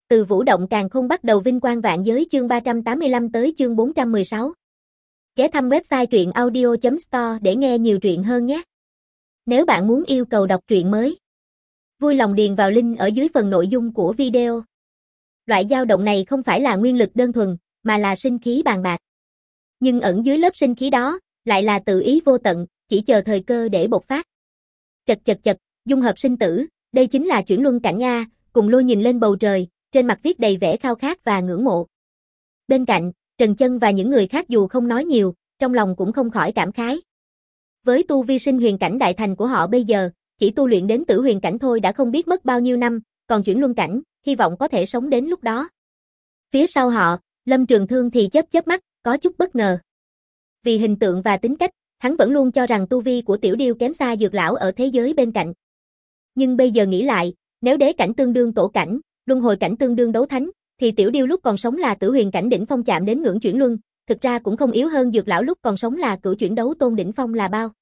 Từ Vũ Động Càn Khôn bắt đầu vinh quang vạn giới chương 385 tới chương 416. Ghé thăm website truyện audio.store để nghe nhiều truyện hơn nhé. Nếu bạn muốn yêu cầu đọc truyện mới, vui lòng điền vào link ở dưới phần nội dung của video. Loại dao động này không phải là nguyên lực đơn thuần, mà là sinh khí bàn bạc. Nhưng ẩn dưới lớp sinh khí đó, lại là tự ý vô tận, chỉ chờ thời cơ để bộc phát. Chật, dung hợp sinh tử, đây chính là chuyển luân cảnh nha, cùng Lôi nhìn lên bầu trời, trên mặt viết đầy vẻ khao khát và ngưỡng mộ. Bên cạnh, Trần Chân và những người khác dù không nói nhiều, trong lòng cũng không khỏi cảm khái. Với tu vi sinh huyền cảnh đại thành của họ bây giờ, chỉ tu luyện đến tử huyền cảnh thôi đã không biết mất bao nhiêu năm, còn chuyển luân cảnh, hy vọng có thể sống đến lúc đó. Phía sau họ, Lâm Trường Thương thì chớp mắt, có chút bất ngờ. Vì hình tượng và tính cách, hắn vẫn luôn cho rằng tu vi của Tiểu Điêu kém xa Dược lão ở thế giới bên cạnh. Nhưng bây giờ nghĩ lại, nếu đế cảnh tương đương tổ cảnh, luân hồi cảnh tương đương đấu thánh, thì Tiểu Điêu lúc còn sống là tử huyền cảnh đỉnh phong chạm đến ngưỡng chuyển luân, thực ra cũng không yếu hơn Dược lão lúc còn sống là cửu chuyển đấu tôn đỉnh phong là bao.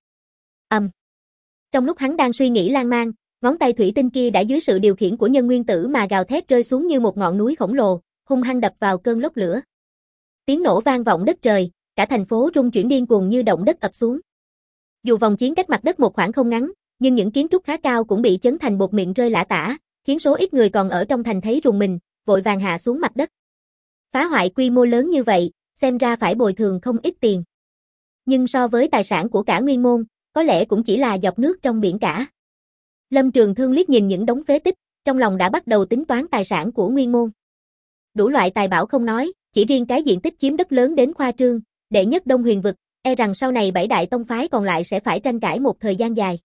Trong lúc hắn đang suy nghĩ lan man, ngón tay thủy tinh kia đã dưới sự điều khiển của nhân nguyên tử mà gào thét rơi xuống như một ngọn núi khổng lồ, hung hăng đập vào cơn lốc lửa. Tiếng nổ vang vọng đất trời, cả thành phố rung chuyển điên cuồng như động đất ập xuống. Dù vòng chiến cách mặt đất một khoảng không ngắn, nhưng những kiến trúc khá cao cũng bị chấn thành bột mịn rơi lả tả, khiến số ít người còn ở trong thành thấy rùng mình, vội vàng hạ xuống mặt đất. Phá hoại quy mô lớn như vậy, xem ra phải bồi thường không ít tiền. Nhưng so với tài sản của cả Nguyên Môn, có lẽ cũng chỉ là giọt nước trong biển cả. Lâm Trường Thương liếc nhìn những đống phế tích, trong lòng đã bắt đầu tính toán tài sản của Nguyên Môn. Đủ loại tài bảo không nói, chỉ riêng cái diện tích chiếm đất lớn đến khoa trương, đệ nhất Đông Huyền vực, e rằng sau này 7 đại tông phái còn lại sẽ phải tranh cãi một thời gian dài.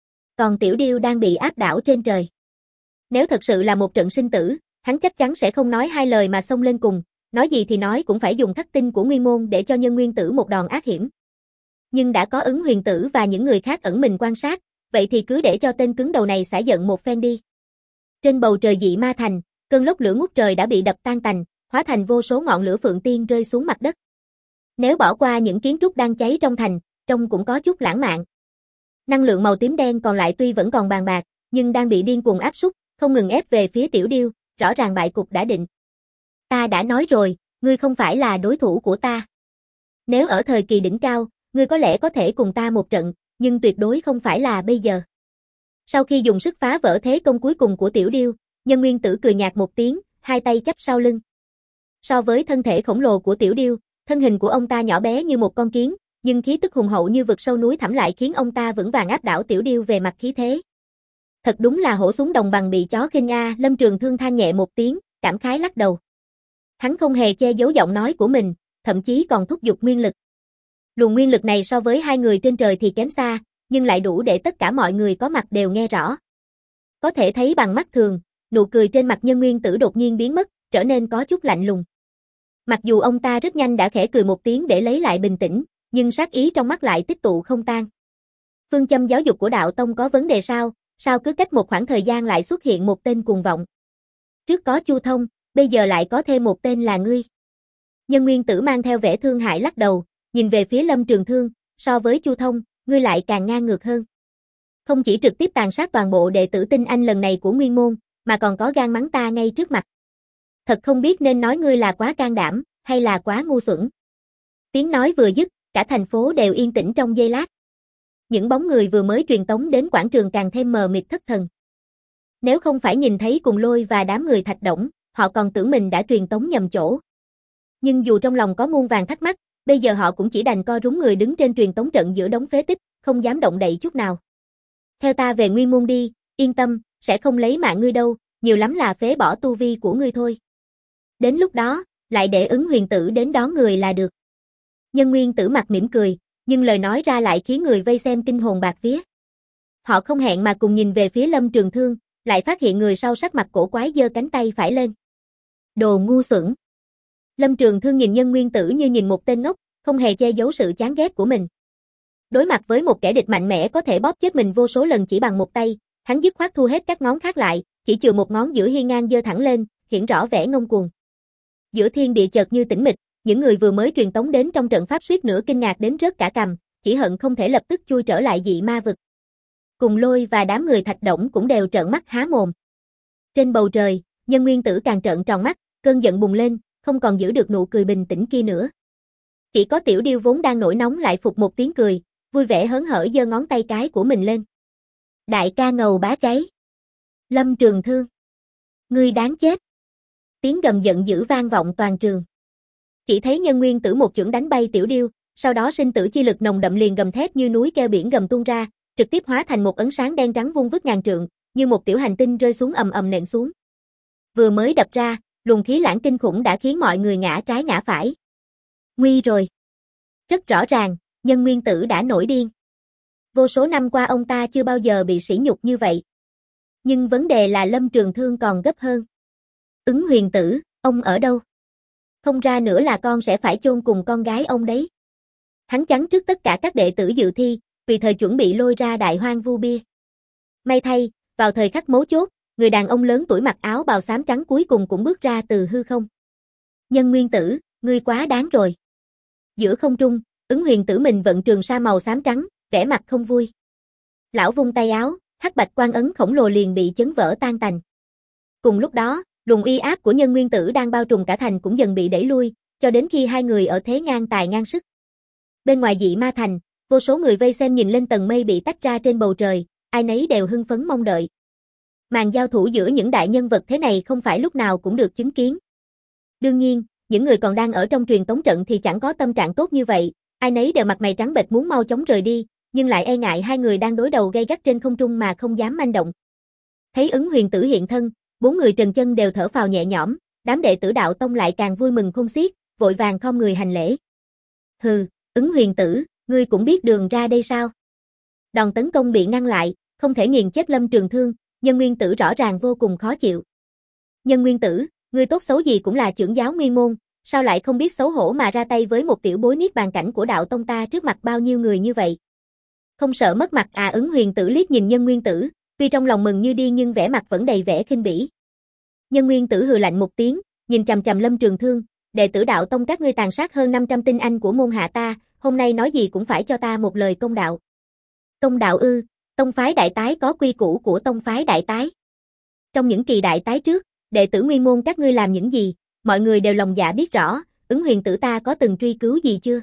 Còn Tiểu Điêu đang bị áp đảo trên trời. Nếu thật sự là một trận sinh tử, hắn chắc chắn sẽ không nói hai lời mà xông lên cùng, nói gì thì nói cũng phải dùng khắc tinh của Nguyên Môn để cho nhân nguyên tử một đòn ác hiểm. Nhưng đã có Ứng Huyền Tử và những người khác ẩn mình quan sát, vậy thì cứ để cho tên cứng đầu này xả giận một phen đi. Trên bầu trời dị ma thành, cơn lốc lửa ngút trời đã bị đập tan tành, hóa thành vô số ngọn lửa phượng tiên rơi xuống mặt đất. Nếu bỏ qua những kiến trúc đang cháy trong thành, trông cũng có chút lãng mạn. Năng lượng màu tím đen còn lại tuy vẫn còn bàn bạc, nhưng đang bị điên cuồng áp súc, không ngừng ép về phía Tiểu Điêu, rõ ràng bại cục đã định. Ta đã nói rồi, ngươi không phải là đối thủ của ta. Nếu ở thời kỳ đỉnh cao, ngươi có lẽ có thể cùng ta một trận, nhưng tuyệt đối không phải là bây giờ. Sau khi dùng sức phá vỡ thế công cuối cùng của Tiểu Điêu, nhân nguyên tử cười nhạt một tiếng, hai tay chắp sau lưng. So với thân thể khổng lồ của Tiểu Điêu, thân hình của ông ta nhỏ bé như một con kiến, nhưng khí tức hùng hậu như vực sâu núi thẳm lại khiến ông ta vững vàng áp đảo Tiểu Điêu về mặt khí thế. Thật đúng là hổ súng đồng bằng bị chó khinh a, Lâm Trường Thương than nhẹ một tiếng, cảm khái lắc đầu. Hắn không hề che giấu giọng nói của mình, thậm chí còn thúc giục nguyên lực. Luồng nguyên lực này so với hai người trên trời thì kém xa, nhưng lại đủ để tất cả mọi người có mặt đều nghe rõ. Có thể thấy bằng mắt thường, nụ cười trên mặt nhân nguyên tử đột nhiên biến mất, trở nên có chút lạnh lùng. Mặc dù ông ta rất nhanh đã khẽ cười một tiếng để lấy lại bình tĩnh, nhưng sát ý trong mắt lại tích tụ không tan. Phương châm giáo dục của đạo tông có vấn đề sao? Sao cứ cách một khoảng thời gian lại xuất hiện một tên cuồng vọng? Trước có Chu Thông, bây giờ lại có thêm một tên là ngươi. Nhân nguyên tử mang theo vẻ thương hại lắc đầu, nhìn về phía Lâm Trường Thương, so với Chu Thông, ngươi lại càng ngang ngược hơn. Không chỉ trực tiếp tàn sát toàn bộ đệ tử tinh anh lần này của Nguyên Môn, mà còn có gan mắng ta ngay trước mặt. Thật không biết nên nói ngươi là quá can đảm, hay là quá ngu xuẩn. Tiếng nói vừa dứt, cả thành phố đều yên tĩnh trong giây lát. Những bóng người vừa mới truyền tống đến quảng trường càng thêm mờ mịt thất thần. Nếu không phải nhìn thấy Cùng Lôi và đám người Thạch Đổng, họ còn tưởng mình đã truyền tống nhầm chỗ. Nhưng dù trong lòng có muôn vàn thắc mắc, bây giờ họ cũng chỉ đành co rúm người đứng trên truyền tống trận giữa đống phế tích, không dám động đậy chút nào. Theo ta về Nguyên Môn đi, yên tâm, sẽ không lấy mạng ngươi đâu, nhiều lắm là phế bỏ tu vi của ngươi thôi. Đến lúc đó, lại để Ứng Huyền Tử đến đón người là được. Nhân nguyên tử mặt mỉm cười, nhưng lời nói ra lại khiến người vây xem kinh hồn bạt vía. Họ không hẹn mà cùng nhìn về phía Lâm Trường Thương, lại phát hiện người sau sắc mặt cổ quái giơ cánh tay phải lên. Đồ ngu xuẩn. Lâm Trường Thương nhìn nhân nguyên tử như nhìn một tên ngốc, không hề che giấu sự chán ghét của mình. Đối mặt với một kẻ địch mạnh mẽ có thể bóp chết mình vô số lần chỉ bằng một tay, hắn dứt khoát thu hết các ngón khác lại, chỉ chừa một ngón giữa hiên ngang giơ thẳng lên, hiện rõ vẻ ngông cuồng. Giữa thiên địa chợt như tĩnh mịch, những người vừa mới truyền tống đến trong trận pháp suýt nữa kinh ngạc đến rớt cả cằm, chỉ hận không thể lập tức chui trở lại dị ma vực. Cùng Lôi và đám người Thạch Đổng cũng đều trợn mắt há mồm. Trên bầu trời, Nhân Nguyên Tử càng trợn tròn mắt, cơn giận bùng lên, không còn giữ được nụ cười bình tĩnh kia nữa. Chỉ có Tiểu Điêu vốn đang nổi nóng lại phục một tiếng cười, vui vẻ hớn hở giơ ngón tay cái của mình lên. Đại ca ngầu bá cháy. Lâm Trường Thương. Ngươi đáng chết. Tiếng gầm giận dữ vang vọng toàn trường. Chỉ thấy Nhân Nguyên Tử một chưởng đánh bay Tiểu Điêu, sau đó sinh tử chi lực nồng đậm liền gầm thét như núi keo biển gầm tuôn ra, trực tiếp hóa thành một ấn sáng đen trắng vung vức ngàn trượng, như một tiểu hành tinh rơi xuống ầm ầm nện xuống. Vừa mới đập ra, luồng khí lãng kinh khủng đã khiến mọi người ngã trái ngã phải. Nguy rồi. Rất rõ ràng, Nhân Nguyên Tử đã nổi điên. Vô số năm qua ông ta chưa bao giờ bị sỉ nhục như vậy. Nhưng vấn đề là Lâm Trường Thương còn gấp hơn. Ứng Huyền Tử, ông ở đâu? Không ra nữa là con sẽ phải chôn cùng con gái ông đấy. Hắn chắn trước tất cả các đệ tử dự thi, vì thời chuẩn bị lôi ra đại hoang vu bia. May thay, vào thời khắc mấu chốt, người đàn ông lớn tuổi mặc áo bào xám trắng cuối cùng cũng bước ra từ hư không. Nhân Nguyên Tử, ngươi quá đáng rồi. Giữa không trung, Ứng Huyền Tử mình vận trường sa màu xám trắng, vẻ mặt không vui. Lão vung tay áo, hắc bạch quan ấn khổng lồ liền bị chấn vỡ tan tành. Cùng lúc đó, luồng uy áp của Nhân Nguyên Tử đang bao trùm cả thành cũng dần bị đẩy lui, cho đến khi hai người ở thế ngang tài ngang sức. Bên ngoài Dị Ma Thành, vô số người vây xem nhìn lên tầng mây bị tách ra trên bầu trời, ai nấy đều hưng phấn mong đợi. Màn giao thủ giữa những đại nhân vật thế này không phải lúc nào cũng được chứng kiến. Đương nhiên, những người còn đang ở trong truyền tống trận thì chẳng có tâm trạng tốt như vậy, ai nấy đều mặt mày trắng bệch muốn mau chóng rời đi, nhưng lại e ngại hai người đang đối đầu gay gắt trên không trung mà không dám manh động. Thấy Ứng Huyền Tử hiện thân, bốn người trần chân đều thở phào nhẹ nhõm, đám đệ tử Đạo Tông lại càng vui mừng khôn xiết, vội vàng khom người hành lễ. Hừ, Ứng Huyền Tử, ngươi cũng biết đường ra đây sao? Đòn tấn công bị ngăn lại, không thể nghiền chết Lâm Trường Thương, Nhân Nguyên Tử rõ ràng vô cùng khó chịu. Nhân Nguyên Tử, ngươi tốt xấu gì cũng là trưởng giáo nguyên môn, sao lại không biết xấu hổ mà ra tay với một tiểu bối niết bàn cảnh của Đạo Tông ta trước mặt bao nhiêu người như vậy? Không sợ mất mặt à? Ứng Huyền Tử liếc nhìn Nhân Nguyên Tử, tuy trong lòng mừng như điên nhưng vẻ mặt vẫn đầy vẻ khinh bỉ. Nhân Nguyên Tử hừ lạnh một tiếng, nhìn chằm chằm Lâm Trường Thương, đệ tử Đạo Tông các ngươi tàn sát hơn 500 tinh anh của môn hạ ta, hôm nay nói gì cũng phải cho ta một lời công đạo. Công đạo ư? Tông phái đại tái có quy củ của tông phái đại tái. Trong những kỳ đại tái trước, đệ tử nguyên môn các ngươi làm những gì, mọi người đều lòng dạ biết rõ, Ứng Huyền Tử ta có từng truy cứu gì chưa?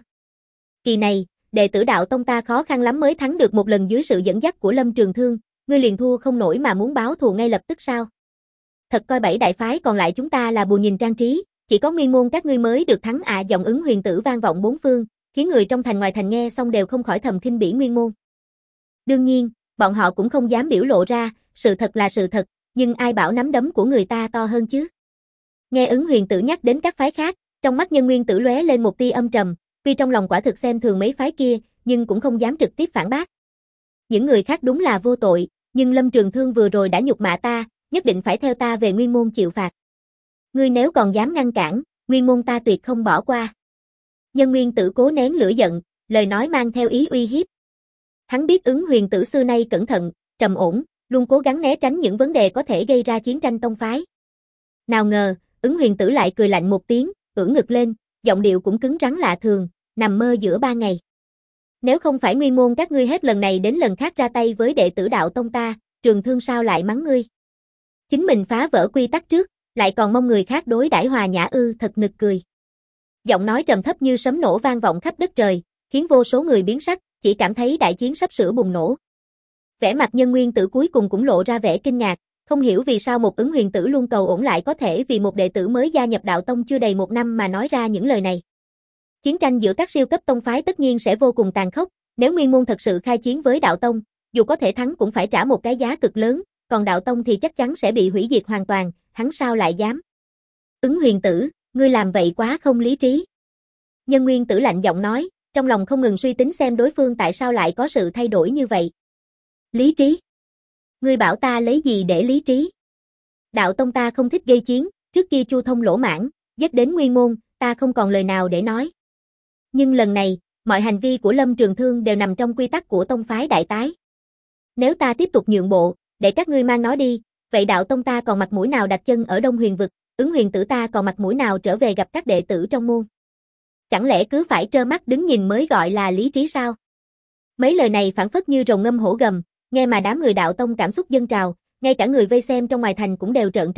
Kỳ này, đệ tử Đạo Tông ta khó khăn lắm mới thắng được một lần dưới sự dẫn dắt của Lâm Trường Thương, ngươi liền thua không nổi mà muốn báo thù ngay lập tức sao? Thật coi bảy đại phái còn lại chúng ta là bù nhìn trang trí, chỉ có nguyên môn các ngươi mới được thắng à? Giọng Ứng Huyền Tử vang vọng bốn phương, khiến người trong thành ngoài thành nghe xong đều không khỏi thầm khinh bỉ nguyên môn. Đương nhiên, bọn họ cũng không dám biểu lộ ra, sự thật là sự thật, nhưng ai bảo nắm đấm của người ta to hơn chứ? Nghe Ứng Huyền Tử nhắc đến các phái khác, trong mắt Nhân Nguyên Tử lóe lên một tia âm trầm, tuy trong lòng quả thực xem thường mấy phái kia, nhưng cũng không dám trực tiếp phản bác. Những người khác đúng là vô tội, nhưng Lâm Trường Thương vừa rồi đã nhục mạ ta, nhất định phải theo ta về nguyên môn chịu phạt. Ngươi nếu còn dám ngăn cản, nguyên môn ta tuyệt không bỏ qua. Nhân Nguyên Tử cố nén lửa giận, lời nói mang theo ý uy hiếp. Hắn biết Ứng Huyền Tử xưa nay cẩn thận, trầm ổn, luôn cố gắng né tránh những vấn đề có thể gây ra chiến tranh tông phái. Nào ngờ, Ứng Huyền Tử lại cười lạnh một tiếng, ưỡn ngực lên, giọng điệu cũng cứng rắn lạ thường, nằm mơ giữa ba ngày. Nếu không phải nguyên môn các ngươi hết lần này đến lần khác ra tay với đệ tử Đạo Tông ta, Trường Thương sao lại mắng ngươi? Chính mình phá vỡ quy tắc trước, lại còn mong người khác đối đãi hòa nhã ư? Thật nực cười. Giọng nói trầm thấp như sấm nổ vang vọng khắp đất trời, khiến vô số người biến sắc, chỉ cảm thấy đại chiến sắp sửa bùng nổ. Vẻ mặt Nhân Nguyên Tử cuối cùng cũng lộ ra vẻ kinh ngạc, không hiểu vì sao một Ứng Huyền Tử luôn cầu ổn lại có thể vì một đệ tử mới gia nhập Đạo Tông chưa đầy một năm mà nói ra những lời này. Chiến tranh giữa các siêu cấp tông phái tất nhiên sẽ vô cùng tàn khốc, nếu nguyên môn thật sự khai chiến với Đạo Tông, dù có thể thắng cũng phải trả một cái giá cực lớn, còn Đạo Tông thì chắc chắn sẽ bị hủy diệt hoàn toàn, hắn sao lại dám? Ứng Huyền Tử, ngươi làm vậy quá không lý trí. Nhân Nguyên Tử lạnh giọng nói, trong lòng không ngừng suy tính xem đối phương tại sao lại có sự thay đổi như vậy. Lý trí? Ngươi bảo ta lấy gì để lý trí? Đạo Tông ta không thích gây chiến, trước kia Chu Thông lỗ mãng, dắt đến nguyên môn, ta không còn lời nào để nói. Nhưng lần này, mọi hành vi của Lâm Trường Thương đều nằm trong quy tắc của tông phái đại tái. Nếu ta tiếp tục nhượng bộ, để các ngươi mang nó đi, vậy Đạo Tông ta còn mặt mũi nào đặt chân ở Đông Huyền vực, Ứng Huyền Tử ta còn mặt mũi nào trở về gặp các đệ tử trong môn? Chẳng lẽ cứ phải trơ mắt đứng nhìn mới gọi là lý trí sao? Mấy lời này phảng phất như rồng ngâm hổ gầm, nghe mà đám người Đạo Tông cảm xúc dâng trào, ngay cả người vây xem trong ngoài thành cũng đều trợn tròn mắt,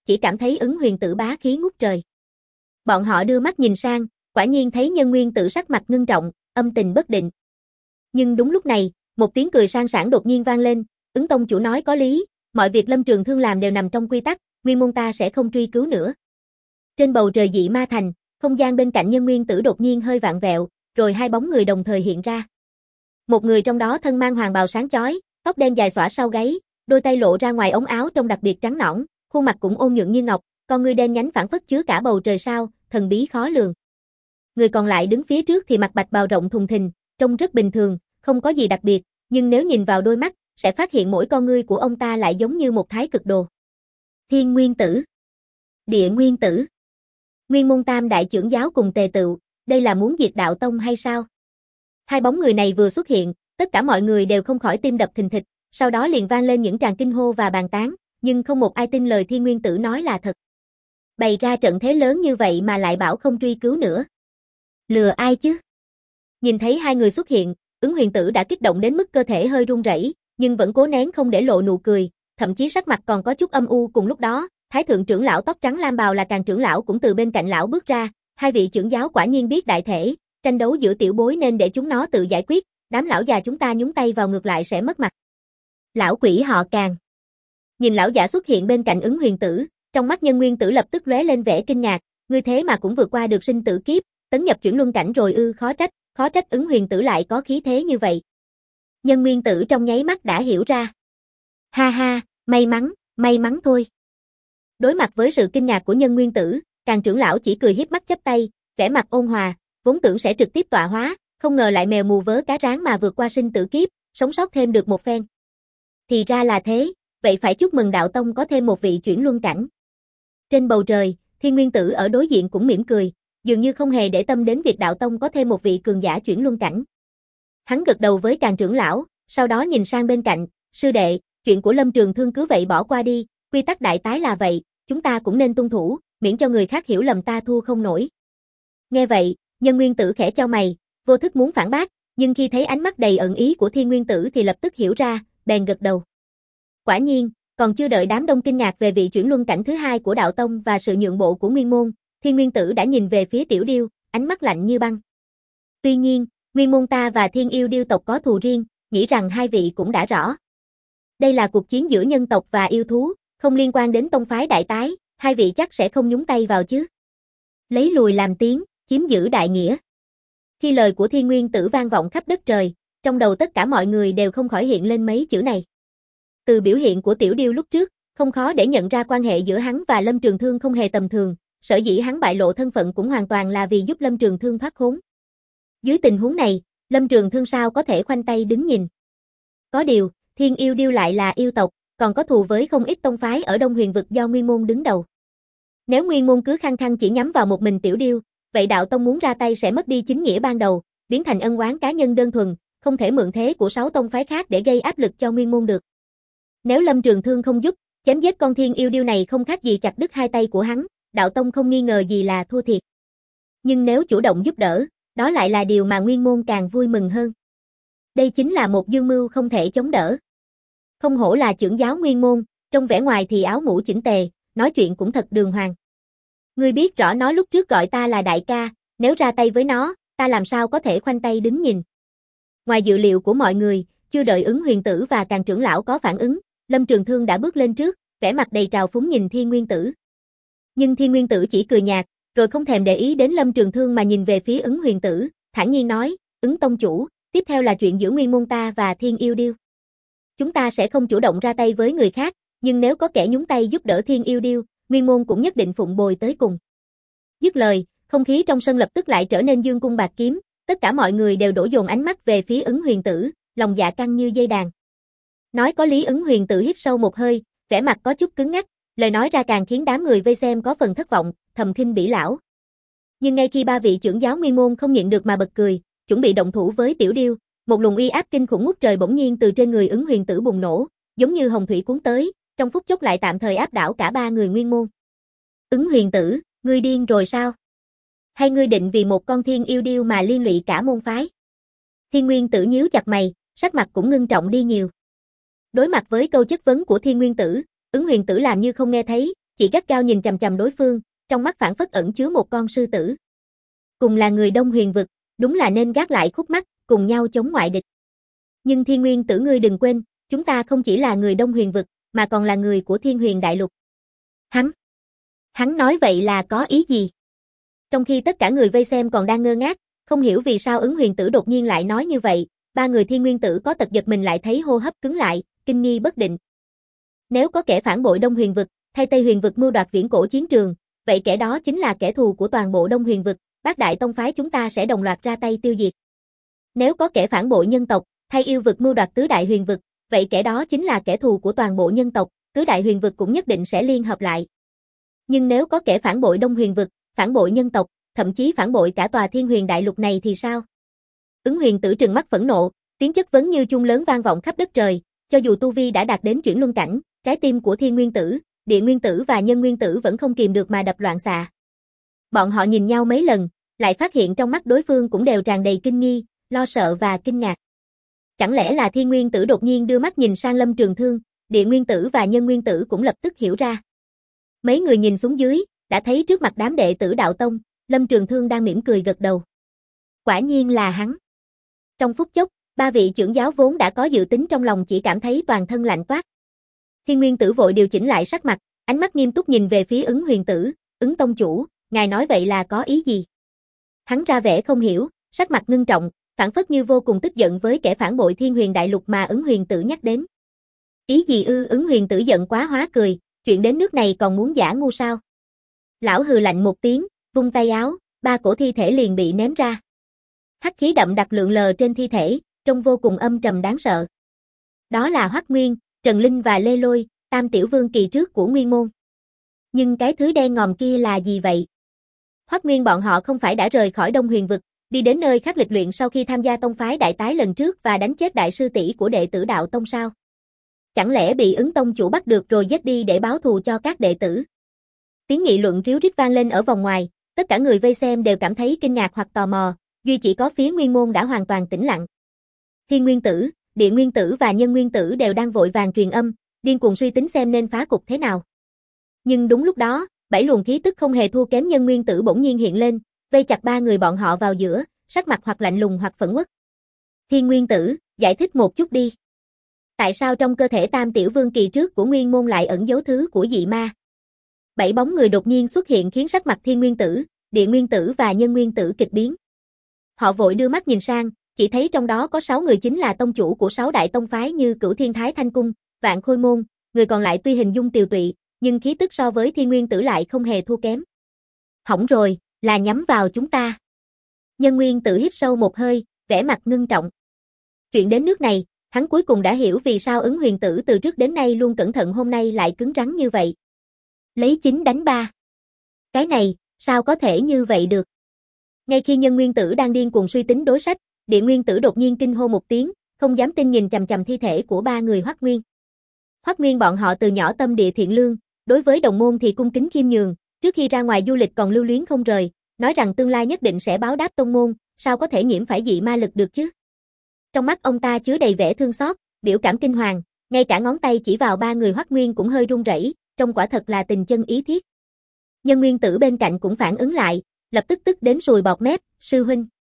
chỉ cảm thấy Ứng Huyền Tử bá khí ngút trời. Bọn họ đưa mắt nhìn sang, quả nhiên thấy Nhân Nguyên Tử sắc mặt ngưng trọng, âm tình bất định. Nhưng đúng lúc này, một tiếng cười sang sảng đột nhiên vang lên, Ứng tông chủ nói có lý, mọi việc Lâm Trường Thương làm đều nằm trong quy tắc, Nguyên môn ta sẽ không truy cứu nữa. Trên bầu trời dị ma thành, không gian bên cạnh Nhân Nguyên Tử đột nhiên hơi vặn vẹo, rồi hai bóng người đồng thời hiện ra. Một người trong đó thân mang hoàng bào sáng chói, tóc đen dài xõa sau gáy, đôi tay lộ ra ngoài ống áo trông đặc biệt trắng nõn, khuôn mặt cũng ôn nhuận như ngọc, con ngươi đen nhánh phảng phất chứa cả bầu trời sao, thần bí khó lường. Người còn lại đứng phía trước thì mặc bạch bào rộng thùng thình, trông rất bình thường, không có gì đặc biệt, nhưng nếu nhìn vào đôi mắt, sẽ phát hiện mỗi con ngươi của ông ta lại giống như một thái cực đồ. Thiên Nguyên Tử, Địa Nguyên Tử, Nguyên môn tam đại trưởng giáo cùng tề tựu, đây là muốn diệt đạo tông hay sao? Hai bóng người này vừa xuất hiện, tất cả mọi người đều không khỏi tim đập thình thịch, sau đó liền vang lên những tràng kinh hô và bàn tán, nhưng không một ai tin lời Thiên Nguyên Tử nói là thật. Bày ra trận thế lớn như vậy mà lại bảo không truy cứu nữa. Lừa ai chứ? Nhìn thấy hai người xuất hiện, Ứng Huyền Tử đã kích động đến mức cơ thể hơi run rẩy, nhưng vẫn cố nén không để lộ nụ cười, thậm chí sắc mặt còn có chút âm u. Cùng lúc đó, Thái thượng trưởng lão tóc trắng lam bào là Càn trưởng lão cũng từ bên cạnh lão bước ra, hai vị trưởng giáo quả nhiên biết đại thể, tranh đấu giữa tiểu bối nên để chúng nó tự giải quyết, đám lão già chúng ta nhúng tay vào ngược lại sẽ mất mặt. Lão quỷ họ Càn. Nhìn lão giả xuất hiện bên cạnh Ứng Huyền Tử, trong mắt Nhân Nguyên Tử lập tức lóe lên vẻ kinh ngạc, ngươi thế mà cũng vượt qua được sinh tử kiếp, tấn nhập chuyển luân cảnh rồi ư? Khó trách Ứng Huyền Tử lại có khí thế như vậy. Nhân Nguyên Tử trong nháy mắt đã hiểu ra. Ha ha, may mắn thôi. Đối mặt với sự kinh ngạc của Nhân Nguyên Tử, Càn trưởng lão chỉ cười hiếp mắt chắp tay, vẻ mặt ôn hòa, vốn tưởng sẽ trực tiếp tọa hóa, không ngờ lại mèo mù vớ cá rán mà vượt qua sinh tử kiếp, sống sót thêm được một phen. Thì ra là thế, vậy phải chúc mừng đạo tông có thêm một vị chuyển luân cảnh. Trên bầu trời, Thiên Nguyên Tử ở đối diện cũng mỉm cười, dường như không hề để tâm đến việc đạo tông có thêm một vị cường giả chuyển luân cảnh. Hắn gật đầu với Càn trưởng lão, sau đó nhìn sang bên cạnh, sư đệ, chuyện của Lâm Trường Thương cứ vậy bỏ qua đi, quy tắc đại tái là vậy, chúng ta cũng nên tuân thủ, miễn cho người khác hiểu lầm ta thua không nổi. Nghe vậy, Nhân Nguyên Tử khẽ chau mày, vô thức muốn phản bác, nhưng khi thấy ánh mắt đầy ẩn ý của Thiên Nguyên Tử thì lập tức hiểu ra, bèn gật đầu. Quả nhiên, còn chưa đợi đám đông kinh ngạc về vị chuyển luân cảnh thứ hai của đạo tông và sự nhượng bộ của Nguyên môn, Thiên Nguyên Tử đã nhìn về phía Tiểu Điêu, ánh mắt lạnh như băng. Tuy nhiên, Nguyên môn ta và Thiên Yêu Điêu tộc có thù riêng, nghĩ rằng hai vị cũng đã rõ. Đây là cuộc chiến giữa nhân tộc và yêu thú, không liên quan đến tông phái đại tái, hai vị chắc sẽ không nhúng tay vào chứ. Lấy lùi làm tiến, chiếm giữ đại nghĩa. Khi lời của Thiên Nguyên Tử vang vọng khắp đất trời, trong đầu tất cả mọi người đều không khỏi hiện lên mấy chữ này. Từ biểu hiện của Tiểu Điêu lúc trước, không khó để nhận ra quan hệ giữa hắn và Lâm Trường Thương không hề tầm thường, sở dĩ hắn bại lộ thân phận cũng hoàn toàn là vì giúp Lâm Trường Thương thoát khốn. Dưới tình huống này, Lâm Trường Thương sao có thể khoanh tay đứng nhìn. Có điều, Thiên Yêu Điêu lại là yêu tộc, còn có thù với không ít tông phái ở Đông Huyền vực do Nguyên môn đứng đầu. Nếu Nguyên môn cứ khăng khăng chỉ nhắm vào một mình Tiểu Điêu, vậy đạo tông muốn ra tay sẽ mất đi chính nghĩa ban đầu, biến thành ân oán cá nhân đơn thuần, không thể mượn thế của 6 tông phái khác để gây áp lực cho Nguyên môn được. Nếu Lâm Trường Thương không giúp, chém giết con Thiên Yêu Điêu này không khác gì chặt đứt hai tay của hắn, đạo tông không nghi ngờ gì là thua thiệt. Nhưng nếu chủ động giúp đỡ, đó lại là điều mà Nguyên môn càng vui mừng hơn. Đây chính là một dương mưu không thể chống đỡ. Không hổ là trưởng giáo Nguyên môn, trong vẻ ngoài thì áo mũ chỉnh tề, nói chuyện cũng thật đường hoàng. Ngươi biết rõ nó lúc trước gọi ta là đại ca, nếu ra tay với nó, ta làm sao có thể khoanh tay đứng nhìn. Ngoài dự liệu của mọi người, chưa đợi Ứng Huyền Tử và Càn trưởng lão có phản ứng, Lâm Trường Thương đã bước lên trước, vẻ mặt đầy trào phúng nhìn Thiên Nguyên Tử. Nhưng Thiên Nguyên Tử chỉ cười nhạt, rồi không thèm để ý đến Lâm Trường Thương mà nhìn về phía Ứng Huyền Tử, thản nhiên nói, Ứng tông chủ, tiếp theo là chuyện giữa Nguyên môn ta và Thiên Yêu Điêu. Chúng ta sẽ không chủ động ra tay với người khác, nhưng nếu có kẻ nhúng tay giúp đỡ Thiên Yêu Điêu, Nguyên môn cũng nhất định phụng bồi tới cùng. Dứt lời, không khí trong sân lập tức lại trở nên dương cung bạc kiếm, tất cả mọi người đều đổ dồn ánh mắt về phía Ứng Huyền Tử, lòng dạ căng như dây đàn. Nói có lý. Ứng Huyền Tử hít sâu một hơi, vẻ mặt có chút cứng ngắc, lời nói ra càng khiến đám người vây xem có phần thất vọng, thầm khinh bỉ lão. Nhưng ngay khi ba vị trưởng giáo Nguyên môn không nhịn được mà bật cười, chuẩn bị động thủ với Tiểu Điêu, một luồng uy áp kinh khủng ngút trời bỗng nhiên từ trên người Ứng Huyền Tử bùng nổ, giống như hồng thủy cuốn tới, trong phút chốc lại tạm thời áp đảo cả ba người Nguyên môn. Ứng Huyền Tử, ngươi điên rồi sao? Hay ngươi định vì một con Thiên Yêu Điêu mà liên lụy cả môn phái? Thiên Nguyên Tử nhíu chặt mày, sắc mặt cũng ngưng trọng đi nhiều. Đối mặt với câu chất vấn của Thiên Nguyên Tử, Ứng Huyền Tử làm như không nghe thấy, chỉ gắt gao nhìn chằm chằm đối phương, trong mắt phảng phất ẩn chứa một con sư tử. Cùng là người Đông Huyền vực, đúng là nên gác lại khúc mắc, cùng nhau chống ngoại địch. Nhưng Thiên Nguyên Tử ngươi đừng quên, chúng ta không chỉ là người Đông Huyền vực, mà còn là người của Thiên Huyền Đại Lục. Hắn nói vậy là có ý gì? Trong khi tất cả người vây xem còn đang ngơ ngác, không hiểu vì sao Ứng Huyền Tử đột nhiên lại nói như vậy, ba người Thiên Nguyên Tử có tật giật mình lại thấy hô hấp cứng lại, kinh nghi bất định. Nếu có kẻ phản bội Đông Huyền vực, thay Tây Huyền vực mưu đoạt viễn cổ chiến trường, vậy kẻ đó chính là kẻ thù của toàn bộ Đông Huyền vực, bát đại tông phái chúng ta sẽ đồng loạt ra tay tiêu diệt. Nếu có kẻ phản bội nhân tộc, thay yêu vực mưu đoạt tứ đại huyền vực, vậy kẻ đó chính là kẻ thù của toàn bộ nhân tộc, tứ đại huyền vực cũng nhất định sẽ liên hợp lại. Nhưng nếu có kẻ phản bội Đông Huyền vực, phản bội nhân tộc, thậm chí phản bội cả tòa Thiên Huyền Đại Lục này thì sao? Ứng Huyền Tử trừng mắt phẫn nộ, tiếng chất vấn như chuông lớn vang vọng khắp đất trời, cho dù tu vi đã đạt đến chuyển luân cảnh, trái tim của Thiên Nguyên Tử, Địa Nguyên Tử và Nhân Nguyên Tử vẫn không kìm được mà đập loạn xạ. Bọn họ nhìn nhau mấy lần, lại phát hiện trong mắt đối phương cũng đều tràn đầy kinh nghi, lo sợ và kinh ngạc. Chẳng lẽ là Thiên Nguyên Tử đột nhiên đưa mắt nhìn sang Lâm Trường Thương, Địa Nguyên Tử và Nhân Nguyên Tử cũng lập tức hiểu ra. Mấy người nhìn xuống dưới, đã thấy trước mặt đám đệ tử đạo tông, Lâm Trường Thương đang mỉm cười gật đầu. Quả nhiên là hắn. Trong phút chốc, ba vị trưởng giáo vốn đã có dự tính trong lòng chỉ cảm thấy toàn thân lạnh toát. Thiên Nguyên Tử vội điều chỉnh lại sắc mặt, ánh mắt nghiêm túc nhìn về phía Ứng Huyền Tử, Ứng tông chủ, ngài nói vậy là có ý gì? Hắn ra vẻ không hiểu, sắc mặt ngưng trọng, phảng phất như vô cùng tức giận với kẻ phản bội Thiên Huyền Đại Lục mà Ứng Huyền Tử nhắc đến. Ý gì ư? Ứng Huyền Tử giận quá hóa cười, chuyện đến nước này còn muốn giả ngu sao? Lão hừ lạnh một tiếng, vung tay áo, ba cổ thi thể liền bị ném ra. Hắc khí đậm đặc lượn lờ trên thi thể, trông vô cùng âm trầm đáng sợ. Đó là Hoắc Nguyên, Trần Linh và Lê Lôi, tam tiểu vương kỳ trước của Nguyên môn. Nhưng cái thứ đen ngòm kia là gì vậy? Hoắc Nguyên bọn họ không phải đã rời khỏi Đông Huyền vực, đi đến nơi khác lịch luyện sau khi tham gia tông phái đại tái lần trước và đánh chết đại sư tỷ của đệ tử đạo tông sao? Chẳng lẽ bị Ứng tông chủ bắt được rồi giết đi để báo thù cho các đệ tử? Tiếng nghị luận ríu rít vang lên ở vòng ngoài, tất cả người vây xem đều cảm thấy kinh ngạc hoặc tò mò, duy chỉ có phía Nguyên môn đã hoàn toàn tĩnh lặng. Thiên Nguyên Tử, Địa Nguyên Tử và Nhân Nguyên Tử đều đang vội vàng truyền âm, điên cuồng suy tính xem nên phá cục thế nào. Nhưng đúng lúc đó, 7 luồng khí tức không hề thua kém Nhân Nguyên Tử bỗng nhiên hiện lên, vây chặt ba người bọn họ vào giữa, sắc mặt hoặc lạnh lùng hoặc phẫn uất. Thiên Nguyên Tử, giải thích một chút đi. Tại sao trong cơ thể tam tiểu vương kỳ trước của Nguyên môn lại ẩn dấu thứ của dị ma? 7 bóng người đột nhiên xuất hiện khiến sắc mặt Thiên Nguyên Tử, Địa Nguyên Tử và Nhân Nguyên Tử kịch biến. Họ vội đưa mắt nhìn sang, chỉ thấy trong đó có 6 người chính là tông chủ của 6 đại tông phái như Cửu Thiên Thái Thanh Cung, Vạn Khôi Môn, người còn lại tuy hình dung tiều tụy, nhưng khí tức so với Thiên Nguyên Tử lại không hề thua kém. Hỏng rồi, là nhắm vào chúng ta. Nhân Nguyên Tử hít sâu một hơi, vẻ mặt ngưng trọng. Chuyện đến nước này, hắn cuối cùng đã hiểu vì sao Ứng Huyền Tử từ trước đến nay luôn cẩn thận hôm nay lại cứng rắn như vậy. Lấy 9 đánh 3. Cái này, sao có thể như vậy được? Ngay khi Nhân Nguyên Tử đang điên cuồng suy tính đối sách, Địa Nguyên Tử đột nhiên kinh hô một tiếng, không dám tin nhìn chằm chằm thi thể của ba người Hoắc Nguyên. Hoắc Nguyên bọn họ từ nhỏ tâm địa thiện lương, đối với đồng môn thì cung kính khiêm nhường, trước khi ra ngoài du lịch còn lưu luyến không rời, nói rằng tương lai nhất định sẽ báo đáp tông môn, sao có thể nhiễm phải dị ma lực được chứ? Trong mắt ông ta chứa đầy vẻ thương xót, biểu cảm kinh hoàng, ngay cả ngón tay chỉ vào ba người Hoắc Nguyên cũng hơi run rẩy, trông quả thật là tình chân ý thiết. Nhân Nguyên Tử bên cạnh cũng phản ứng lại, lập tức tức đến sùi bọt mép, sư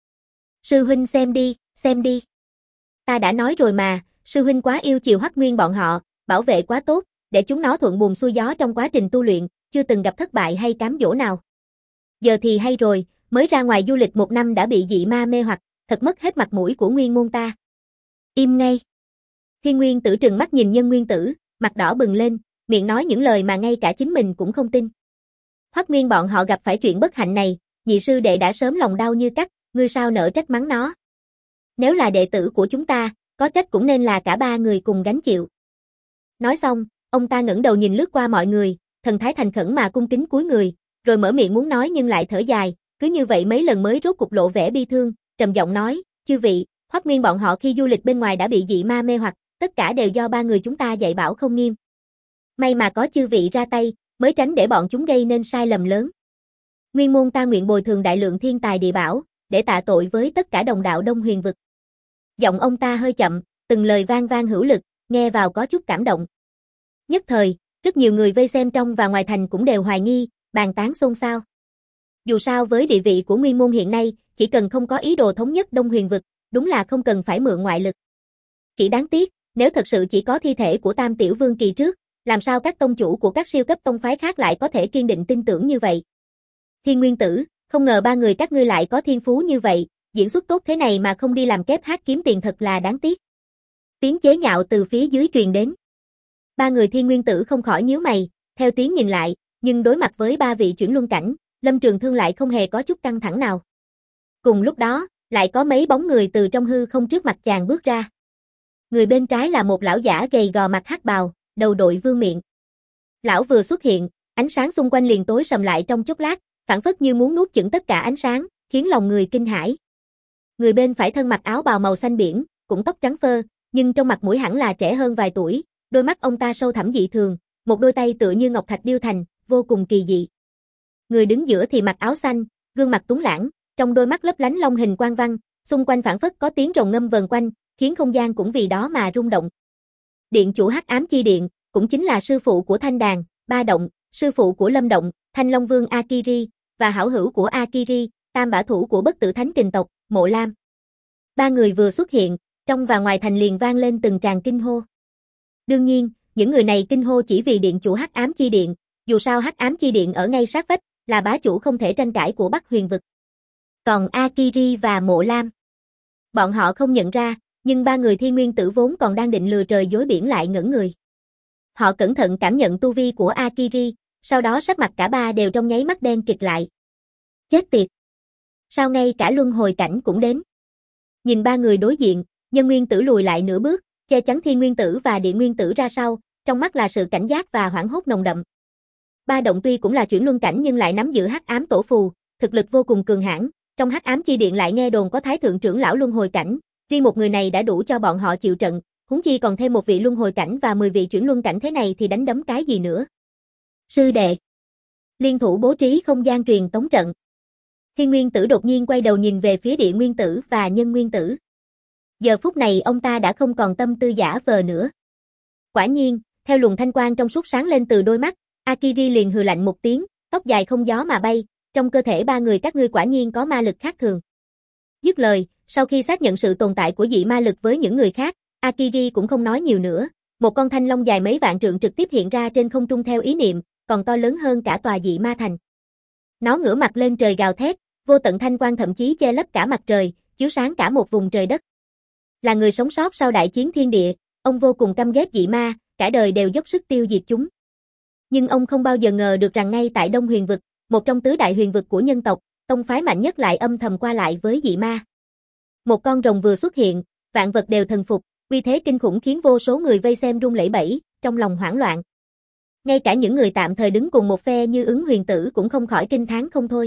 huynh xem đi. Ta đã nói rồi mà, sư huynh quá yêu chiều Hoắc Nguyên bọn họ, bảo vệ quá tốt, để chúng nó thuận buồm xuôi gió trong quá trình tu luyện, chưa từng gặp thất bại hay cám dỗ nào. Giờ thì hay rồi, mới ra ngoài du lịch 1 năm đã bị dị ma mê hoặc, thật mất hết mặt mũi của Nguyên môn ta. Im ngay. Thiên Nguyên Tử trừng mắt nhìn Nhân Nguyên Tử, mặt đỏ bừng lên, miệng nói những lời mà ngay cả chính mình cũng không tin. Hoắc Nguyên bọn họ gặp phải chuyện bất hạnh này, nhị sư đệ đã sớm lòng đau như cắt, ngươi sao nỡ trách mắng nó. Nếu là đệ tử của chúng ta, có trách cũng nên là cả ba người cùng gánh chịu. Nói xong, ông ta ngẩng đầu nhìn lướt qua mọi người, thần thái thành khẩn mà cung kính cúi người, rồi mở miệng muốn nói nhưng lại thở dài, cứ như vậy mấy lần mới rốt cục lộ vẻ bi thương, trầm giọng nói, chư vị, Hoắc Nguyên bọn họ khi du lịch bên ngoài đã bị dị ma mê hoặc, tất cả đều do ba người chúng ta dạy bảo không nghiêm. May mà có chư vị ra tay, mới tránh để bọn chúng gây nên sai lầm lớn. Nguyên môn ta nguyện bồi thường đại lượng thiên tài địa bảo, để tạ tội với tất cả đồng đạo Đông Huyền vực. Giọng ông ta hơi chậm, từng lời vang vang hữu lực, nghe vào có chút cảm động. Nhất thời, Rất nhiều người vây xem trong và ngoài thành cũng đều hoài nghi, bàn tán xôn xao. Dù sao với địa vị của Nguyên môn hiện nay, chỉ cần không có ý đồ thống nhất Đông Huyền vực, đúng là không cần phải mượn ngoại lực. Chỉ đáng tiếc, nếu thật sự chỉ có thi thể của Tam Tiểu Vương kỳ trước, làm sao các tông chủ của các siêu cấp tông phái khác lại có thể kiên định tin tưởng như vậy? Thiên Nguyên Tử, không ngờ ba người các ngươi lại có thiên phú như vậy, diễn xuất tốt thế này mà không đi làm kép hát kiếm tiền thật là đáng tiếc. Tiếng chế nhạo từ phía dưới truyền đến. Ba người Thiên Nguyên Tử không khỏi nhíu mày, theo tiếng nhìn lại, nhưng đối mặt với ba vị chuyển luân cảnh, Lâm Trường Thương lại không hề có chút căng thẳng nào. Cùng lúc đó, lại có mấy bóng người từ trong hư không trước mặt chàng bước ra. Người bên trái là một lão giả gầy gò mặt hắc bào, đầu đội vương miện. Lão vừa xuất hiện, ánh sáng xung quanh liền tối sầm lại trong chốc lát, phảng phất như muốn nuốt chửng tất cả ánh sáng, khiến lòng người kinh hãi. Người bên phải thân mặc áo bào màu xanh biển, cũng tóc trắng phơ, nhưng trong mặt mũi hẳn là trẻ hơn vài tuổi, đôi mắt ông ta sâu thẳm dị thường, một đôi tay tựa như ngọc thạch điêu thành, vô cùng kỳ dị. Người đứng giữa thì mặc áo xanh, gương mặt tuấn lãng, trong đôi mắt lấp lánh long hình quang văn, xung quanh phảng phất có tiếng rồng ngâm vần quanh, khiến không gian cũng vì đó mà rung động. Điện chủ Hắc Ám Chi Điện, cũng chính là sư phụ của Thanh Đàn, Ba Động, sư phụ của Lâm Động, Thanh Long Vương Akiri, và hảo hữu của Akiri, tam bả thủ của bất tử thánh kình tộc, Mộ Lam. Ba người vừa xuất hiện, trong và ngoài thành liền vang lên từng tràng kinh hô. Đương nhiên, những người này kinh hô chỉ vì điện chủ Hắc Ám Chi Điện, dù sao Hắc Ám Chi Điện ở ngay sát vách, là bá chủ không thể tranh cãi của Bắc Huyền vực. Còn Akiri và Mộ Lam, bọn họ không nhận ra, nhưng ba người Thiên Nguyên Tử vốn còn đang định lừa trời dối biển lại ngẩn người. Họ cẩn thận cảm nhận tu vi của Akiri, sau đó sắc mặt cả ba đều trong nháy mắt đen kịt lại. Chết tiệt! Sao ngay cả luân hồi cảnh cũng đến? Nhìn ba người đối diện, Nhân Nguyên Tử lùi lại nửa bước, che chắn Thiên Nguyên Tử và Địa Nguyên Tử ra sau, trong mắt là sự cảnh giác và hoảng hốt nồng đậm. Ba Động tuy cũng là chuyển luân cảnh nhưng lại nắm giữ Hắc Ám Tổ Phù, thực lực vô cùng cường hãn, trong Hắc Ám Chi Điện lại nghe đồn có Thái thượng trưởng lão luân hồi cảnh, riêng một người này đã đủ cho bọn họ chịu trận, huống chi còn thêm một vị luân hồi cảnh và 10 vị chuyển luân cảnh thế này thì đánh đấm cái gì nữa. Sư đệ, liên thủ bố trí không gian truyền tống trận. Thiên Nguyên Tử đột nhiên quay đầu nhìn về phía Địa Nguyên Tử và Nhân Nguyên Tử. Giờ phút này ông ta đã không còn tâm tư giả vờ nữa. Quả nhiên, theo luồng thanh quang trong suốt sáng lên từ đôi mắt, Akiri liền hừ lạnh một tiếng, tóc dài không gió mà bay, trong cơ thể ba người các ngươi quả nhiên có ma lực khác thường. Dứt lời, sau khi xác nhận sự tồn tại của dị ma lực với những người khác, Akiri cũng không nói nhiều nữa, một con thanh long dài mấy vạn trượng trực tiếp hiện ra trên không trung theo ý niệm, còn to lớn hơn cả tòa dị ma thành. Nó ngửa mặt lên trời gào thét, vô tận thanh quang thậm chí che lấp cả mặt trời, chiếu sáng cả một vùng trời đất. Là người sống sót sau đại chiến thiên địa, ông vô cùng căm ghét dị ma, cả đời đều dốc sức tiêu diệt chúng. Nhưng ông không bao giờ ngờ được rằng ngay tại Đông Huyền vực, một trong tứ đại huyền vực của nhân tộc, tông phái mạnh nhất lại âm thầm qua lại với dị ma. Một con rồng vừa xuất hiện, vạn vật đều thần phục, uy thế kinh khủng khiến vô số người vây xem run lẩy bẩy, trong lòng hoảng loạn. Ngay cả những người tạm thời đứng cùng một phe như Ứng Huyền Tử cũng không khỏi kinh thán không thôi.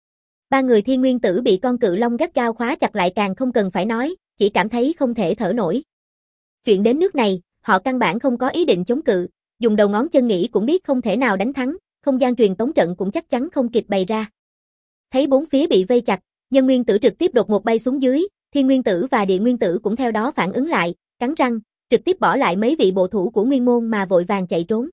Ba người Thiên Nguyên Tử bị con cự long gắt gao khóa chặt lại càng không cần phải nói, chỉ cảm thấy không thể thở nổi. Chuyện đến nước này, họ căn bản không có ý định chống cự, dùng đầu ngón chân nghĩ cũng biết không thể nào đánh thắng, không gian truyền tống trận cũng chắc chắn không kịp bày ra. Thấy bốn phía bị vây chặt, Nhân Nguyên Tử trực tiếp đột ngột bay xuống dưới, Thiên Nguyên Tử và Địa Nguyên Tử cũng theo đó phản ứng lại, cắn răng, trực tiếp bỏ lại mấy vị bộ thủ của Nguyên môn mà vội vàng chạy trốn.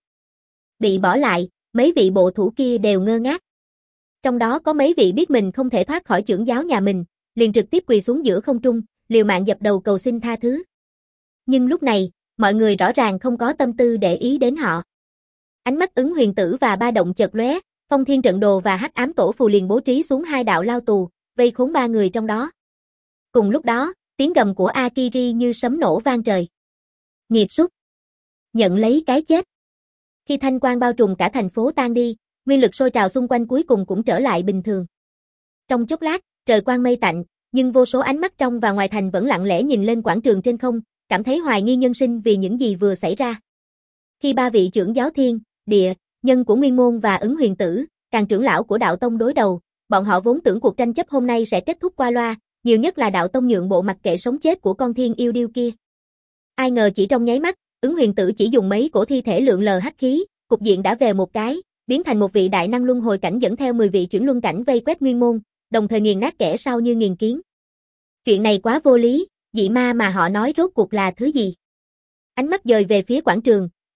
Bị bỏ lại, mấy vị bộ thủ kia đều ngơ ngác. Trong đó có mấy vị biết mình không thể thoát khỏi chưởng giáo nhà mình, liền trực tiếp quỳ xuống giữa không trung, liều mạng dập đầu cầu xin tha thứ. Nhưng lúc này, mọi người rõ ràng không có tâm tư để ý đến họ. Ánh mắt Ứng Huyền Tử và Ba Động chợt lóe, Phong Thiên Trận Đồ và Hắc Ám Tổ Phù liền bố trí xuống hai đạo lao tù, vây khốn ba người trong đó. Cùng lúc đó, tiếng gầm của Akiri như sấm nổ vang trời. Nghiệp súc, nhận lấy cái chết. Khi thanh quang bao trùm cả thành phố tan đi, nguyên lực sôi trào xung quanh cuối cùng cũng trở lại bình thường. Trong chốc lát, trời quang mây tạnh, nhưng vô số ánh mắt trong và ngoài thành vẫn lặng lẽ nhìn lên quảng trường trên không, cảm thấy hoài nghi nhân sinh vì những gì vừa xảy ra. Khi ba vị trưởng giáo Thiên, Địa, Nhân của Nguyên môn và Ứng Huyền Tử, càng trưởng lão của đạo tông đối đầu, bọn họ vốn tưởng cuộc tranh chấp hôm nay sẽ kết thúc qua loa, nhiều nhất là đạo tông nhượng bộ mặc kệ sống chết của con thiên yêu điêu kia. Ai ngờ chỉ trong nháy mắt, Ứng Huyền Tử chỉ dùng mấy cổ thi thể lượn lờ hắc khí, cục diện đã về một cái, biến thành một vị đại năng luân hồi cảnh dẫn theo 10 vị chuyển luân cảnh vây quét Nguyên môn, đồng thời nghiền nát kẻ sau như nghiền kiến. Chuyện này quá vô lý, dị ma mà họ nói rốt cuộc là thứ gì? Ánh mắt dời về phía quảng trường,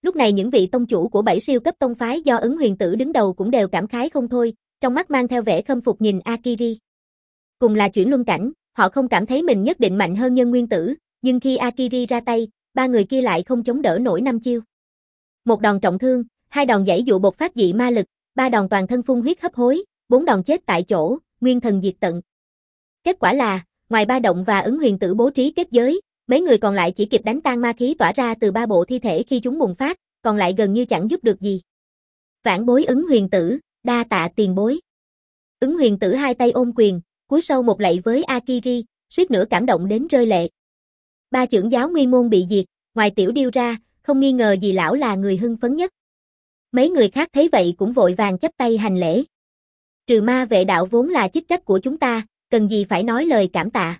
Lúc này những vị tông chủ của 7 siêu cấp tông phái do Ứng Huyền Tử đứng đầu cũng đều cảm khái không thôi, trong mắt mang theo vẻ khâm phục nhìn Akiri. Cùng là chuyển luân cảnh, họ không cảm thấy mình nhất định mạnh hơn Nhân Nguyên Tử, nhưng khi Akiri ra tay, ba người kia lại không chống đỡ nổi 5 chiêu. Một đòn trọng thương, 2 đòn giãy dụ bộc phát dị ma lực, 3 đòn toàn thân phun huyết hấp hối, 4 đòn chết tại chỗ, nguyên thần diệt tận. Kết quả là, ngoài Ba Động và Ứng Huyền Tử bố trí kết giới, mấy người còn lại chỉ kịp đánh tan ma khí tỏa ra từ 3 bộ thi thể khi chúng bùng phát, còn lại gần như chẳng giúp được gì. Vãn bối Ứng Huyền Tử, đa tạ tiền bối. Ứng Huyền Tử 2 tay ôm quyền, cúi sâu một lạy với Akiri, suýt nữa cảm động đến rơi lệ. 3 trưởng giáo Nguyên môn bị diệt, ngoài Tiểu Điêu ra, không nghi ngờ gì lão là người hưng phấn nhất. Mấy người khác thấy vậy cũng vội vàng chắp tay hành lễ. Trừ ma vệ đạo vốn là chức trách của chúng ta, cần gì phải nói lời cảm tạ.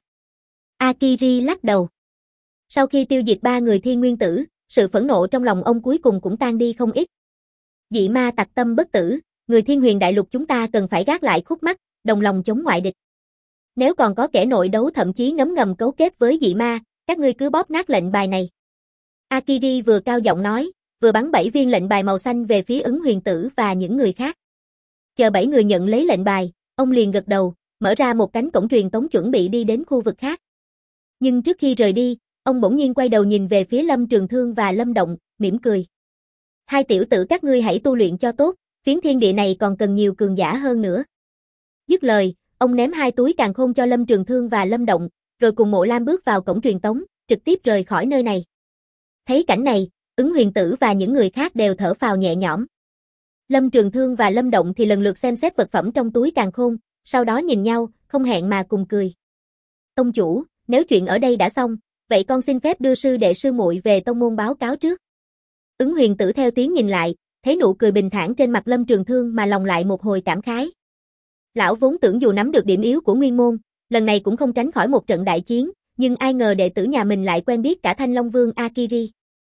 Akiri lắc đầu. Sau khi tiêu diệt 3 người Thiên Nguyên Tử, sự phẫn nộ trong lòng ông cuối cùng cũng tan đi không ít. Dị ma tặc tâm bất tử, người Thiên Huyền Đại Lục chúng ta cần phải gác lại khúc mắc, đồng lòng chống ngoại địch. Nếu còn có kẻ nội đấu thậm chí ngấm ngầm cấu kết với dị ma, các ngươi cứ bóp nát lệnh bài này. Akiri vừa cao giọng nói, vừa bắn 7 viên lệnh bài màu xanh về phía Ứng Huyền Tử và những người khác. Chờ 7 người nhận lấy lệnh bài, ông liền gật đầu, mở ra một cánh cổng truyền tống chuẩn bị đi đến khu vực khác. Nhưng trước khi rời đi, ông bỗng nhiên quay đầu nhìn về phía Lâm Trường Thương và Lâm Động, mỉm cười. 2 tiểu tử các ngươi hãy tu luyện cho tốt, phiến thiên địa này còn cần nhiều cường giả hơn nữa. Dứt lời, ông ném 2 túi càn khôn cho Lâm Trường Thương và Lâm Động, rồi cùng Mộ Lam bước vào cổng truyền tống, trực tiếp rời khỏi nơi này. Thấy cảnh này, Ứng Huyền Tử và những người khác đều thở phào nhẹ nhõm. Lâm Trường Thương và Lâm Động thì lần lượt xem xét vật phẩm trong túi càn khôn, sau đó nhìn nhau, không hẹn mà cùng cười. Tông chủ, nếu chuyện ở đây đã xong, vậy con xin phép đưa sư đệ sư muội về tông môn báo cáo trước. Ứng Huyền Tử theo tiếng nhìn lại, thấy nụ cười bình thản trên mặt Lâm Trường Thương mà lòng lại một hồi cảm khái. Lão vốn tưởng dù nắm được điểm yếu của nguyên môn, lần này cũng không tránh khỏi một trận đại chiến, nhưng ai ngờ đệ tử nhà mình lại quen biết cả Thanh Long Vương Akiri.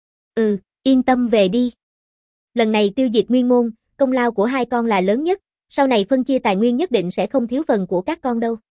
Yên tâm về đi. Lần này tiêu diệt nguyên môn, công lao của 2 con là lớn nhất, sau này phân chia tài nguyên nhất định sẽ không thiếu phần của các con đâu.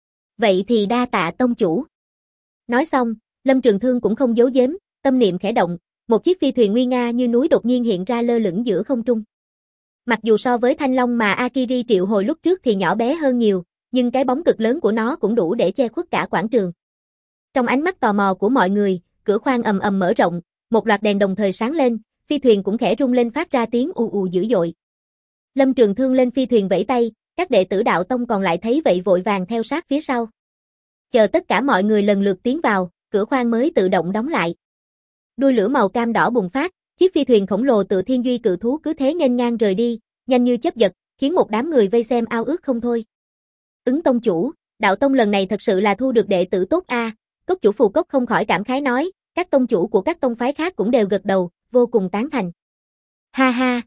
Vậy thì đa tạ tông chủ. Nói xong, Lâm Trường Thương cũng không giấu giếm, tâm niệm khẽ động, một chiếc phi thuyền nguy nga như núi đột nhiên hiện ra lơ lửng giữa không trung. Mặc dù so với Thanh Long mà Akiri triệu hồi lúc trước thì nhỏ bé hơn nhiều, nhưng cái bóng cực lớn của nó cũng đủ để che khuất cả quảng trường. Trong ánh mắt tò mò của mọi người, cửa khoang ầm ầm mở rộng, một loạt đèn đồng thời sáng lên, phi thuyền cũng khẽ rung lên phát ra tiếng ù ù dữ dội. Lâm Trường Thương lên phi thuyền vẫy tay, các đệ tử đạo tông còn lại thấy vậy vội vàng theo sát phía sau. Chờ tất cả mọi người lần lượt tiến vào, cửa khoang mới tự động đóng lại. Đuôi lửa màu cam đỏ bùng phát, chiếc phi thuyền khổng lồ tựa thiên duy cự thú cứ thế nghênh ngang rời đi, nhanh như chớp giật, khiến một đám người vây xem ao ước không thôi. Ứng tông chủ, đạo tông lần này thật sự là thu được đệ tử tốt a. Cốc chủ Phù Cốc không khỏi cảm khái nói, các tông chủ của các tông phái khác cũng đều gật đầu, vô cùng tán thành. Ha ha,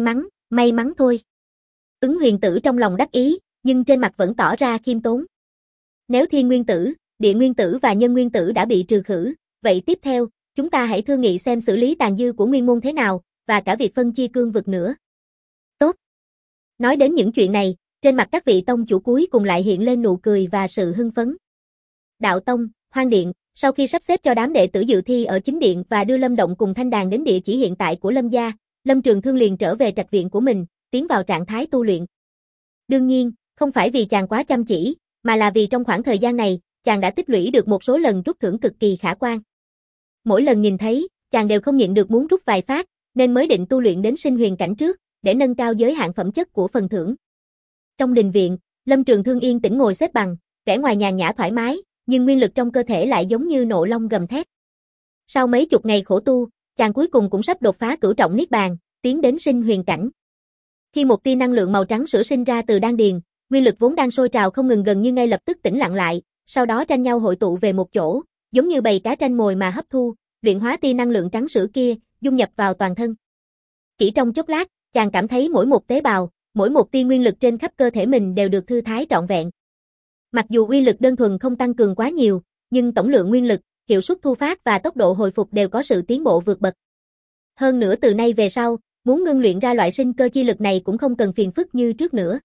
may mắn thôi. Ứng Huyền Tử trong lòng đắc ý, nhưng trên mặt vẫn tỏ ra khiêm tốn. Nếu Thiên Nguyên Tử, Địa Nguyên Tử và Nhân Nguyên Tử đã bị trừ khử, vậy tiếp theo, chúng ta hãy thương nghị xem xử lý tàn dư của nguyên môn thế nào, và cả việc phân chia cương vực nữa. Tốt. Nói đến những chuyện này, trên mặt các vị tông chủ cuối cùng lại hiện lên nụ cười và sự hưng phấn. Đạo tông, Hoang Điện, sau khi sắp xếp cho đám đệ tử dự thi ở chính điện và đưa Lâm Động cùng Thanh Đàn đến địa chỉ hiện tại của Lâm gia, Lâm Trường Thương liền trở về trạch viện của mình, tiến vào trạng thái tu luyện. Đương nhiên, không phải vì chàng quá chăm chỉ, mà là vì trong khoảng thời gian này, chàng đã tích lũy được một số lần rút thưởng cực kỳ khả quan. Mỗi lần nhìn thấy, chàng đều không nhịn được muốn rút vài phát, nên mới định tu luyện đến sinh huyền cảnh trước, để nâng cao giới hạn phẩm chất của phần thưởng. Trong đình viện, Lâm Trường Thương yên tĩnh ngồi xếp bằng, vẻ ngoài nhàn nhã thoải mái, nhưng nguyên lực trong cơ thể lại giống như nộ long gầm thét. Sau mấy chục ngày khổ tu, chàng cuối cùng cũng sắp đột phá cửu trọng niết bàn, tiến đến sinh huyền cảnh. Khi một tia năng lượng màu trắng sữa sinh ra từ đan điền, nguyên lực vốn đang sôi trào không ngừng gần như ngay lập tức tĩnh lặng lại, sau đó tranh nhau hội tụ về một chỗ, giống như bầy cá tranh mồi mà hấp thu, luyện hóa tia năng lượng trắng sữa kia, dung nhập vào toàn thân. Chỉ trong chốc lát, chàng cảm thấy mỗi một tế bào, mỗi một tia nguyên lực trên khắp cơ thể mình đều được thư thái trọn vẹn. Mặc dù uy lực đơn thuần không tăng cường quá nhiều, nhưng tổng lượng nguyên lực, hiệu suất thu phát và tốc độ hồi phục đều có sự tiến bộ vượt bậc. Hơn nữa từ nay về sau, muốn ngưng luyện ra loại sinh cơ chi lực này cũng không cần phiền phức như trước nữa.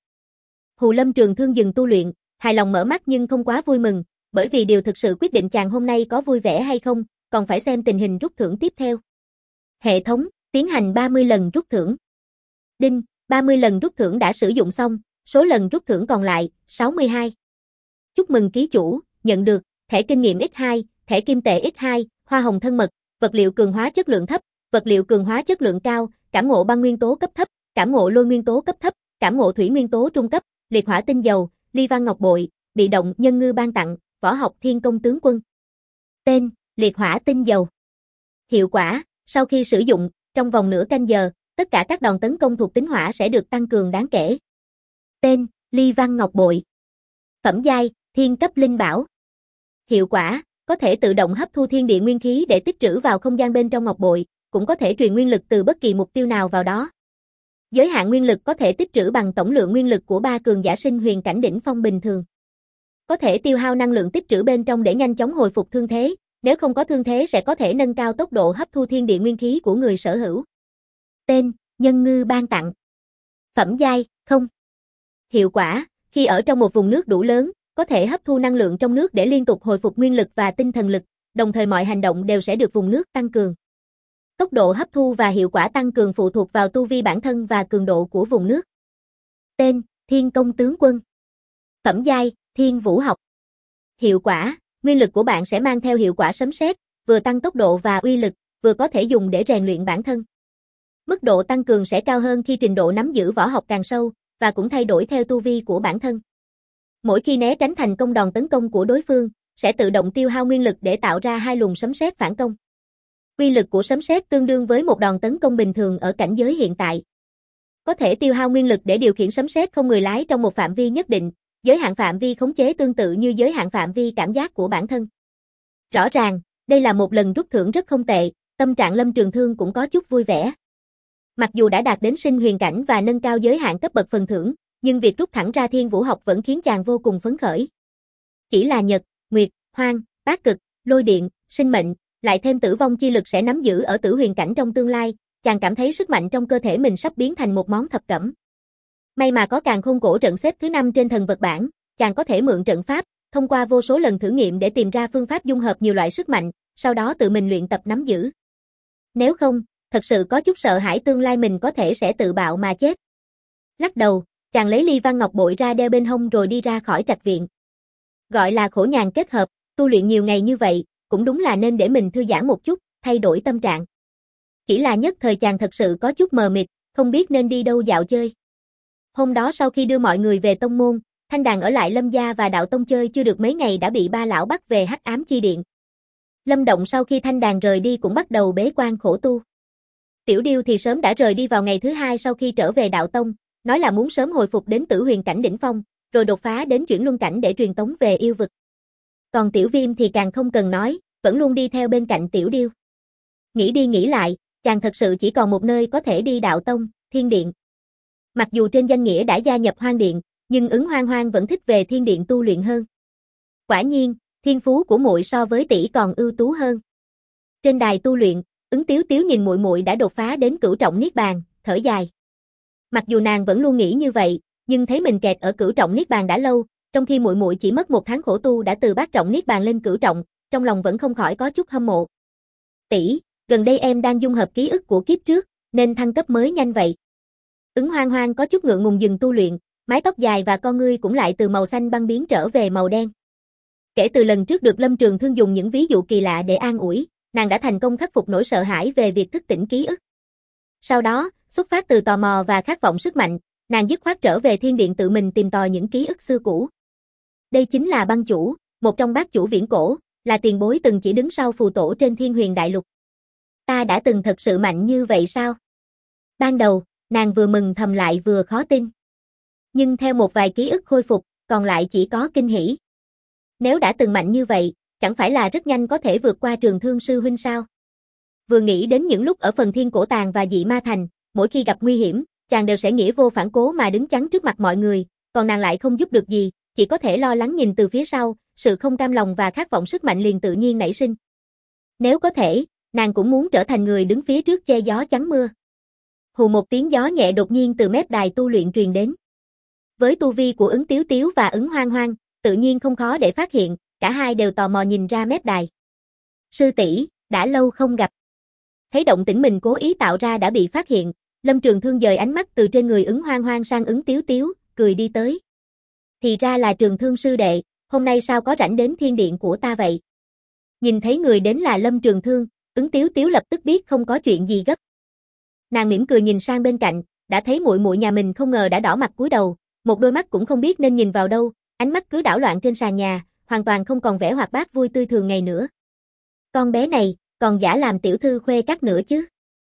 Hù Lâm Trường Thương dừng tu luyện, hài lòng mở mắt nhưng không quá vui mừng, bởi vì điều thực sự quyết định chàng hôm nay có vui vẻ hay không, còn phải xem tình hình rút thưởng tiếp theo. Hệ thống, Tiến hành 30 lần rút thưởng. Đinh, 30 lần rút thưởng đã sử dụng xong, số lần rút thưởng còn lại, 62. Chúc mừng ký chủ, nhận được, thẻ kinh nghiệm X2, thẻ kim tệ X2, hoa hồng thân mật, vật liệu cường hóa chất lượng thấp, vật liệu cường hóa chất lượng cao, cảm ngộ băng nguyên tố cấp thấp, cảm ngộ lôi nguyên tố cấp thấp, cảm ngộ thủy nguyên tố trung cấp, liệt hỏa tinh dầu, ly văn ngọc bội, bị động nhân ngư ban tặng, võ học thiên công tướng quân. Tên, liệt hỏa tinh dầu. Hiệu quả, sau khi sử dụng, trong vòng nửa canh giờ, tất cả các đòn tấn công thuộc tính hỏa sẽ được tăng cường đáng kể. Tên, ly văn ngọc bội. Phẩm giai, thiên cấp linh bảo. Hiệu quả, có thể tự động hấp thu thiên địa nguyên khí để tích trữ vào không gian bên trong ngọc bội, cũng có thể truyền nguyên lực từ bất kỳ mục tiêu nào vào đó. Giới hạn nguyên lực có thể tích trữ bằng tổng lượng nguyên lực của 3 cường giả sinh huyền cảnh đỉnh phong bình thường. Có thể tiêu hao năng lượng tích trữ bên trong để nhanh chóng hồi phục thương thế, nếu không có thương thế sẽ có thể nâng cao tốc độ hấp thu thiên địa nguyên khí của người sở hữu. Tên, nhân ngư ban tặng. Phẩm giai, không. Hiệu quả, khi ở trong một vùng nước đủ lớn, có thể hấp thu năng lượng trong nước để liên tục hồi phục nguyên lực và tinh thần lực, đồng thời mọi hành động đều sẽ được vùng nước tăng cường. Tốc độ hấp thu và hiệu quả tăng cường phụ thuộc vào tu vi bản thân và cường độ của vùng nước. Tên, thiên công tướng quân. Phẩm giai, thiên vũ học. Hiệu quả, nguyên lực của bạn sẽ mang theo hiệu quả sấm sét, vừa tăng tốc độ và uy lực, vừa có thể dùng để rèn luyện bản thân. Mức độ tăng cường sẽ cao hơn khi trình độ nắm giữ võ học càng sâu, và cũng thay đổi theo tu vi của bản thân. Mỗi khi né tránh thành công đòn tấn công của đối phương, sẽ tự động tiêu hao nguyên lực để tạo ra 2 luồng sấm sét phản công. Uy lực của sấm sét tương đương với một đòn tấn công bình thường ở cảnh giới hiện tại. Có thể tiêu hao nguyên lực để điều khiển sấm sét không người lái trong một phạm vi nhất định, giới hạn phạm vi khống chế tương tự như giới hạn phạm vi cảm giác của bản thân. Rõ ràng, đây là một lần rút thưởng rất không tệ, tâm trạng Lâm Trường Thương cũng có chút vui vẻ. Mặc dù đã đạt đến sinh huyền cảnh và nâng cao giới hạn cấp bậc phần thưởng, nhưng việc rút thẳng ra thiên vũ học vẫn khiến chàng vô cùng phấn khởi. Chỉ là nhật, nguyệt, hoang, bát cực, lôi điện, sinh mệnh, lại thêm tử vong chi lực sẽ nắm giữ ở tử huyền cảnh trong tương lai, chàng cảm thấy sức mạnh trong cơ thể mình sắp biến thành một món thập cẩm. May mà có càn khôn cổ trận xếp thứ 5 trên thần vật bảng, chàng có thể mượn trận pháp, thông qua vô số lần thử nghiệm để tìm ra phương pháp dung hợp nhiều loại sức mạnh, sau đó tự mình luyện tập nắm giữ. Nếu không, thật sự có chút sợ hãi tương lai mình có thể sẽ tự bạo mà chết. Lắc đầu, chàng lấy ly văn ngọc bội ra đeo bên hông rồi đi ra khỏi trạch viện. Gọi là khổ nhàn kết hợp, tu luyện nhiều ngày như vậy, cũng đúng là nên để mình thư giãn một chút, thay đổi tâm trạng. Chỉ là nhất thời chàng thật sự có chút mờ mịt, không biết nên đi đâu dạo chơi. Hôm đó sau khi đưa mọi người về tông môn, Thanh Đàn ở lại Lâm gia và Đạo Tông chơi chưa được mấy ngày đã bị ba lão bắt về Hắc Ám Chi Điện. Lâm Động sau khi Thanh Đàn rời đi cũng bắt đầu bế quan khổ tu. Tiểu Điêu thì sớm đã rời đi vào ngày thứ 2 sau khi trở về Đạo Tông, nói là muốn sớm hồi phục đến tử huyền cảnh đỉnh phong, rồi đột phá đến chuyển luân cảnh để truyền tống về yêu vực. Còn Tiểu Viêm thì càng không cần nói, vẫn luôn đi theo bên cạnh Tiểu Điêu. Nghĩ đi nghĩ lại, chàng thật sự chỉ còn một nơi có thể đi Đạo Tông, Thiên Điện. Mặc dù trên danh nghĩa đã gia nhập Hoang Điện, nhưng Ứng Hoang Hoang vẫn thích về Thiên Điện tu luyện hơn. Quả nhiên, thiên phú của muội so với tỷ còn ưu tú hơn. Trên đài tu luyện, Ứng Tiếu Tiếu nhìn muội muội đã đột phá đến cửu trọng niết bàn, thở dài. Mặc dù nàng vẫn luôn nghĩ như vậy, nhưng thấy mình kẹt ở cửu trọng niết bàn đã lâu, trong khi muội muội chỉ mất 1 tháng khổ tu đã từ bát trọng niết bàn lên cửu trọng, trong lòng vẫn không khỏi có chút hâm mộ. Tỷ, gần đây em đang dung hợp ký ức của kiếp trước, nên thăng cấp mới nhanh vậy. Ứng Hoang Hoang có chút ngượng ngùng dừng tu luyện, mái tóc dài và con ngươi cũng lại từ màu xanh băng biến trở về màu đen. Kể từ lần trước được Lâm Trường Thương dùng những ví dụ kỳ lạ để an ủi, nàng đã thành công khắc phục nỗi sợ hãi về việc thức tỉnh ký ức. Sau đó, xuất phát từ tò mò và khát vọng sức mạnh, nàng dứt khoát trở về Thiên Điện tự mình tìm tòi những ký ức xưa cũ. Đây chính là băng chủ, một trong bát chủ viễn cổ, là tiền bối từng chỉ đứng sau phù tổ trên Thiên Huyền Đại Lục. Ta đã từng thật sự mạnh như vậy sao? Ban đầu, nàng vừa mừng thầm lại vừa khó tin. Nhưng theo một vài ký ức khôi phục, còn lại chỉ có kinh hỉ. Nếu đã từng mạnh như vậy, chẳng phải là rất nhanh có thể vượt qua Trường Thương sư huynh sao? Vừa nghĩ đến những lúc ở phần Thiên Cổ Tàng và Dị Ma Thành, mỗi khi gặp nguy hiểm, chàng đều sẽ nghĩa vô phản cố mà đứng chắn trước mặt mọi người, còn nàng lại không giúp được gì, chỉ có thể lo lắng nhìn từ phía sau, sự không cam lòng và khát vọng sức mạnh liền tự nhiên nảy sinh. Nếu có thể, nàng cũng muốn trở thành người đứng phía trước che gió chắn mưa. Hù một tiếng gió nhẹ đột nhiên từ mép đài tu luyện truyền đến. Với tu vi của Ứng Tiếu Tiếu và Ứng Hoang Hoang, tự nhiên không khó để phát hiện, cả hai đều tò mò nhìn ra mép đài. Sư tỷ, đã lâu không gặp. Thấy động tĩnh mình cố ý tạo ra đã bị phát hiện, Lâm Trường Thương dời ánh mắt từ trên người Ứng Hoang Hoang sang Ứng Tiếu Tiếu, cười đi tới. Thì ra là Trường Thương sư đệ, hôm nay sao có rảnh đến thiên điện của ta vậy? Nhìn thấy người đến là Lâm Trường Thương, Ứng Tiếu Tiếu lập tức biết không có chuyện gì gấp. Nàng mỉm cười nhìn sang bên cạnh, đã thấy muội muội nhà mình không ngờ đã đỏ mặt cúi đầu, một đôi mắt cũng không biết nên nhìn vào đâu, ánh mắt cứ đảo loạn trên sàn nhà, hoàn toàn không còn vẻ hoạt bát vui tươi thường ngày nữa. Con bé này, còn giả làm tiểu thư khuê các nữa chứ.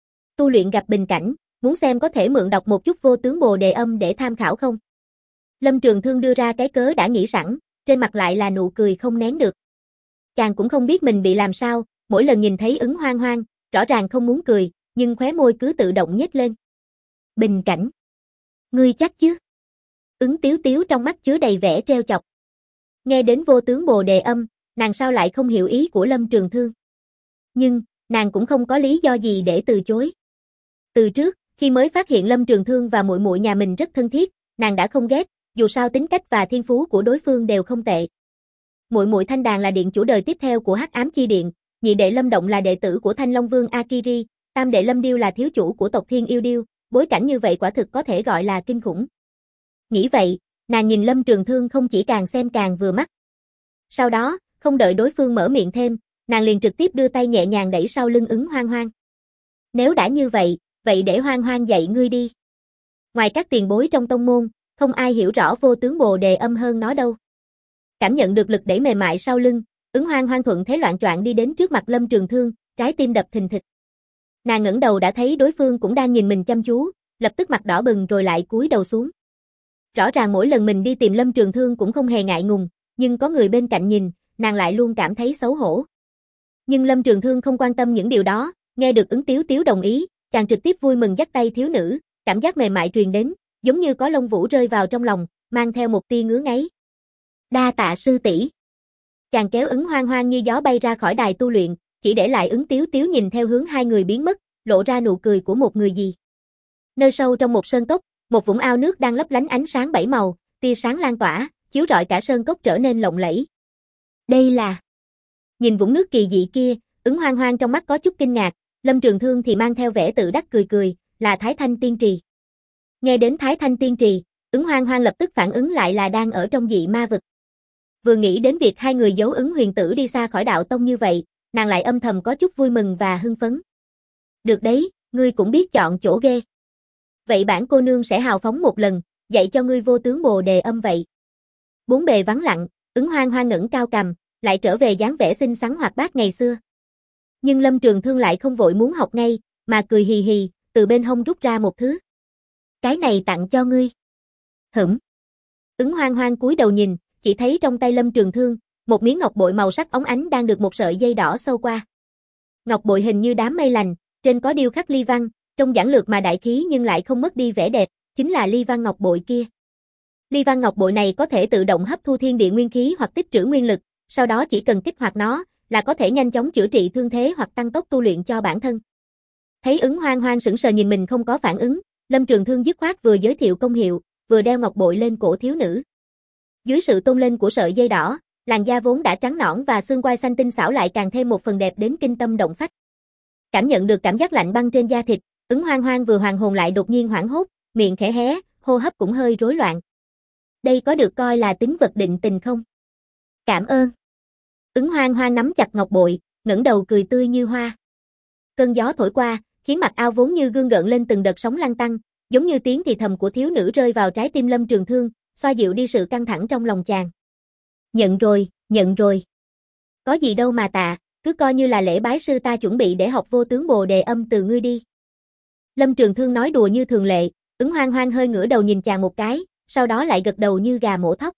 Tu luyện gặp bình cảnh, muốn xem có thể mượn đọc một chút Vô Tướng Bồ Đề Âm để tham khảo không? Lâm Trường Thương đưa ra cái cớ đã nghĩ sẵn, trên mặt lại là nụ cười không nén được. Chàng cũng không biết mình bị làm sao, mỗi lần nhìn thấy Ứng Hoang Hoang, rõ ràng không muốn cười, nhưng khóe môi cứ tự động nhếch lên. Bình cảnh. Ngươi chắc chứ? Ứng Tiếu Tiếu trong mắt chứa đầy vẻ trêu chọc. Nghe đến Vô Tướng Bồ Đề Âm, nàng sao lại không hiểu ý của Lâm Trường Thương. Nhưng, nàng cũng không có lý do gì để từ chối. Từ trước, khi mới phát hiện Lâm Trường Thương và muội muội nhà mình rất thân thiết, nàng đã không ghét, dù sao tính cách và thiên phú của đối phương đều không tệ. Muội muội Thanh Đàn là điện chủ đời tiếp theo của Hắc Ám Chi Điện, nhị đệ Lâm Động là đệ tử của Thanh Long Vương Akiri, tam đệ Lâm Điêu là thiếu chủ của tộc Thiên Yêu Điêu, bối cảnh như vậy quả thực có thể gọi là kinh khủng. Nghĩ vậy, nàng nhìn Lâm Trường Thương không chỉ càng xem càng vừa mắt. Sau đó, không đợi đối phương mở miệng thêm, nàng liền trực tiếp đưa tay nhẹ nhàng đẩy sau lưng Ứng Hoang Hoang. Nếu đã như vậy, vậy để Hoang Hoang dạy ngươi đi. Ngoài các tiền bối trong tông môn, không ai hiểu rõ Vô Tướng Bồ Đề Âm hơn nó đâu. Cảm nhận được lực đẩy mềm mại sau lưng, Ứng Hoang Hoang thuận thế loạng choạng đi đến trước mặt Lâm Trường Thương, trái tim đập thình thịch. Nàng ngẩng đầu đã thấy đối phương cũng đang nhìn mình chăm chú, lập tức mặt đỏ bừng rồi lại cúi đầu xuống. Rõ ràng mỗi lần mình đi tìm Lâm Trường Thương cũng không hề ngại ngùng, nhưng có người bên cạnh nhìn, nàng lại luôn cảm thấy xấu hổ. Nhưng Lâm Trường Thương không quan tâm những điều đó, nghe được Ứng Tiếu Tiếu đồng ý, chàng trực tiếp vui mừng dắt tay thiếu nữ, cảm giác mềm mại truyền đến, giống như có lông vũ rơi vào trong lòng, mang theo một tia ngứa ngáy. Đa tạ sư tỷ. Chàng kéo Ứng Hoang Hoang như gió bay ra khỏi đài tu luyện, chỉ để lại Ứng Tiếu Tiếu nhìn theo hướng hai người biến mất, lộ ra nụ cười của một người gì. Nơi sâu trong một sơn cốc, một vũng ao nước đang lấp lánh ánh sáng bảy màu, tia sáng lan tỏa, chiếu rọi cả sơn cốc trở nên lộng lẫy. Đây là... Nhìn vũng nước kỳ dị kia, Ứng Hoang Hoang trong mắt có chút kinh ngạc, Lâm Trường Thương thì mang theo vẻ tự đắc cười cười, là Thái Thanh Tiên Trì. Nghe đến Thái Thanh Tiên Trì, Ứng Hoang Hoang lập tức phản ứng lại là đang ở trong dị ma vực. Vừa nghĩ đến việc hai người giấu Ứng Huyền Tử đi xa khỏi đạo tông như vậy, nàng lại âm thầm có chút vui mừng và hưng phấn. Được đấy, ngươi cũng biết chọn chỗ ghê. Vậy bản cô nương sẽ hào phóng một lần, dạy cho ngươi Vô Tướng Bồ Đề Âm vậy. Bốn bề vắng lặng, Ứng Hoang Hoang ngẩng cao cằm, lại trở về dáng vẻ xinh xắn hoạt bát ngày xưa. Nhưng Lâm Trường Thương lại không vội muốn học ngay, mà cười hì hì, từ bên hông rút ra một thứ. Cái này tặng cho ngươi. Hửm. Ứng Hoang Hoang cúi đầu nhìn, chỉ thấy trong tay Lâm Trường Thương, một miếng ngọc bội màu sắc óng ánh đang được một sợi dây đỏ sâu qua. Ngọc bội hình như đám mây lành, trên có điêu khắc ly văn, trông giản lược mà đại khí nhưng lại không mất đi vẻ đẹp, chính là ly văn ngọc bội kia. Ly văn ngọc bội này có thể tự động hấp thu thiên địa nguyên khí hoặc tích trữ nguyên lực, sau đó chỉ cần kích hoạt nó là có thể nhanh chóng chữa trị thương thế hoặc tăng tốc tu luyện cho bản thân. Thấy Ứng Hoang Hoang sững sờ nhìn mình không có phản ứng, Lâm Trường Thương dứt khoát vừa giới thiệu công hiệu, vừa đeo ngọc bội lên cổ thiếu nữ. Dưới sự tôn lên của sợi dây đỏ, làn da vốn đã trắng nõn và xương quai xanh tinh xảo lại càng thêm một phần đẹp đến kinh tâm động phách. Cảm nhận được cảm giác lạnh băng trên da thịt, Ứng Hoang Hoang vừa hoàn hồn lại đột nhiên hoảng hốt, miệng khẽ hé, hô hấp cũng hơi rối loạn. Đây có được coi là tính vật định tình không? Cảm ơn. Ứng Hoang Hoang nắm chặt ngọc bội, ngẩng đầu cười tươi như hoa. Cơn gió thổi qua, khiến mặt ao vốn như gương gợn lên từng đợt sóng lăn tăn, giống như tiếng thì thầm của thiếu nữ rơi vào trái tim Lâm Trường Thương, xoa dịu đi sự căng thẳng trong lòng chàng. Nhận rồi, nhận rồi. Có gì đâu mà tạ, cứ coi như là lễ bái sư ta chuẩn bị để học Vô Tướng Bồ Đề Âm từ ngươi đi. Lâm Trường Thương nói đùa như thường lệ, Ứng Hoang Hoang hơi ngửa đầu nhìn chàng một cái, sau đó lại gật đầu như gà mổ thóc.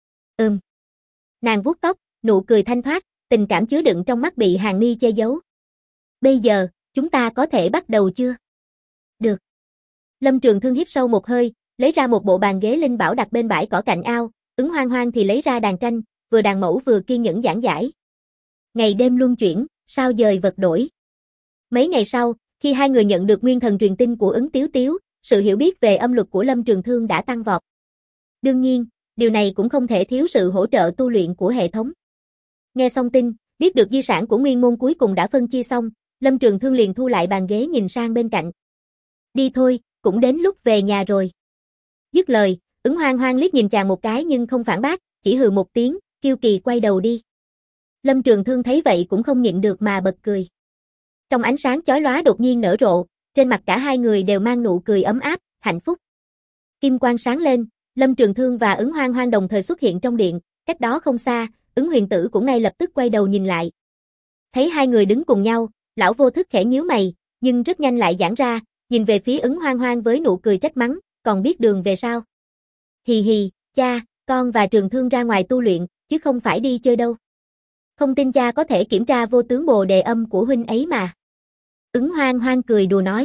Nàng vuốt tóc, nụ cười thanh thoát, tình cảm chứa đựng trong mắt bị hàng mi che giấu. Bây giờ, chúng ta có thể bắt đầu chưa? Được. Lâm Trường Thương hít sâu một hơi, lấy ra một bộ bàn ghế linh bảo đặt bên bãi cỏ cạnh ao, Ứng Hoang Hoang thì lấy ra đàn tranh, vừa đàn mẫu vừa kiên nhẫn giảng giải. Ngày đêm luân chuyển, sao dời vật đổi. Mấy ngày sau, khi hai người nhận được nguyên thần truyền tin của Ứng Tiếu Tiếu, sự hiểu biết về âm luật của Lâm Trường Thương đã tăng vọt. Đương nhiên, điều này cũng không thể thiếu sự hỗ trợ tu luyện của hệ thống. Nghe xong tin, biết được di sản của nguyên môn cuối cùng đã phân chia xong, Lâm Trường Thương liền thu lại bàn ghế nhìn sang bên cạnh. Đi thôi, cũng đến lúc về nhà rồi. Dứt lời, Ứng Hoang Hoang liếc nhìn chàng một cái nhưng không phản bác, chỉ hừ một tiếng, kiêu kỳ quay đầu đi. Lâm Trường Thương thấy vậy cũng không nhịn được mà bật cười. Trong ánh sáng chói lóa đột nhiên nở rộ, trên mặt cả hai người đều mang nụ cười ấm áp, hạnh phúc. Kim quang sáng lên, Lâm Trường Thương và Ứng Hoang Hoang đồng thời xuất hiện trong điện, cách đó không xa, Ứng Huyền Tử cũng ngay lập tức quay đầu nhìn lại. Thấy hai người đứng cùng nhau, lão vô thức khẽ nhíu mày, nhưng rất nhanh lại giãn ra, nhìn về phía Ứng Hoang Hoang với nụ cười trách mắng, còn biết đường về sao? Hì hì, cha, con và Trường Thương ra ngoài tu luyện, chứ không phải đi chơi đâu. Không tin cha có thể kiểm tra vô tướng bồ đề âm của huynh ấy mà. Ứng Hoang Hoang cười đùa nói.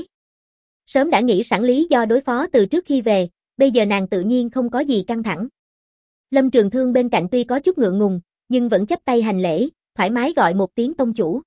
Sớm đã nghĩ sẵn lý do đối phó từ trước khi về, bây giờ nàng tự nhiên không có gì căng thẳng. Lâm Trường Thương bên cạnh tuy có chút ngượng ngùng, nhưng vẫn chắp tay hành lễ, thoải mái gọi một tiếng tông chủ.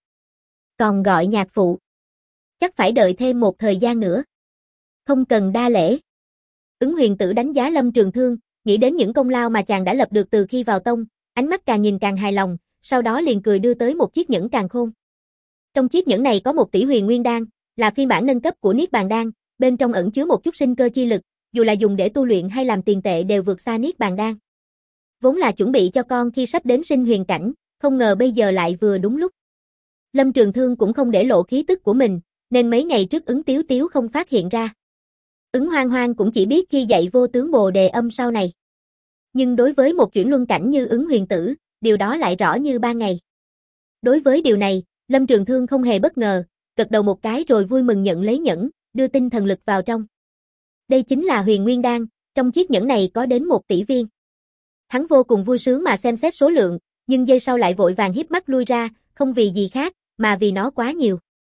Còn gọi nhạc phụ. Chắc phải đợi thêm một thời gian nữa. Không cần đa lễ. Ứng Huyền Tử đánh giá Lâm Trường Thương, nghĩ đến những công lao mà chàng đã lập được từ khi vào tông, ánh mắt càng nhìn càng hài lòng, sau đó liền cười đưa tới một chiếc nhẫn càn khôn. Trong chiếc nhẫn này có 1 tỷ huyền nguyên đan, là phiên bản nâng cấp của Niết Bàn đan, bên trong ẩn chứa một chút sinh cơ chi lực, dù là dùng để tu luyện hay làm tiền tệ đều vượt xa Niết Bàn đan. Vốn là chuẩn bị cho con khi sắp đến sinh huyền cảnh, không ngờ bây giờ lại vừa đúng lúc. Lâm Trường Thương cũng không để lộ khí tức của mình, nên mấy ngày trước Ứng Tiếu Tiếu không phát hiện ra. Ứng Hoang Hoang cũng chỉ biết khi dạy vô tướng bồ đề âm sau này. Nhưng đối với một chuyển luân cảnh như Ứng Huyền Tử, điều đó lại rõ như ban ngày. Đối với điều này, Lâm Trường Thương không hề bất ngờ, gật đầu một cái rồi vui mừng nhận lấy nhẫn, đưa tinh thần lực vào trong. Đây chính là huyền nguyên đan, trong chiếc nhẫn này có đến 1 tỷ viên. Hắn vô cùng vui sướng mà xem xét số lượng, nhưng giây sau lại vội vàng híp mắt lui ra, không vì gì khác, mà vì nó quá nhiều.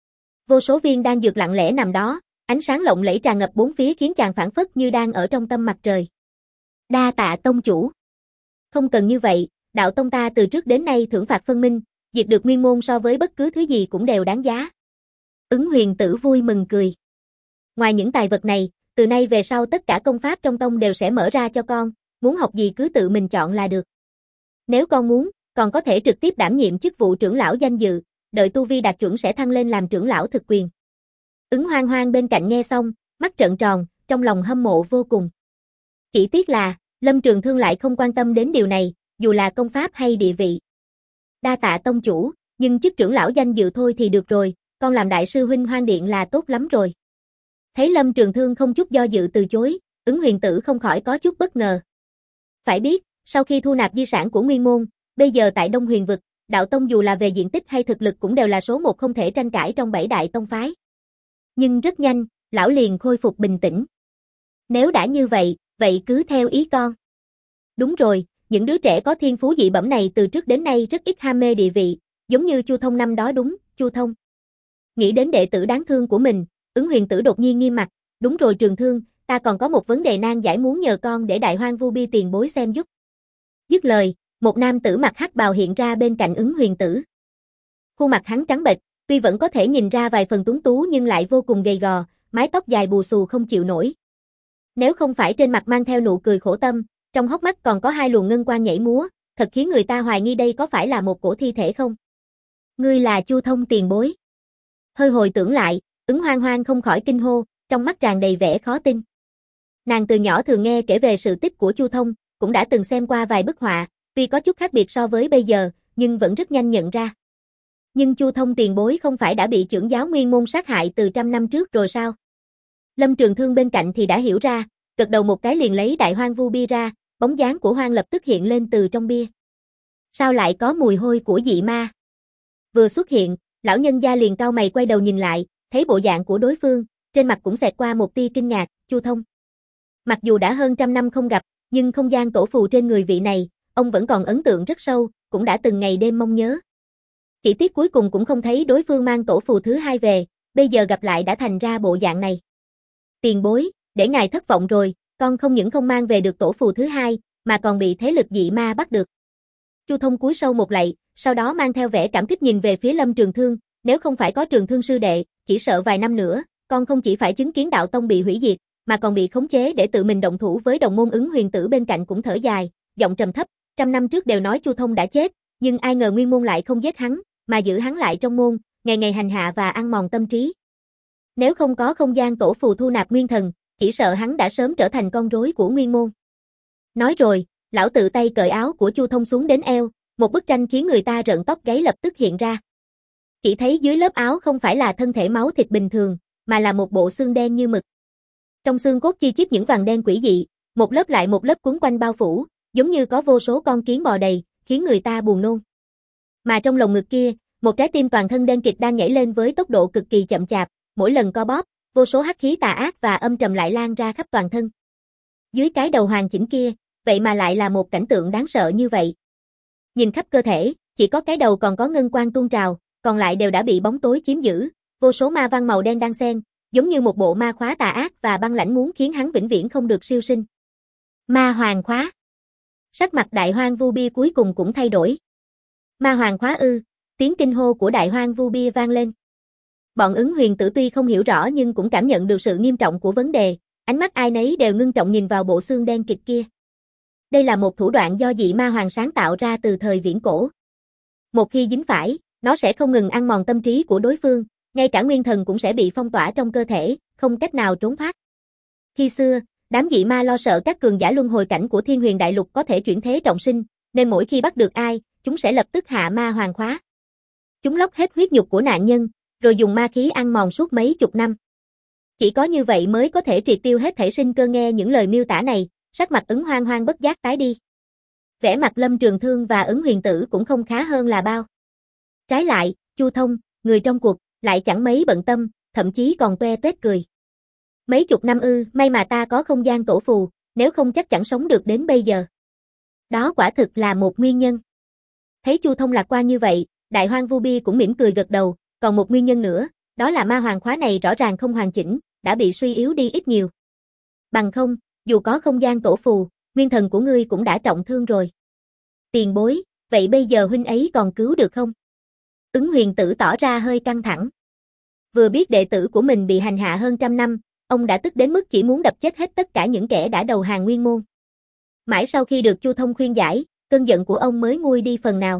Vô số viên đan dược lặng lẽ nằm đó, ánh sáng lộng lẫy tràn ngập bốn phía khiến chàng phảng phất như đang ở trong tâm mặt trời. Đa tạ tông chủ. Không cần như vậy, đạo tông ta từ trước đến nay thưởng phạt phân minh, diệt được nguyên môn so với bất cứ thứ gì cũng đều đáng giá. Ứng Huyền Tử vui mừng cười. Ngoài những tài vật này, từ nay về sau tất cả công pháp trong tông đều sẽ mở ra cho con, muốn học gì cứ tự mình chọn là được. Nếu con muốn, còn có thể trực tiếp đảm nhiệm chức vụ trưởng lão danh dự, đợi tu vi đạt chuẩn sẽ thăng lên làm trưởng lão thực quyền. Ứng Hoang Hoang bên cạnh nghe xong, mắt trợn tròn, trong lòng hâm mộ vô cùng. Chỉ tiếc là, Lâm Trường Thương lại không quan tâm đến điều này, dù là công pháp hay địa vị. Đa tạ tông chủ, nhưng chức trưởng lão danh dự thôi thì được rồi, con làm đại sư huynh Hoang Điện là tốt lắm rồi. Thấy Lâm Trường Thương không chút do dự từ chối, Ứng Huyền Tử không khỏi có chút bất ngờ. Phải biết, sau khi thu nạp di sản của Nguyên Môn, bây giờ tại Đông Huyền Vực, đạo tông dù là về diện tích hay thực lực cũng đều là số 1 không thể tranh cãi trong 7 đại tông phái. Nhưng rất nhanh, lão liền khôi phục bình tĩnh. Nếu đã như vậy, vậy cứ theo ý con. Đúng rồi, những đứa trẻ có thiên phú dị bẩm này từ trước đến nay rất ít ham mê địa vị, giống như Chu Thông năm đó đúng, Chu Thông. Nghĩ đến đệ tử đáng thương của mình, Ứng Huyền Tử đột nhiên nghiêm mặt, đúng rồi Trường Thương, ta còn có một vấn đề nan giải muốn nhờ con để Đại Hoang Vu Bi tiền bối xem giúp. Dứt lời, một nam tử mặc hắc bào hiện ra bên cạnh Ứng Huyền Tử. Khuôn mặt hắn trắng bệch, tuy vẫn có thể nhìn ra vài phần tuấn tú nhưng lại vô cùng gầy gò, mái tóc dài bù xù không chịu nổi. Nếu không phải trên mặt mang theo nụ cười khổ tâm, trong hốc mắt còn có 2 luồng ngân quang nhảy múa, thật khiến người ta hoài nghi đây có phải là một cổ thi thể không? Ngươi là Chu Thông tiền bối. Hơi hồi tưởng lại, Ứng Hoang Hoang không khỏi kinh hô, trong mắt tràn đầy vẻ khó tin. Nàng từ nhỏ thường nghe kể về sự tích của Chu Thông, cũng đã từng xem qua vài bức họa, tuy có chút khác biệt so với bây giờ, nhưng vẫn rất nhanh nhận ra. Nhưng Chu Thông tiền bối không phải đã bị trưởng giáo Nguyên Môn sát hại từ 100 năm trước rồi sao? Lâm Trường Thương bên cạnh thì đã hiểu ra, gật đầu một cái liền lấy Đại Hoang Vu bia ra, bóng dáng của Hoang lập tức hiện lên từ trong bia. Sao lại có mùi hôi của dị ma? Vừa xuất hiện, lão nhân gia liền cau mày quay đầu nhìn lại, thấy bộ dạng của đối phương, trên mặt cũng xẹt qua một tia kinh ngạc, Chu Thông. Mặc dù đã hơn 100 năm không gặp, nhưng không gian tổ phù trên người vị này, ông vẫn còn ấn tượng rất sâu, cũng đã từng ngày đêm mong nhớ. Chỉ tiếc cuối cùng cũng không thấy đối phương mang tổ phù thứ 2 về, bây giờ gặp lại đã thành ra bộ dạng này. Tiền bối, để ngài thất vọng rồi, con không những không mang về được tổ phù thứ 2, mà còn bị thế lực dị ma bắt được. Chu Thông cúi sâu một lạy, sau đó mang theo vẻ cảm kích nhìn về phía Lâm Trường Thương, nếu không phải có Trường Thương sư đệ, chỉ sợ vài năm nữa, con không chỉ phải chứng kiến đạo tông bị hủy diệt, mà còn bị khống chế để tự mình động thủ với đồng môn Ứng Huyền Tử bên cạnh cũng thở dài, giọng trầm thấp, 100 năm trước đều nói Chu Thông đã chết, nhưng ai ngờ Nguyên Môn lại không giết hắn, mà giữ hắn lại trong môn, ngày ngày hành hạ và ăn mòn tâm trí. Nếu không có không gian tổ phù thu nạp nguyên thần, chỉ sợ hắn đã sớm trở thành con rối của nguyên môn. Nói rồi, lão tự tay cởi áo của Chu Thông xuống đến eo, một bức tranh khiến người ta rợn tóc gáy lập tức hiện ra. Chỉ thấy dưới lớp áo không phải là thân thể máu thịt bình thường, mà là một bộ xương đen như mực. Trong xương cốt chi chít những vằn đen quỷ dị, một lớp lại một lớp quấn quanh bao phủ, giống như có vô số con kiến bò đầy, khiến người ta buồn nôn. Mà trong lồng ngực kia, một trái tim toàn thân đen kịt đang nhảy lên với tốc độ cực kỳ chậm chạp, mỗi lần co bóp, vô số hắc khí tà ác và âm trầm lại lan ra khắp toàn thân. Dưới cái đầu hoàn chỉnh kia, vậy mà lại là một cảnh tượng đáng sợ như vậy. Nhìn khắp cơ thể, chỉ có cái đầu còn có ngân quang tuôn trào, còn lại đều đã bị bóng tối chiếm giữ, vô số ma văn màu đen đan xen, giống như một bộ ma khóa tà ác và băng lãnh muốn khiến hắn vĩnh viễn không được siêu sinh. Ma hoàng khóa. Sắc mặt Đại Hoang Vu Bia cuối cùng cũng thay đổi. Ma hoàng khóa ư? Tiếng kinh hô của Đại Hoang Vu Bia vang lên. Bọn Ứng Huyền Tử tuy không hiểu rõ nhưng cũng cảm nhận được sự nghiêm trọng của vấn đề, ánh mắt ai nấy đều ngưng trọng nhìn vào bộ xương đen kịt kia. Đây là một thủ đoạn do dị ma hoàng sáng tạo ra từ thời viễn cổ. Một khi dính phải, nó sẽ không ngừng ăn mòn tâm trí của đối phương, ngay cả nguyên thần cũng sẽ bị phong tỏa trong cơ thể, không cách nào trốn thoát. Khi xưa, đám dị ma lo sợ các cường giả luân hồi cảnh của Thiên Huyền Đại Lục có thể chuyển thế trọng sinh, nên mỗi khi bắt được ai, chúng sẽ lập tức hạ ma hoàng khóa. Chúng lóc hết huyết nhục của nạn nhân, rồi dùng ma khí ăn mòn suốt mấy chục năm. Chỉ có như vậy mới có thể triệt tiêu hết thể sinh cơ. Nghe những lời miêu tả này, sắc mặt Ứng Hoang Hoang bất giác tái đi. Vẻ mặt Lâm Trường Thương và Ứng Huyền Tử cũng không khá hơn là bao. Trái lại, Chu Thông, người trong cuộc, lại chẳng mấy bận tâm, thậm chí còn toe toét cười. Mấy chục năm ư, may mà ta có không gian tổ phù, nếu không chắc chẳng sống được đến bây giờ. Đó quả thực là một nguyên nhân. Thấy Chu Thông lạc quan như vậy, Đại Hoang Vu Bia cũng mỉm cười gật đầu, còn một nguyên nhân nữa, đó là ma hoàng khóa này rõ ràng không hoàn chỉnh, đã bị suy yếu đi ít nhiều. Bằng không, dù có không gian tổ phù, nguyên thần của ngươi cũng đã trọng thương rồi. Tiền bối, vậy bây giờ huynh ấy còn cứu được không? Ứng Huyền Tử tỏ ra hơi căng thẳng. Vừa biết đệ tử của mình bị hành hạ hơn 100 năm, ông đã tức đến mức chỉ muốn đập chết hết tất cả những kẻ đã đầu hàng nguyên môn. Mãi sau khi được Chu Thông khuyên giải, cơn giận của ông mới nguôi đi phần nào.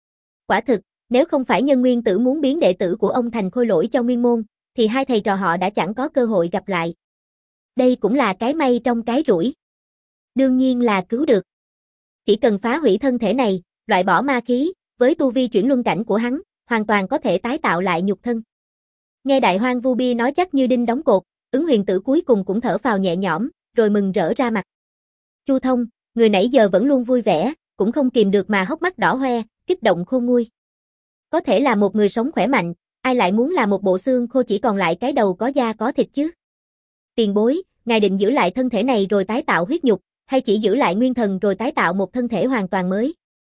Quả thực, nếu không phải Nhân Nguyên Tử muốn biến đệ tử của ông thành khôi lỗi cho nguyên môn, thì hai thầy trò họ đã chẳng có cơ hội gặp lại. Đây cũng là cái may trong cái rủi. Đương nhiên là cứu được. Chỉ cần phá hủy thân thể này, loại bỏ ma khí, với tu vi chuyển luân cảnh của hắn, hoàn toàn có thể tái tạo lại nhục thân. Nghe Đại Hoang Vu Bia nói chắc như đinh đóng cột, Ứng Huyền Tử cuối cùng cũng thở phào nhẹ nhõm, rồi mừng rỡ ra mặt. Chu Thông, người nãy giờ vẫn luôn vui vẻ, cũng không kìm được mà hốc mắt đỏ hoe, kích động khôn nguôi. Có thể là một người sống khỏe mạnh, ai lại muốn là một bộ xương khô chỉ còn lại cái đầu có da có thịt chứ? Tiền bối, ngài định giữ lại thân thể này rồi tái tạo huyết nhục, hay chỉ giữ lại nguyên thần rồi tái tạo một thân thể hoàn toàn mới?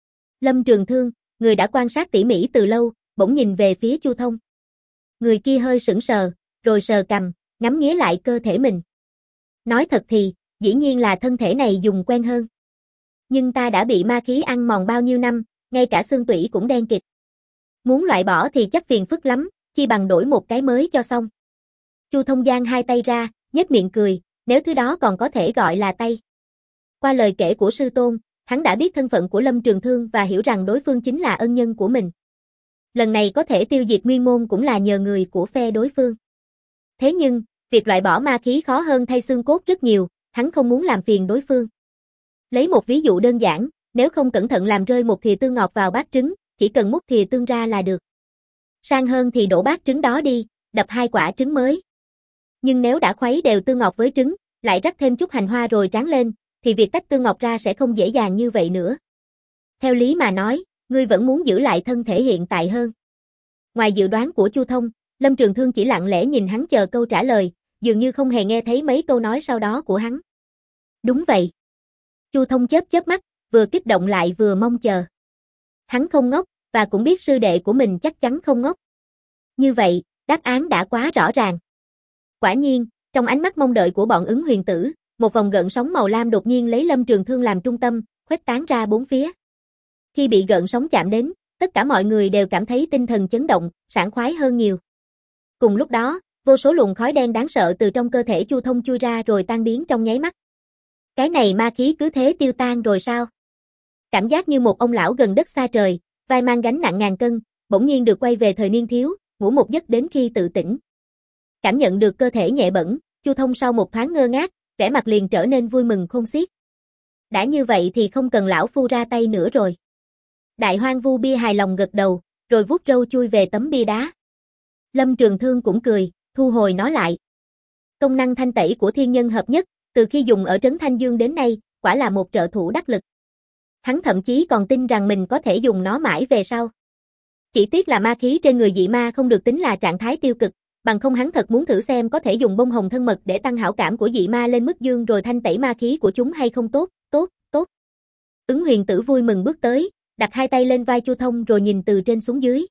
Lâm Trường Thương, người đã quan sát tỉ mỉ từ lâu, bỗng nhìn về phía Chu Thông. Người kia hơi sững sờ, rồi sờ cằm, ngắm nghía lại cơ thể mình. Nói thật thì, dĩ nhiên là thân thể này dùng quen hơn. Nhưng ta đã bị ma khí ăn mòn bao nhiêu năm, ngay cả xương tủy cũng đen kịt. Muốn loại bỏ thì chắc phiền phức lắm, chi bằng đổi một cái mới cho xong. Chu Thông giang hai tay ra, nhếch miệng cười, nếu thứ đó còn có thể gọi là tay. Qua lời kể của sư tôn, hắn đã biết thân phận của Lâm Trường Thương và hiểu rằng đối phương chính là ân nhân của mình. Lần này có thể tiêu diệt nguyên môn cũng là nhờ người của phe đối phương. Thế nhưng, việc loại bỏ ma khí khó hơn thay xương cốt rất nhiều, hắn không muốn làm phiền đối phương. Lấy một ví dụ đơn giản, nếu không cẩn thận làm rơi một thìa tương ngọt vào bát trứng, chỉ cần múc thìa tương ra là được. Sang hơn thì đổ bát trứng đó đi, đập 2 quả trứng mới. Nhưng nếu đã khuấy đều tương ngọt với trứng, lại rắc thêm chút hành hoa rồi tráng lên, thì việc tách tương ngọt ra sẽ không dễ dàng như vậy nữa. Theo lý mà nói, ngươi vẫn muốn giữ lại thân thể hiện tại hơn. Ngoài dự đoán của Chu Thông, Lâm Trường Thương chỉ lặng lẽ nhìn hắn chờ câu trả lời, dường như không hề nghe thấy mấy câu nói sau đó của hắn. Đúng vậy. Chu Thông chớp chớp mắt, vừa kích động lại vừa mong chờ. Hắn không ngốc, và cũng biết sư đệ của mình chắc chắn không ngốc. Như vậy, đáp án đã quá rõ ràng. Quả nhiên, trong ánh mắt mong đợi của bọn Ứng Huyền Tử, một vòng gợn sóng màu lam đột nhiên lấy Lâm Trường Thương làm trung tâm, khuếch tán ra bốn phía. Khi bị gợn sóng chạm đến, tất cả mọi người đều cảm thấy tinh thần chấn động, sảng khoái hơn nhiều. Cùng lúc đó, vô số luồng khói đen đáng sợ từ trong cơ thể Chu Thông chui ra rồi tan biến trong nháy mắt. Cái này ma khí cứ thế tiêu tan rồi sao? Cảm giác như một ông lão gần đất xa trời, vai mang gánh nặng ngàn cân, bỗng nhiên được quay về thời niên thiếu, ngủ một giấc đến khi tự tỉnh. Cảm nhận được cơ thể nhẹ bẫng, Chu Thông sau một thoáng ngơ ngác, vẻ mặt liền trở nên vui mừng khôn xiết. Đã như vậy thì không cần lão phu ra tay nữa rồi. Đại Hoang Vu Bia hài lòng gật đầu, rồi vuốt râu chui về tấm bia đá. Lâm Trường Thương cũng cười, thu hồi nó lại. Công năng thanh tẩy của thiên nhân hợp nhất, từ khi dùng ở trấn Thanh Dương đến nay, quả là một trợ thủ đắc lực. Hắn thậm chí còn tin rằng mình có thể dùng nó mãi về sau. Chỉ tiếc là ma khí trên người dị ma không được tính là trạng thái tiêu cực, bằng không hắn thật muốn thử xem có thể dùng bông hồng thân mật để tăng hảo cảm của dị ma lên mức dương rồi thanh tẩy ma khí của chúng hay không. Tốt. Ứng Huyền Tử vui mừng bước tới, đặt hai tay lên vai Chu Thông rồi nhìn từ trên xuống dưới.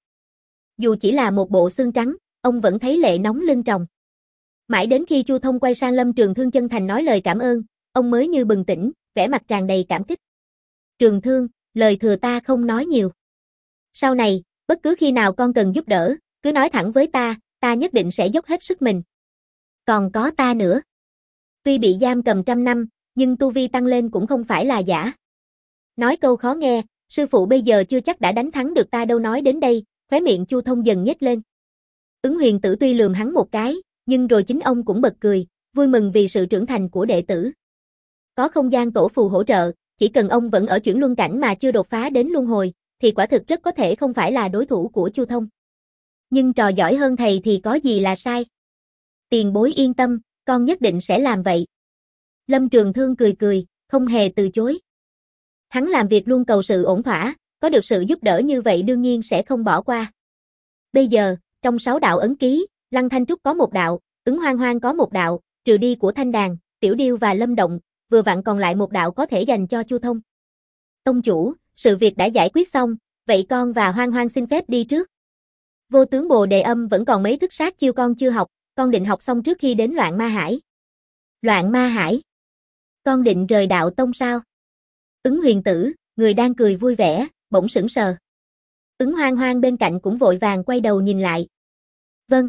Dù chỉ là một bộ xương trắng, ông vẫn thấy lệ nóng lưng tròng. Mãi đến khi Chu Thông quay sang Lâm Trường Thương chân thành nói lời cảm ơn, ông mới như bừng tỉnh, vẻ mặt tràn đầy cảm kích. Trường Thương, lời thừa ta không nói nhiều. Sau này, bất cứ khi nào con cần giúp đỡ, cứ nói thẳng với ta nhất định sẽ dốc hết sức mình. Còn có ta nữa. Tuy bị giam cầm 100 năm, nhưng tu vi tăng lên cũng không phải là giả. Nói câu khó nghe, sư phụ bây giờ chưa chắc đã đánh thắng được ta đâu. Nói đến đây, khóe miệng Chu Thông dần nhếch lên. Ứng Huyền Tử tuy lườm hắn một cái, nhưng rồi chính ông cũng bật cười, vui mừng vì sự trưởng thành của đệ tử. Có không gian tổ phù hỗ trợ, chỉ cần ông vẫn ở chuyển luân cảnh mà chưa đột phá đến luân hồi, thì quả thực rất có thể không phải là đối thủ của Chu Thông. Nhưng trò giỏi hơn thầy thì có gì là sai. Tiền bối yên tâm, con nhất định sẽ làm vậy. Lâm Trường Thương cười, không hề từ chối. Hắn làm việc luôn cầu sự ổn thỏa, có được sự giúp đỡ như vậy đương nhiên sẽ không bỏ qua. Bây giờ, trong 6 đạo ấn ký, Lăng Thanh Trúc có một đạo, Ứng Hoang Hoang có một đạo, trừ đi của Thanh Đàn, Tiểu Điêu và Lâm Động, vừa vặn còn lại một đạo có thể dành cho Chu Thông. Tông chủ, sự việc đã giải quyết xong, vậy con và Hoang Hoang xin phép đi trước. Vô tướng Bồ Đề Âm vẫn còn mấy thức sát chiêu con chưa học, con định học xong trước khi đến Loạn Ma Hải. Loạn Ma Hải? Con định rời đạo tông sao? Ứng Huyền Tử, người đang cười vui vẻ, bỗng sững sờ. Ứng Hoang Hoang bên cạnh cũng vội vàng quay đầu nhìn lại. Vâng.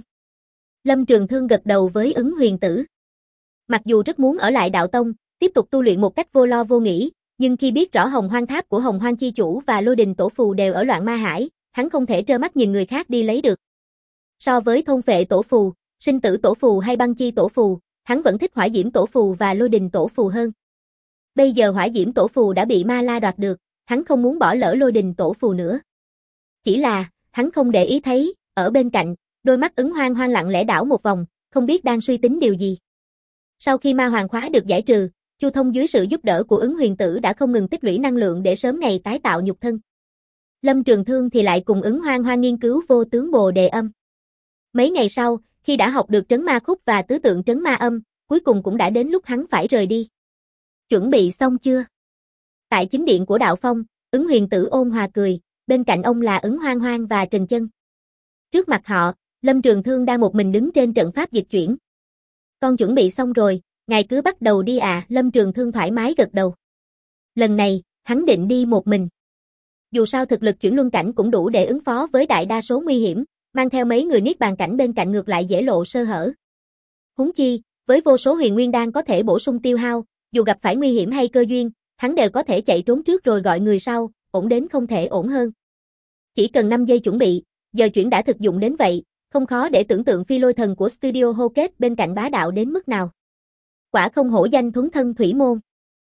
Lâm Trường Thương gật đầu với Ứng Huyền Tử. Mặc dù rất muốn ở lại đạo tông, tiếp tục tu luyện một cách vô lo vô nghĩ, nhưng khi biết rõ Hồng Hoang Tháp của Hồng Hoang Chi Chủ và Lôi Đình Tổ Phù đều ở Loạn Ma Hải, hắn không thể trơ mắt nhìn người khác đi lấy được. So với Thôn Phệ Tổ Phù, Sinh Tử Tổ Phù hay Băng Chi Tổ Phù, hắn vẫn thích Hỏa Diễm Tổ Phù và Lôi Đình Tổ Phù hơn. Bây giờ Hỏa Diễm Tổ Phù đã bị Ma La đoạt được, hắn không muốn bỏ lỡ Lôi Đình Tổ Phù nữa. Chỉ là, hắn không để ý thấy, ở bên cạnh, đôi mắt Ứng Hoang Hoang lặng lẽ đảo một vòng, không biết đang suy tính điều gì. Sau khi ma hoàng khóa được giải trừ, Chu Thông dưới sự giúp đỡ của Ứng Huyền Tử đã không ngừng tích lũy năng lượng để sớm ngày tái tạo nhục thân. Lâm Trường Thương thì lại cùng Ứng Hoang Hoang nghiên cứu vô tướng Bồ Đề Âm. Mấy ngày sau, khi đã học được trấn ma khúc và tứ tượng trấn ma âm, cuối cùng cũng đã đến lúc hắn phải rời đi. Chuẩn bị xong chưa? Tại chính điện của Đạo Phong, Ứng Huyền Tử ôn hòa cười, bên cạnh ông là Ứng Hoang Hoang và Trần Chân. Trước mặt họ, Lâm Trường Thương đang một mình đứng trên trận pháp dịch chuyển. Con chuẩn bị xong rồi, ngài cứ bắt đầu đi à. Lâm Trường Thương thoải mái gật đầu. Lần này, hắn định đi một mình. Dù sao thực lực chuyển luân cảnh cũng đủ để ứng phó với đại đa số nguy hiểm, mang theo mấy người niết bàn cảnh bên cạnh ngược lại dễ lộ sơ hở. Huống chi, với vô số huyền nguyên đan có thể bổ sung tiêu hao, dù gặp phải nguy hiểm hay cơ duyên, hắn đều có thể chạy trốn trước rồi gọi người sau, ổn đến không thể ổn hơn. Chỉ cần 5 giây chuẩn bị, giờ chuyển đã thực dụng đến vậy, không khó để tưởng tượng phi lôi thần của studio hô kết bên cạnh bá đạo đến mức nào. Quả không hổ danh thuấn thân thủy môn.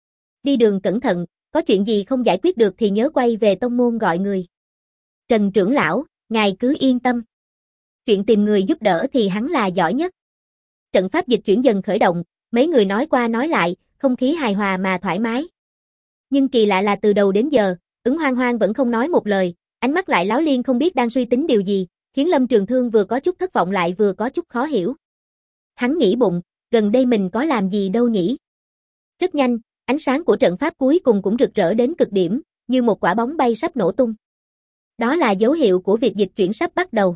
Đi đường cẩn thận, có chuyện gì không giải quyết được thì nhớ quay về tông môn gọi người. Trần trưởng lão, ngài cứ yên tâm. Chuyện tìm người giúp đỡ thì hắn là giỏi nhất. Trận pháp dịch chuyển dần khởi động, mấy người nói qua nói lại, không khí hài hòa mà thoải mái. Nhưng kỳ lạ là từ đầu đến giờ, Ứng Hoang Hoang vẫn không nói một lời, ánh mắt lại láo liên không biết đang suy tính điều gì, khiến Lâm Trường Thương vừa có chút thất vọng lại vừa có chút khó hiểu. Hắn nghĩ bụng, gần đây mình có làm gì đâu nhỉ? Rất nhanh, ánh sáng của trận pháp cuối cùng cũng rực rỡ đến cực điểm, như một quả bóng bay sắp nổ tung. Đó là dấu hiệu của việc dịch chuyển sắp bắt đầu.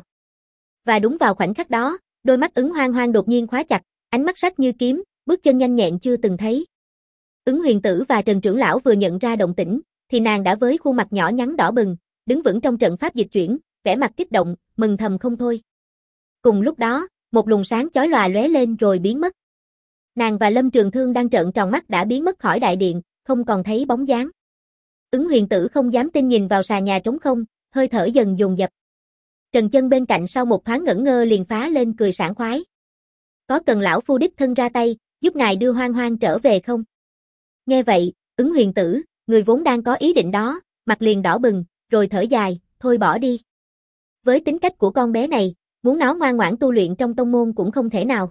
Và đúng vào khoảnh khắc đó, đôi mắt Ứng Hoang Hoang đột nhiên khóa chặt, ánh mắt sắc như kiếm, bước chân nhanh nhẹn chưa từng thấy. Ứng Huyền Tử và Trần trưởng lão vừa nhận ra động tĩnh, thì nàng đã với khuôn mặt nhỏ nhắn đỏ bừng, đứng vững trong trận pháp dịch chuyển, vẻ mặt kích động, mừng thầm không thôi. Cùng lúc đó, một luồng sáng chói lòa lóe lên rồi biến mất. Nàng và Lâm Trường Thương đang trợn tròn mắt đã biến mất khỏi đại điện, không còn thấy bóng dáng. Ứng Huyền Tử không dám tin nhìn vào sàn nhà trống không, hơi thở dần dồn dập. Trần Chân bên cạnh sau một thoáng ngẩn ngơ liền phá lên cười sảng khoái. Có cần lão phu đích thân ra tay, giúp ngài đưa Hoang Hoang trở về không? Nghe vậy, Ứng Huyền Tử, người vốn đang có ý định đó, mặt liền đỏ bừng, rồi thở dài, thôi bỏ đi. Với tính cách của con bé này, muốn nó ngoan ngoãn tu luyện trong tông môn cũng không thể nào.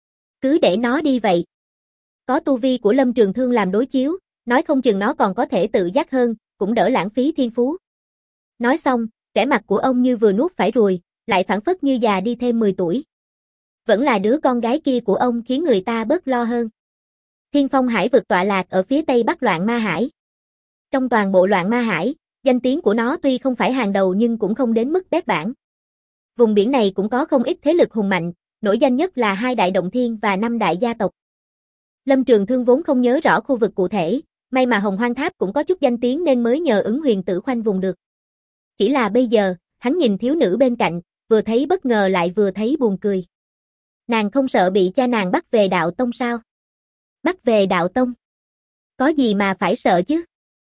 Cứ để nó đi vậy. Có tu vi của Lâm Trường Thương làm đối chiếu, nói không chừng nó còn có thể tự giác hơn, cũng đỡ lãng phí thiên phú. Nói xong, vẻ mặt của ông như vừa nuốt phải ruồi, lại phảng phất như già đi thêm 10 tuổi. Vẫn là đứa con gái kia của ông khiến người ta bớt lo hơn. Thiên Phong Hải vực tọa lạc ở phía tây bắc Loạn Ma Hải. Trong toàn bộ Loạn Ma Hải, danh tiếng của nó tuy không phải hàng đầu nhưng cũng không đến mức bét bảng. Vùng biển này cũng có không ít thế lực hùng mạnh, nổi danh nhất là 2 đại động thiên và 5 đại gia tộc. Lâm Trường Thương vốn không nhớ rõ khu vực cụ thể, may mà Hồng Hoang Tháp cũng có chút danh tiếng nên mới nhờ Ứng Huyền Tử khoanh vùng được. Chỉ là bây giờ, hắn nhìn thiếu nữ bên cạnh, vừa thấy bất ngờ lại vừa thấy buồn cười. Nàng không sợ bị cha nàng bắt về đạo tông sao? Bắt về đạo tông? Có gì mà phải sợ chứ?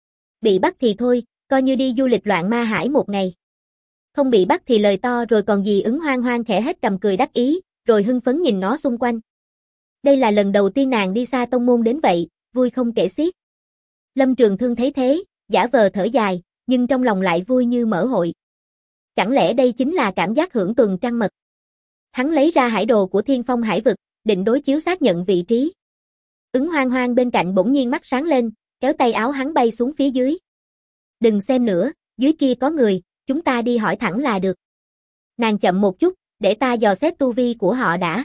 Bị bắt thì thôi, coi như đi du lịch Loạn Ma Hải một ngày. Không bị bắt thì lời to rồi còn gì. Ứng Hoang Hoang khẽ hết cầm cười đắc ý, rồi hưng phấn nhìn ngó xung quanh. Đây là lần đầu tiên nàng đi xa tông môn đến vậy, vui không kể xiết. Lâm Trường Thương thấy thế, giả vờ thở dài, nhưng trong lòng lại vui như mở hội. Chẳng lẽ đây chính là cảm giác hưởng tuần trăng mật? Hắn lấy ra hải đồ của Thiên Phong Hải vực, định đối chiếu xác nhận vị trí. Ứng Hoang Hoang bên cạnh bỗng nhiên mắt sáng lên, kéo tay áo hắn bay xuống phía dưới. Đừng xem nữa, dưới kia có người, chúng ta đi hỏi thẳng là được. Nàng chậm một chút, để ta dò xét tu vi của họ đã.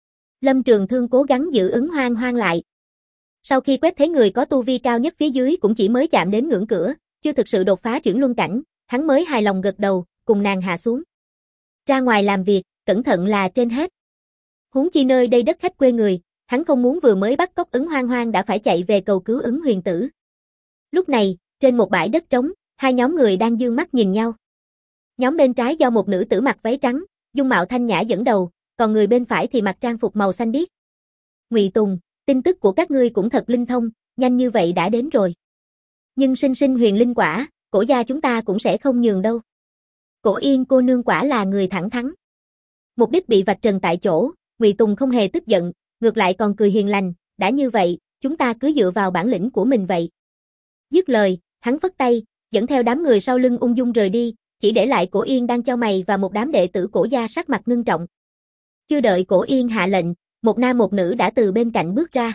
Lâm Trường Thương cố gắng giữ Ứng Hoang Hoang lại. Sau khi quét thấy người có tu vi cao nhất phía dưới cũng chỉ mới chạm đến ngưỡng cửa, chưa thực sự đột phá chuyển luân cảnh, hắn mới hài lòng gật đầu, cùng nàng hạ xuống. Ra ngoài làm việc, cẩn thận là trên hết. Huống chi nơi đây đất khách quê người, hắn không muốn vừa mới bắt cóc Ứng Hoang Hoang đã phải chạy về cầu cứu Ứng Huyền Tử. Lúc này, trên một bãi đất trống, 2 nhóm người đang dương mắt nhìn nhau. Nhóm bên trái do một nữ tử mặc váy trắng, dung mạo thanh nhã dẫn đầu, còn người bên phải thì mặc trang phục màu xanh biếc. Ngụy Tùng, tin tức của các ngươi cũng thật linh thông, nhanh như vậy đã đến rồi. Nhưng sinh sinh huyền linh quả, Cổ gia chúng ta cũng sẽ không nhường đâu. Cổ Yên cô nương quả là người thẳng thắn. Mục đích bị vạch trần tại chỗ, Ngụy Tùng không hề tức giận, ngược lại còn cười hiền lành, đã như vậy, chúng ta cứ dựa vào bản lĩnh của mình vậy. Dứt lời, hắn phất tay, dẫn theo đám người sau lưng ung dung rời đi, chỉ để lại Cổ Yên đang chau mày và một đám đệ tử Cổ gia sắc mặt ngưng trọng. Chưa đợi Cổ Yên hạ lệnh, một nam một nữ đã từ bên cạnh bước ra.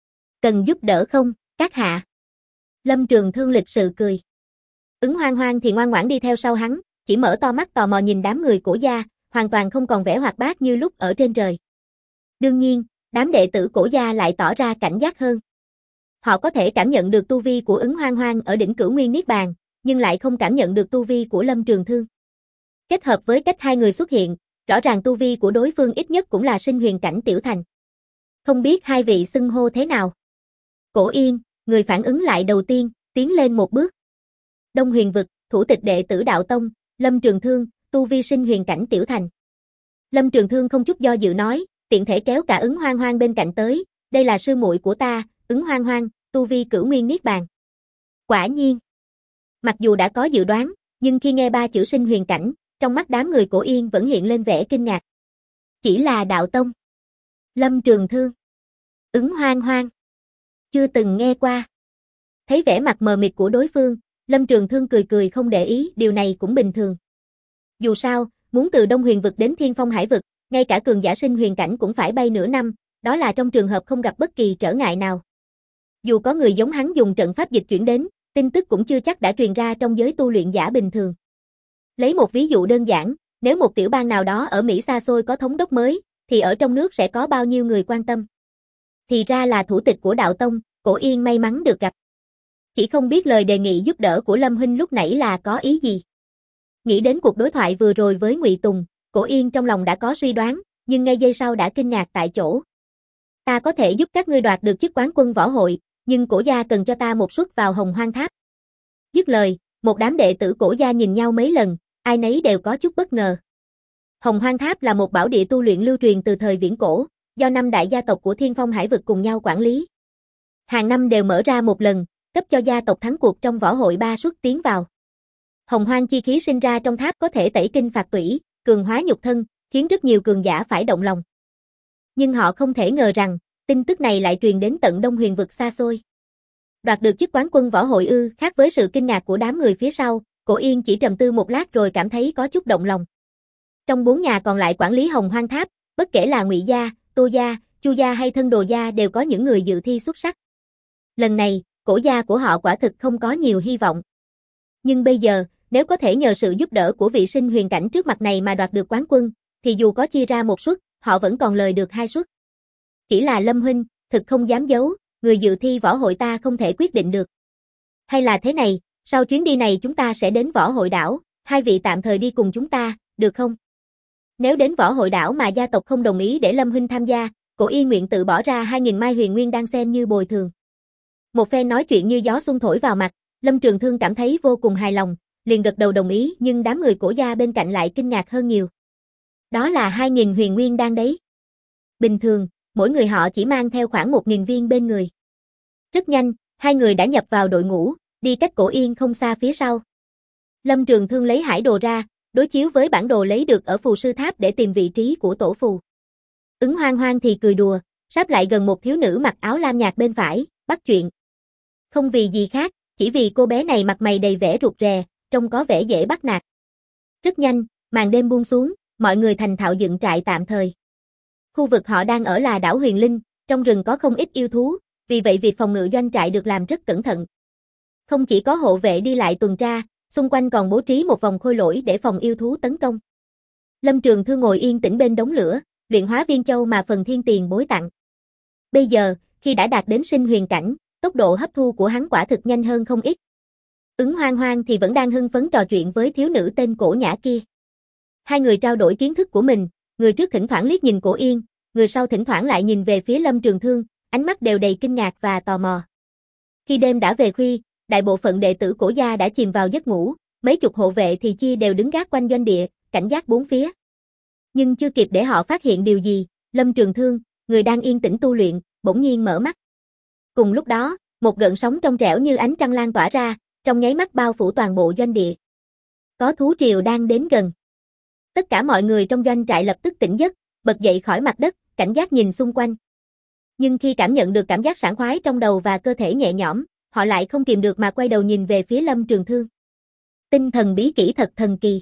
Cần giúp đỡ không, các hạ? Lâm Trường Thương lịch sự cười. Ứng Hoang Hoang thì ngoan ngoãn đi theo sau hắn, chỉ mở to mắt tò mò nhìn đám người Cổ gia, hoàn toàn không còn vẻ hoạt bát như lúc ở trên trời. Đương nhiên, đám đệ tử Cổ gia lại tỏ ra cảnh giác hơn. Họ có thể cảm nhận được tu vi của Ứng Hoang Hoang ở đỉnh Cửu Nguyên Niết Bàn, nhưng lại không cảm nhận được tu vi của Lâm Trường Thương. Kết hợp với cách 2 người xuất hiện, rõ ràng tu vi của đối phương ít nhất cũng là sinh huyền cảnh tiểu thành. Không biết 2 vị xưng hô thế nào? Cổ Yên, người phản ứng lại đầu tiên, tiến lên một bước. Đông Huyền vực, thủ tịch đệ tử Đạo Tông, Lâm Trường Thương, tu vi sinh huyền cảnh tiểu thành. Lâm Trường Thương không chút do dự nói, tiện thể kéo cả Ứng Hoang Hoang bên cạnh tới, đây là sư muội của ta, Ứng Hoang Hoang, tu vi Cửu Nguyên Niết Bàn. Quả nhiên. Mặc dù đã có dự đoán, nhưng khi nghe 3 chữ sinh huyền cảnh, trong mắt đám người Cổ Yên vẫn hiện lên vẻ kinh ngạc. Chỉ là Đạo Tông. Lâm Trường Thương. Ứng Hoang Hoang. Chưa từng nghe qua. Thấy vẻ mặt mờ mịt của đối phương, Lâm Trường Thương cười cười không để ý, điều này cũng bình thường. Dù sao, muốn từ Đông Huyền vực đến Thiên Phong Hải vực, ngay cả cường giả sinh huyền cảnh cũng phải bay nửa năm, đó là trong trường hợp không gặp bất kỳ trở ngại nào. Dù có người giống hắn dùng trận pháp dịch chuyển đến, tin tức cũng chưa chắc đã truyền ra trong giới tu luyện giả bình thường. Lấy một ví dụ đơn giản, nếu một tiểu bang nào đó ở Mỹ xa xôi có thống đốc mới, thì ở trong nước sẽ có bao nhiêu người quan tâm. Thì ra là thủ tịch của Đạo Tông, Cổ Yên may mắn được gặp. Chỉ không biết lời đề nghị giúp đỡ của Lâm huynh lúc nãy là có ý gì. Nghĩ đến cuộc đối thoại vừa rồi với Ngụy Tùng, Cổ Yên trong lòng đã có suy đoán, nhưng ngay giây sau đã kinh ngạc tại chỗ. Ta có thể giúp các ngươi đoạt được chức quán quân võ hội, nhưng Cổ gia cần cho ta một suất vào Hồng Hoang Tháp. Dứt lời, một đám đệ tử Cổ gia nhìn nhau mấy lần, ai nấy đều có chút bất ngờ. Hồng Hoang Tháp là một bảo địa tu luyện lưu truyền từ thời viễn cổ, do 5 đại gia tộc của Thiên Phong Hải vực cùng nhau quản lý. Hàng năm đều mở ra một lần, cấp cho gia tộc thắng cuộc trong võ hội 3 suất tiến vào. Hồng Hoang chi khí sinh ra trong tháp có thể tẩy kinh phạt tủy, cường hóa nhục thân, khiến rất nhiều cường giả phải động lòng. Nhưng họ không thể ngờ rằng, tin tức này lại truyền đến tận Đông Huyền vực xa xôi. Đoạt được chức quán quân võ hội ư? Khác với sự kinh ngạc của đám người phía sau, Cổ Yên chỉ trầm tư một lát rồi cảm thấy có chút động lòng. Trong 4 nhà còn lại quản lý Hồng Hoang Tháp, bất kể là Ngụy gia, Tô gia, Chu gia hay Thân Đồ gia đều có những người dự thi xuất sắc. Lần này, Cổ gia của họ quả thực không có nhiều hy vọng. Nhưng bây giờ, nếu có thể nhờ sự giúp đỡ của vị sinh huyền cảnh trước mặt này mà đoạt được quán quân, thì dù có chia ra một suất, họ vẫn còn lời được 2 suất. Chỉ là Lâm huynh, thực không dám giấu, người dự thi võ hội ta không thể quyết định được. Hay là thế này, sau chuyến đi này chúng ta sẽ đến võ hội đảo, hai vị tạm thời đi cùng chúng ta, được không? Nếu đến võ hội đảo mà gia tộc không đồng ý để Lâm huynh tham gia, Cổ Yên nguyện tự bỏ ra 2.000 mai huyền nguyên đang xem như bồi thường. Một phen nói chuyện như gió xuân thổi vào mặt, Lâm Trường Thương cảm thấy vô cùng hài lòng, liền gật đầu đồng ý, nhưng đám người Cổ gia bên cạnh lại kinh ngạc hơn nhiều. Đó là 2.000 huyền nguyên đan đấy. Bình thường, mỗi người họ chỉ mang theo khoảng 1.000 viên bên người. Rất nhanh, hai người đã nhập vào đội ngũ, đi cách Cổ Yên không xa phía sau. Lâm Trường Thương lấy hải đồ ra, đối chiếu với bản đồ lấy được ở phù sư tháp để tìm vị trí của tổ phù. Ứng Hoang Hoang thì cười đùa, sáp lại gần một thiếu nữ mặc áo lam nhạt bên phải, bắt chuyện. Không vì gì khác, chỉ vì cô bé này mặt mày đầy vẻ rụt rè, trông có vẻ dễ bắt nạt. Rất nhanh, màn đêm buông xuống, mọi người thành thạo dựng trại tạm thời. Khu vực họ đang ở là đảo Huyền Linh, trong rừng có không ít yêu thú, vì vậy việc phòng ngự doanh trại được làm rất cẩn thận. Không chỉ có hộ vệ đi lại tuần tra, xung quanh còn bố trí một vòng khôi lỗi để phòng yêu thú tấn công. Lâm Trường Thương ngồi yên tĩnh bên đống lửa, luyện hóa viên châu mà Phần Thiên Tiền bối tặng. Bây giờ, khi đã đạt đến sinh huyền cảnh, tốc độ hấp thu của hắn quả thực nhanh hơn không ít. Ứng Hoang Hoang thì vẫn đang hưng phấn trò chuyện với thiếu nữ tên Cổ Nhã kia. Hai người trao đổi kiến thức của mình, người trước thỉnh thoảng liếc nhìn Cổ Yên, người sau thỉnh thoảng lại nhìn về phía Lâm Trường Thương, ánh mắt đều đầy kinh ngạc và tò mò. Khi đêm đã về khuya, đại bộ phận đệ tử Cổ gia đã chìm vào giấc ngủ, mấy chục hộ vệ thì chia đều đứng gác quanh doanh địa, cảnh giác bốn phía. Nhưng chưa kịp để họ phát hiện điều gì, Lâm Trường Thương, người đang yên tĩnh tu luyện, bỗng nhiên mở mắt. Cùng lúc đó, một gợn sóng trong trẻo như ánh trăng lan tỏa ra, trong nháy mắt bao phủ toàn bộ doanh địa. Có thú triều đang đến gần. Tất cả mọi người trong doanh trại lập tức tỉnh giấc, bật dậy khỏi mặt đất, cảnh giác nhìn xung quanh. Nhưng khi cảm nhận được cảm giác sảng khoái trong đầu và cơ thể nhẹ nhõm, họ lại không kìm được mà quay đầu nhìn về phía Lâm Trường Thương. Tinh thần bí kỹ thật thần kỳ.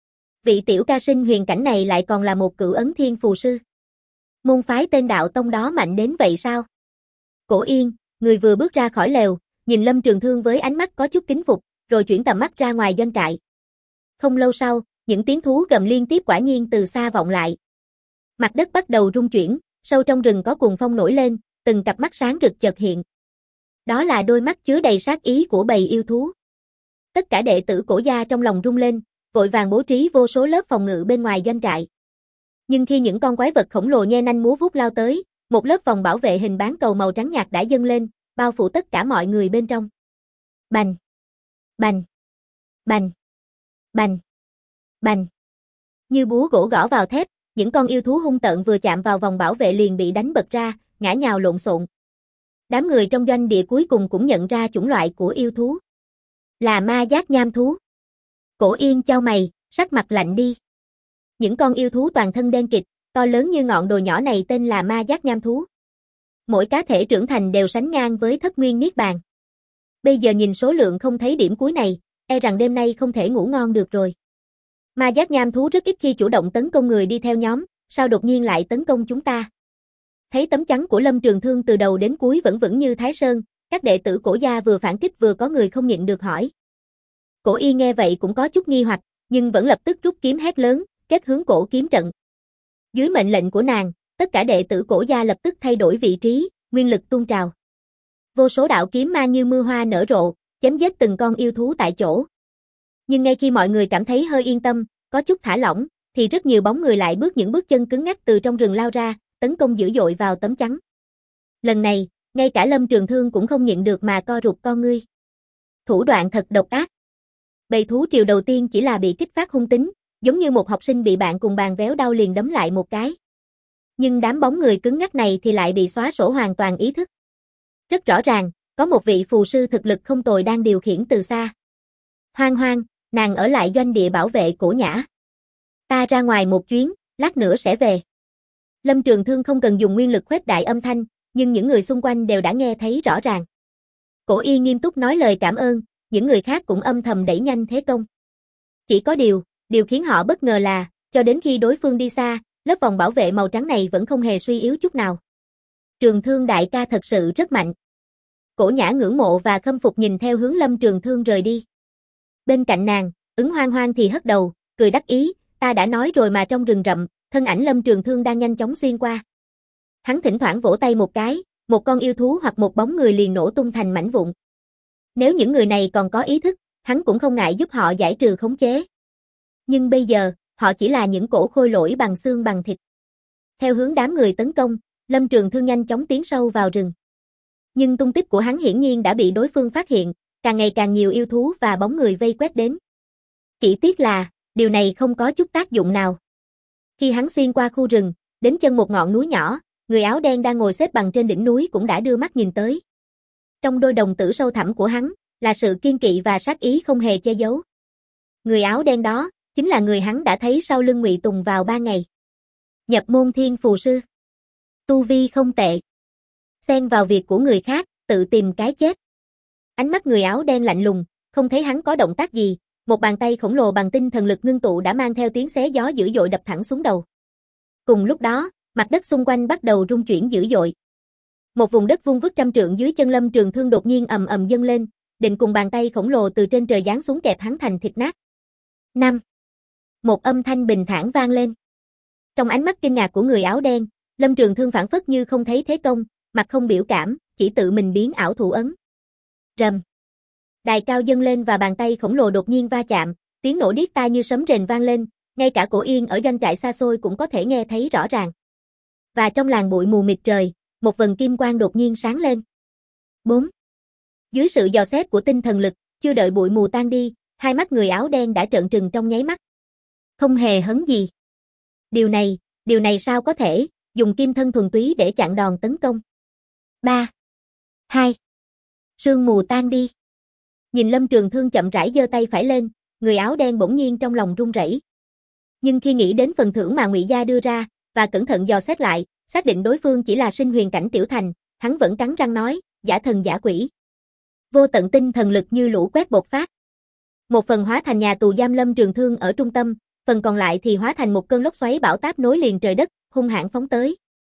Vị tiểu ca sinh huyền cảnh này lại còn là một cửu ấn thiên phù sư. Môn phái tên đạo tông đó mạnh đến vậy sao? Cổ Yên, người vừa bước ra khỏi lều, nhìn Lâm Trường Thương với ánh mắt có chút kính phục, rồi chuyển tầm mắt ra ngoài doanh trại. Không lâu sau, những tiếng thú gầm liên tiếp quả nhiên từ xa vọng lại. Mặt đất bắt đầu rung chuyển, sâu trong rừng có cuồng phong nổi lên, từng cặp mắt sáng rực chợt hiện. Đó là đôi mắt chứa đầy sát ý của bầy yêu thú. Tất cả đệ tử Cổ gia trong lòng rung lên, vội vàng bố trí vô số lớp phòng ngự bên ngoài doanh trại. Nhưng khi những con quái vật khổng lồ nhe nanh múa vuốt lao tới, một lớp vòng bảo vệ hình bán cầu màu trắng nhạt đã dâng lên, bao phủ tất cả mọi người bên trong. Bành! Bành! Bành! Bành! Bành! Như búa gỗ gõ vào thép, những con yêu thú hung tợn vừa chạm vào vòng bảo vệ liền bị đánh bật ra, ngã nhào lộn xộn. Đám người trong doanh địa cuối cùng cũng nhận ra chủng loại của yêu thú. Là ma giác nham thú. Cổ Yên chau mày, sắc mặt lạnh đi. Những con yêu thú toàn thân đen kịt, to lớn như ngọn đồi nhỏ này tên là ma giác nham thú. Mỗi cá thể trưởng thành đều sánh ngang với Thất Nguyên Niết Bàn. Bây giờ nhìn số lượng không thấy điểm cuối này, e rằng đêm nay không thể ngủ ngon được rồi. Ma giác nham thú rất ít khi chủ động tấn công người đi theo nhóm, sao đột nhiên lại tấn công chúng ta? Thấy tấm chắn của Lâm Trường Thương từ đầu đến cuối vẫn vững như Thái Sơn, các đệ tử Cổ gia vừa phản kích vừa có người không nhịn được hỏi. Cổ Y nghe vậy cũng có chút nghi hoặc, nhưng vẫn lập tức rút kiếm hét lớn, kết hướng cổ kiếm trận. Dưới mệnh lệnh của nàng, tất cả đệ tử Cổ gia lập tức thay đổi vị trí, nguyên lực tuôn trào. Vô số đạo kiếm ma như mưa hoa nở rộ, chém giết từng con yêu thú tại chỗ. Nhưng ngay khi mọi người cảm thấy hơi yên tâm, có chút thả lỏng, thì rất nhiều bóng người lại bước những bước chân cứng ngắc từ trong rừng lao ra, tấn công dữ dội vào tấm chắn. Lần này, ngay cả Lâm Trường Thương cũng không nhịn được mà co rụt con ngươi. Thủ đoạn thật độc ác. Bầy thú triều đầu tiên chỉ là bị kích phát hung tính, giống như một học sinh bị bạn cùng bàn véo đau liền đấm lại một cái. Nhưng đám bóng người cứng ngắc này thì lại bị xóa sổ hoàn toàn ý thức. Rất rõ ràng, có một vị phù sư thực lực không tồi đang điều khiển từ xa. Hoang Hoang, nàng ở lại doanh địa bảo vệ Cổ Nhã. Ta ra ngoài một chuyến, lát nữa sẽ về. Lâm Trường Thương không cần dùng nguyên lực khuếch đại âm thanh, nhưng những người xung quanh đều đã nghe thấy rõ ràng. Cổ Yên nghiêm túc nói lời cảm ơn, những người khác cũng âm thầm đẩy nhanh thế công. Chỉ có điều khiến họ bất ngờ là, cho đến khi đối phương đi xa, lớp vòng bảo vệ màu trắng này vẫn không hề suy yếu chút nào. Trường Thương đại ca thật sự rất mạnh. Cổ Nhã ngưỡng mộ và khâm phục nhìn theo hướng Lâm Trường Thương rời đi. Bên cạnh nàng, Ứng Hoang Hoang thì hất đầu, cười đắc ý, ta đã nói rồi mà. Trong rừng rậm, thân ảnh Lâm Trường Thương đang nhanh chóng xuyên qua. Hắn thỉnh thoảng vỗ tay một cái, một con yêu thú hoặc một bóng người liền nổ tung thành mảnh vụn. Nếu những người này còn có ý thức, hắn cũng không ngại giúp họ giải trừ khống chế. Nhưng bây giờ, họ chỉ là những cổ khôi lỗi bằng xương bằng thịt. Theo hướng đám người tấn công, Lâm Trường Thương nhanh chóng tiến sâu vào rừng. Nhưng tung tích của hắn hiển nhiên đã bị đối phương phát hiện, càng ngày càng nhiều yêu thú và bóng người vây quét đến. Chỉ tiếc là, điều này không có chút tác dụng nào. Khi hắn xuyên qua khu rừng, đến chân một ngọn núi nhỏ, người áo đen đang ngồi xếp bằng trên đỉnh núi cũng đã đưa mắt nhìn tới. Trong đôi đồng tử sâu thẳm của hắn, là sự kiên kỵ và sát ý không hề che giấu. Người áo đen đó, chính là người hắn đã thấy sau lưng Ngụy Tùng vào 3 ngày. Nhập môn thiên phù sư. Tu vi không tệ. Xen vào việc của người khác, tự tìm cái chết. Ánh mắt người áo đen lạnh lùng, không thấy hắn có động tác gì, một bàn tay khổng lồ bằng tinh thần lực ngưng tụ đã mang theo tiếng xé gió dữ dội đập thẳng xuống đầu. Cùng lúc đó, mặt đất xung quanh bắt đầu rung chuyển dữ dội. Một vùng đất vuông vức trăm trượng dưới chân Lâm Trường Thương đột nhiên ầm ầm dâng lên, định cùng bàn tay khổng lồ từ trên trời giáng xuống kẹp hắn thành thịt nát. 5. Một âm thanh bình thản vang lên. Trong ánh mắt kinh ngạc của người áo đen, Lâm Trường Thương phảng phất như không thấy thế công, mặt không biểu cảm, chỉ tự mình biến ảo thủ ấn. Rầm. Đài cao dâng lên và bàn tay khổng lồ đột nhiên va chạm, tiếng nổ điếc tai như sấm rền vang lên, ngay cả Cổ Yên ở doanh trại xa xôi cũng có thể nghe thấy rõ ràng. Và trong làn bụi mù mịt trời, một vầng kim quang đột nhiên sáng lên. 4. Dưới sự dò xét của tinh thần lực, chưa đợi bụi mù tan đi, hai mắt người áo đen đã trợn trừng trong nháy mắt. Không hề hấn gì. Điều này sao có thể, dùng kim thân thuần túy để chặn đòn tấn công. 3. 2. Sương mù tan đi. Nhìn Lâm Trường Thương chậm rãi giơ tay phải lên, người áo đen bỗng nhiên trong lòng run rẩy. Nhưng khi nghĩ đến phần thưởng mà Ngụy gia đưa ra, và cẩn thận dò xét lại, xác định đối phương chỉ là sinh huyền cảnh tiểu thành, hắn vẫn cắn răng nói, giả thần giả quỷ. Vô tận tinh thần lực như lũ quét bộc phát. Một phần hóa thành nhà tù giam Lâm Trường Thương ở trung tâm, phần còn lại thì hóa thành một cơn lốc xoáy bão táp nối liền trời đất, hung hãn phóng tới.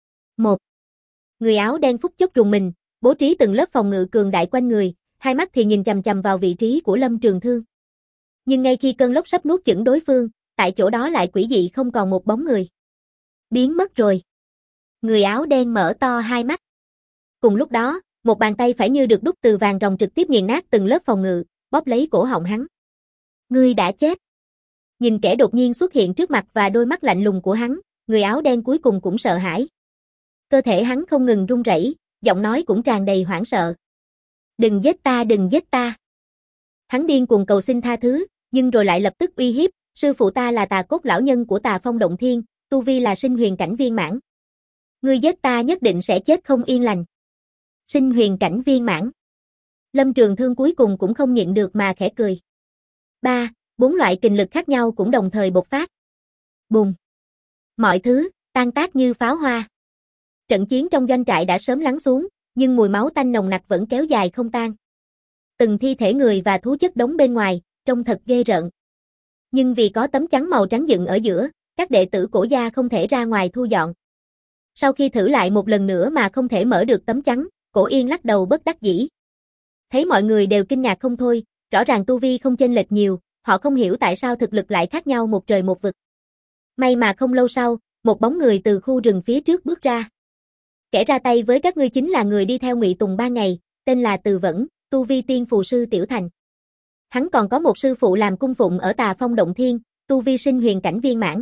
1. Người áo đen phút chốc rùng mình, bố trí từng lớp phòng ngự cường đại quanh người, hai mắt thì nhìn chằm chằm vào vị trí của Lâm Trường Thương. Nhưng ngay khi cơn lốc sắp nuốt chửng đối phương, tại chỗ đó lại quỷ dị không còn một bóng người. Biến mất rồi. Người áo đen mở to hai mắt. Cùng lúc đó, một bàn tay phải như được đúc từ vàng ròng trực tiếp nghiền nát từng lớp phòng ngự, bóp lấy cổ họng hắn. Ngươi đã chết. Nhìn kẻ đột nhiên xuất hiện trước mặt và đôi mắt lạnh lùng của hắn, người áo đen cuối cùng cũng sợ hãi. Cơ thể hắn không ngừng run rẩy, giọng nói cũng tràn đầy hoảng sợ. Đừng giết ta, đừng giết ta. Hắn điên cuồng cầu xin tha thứ, nhưng rồi lại lập tức uy hiếp, sư phụ ta là Tà Cốt lão nhân của Tà Phong Động Thiên, tu vi là sinh huyền cảnh viên mãn. Ngươi giết ta nhất định sẽ chết không yên lành. Sinh huyền cảnh viên mãn. Lâm Trường Thương cuối cùng cũng không nhịn được mà khẽ cười. 3, 4 loại kình lực khác nhau cũng đồng thời bộc phát. Bùng. Mọi thứ tan tác như pháo hoa. Trận chiến trong doanh trại đã sớm lắng xuống, nhưng mùi máu tanh nồng nặc vẫn kéo dài không tan. Từng thi thể người và thú chất đống bên ngoài, trông thật ghê rợn. Nhưng vì có tấm chắn màu trắng dựng ở giữa, các đệ tử Cổ gia không thể ra ngoài thu dọn. Sau khi thử lại một lần nữa mà không thể mở được tấm chắn, Cổ Yên lắc đầu bất đắc dĩ. Thấy mọi người đều kinh ngạc không thôi, rõ ràng tu vi không chênh lệch nhiều, họ không hiểu tại sao thực lực lại khác nhau một trời một vực. May mà không lâu sau, một bóng người từ khu rừng phía trước bước ra. Kẻ ra tay với các ngươi chính là người đi theo Ngụy Tùng 3 ngày, tên là Từ Vẫn, tu vi tiên phù sư tiểu thành. Hắn còn có một sư phụ làm cung phụng ở Tà Phong Động Thiên, tu vi sinh huyền cảnh viên mãn.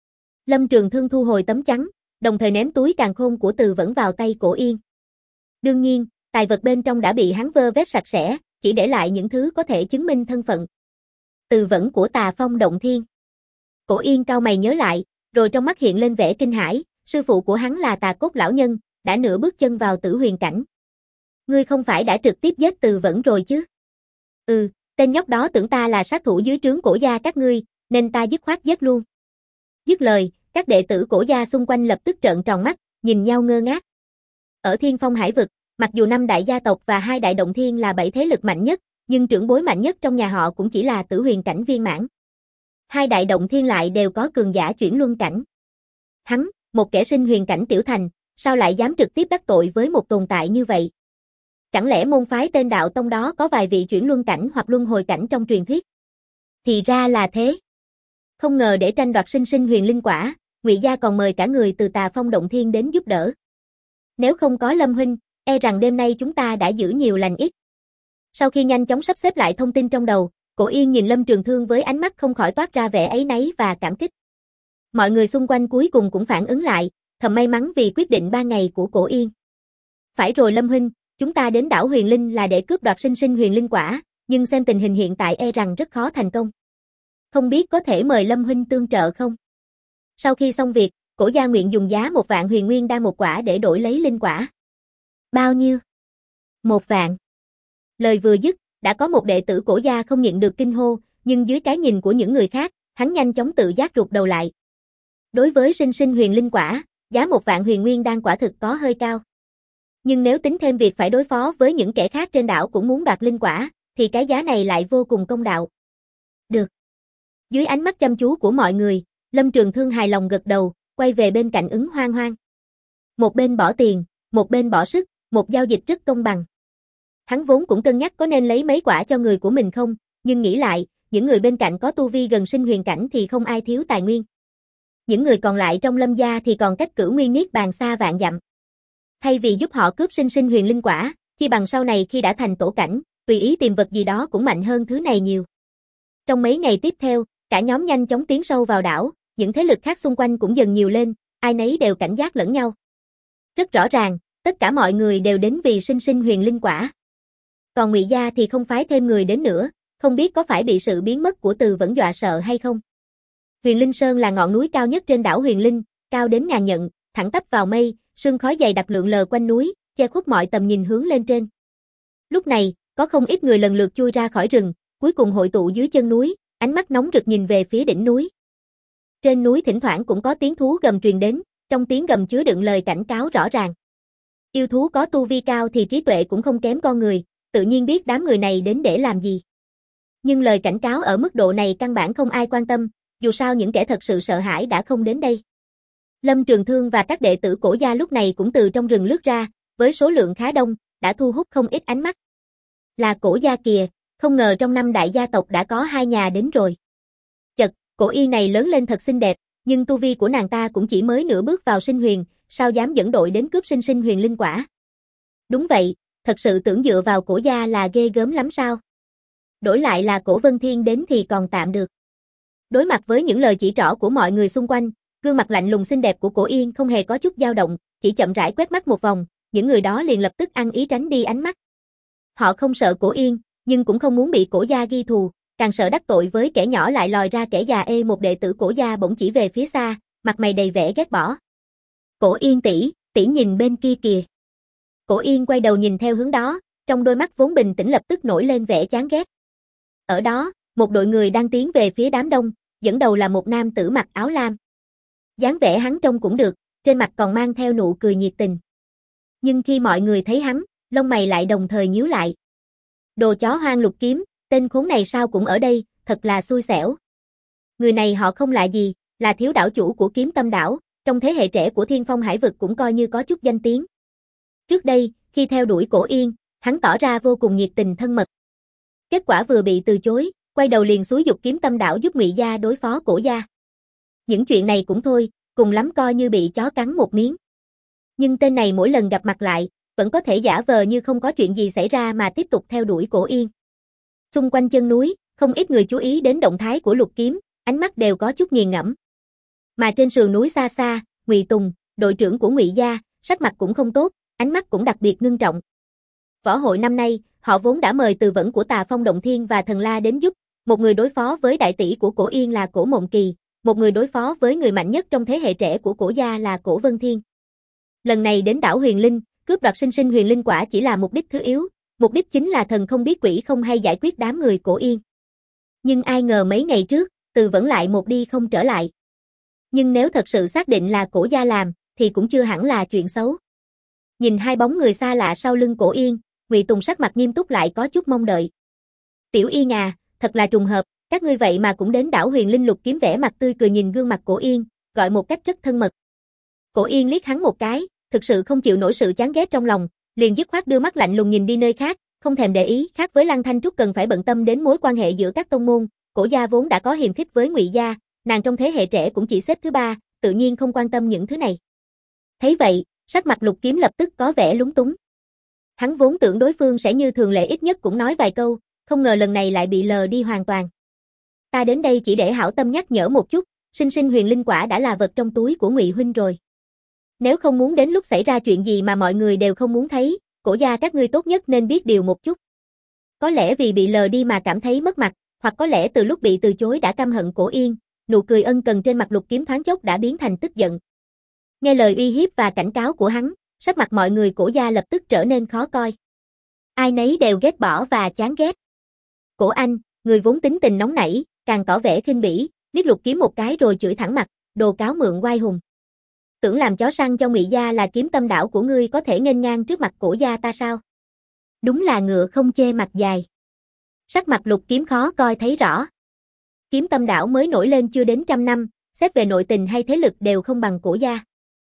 Lâm Trường Thương thu hồi tấm chắn, đồng thời ném túi càn khôn của Từ Vẫn vào tay Cổ Yên. Đương nhiên, tài vật bên trong đã bị hắn vơ vét sạch sẽ, chỉ để lại những thứ có thể chứng minh thân phận. Từ Vẫn của Tà Phong Động Thiên. Cổ Yên cau mày nhớ lại, rồi trong mắt hiện lên vẻ kinh hãi, sư phụ của hắn là Tà Cốt lão nhân, đã nửa bước chân vào tử huyền cảnh. Ngươi không phải đã trực tiếp giết Từ Vẫn rồi chứ? Tên nhóc đó tưởng ta là sát thủ dưới trướng Cổ gia các ngươi, nên ta dứt khoát giết luôn. Dứt lời, các đệ tử Cổ gia xung quanh lập tức trợn tròn mắt, nhìn nhau ngơ ngác. Ở Thiên Phong Hải vực, mặc dù 5 đại gia tộc và 2 đại động thiên là 7 thế lực mạnh nhất, nhưng trưởng bối mạnh nhất trong nhà họ cũng chỉ là tử huyền cảnh viên mãn. 2 đại động thiên lại đều có cường giả chuyển luân cảnh. Hắn, một kẻ sinh huyền cảnh tiểu thành, sao lại dám trực tiếp đắc tội với một tồn tại như vậy? Chẳng lẽ môn phái Tên Đạo Tông đó có vài vị chuyển luân cảnh hoặc luân hồi cảnh trong truyền thuyết? Thì ra là thế. Không ngờ để tranh đoạt sinh sinh huyền linh quả, Ngụy gia còn mời cả người từ Tà Phong động thiên đến giúp đỡ. Nếu không có Lâm huynh, e rằng đêm nay chúng ta đã giữ nhiều lành ít. Sau khi nhanh chóng sắp xếp lại thông tin trong đầu, Cổ Yên nhìn Lâm Trường Thương với ánh mắt không khỏi toát ra vẻ áy náy và cảm kích. Mọi người xung quanh cuối cùng cũng phản ứng lại, thầm may mắn vì quyết định 3 ngày của Cổ Yên. Phải rồi Lâm huynh, chúng ta đến đảo Huyền Linh là để cướp đoạt sinh sinh huyền linh quả, nhưng xem tình hình hiện tại e rằng rất khó thành công. Không biết có thể mời Lâm huynh tương trợ không? Sau khi xong việc, Cổ gia nguyện dùng giá 1 vạn huyền nguyên đan một quả để đổi lấy linh quả. Bao nhiêu? 1 vạn. Lời vừa dứt, đã có một đệ tử Cổ gia không nhịn được kinh hô, nhưng dưới cái nhìn của những người khác, hắn nhanh chóng tự giác rụt đầu lại. Đối với sinh sinh huyền linh quả, giá 1 vạn huyền nguyên đan quả thực có hơi cao. Nhưng nếu tính thêm việc phải đối phó với những kẻ khác trên đảo cũng muốn đoạt linh quả, thì cái giá này lại vô cùng công đạo. Được. Dưới ánh mắt chăm chú của mọi người, Lâm Trường Thương hài lòng gật đầu, quay về bên cạnh Ứng Hoang Hoang. Một bên bỏ tiền, một bên bỏ sức, một giao dịch rất công bằng. Hắn vốn cũng cân nhắc có nên lấy mấy quả cho người của mình không, nhưng nghĩ lại, những người bên cạnh có tu vi gần sinh huyền cảnh thì không ai thiếu tài nguyên. Những người còn lại trong Lâm gia thì còn cách cửu nguyên niết bàn xa vạn dặm. Thay vì giúp họ cướp sinh sinh huyền linh quả, chi bằng sau này khi đã thành tổ cảnh, tùy ý tìm vật gì đó cũng mạnh hơn thứ này nhiều. Trong mấy ngày tiếp theo, cả nhóm nhanh chóng tiến sâu vào đảo, những thế lực khác xung quanh cũng dần nhiều lên, ai nấy đều cảnh giác lẫn nhau. Rất rõ ràng, tất cả mọi người đều đến vì sinh sinh huyền linh quả. Còn Ngụy gia thì không phái thêm người đến nữa, không biết có phải bị sự biến mất của Từ Vẫn dọa sợ hay không. Huyền Linh Sơn là ngọn núi cao nhất trên đảo Huyền Linh, cao đến ngàn nhẫn, thẳng tắp vào mây, sương khói dày đặc lượn lờ quanh núi, che khuất mọi tầm nhìn hướng lên trên. Lúc này, có không ít người lần lượt chui ra khỏi rừng, cuối cùng hội tụ dưới chân núi, ánh mắt nóng rực nhìn về phía đỉnh núi. Trên núi thỉnh thoảng cũng có tiếng thú gầm truyền đến, trong tiếng gầm chứa đựng lời cảnh cáo rõ ràng. Yêu thú có tu vi cao thì trí tuệ cũng không kém con người, tự nhiên biết đám người này đến để làm gì. Nhưng lời cảnh cáo ở mức độ này căn bản không ai quan tâm, dù sao những kẻ thật sự sợ hãi đã không đến đây. Lâm Trường Thương và các đệ tử Cổ gia lúc này cũng từ trong rừng lướt ra, với số lượng khá đông, đã thu hút không ít ánh mắt. Là Cổ gia kìa, không ngờ trong 5 đại gia tộc đã có 2 nhà đến rồi. Chật, Cổ Yên này lớn lên thật xinh đẹp, nhưng tu vi của nàng ta cũng chỉ mới nửa bước vào sinh huyền, sao dám dẫn đội đến cướp sinh sinh huyền linh quả. Đúng vậy, thật sự tưởng dựa vào Cổ gia là ghê gớm lắm sao? Đổi lại là Cổ Vân Thiên đến thì còn tạm được. Đối mặt với những lời chỉ trỏ của mọi người xung quanh, gương mặt lạnh lùng xinh đẹp của Cổ Yên không hề có chút dao động, chỉ chậm rãi quét mắt một vòng, những người đó liền lập tức ăn ý tránh đi ánh mắt. Họ không sợ Cổ Yên, nhưng cũng không muốn bị Cổ gia ghi thù, càng sợ đắc tội với kẻ nhỏ lại lòi ra kẻ già. Một đệ tử Cổ gia bỗng chỉ về phía xa, mặt mày đầy vẻ ghét bỏ. Cổ Yên tỷ, tỷ nhìn bên kia kìa. Cổ Yên quay đầu nhìn theo hướng đó, trong đôi mắt vốn bình tĩnh lập tức nổi lên vẻ chán ghét. Ở đó, một đội người đang tiến về phía đám đông, dẫn đầu là một nam tử mặc áo lam. Dáng vẻ hắn trông cũng được, trên mặt còn mang theo nụ cười nhiệt tình. Nhưng khi mọi người thấy hắn, lông mày lại đồng thời nhíu lại. Đồ chó hoang Lục Kiếm, tên khốn này sao cũng ở đây, thật là xui xẻo. Người này họ không lạ gì, là thiếu đảo chủ của Kiếm Tâm đảo, trong thế hệ trẻ của Thiên Phong Hải vực cũng coi như có chút danh tiếng. Trước đây, khi theo đuổi Cổ Yên, hắn tỏ ra vô cùng nhiệt tình thân mật. Kết quả vừa bị từ chối, quay đầu liền xúi giục Kiếm Tâm đảo giúp Ngụy gia đối phó Cổ gia. Những chuyện này cũng thôi, cùng lắm coi như bị chó cắn một miếng. Nhưng tên này mỗi lần gặp mặt lại, vẫn có thể giả vờ như không có chuyện gì xảy ra mà tiếp tục theo đuổi Cổ Yên. Xung quanh chân núi, không ít người chú ý đến động thái của Lục Kiếm, ánh mắt đều có chút nghiền ngẫm. Mà trên sườn núi xa xa, Ngụy Tùng, đội trưởng của Ngụy gia, sắc mặt cũng không tốt, ánh mắt cũng đặc biệt ngưng trọng. Võ hội năm nay, họ vốn đã mời Từ Vẫn của Tà Phong Động Thiên và Thần La đến giúp, một người đối phó với đại tỷ của Cổ Yên là Cổ Mộng Kỳ, một người đối phó với người mạnh nhất trong thế hệ trẻ của Cổ gia là Cổ Vân Thiên. Lần này đến đảo Huyền Linh, cướp đoạt sinh sinh huyền linh quả chỉ là mục đích thứ yếu, mục đích chính là thần không biết quỷ không hay giải quyết đám người Cổ Yên. Nhưng ai ngờ mấy ngày trước, Từ Vẫn lại một đi không trở lại. Nhưng nếu thật sự xác định là Cổ gia làm, thì cũng chưa hẳn là chuyện xấu. Nhìn hai bóng người xa lạ sau lưng Cổ Yên, Ngụy Tùng sắc mặt nghiêm túc lại có chút mong đợi. Tiểu Yên à, thật là trùng hợp, các ngươi vậy mà cũng đến đảo Huyền Linh Lục Kiếm, vẻ mặt tươi cười nhìn gương mặt Cổ Yên, gọi một cách rất thân mật. Cổ Yên liếc hắn một cái, thực sự không chịu nổi sự chán ghét trong lòng, liền dứt khoát đưa mắt lạnh lùng nhìn đi nơi khác, không thèm để ý. Khác với Lăng Thanh Trúc cần phải bận tâm đến mối quan hệ giữa các tông môn, Cổ gia vốn đã có hiềm khích với Ngụy gia, nàng trong thế hệ trẻ cũng chỉ xếp thứ ba, tự nhiên không quan tâm những thứ này. Thấy vậy, sắc mặt Lục Kiếm lập tức có vẻ lúng túng. Hắn vốn tưởng đối phương sẽ như thường lệ ít nhất cũng nói vài câu, không ngờ lần này lại bị lờ đi hoàn toàn. Ta đến đây chỉ để hảo tâm nhắc nhở một chút, sinh huyền linh quả đã là vật trong túi của Ngụy huynh rồi. Nếu không muốn đến lúc xảy ra chuyện gì mà mọi người đều không muốn thấy, Cổ gia các ngươi tốt nhất nên biết điều một chút. Có lẽ vì bị lờ đi mà cảm thấy mất mặt, hoặc có lẽ từ lúc bị từ chối đã căm hận Cổ Yên, nụ cười ân cần trên mặt Lục Kiếm thoáng chốc đã biến thành tức giận. Nghe lời uy hiếp và cảnh cáo của hắn, sắc mặt mọi người Cổ gia lập tức trở nên khó coi. Ai nấy đều ghét bỏ và chán ghét. Cổ Anh, người vốn tính tình nóng nảy, càng tỏ vẻ khinh bỉ, liếc Lục Kiếm một cái rồi chửi thẳng mặt, đồ cáo mượn oai hùng. Tưởng làm chó săn cho Ngụy gia là Kiếm Tâm đảo của ngươi có thể nghênh ngang trước mặt Cổ gia ta sao? Đúng là ngựa không chê mặt dài. Sắc mặt Lục Kiếm khó coi thấy rõ. Kiếm Tâm đảo mới nổi lên chưa đến 100 năm, xét về nội tình hay thế lực đều không bằng Cổ gia.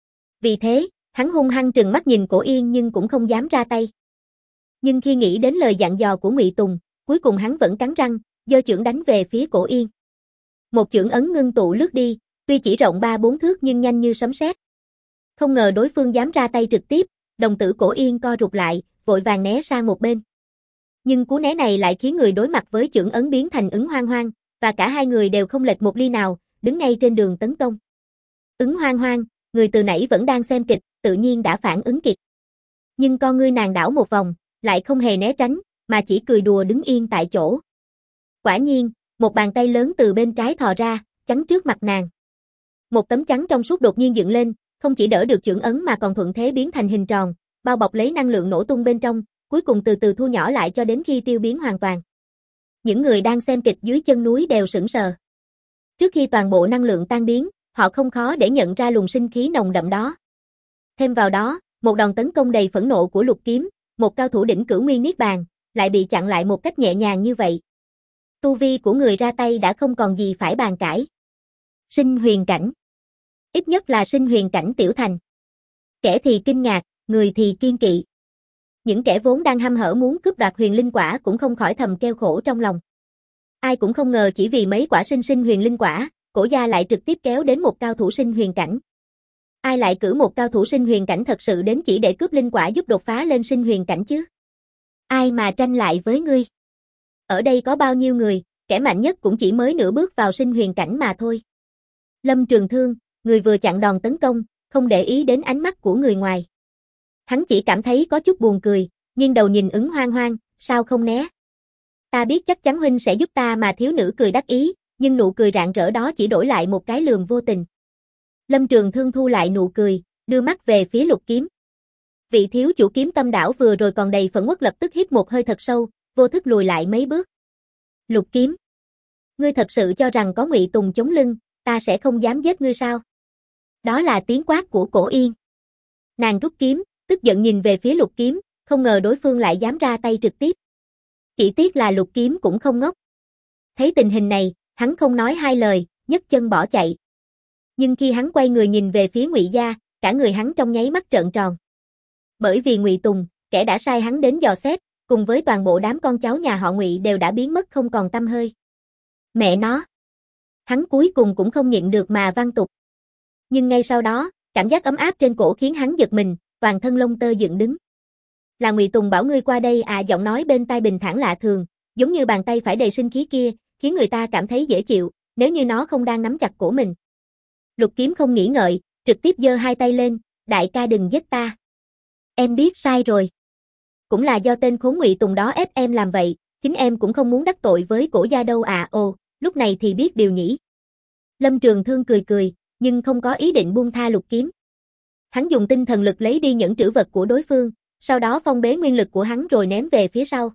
Vì thế, hắn hung hăng trừng mắt nhìn Cổ Yên nhưng cũng không dám ra tay. Nhưng khi nghĩ đến lời dặn dò của Ngụy Tùng, cuối cùng hắn vẫn cắn răng, giơ chưởng đánh về phía Cổ Yên. Một chưởng ấn ngưng tụ lướt đi, tuy chỉ rộng 3-4 thước nhưng nhanh như sấm sét. Không ngờ đối phương dám ra tay trực tiếp, đồng tử Cổ Yên co rụt lại, vội vàng né sang một bên. Nhưng cú né này lại khiến người đối mặt với chưởng ấn biến thành Ứng Hoang Hoang, và cả hai người đều không lệch một ly nào, đứng ngay trên đường tấn công. Ứng Hoang Hoang, người từ nãy vẫn đang xem kịch, tự nhiên đã phản ứng kịp. Nhưng con ngươi nàng đảo một vòng, lại không hề né tránh, mà chỉ cười đùa đứng yên tại chỗ. Quả nhiên, một bàn tay lớn từ bên trái thò ra, chắn trước mặt nàng. Một tấm chắn trong suốt đột nhiên dựng lên, không chỉ đỡ được chưởng ấn mà còn thuận thế biến thành hình tròn, bao bọc lấy năng lượng nổ tung bên trong, cuối cùng từ từ thu nhỏ lại cho đến khi tiêu biến hoàn toàn. Những người đang xem kịch dưới chân núi đều sững sờ. Trước khi toàn bộ năng lượng tan biến, họ không khó để nhận ra luồng sinh khí nồng đậm đó. Thêm vào đó, một đòn tấn công đầy phẫn nộ của Lục Kiếm, một cao thủ đỉnh cửu nguyên niết bàn, lại bị chặn lại một cách nhẹ nhàng như vậy. Tu vi của người ra tay đã không còn gì phải bàn cãi. Sinh huyền cảnh. Ít nhất là sinh huyền cảnh tiểu thành. Kẻ thì kinh ngạc, người thì kiên kỵ. Những kẻ vốn đang hăm hở muốn cướp đoạt huyền linh quả cũng không khỏi thầm kêu khổ trong lòng. Ai cũng không ngờ chỉ vì mấy quả sinh huyền linh quả, Cổ gia lại trực tiếp kéo đến một cao thủ sinh huyền cảnh. Ai lại cử một cao thủ sinh huyền cảnh thật sự đến chỉ để cướp linh quả giúp đột phá lên sinh huyền cảnh chứ? Ai mà tranh lại với ngươi? Ở đây có bao nhiêu người, kẻ mạnh nhất cũng chỉ mới nửa bước vào sinh huyền cảnh mà thôi. Lâm Trường Thương, người vừa chặn đòn tấn công, không để ý đến ánh mắt của người ngoài. Hắn chỉ cảm thấy có chút buồn cười, nghiêng đầu nhìn Ứng Hoang Hoang, sao không né? Ta biết chắc chắn huynh sẽ giúp ta mà. Thiếu nữ cười đắc ý, nhưng nụ cười rạng rỡ đó chỉ đổi lại một cái lườm vô tình. Lâm Trường Thương thu lại nụ cười, đưa mắt về phía Lục Kiếm. Vị thiếu chủ Kiếm Tâm đảo vừa rồi còn đầy phẫn uất lập tức hít một hơi thật sâu, vô thức lùi lại mấy bước. Lục Kiếm, ngươi thật sự cho rằng có Ngụy Tùng chống lưng, ta sẽ không dám giết ngươi sao? Đó là tiếng quát của Cổ Yên. Nàng rút kiếm, tức giận nhìn về phía Lục Kiếm, không ngờ đối phương lại dám ra tay trực tiếp. Chỉ tiếc là Lục Kiếm cũng không ngốc. Thấy tình hình này, hắn không nói hai lời, nhấc chân bỏ chạy. Nhưng khi hắn quay người nhìn về phía Ngụy gia, cả người hắn trong nháy mắt trợn tròn. Bởi vì Ngụy Tùng, kẻ đã sai hắn đến dò xét, cùng với toàn bộ đám con cháu nhà họ Ngụy đều đã biến mất không còn tăm hơi. Mẹ nó! Hắn cuối cùng cũng không nhịn được mà vang tục. Nhưng ngay sau đó, cảm giác ấm áp trên cổ khiến hắn giật mình, toàn thân lông tơ dựng đứng. Là Ngụy Tùng bảo ngươi qua đây à? Giọng nói bên tai bình thản lạ thường, giống như bàn tay phải đầy sinh khí kia, khiến người ta cảm thấy dễ chịu, nếu như nó không đang nắm chặt cổ mình. Lục Kiếm không nghĩ ngợi, trực tiếp giơ hai tay lên, đại ca đừng giết ta. Em biết sai rồi. Cũng là do tên khốn Ngụy Tùng đó ép em làm vậy, chính em cũng không muốn đắc tội với Cổ gia đâu à. Ồ, lúc này thì biết điều nhỉ. Lâm Trường Thương cười cười, nhưng không có ý định buông tha Lục Kiếm. Hắn dùng tinh thần lực lấy đi những trữ vật của đối phương, sau đó phong bế nguyên lực của hắn rồi ném về phía sau.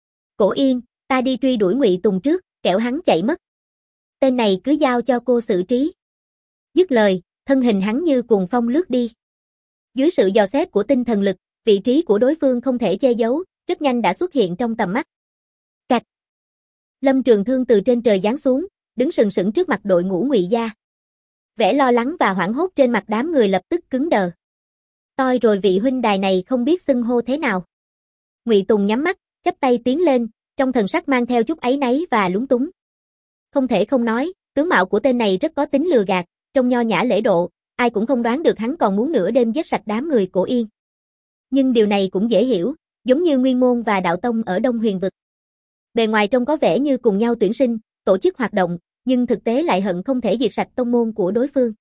Cổ Yên, ta đi truy đuổi Ngụy Tùng trước, kẻo hắn chạy mất. Tên này cứ giao cho cô xử trí. Dứt lời, thân hình hắn như cuồng phong lướt đi. Dưới sự dò xét của tinh thần lực, vị trí của đối phương không thể che giấu, rất nhanh đã xuất hiện trong tầm mắt. Cạch. Lâm Trường Thương từ trên trời giáng xuống, đứng sừng sững trước mặt đội ngũ Ngụy gia. Vẻ lo lắng và hoảng hốt trên mặt đám người lập tức cứng đờ. Toi rồi vị huynh đài này không biết xưng hô thế nào. Ngụy Tùng nhắm mắt, chắp tay tiến lên, trong thần sắc mang theo chút áy náy và lúng túng. Không thể không nói, tướng mạo của tên này rất có tính lừa gạt, trông nho nhã lễ độ, ai cũng không đoán được hắn còn muốn nửa đêm giết sạch đám người Cổ Yên. Nhưng điều này cũng dễ hiểu, giống như Nguyên Môn và Đạo Tông ở Đông Huyền Vực. Bề ngoài trông có vẻ như cùng nhau tuyển sinh, tổ chức hoạt động, nhưng thực tế lại hận không thể diệt sạch tông môn của đối phương.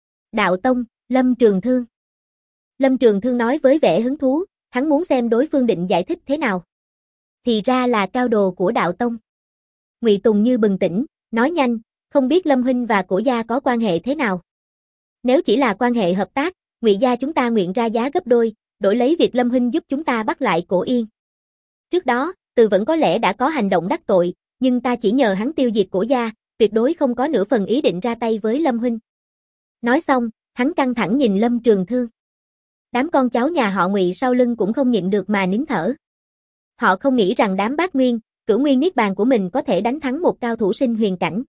Đạo Tông, Lâm Trường Thương. Lâm Trường Thương nói với vẻ hứng thú, hắn muốn xem đối phương định giải thích thế nào. Thì ra là cao đồ của Đạo Tông. Ngụy Tùng như bừng tỉnh, nói nhanh, không biết Lâm huynh và Cổ gia có quan hệ thế nào. Nếu chỉ là quan hệ hợp tác, Ngụy gia chúng ta nguyện ra giá gấp đôi, đổi lấy việc Lâm huynh giúp chúng ta bắt lại Cổ Yên. Trước đó, Từ Vẫn có lẽ đã có hành động đắc tội, nhưng ta chỉ nhờ hắn tiêu diệt Cổ gia, tuyệt đối không có nửa phần ý định ra tay với Lâm huynh. Nói xong, hắn căng thẳng nhìn Lâm Trường Thương. Đám con cháu nhà họ Ngụy sau lưng cũng không nhịn được mà nín thở. Họ không nghĩ rằng đám Bát Nguyên, Cửu Nguyên Niết Bàn của mình có thể đánh thắng một cao thủ sinh huyền cảnh.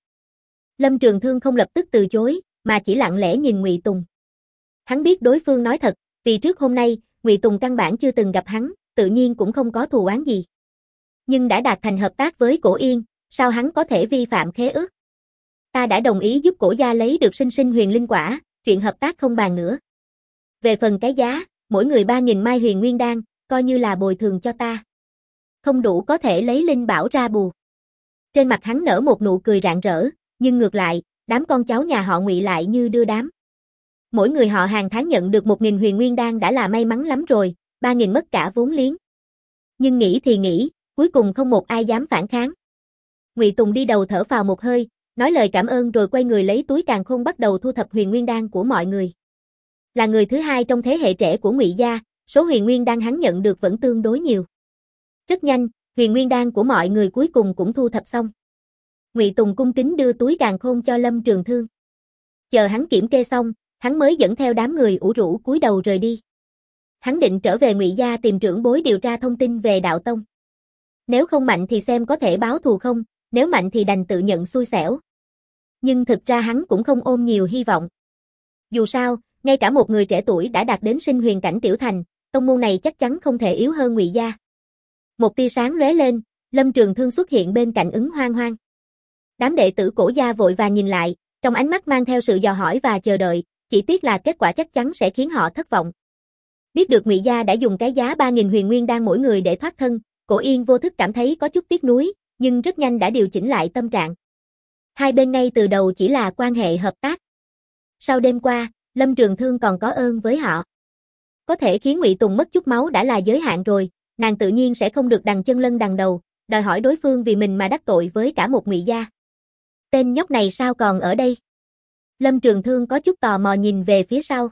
Lâm Trường Thương không lập tức từ chối, mà chỉ lặng lẽ nhìn Ngụy Tùng. Hắn biết đối phương nói thật, vì trước hôm nay, Ngụy Tùng căn bản chưa từng gặp hắn, tự nhiên cũng không có thù oán gì. Nhưng đã đạt thành hợp tác với Cổ Yên, sao hắn có thể vi phạm khế ước? Ta đã đồng ý giúp Cổ gia lấy được sinh sinh huyền linh quả, chuyện hợp tác không bàn nữa. Về phần cái giá, mỗi người 3.000 mai huyền nguyên đan, coi như là bồi thường cho ta. Không đủ có thể lấy linh bảo ra bù. Trên mặt hắn nở một nụ cười rạng rỡ, nhưng ngược lại, đám con cháu nhà họ Ngụy lại như đưa đám. Mỗi người họ hàng tháng nhận được 1.000 huyền nguyên đan đã là may mắn lắm rồi, 3.000 mất cả vốn liếng. Nhưng nghĩ thì nghĩ, cuối cùng không một ai dám phản kháng. Ngụy Tùng đi đầu thở phào một hơi, nói lời cảm ơn rồi quay người lấy túi càn khôn bắt đầu thu thập huyền nguyên đan của mọi người. Là người thứ hai trong thế hệ trẻ của Ngụy gia, số huyền nguyên đan hắn nhận được vẫn tương đối nhiều. Rất nhanh, huyền nguyên đan của mọi người cuối cùng cũng thu thập xong. Ngụy Tùng cung kính đưa túi càn khôn cho Lâm Trường Thương. Chờ hắn kiểm kê xong, hắn mới dẫn theo đám người ủ rũ cúi đầu rời đi. Hắn định trở về Ngụy gia tìm trưởng bối điều tra thông tin về Đạo Tông. Nếu không mạnh thì xem có thể báo thù không, nếu mạnh thì đành tự nhận xui xẻo. Nhưng thực ra hắn cũng không ôm nhiều hy vọng. Dù sao, ngay cả một người trẻ tuổi đã đạt đến sinh huyền cảnh tiểu thành, tông môn này chắc chắn không thể yếu hơn Ngụy gia. Một tia sáng lóe lên, Lâm Trường Thương xuất hiện bên cạnh Ứng Hoang Hoang. Đám đệ tử Cổ gia vội vàng nhìn lại, trong ánh mắt mang theo sự dò hỏi và chờ đợi, chỉ tiếc là kết quả chắc chắn sẽ khiến họ thất vọng. Biết được Ngụy gia đã dùng cái giá 3.000 huyền nguyên đan mỗi người để thoát thân, Cổ Yên vô thức cảm thấy có chút tiếc nuối, nhưng rất nhanh đã điều chỉnh lại tâm trạng. Hai bên ngay từ đầu chỉ là quan hệ hợp tác. Sau đêm qua, Lâm Trường Thương còn có ơn với họ. Có thể khiến Ngụy Tùng mất chút máu đã là giới hạn rồi, nàng tự nhiên sẽ không được đằng chân lân đằng đầu, đòi hỏi đối phương vì mình mà đắc tội với cả một Ngụy gia. Tên nhóc này sao còn ở đây? Lâm Trường Thương có chút tò mò nhìn về phía sau.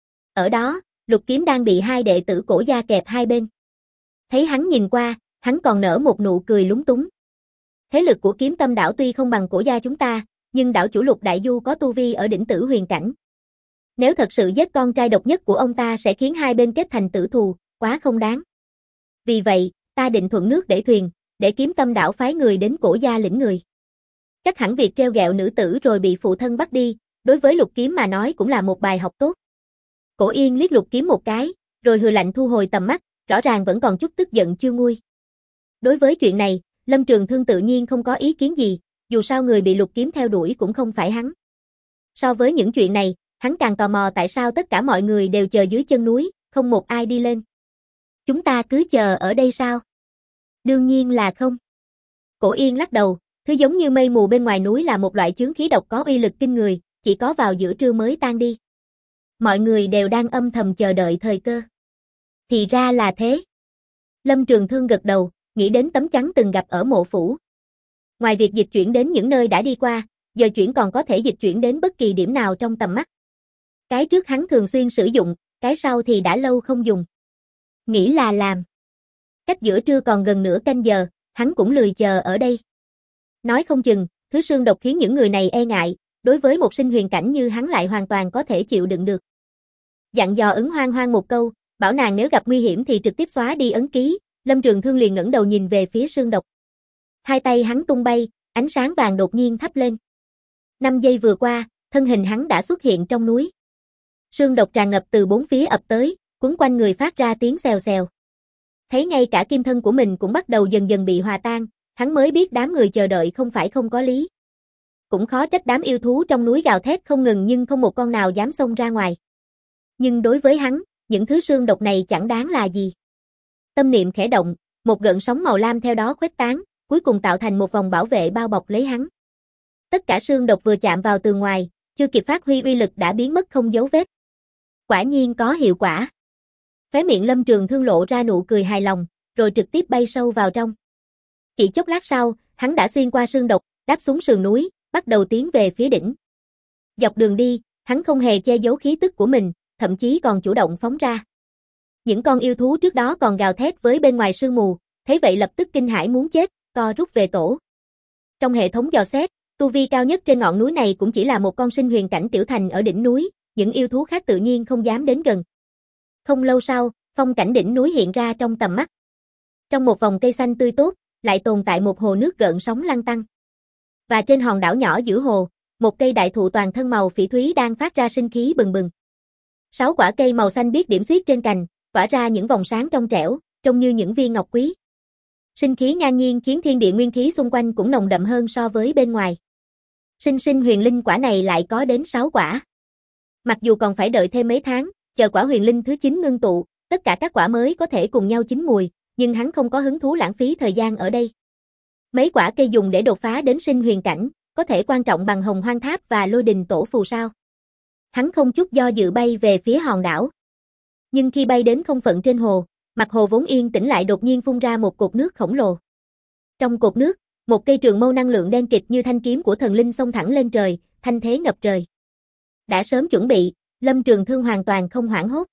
Ở đó, Lục Kiếm đang bị hai đệ tử Cổ gia kẹp hai bên. Thấy hắn nhìn qua, hắn còn nở một nụ cười lúng túng. Thế lực của Kiếm Tâm đảo tuy không bằng Cổ gia chúng ta, nhưng đảo chủ Lục Đại Du có tu vi ở đỉnh tử huyền cảnh. Nếu thật sự giết con trai độc nhất của ông ta sẽ khiến hai bên kết thành tử thù, quá không đáng. Vì vậy, ta định thuận nước để thuyền, để Kiếm Tâm đảo phái người đến Cổ gia lĩnh người. Chắc hẳn việc treo gẹo nữ tử rồi bị phụ thân bắt đi, đối với Lục Kiếm mà nói cũng là một bài học tốt. Cổ Yên liếc Lục Kiếm một cái, rồi hừ lạnh thu hồi tầm mắt, rõ ràng vẫn còn chút tức giận chưa nguôi. Đối với chuyện này, Lâm Trường Thương tự nhiên không có ý kiến gì, dù sao người bị Lục Kiếm theo đuổi cũng không phải hắn. So với những chuyện này, hắn càng tò mò tại sao tất cả mọi người đều chờ dưới chân núi, không một ai đi lên. Chúng ta cứ chờ ở đây sao? Đương nhiên là không. Cổ Yên lắc đầu, thứ giống như mây mù bên ngoài núi là một loại chướng khí độc có uy lực kinh người, chỉ có vào giữa trưa mới tan đi. Mọi người đều đang âm thầm chờ đợi thời cơ. Thì ra là thế. Lâm Trường Thương gật đầu, nghĩ đến tấm chắn từng gặp ở mộ phủ. Ngoài việc dịch chuyển đến những nơi đã đi qua, giờ chuyển còn có thể dịch chuyển đến bất kỳ điểm nào trong tầm mắt. Cái trước hắn thường xuyên sử dụng, cái sau thì đã lâu không dùng. Nghĩ là làm. Cách giữa trưa còn gần nửa canh giờ, hắn cũng lười chờ ở đây. Nói không chừng, thứ sương độc khiến những người này e ngại, đối với một sinh huyền cảnh như hắn lại hoàn toàn có thể chịu đựng được. Dặn dò Ứng Hoang Hoang một câu, bảo nàng nếu gặp nguy hiểm thì trực tiếp xóa đi ấn ký, Lâm Trường Thương liền ngẩng đầu nhìn về phía Sương Độc. Hai tay hắn tung bay, ánh sáng vàng đột nhiên thắp lên. 5 giây vừa qua, thân hình hắn đã xuất hiện trong núi. Sương Độc tràn ngập từ bốn phía ập tới, quấn quanh người phát ra tiếng xèo xèo. Thấy ngay cả kim thân của mình cũng bắt đầu dần dần bị hòa tan, hắn mới biết đám người chờ đợi không phải không có lý. Cũng khó trách đám yêu thú trong núi gào thét không ngừng nhưng không một con nào dám xông ra ngoài. Nhưng đối với hắn, những thứ xương độc này chẳng đáng là gì. Tâm niệm khẽ động, một gợn sóng màu lam theo đó khuếch tán, cuối cùng tạo thành một vòng bảo vệ bao bọc lấy hắn. Tất cả xương độc vừa chạm vào từ ngoài, chưa kịp phát huy uy lực đã biến mất không dấu vết. Quả nhiên có hiệu quả. Khóe miệng Lâm Trường Thương lộ ra nụ cười hài lòng, rồi trực tiếp bay sâu vào trong. Chỉ chốc lát sau, hắn đã xuyên qua xương độc, đáp xuống sườn núi, bắt đầu tiến về phía đỉnh. Dọc đường đi, hắn không hề che giấu khí tức của mình, thậm chí còn chủ động phóng ra. Những con yêu thú trước đó còn gào thét với bên ngoài sương mù, thấy vậy lập tức kinh hãi muốn chết, co rút về tổ. Trong hệ thống dò xét, tu vi cao nhất trên ngọn núi này cũng chỉ là một con sinh huyền cảnh tiểu thành ở đỉnh núi, những yêu thú khác tự nhiên không dám đến gần. Không lâu sau, phong cảnh đỉnh núi hiện ra trong tầm mắt. Trong một vòng cây xanh tươi tốt, lại tồn tại một hồ nước gợn sóng lăn tăn. Và trên hòn đảo nhỏ giữa hồ, một cây đại thụ toàn thân màu phỉ thúy đang phát ra sinh khí bừng bừng. 6 quả cây màu xanh biếc điểm xuyết trên cành, tỏa ra những vòng sáng trong trẻo, trông như những viên ngọc quý. Sinh khí ngang nhiên khiến thiên địa nguyên khí xung quanh cũng nồng đậm hơn so với bên ngoài. Sinh huyền linh quả này lại có đến 6 quả. Mặc dù còn phải đợi thêm mấy tháng, chờ quả huyền linh thứ 9 ngưng tụ, tất cả các quả mới có thể cùng nhau chín mùi, nhưng hắn không có hứng thú lãng phí thời gian ở đây. Mấy quả cây dùng để đột phá đến sinh huyền cảnh, có thể quan trọng bằng Hồng Hoang Tháp và Lôi Đình Tổ Phù sao? Hắn không chút do dự bay về phía hòn đảo. Nhưng khi bay đến không phận trên hồ, mặt hồ vốn yên tĩnh lại đột nhiên phun ra một cột nước khổng lồ. Trong cột nước, một cây trường mâu năng lượng đen kịt như thanh kiếm của thần linh xông thẳng lên trời, thanh thế ngập trời. Đã sớm chuẩn bị, Lâm Trường Thương hoàn toàn không hoảng hốt.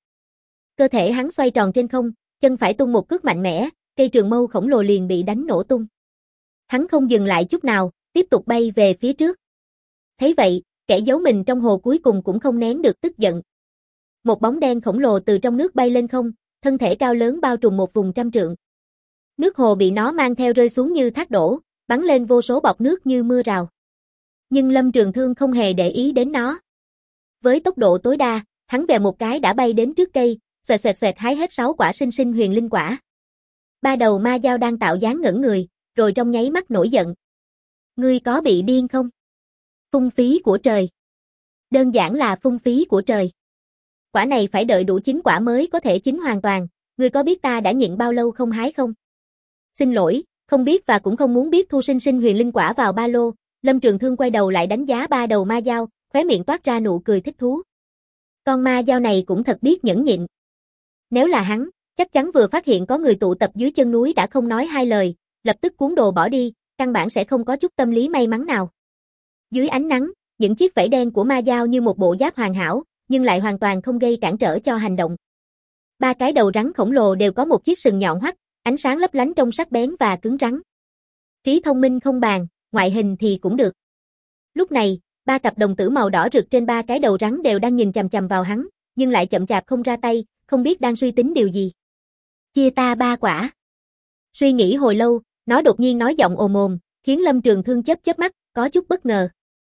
Cơ thể hắn xoay tròn trên không, chân phải tung một cước mạnh mẽ, cây trường mâu khổng lồ liền bị đánh nổ tung. Hắn không dừng lại chút nào, tiếp tục bay về phía trước. Thấy vậy, kẻ giấu mình trong hồ cuối cùng cũng không nén được tức giận. Một bóng đen khổng lồ từ trong nước bay lên không, thân thể cao lớn bao trùm một vùng trăm trượng. Nước hồ bị nó mang theo rơi xuống như thác đổ, bắn lên vô số bọt nước như mưa rào. Nhưng Lâm Trường Thương không hề để ý đến nó. Với tốc độ tối đa, hắn vèo một cái đã bay đến trước cây, xoẹt hái hết 6 quả sinh huyền linh quả. Ba đầu ma dao đang tạo dáng ngẩn người, rồi trong nháy mắt nổi giận. Ngươi có bị điên không? Phung phí của trời. Đơn giản là phung phí của trời. Quả này phải đợi đủ 9 quả mới có thể chín hoàn toàn, ngươi có biết ta đã nhịn bao lâu không hái không? Xin lỗi, không biết và cũng không muốn biết thu sinh huyền linh quả vào ba lô. Lâm Trường Thương quay đầu lại đánh giá ba đầu ma dao, khóe miệng toát ra nụ cười thích thú. Con ma dao này cũng thật biết nhẫn nhịn. Nếu là hắn, chắc chắn vừa phát hiện có người tụ tập dưới chân núi đã không nói hai lời, lập tức cuốn đồ bỏ đi, căn bản sẽ không có chút tâm lý may mắn nào. Dưới ánh nắng, những chiếc vảy đen của ma dao như một bộ giáp hoàn hảo, nhưng lại hoàn toàn không gây cản trở cho hành động. Ba cái đầu rắn khổng lồ đều có một chiếc sừng nhọn hoắt, ánh sáng lấp lánh trông sắc bén và cứng rắn. Trí thông minh không bàn, ngoại hình thì cũng được. Lúc này, ba cặp đồng tử màu đỏ rực trên ba cái đầu rắn đều đang nhìn chằm chằm vào hắn, nhưng lại chậm chạp không ra tay, không biết đang suy tính điều gì. Chia ta 3 quả. Suy nghĩ hồi lâu, nó đột nhiên nói giọng ồm ồm, khiến Lâm Trường Thương chớp mắt, có chút bất ngờ.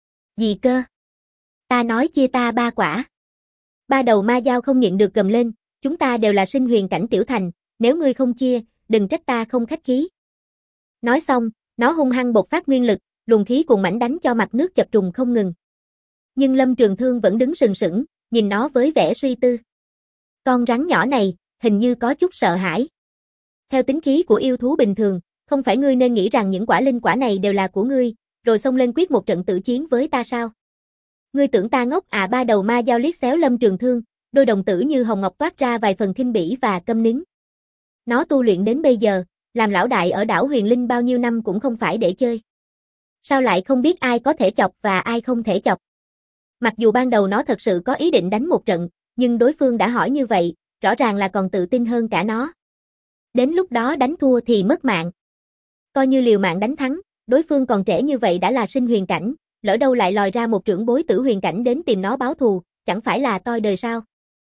Gì cơ? Ta nói chia ta 3 quả. Ba đầu ma dao không nhịn được gầm lên, chúng ta đều là sinh huyền cảnh tiểu thành, nếu ngươi không chia, đừng trách ta không khách khí. Nói xong, nó hung hăng bộc phát nguyên lực, luồng khí cuồn mãnh đánh cho mặt nước chập trùng không ngừng. Nhưng Lâm Trường Thương vẫn đứng sừng sững, nhìn nó với vẻ suy tư. Con rắn nhỏ này, hình như có chút sợ hãi. Theo tính khí của yêu thú bình thường, không phải ngươi nên nghĩ rằng những quả linh quả này đều là của ngươi, rồi xông lên quyết một trận tử chiến với ta sao? Ngươi tưởng ta ngốc à? Ba đầu ma dao liếc xéo Lâm Trường Thương, đôi đồng tử như hồng ngọc toát ra vài phần khinh bỉ và câm nín. Nó tu luyện đến bây giờ, làm lão đại ở đảo Huyền Linh bao nhiêu năm cũng không phải để chơi. Sao lại không biết ai có thể chọc và ai không thể chọc? Mặc dù ban đầu nó thật sự có ý định đánh một trận, nhưng đối phương đã hỏi như vậy, rõ ràng là còn tự tin hơn cả nó. Đến lúc đó đánh thua thì mất mạng. Coi như liều mạng đánh thắng, đối phương còn trẻ như vậy đã là sinh huyền cảnh, lỡ đâu lại lòi ra một trưởng bối tử huyền cảnh đến tìm nó báo thù, chẳng phải là toi đời sao?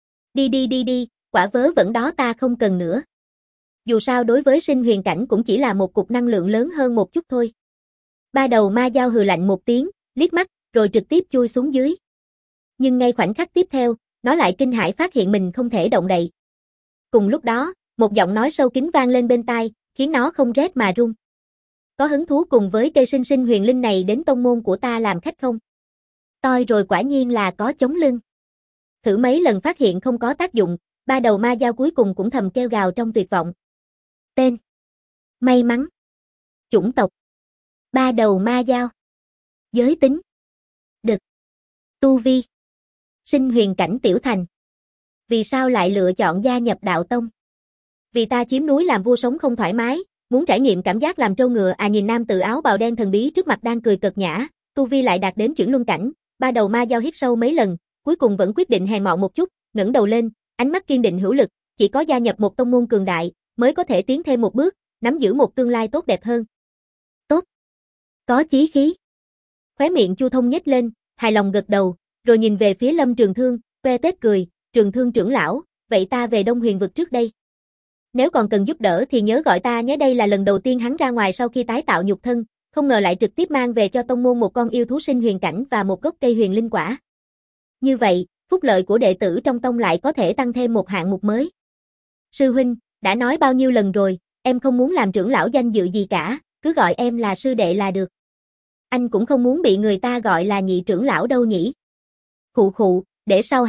Đi, quả vớ vẩn đó ta không cần nữa. Dù sao đối với sinh huyền cảnh cũng chỉ là một cục năng lượng lớn hơn một chút thôi. Ba đầu ma dao hừ lạnh một tiếng, liếc mắt, rồi trực tiếp chui xuống dưới. Nhưng ngay khoảnh khắc tiếp theo, nó lại kinh hãi phát hiện mình không thể động đậy. Cùng lúc đó, một giọng nói sâu kín vang lên bên tai, khiến nó không rét mà run. Có hứng thú cùng với cây sinh sinh huyền linh này đến tông môn của ta làm khách không? Toi rồi quả nhiên là có chống lưng. Thử mấy lần phát hiện không có tác dụng, ba đầu ma dao cuối cùng cũng thầm kêu gào trong tuyệt vọng. Tên: may mắn. Chủng tộc: ba đầu ma dao. Giới tính: đực. Tu vi: sinh huyền cảnh tiểu thành. Vì sao lại lựa chọn gia nhập đạo tông? Vì ta chiếm núi làm vua sống không thoải mái, muốn trải nghiệm cảm giác làm trâu ngựa à. Nhìn nam tử áo bào đen thần bí trước mặt đang cười cợt nhã, tu vi lại đạt đến chuyển luân cảnh. Ba đầu ma dao hít sâu mấy lần, cuối cùng vẫn quyết định hèn mọn một chút, ngẩng đầu lên, ánh mắt kiên định hữu lực, chỉ có gia nhập một tông môn cường đại mới có thể tiến thêm một bước, nắm giữ một tương lai tốt đẹp hơn. Tốt, có chí khí. Khóe miệng Chu Thông nhếch lên, hài lòng gật đầu, rồi nhìn về phía Lâm Trường Thương, pe tét cười, Trường Thương trưởng lão, vậy ta về Đông Huyền vực trước đây. Nếu còn cần giúp đỡ thì nhớ gọi ta nhé. Đây là lần đầu tiên hắn ra ngoài sau khi tái tạo nhục thân, không ngờ lại trực tiếp mang về cho tông môn một con yêu thú sinh huyền cảnh và một gốc cây huyền linh quả. Như vậy, phúc lợi của đệ tử trong tông lại có thể tăng thêm một hạng mục mới. Sư huynh, đã nói bao nhiêu lần rồi, em không muốn làm trưởng lão danh dự gì cả, cứ gọi em là sư đệ là được. Anh cũng không muốn bị người ta gọi là nhị trưởng lão đâu nhỉ. Khụ, để sau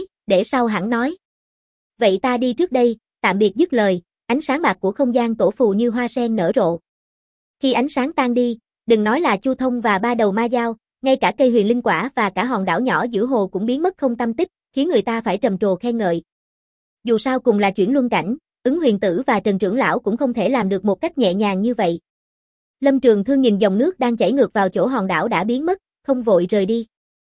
hẳn nói. Vậy ta đi trước đây, tạm biệt. Dứt lời, ánh sáng bạc của không gian tổ phù như hoa sen nở rộ. Khi ánh sáng tan đi, đừng nói là Chu Thông và ba đầu ma dao, ngay cả cây huyền linh quả và cả hòn đảo nhỏ giữa hồ cũng biến mất không tăm tích, khiến người ta phải trầm trồ khen ngợi. Dù sao cùng là chuyển luân cảnh, Ứng Huyền Tử và Trần trưởng lão cũng không thể làm được một cách nhẹ nhàng như vậy. Lâm Trường Thương nhìn dòng nước đang chảy ngược vào chỗ hòn đảo đã biến mất, không vội rời đi.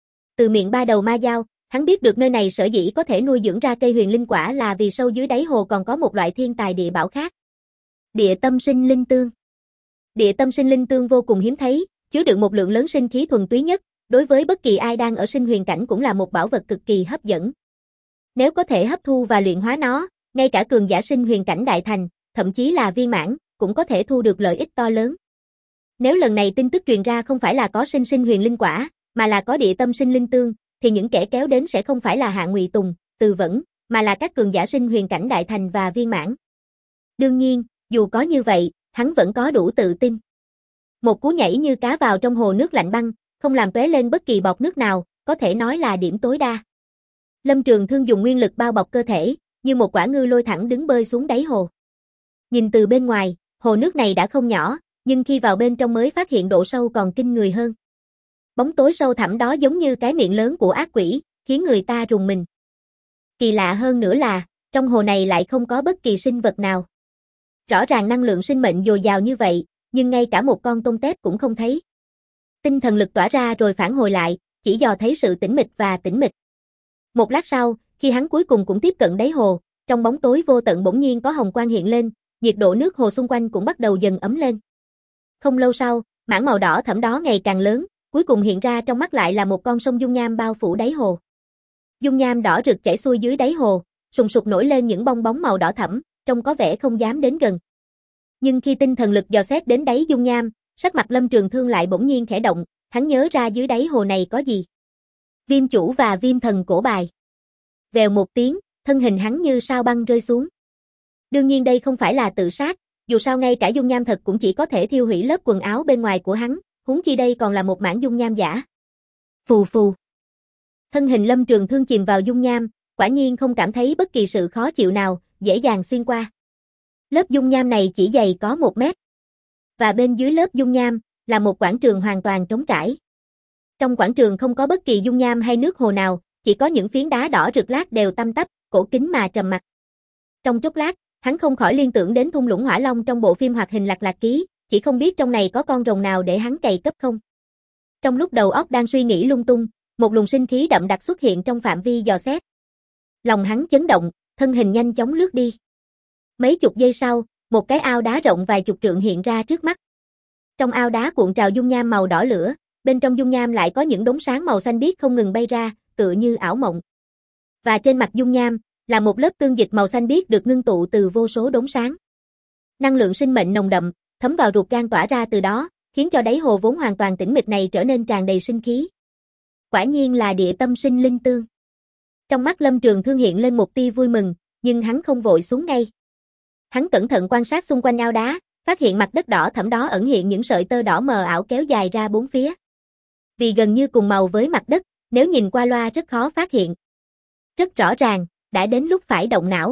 Từ miệng ba đầu ma dao, hắn biết được nơi này sở dĩ có thể nuôi dưỡng ra cây huyền linh quả là vì sâu dưới đáy hồ còn có một loại thiên tài địa bảo khác. Địa tâm sinh linh tương. Địa tâm sinh linh tương vô cùng hiếm thấy, chứa đựng một lượng lớn sinh khí thuần túy nhất, đối với bất kỳ ai đang ở sinh huyền cảnh cũng là một bảo vật cực kỳ hấp dẫn. Nếu có thể hấp thu và luyện hóa nó, ngay cả cường giả sinh huyền cảnh đại thành, thậm chí là viên mãn, cũng có thể thu được lợi ích to lớn. Nếu lần này tin tức truyền ra không phải là có sinh huyền linh quả, mà là có địa tâm sinh linh tương, thì những kẻ kéo đến sẽ không phải là Hạ Ngụy Tùng, Từ Vẫn, mà là các cường giả sinh huyền cảnh đại thành và viên mãn. Đương nhiên, dù có như vậy, hắn vẫn có đủ tự tin. Một cú nhảy như cá vào trong hồ nước lạnh băng, không làm tóe lên bất kỳ bọt nước nào, có thể nói là điểm tối đa. Lâm Trường Thương dùng nguyên lực bao bọc cơ thể, như một quả ngư lôi thẳng đứng bơi xuống đáy hồ. Nhìn từ bên ngoài, hồ nước này đã không nhỏ, nhưng khi vào bên trong mới phát hiện độ sâu còn kinh người hơn. Bóng tối sâu thẳm đó giống như cái miệng lớn của ác quỷ, khiến người ta rùng mình. Kỳ lạ hơn nữa là, trong hồ này lại không có bất kỳ sinh vật nào. Rõ ràng năng lượng sinh mệnh dồi dào như vậy, nhưng ngay cả một con tôm tép cũng không thấy. Tinh thần lực tỏa ra rồi phản hồi lại, chỉ dò thấy sự tĩnh mịch và tĩnh mịch. Một lát sau, khi hắn cuối cùng cũng tiếp cận đáy hồ, trong bóng tối vô tận bỗng nhiên có hồng quang hiện lên, nhiệt độ nước hồ xung quanh cũng bắt đầu dần ấm lên. Không lâu sau, mảng màu đỏ thẫm đó ngày càng lớn, cuối cùng hiện ra trong mắt lại là một con sông dung nham bao phủ đáy hồ. Dung nham đỏ rực chảy xuôi dưới đáy hồ, sùng sục nổi lên những bong bóng màu đỏ thẫm, trông có vẻ không dám đến gần. Nhưng khi tinh thần lực dò xét đến đáy dung nham, sắc mặt Lâm Trường Thương lại bỗng nhiên khẽ động, hắn nhớ ra dưới đáy hồ này có gì. Viêm chủ và viêm thần cổ bài. Vèo một tiếng, thân hình hắn như sao băng rơi xuống. Đương nhiên đây không phải là tự sát, dù sao ngay cả dung nham thật cũng chỉ có thể thiêu hủy lớp quần áo bên ngoài của hắn, huống chi đây còn là một mảng dung nham giả. Phù phù. Thân hình Lâm Trường Thương chìm vào dung nham, quả nhiên không cảm thấy bất kỳ sự khó chịu nào, dễ dàng xuyên qua. Lớp dung nham này chỉ dày có 1 mét. Và bên dưới lớp dung nham là một quảng trường hoàn toàn trống trải. Trong quảng trường không có bất kỳ dung nham hay nước hồ nào, chỉ có những phiến đá đỏ rực lát đều tăm tắp, cổ kính mà trầm mặc. Trong chốc lát, hắn không khỏi liên tưởng đến thung lũng hỏa long trong bộ phim hoạt hình Lạc Lạc Ký, chỉ không biết trong này có con rồng nào để hắn cày cấp không. Trong lúc đầu óc đang suy nghĩ lung tung, một luồng sinh khí đậm đặc xuất hiện trong phạm vi dò xét. Lòng hắn chấn động, thân hình nhanh chóng lướt đi. Mấy chục giây sau, một cái ao đá rộng vài chục trượng hiện ra trước mắt. Trong ao đá cuộn trào dung nham màu đỏ lửa, bên trong dung nham lại có những đốm sáng màu xanh biếc không ngừng bay ra, tựa như ảo mộng. Và trên mặt dung nham là một lớp tương dịch màu xanh biếc được ngưng tụ từ vô số đốm sáng. Năng lượng sinh mệnh nồng đậm, thấm vào ruột gan tỏa ra từ đó, khiến cho đáy hồ vốn hoàn toàn tĩnh mịch này trở nên tràn đầy sinh khí. Quả nhiên là địa tâm sinh linh tương. Trong mắt Lâm Trường Thương hiện lên một tia vui mừng, nhưng hắn không vội xuống ngay. Hắn cẩn thận quan sát xung quanh ao đá, phát hiện mặt đất đỏ thẫm đó ẩn hiện những sợi tơ đỏ mờ ảo kéo dài ra bốn phía. Vì gần như cùng màu với mặt đất, nếu nhìn qua loa rất khó phát hiện. Rất rõ ràng, đã đến lúc phải động não.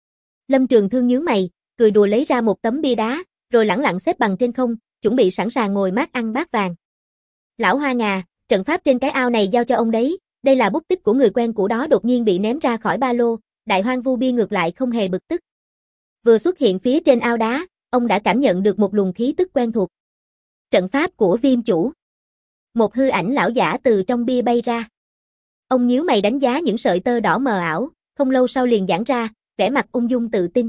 Lâm Trường Thương nhướng mày, cười đùa lấy ra một tấm bia đá, rồi lẳng lặng xếp bằng trên không, chuẩn bị sẵn sàng ngồi mát ăn bát vàng. Lão Hoa Ngà, trận pháp trên cái ao này giao cho ông đấy, đây là bút tích của người quen cũ đó đột nhiên bị ném ra khỏi ba lô, Đại Hoang Vu Bia ngược lại không hề bực tức. Vừa xuất hiện phía trên ao đá, ông đã cảm nhận được một luồng khí tức quen thuộc. Trận pháp của Viêm Chủ. Một hư ảnh lão giả từ trong bia bay ra. Ông nhíu mày đánh giá những sợi tơ đỏ mờ ảo, không lâu sau liền giãn ra, vẻ mặt ung dung tự tin.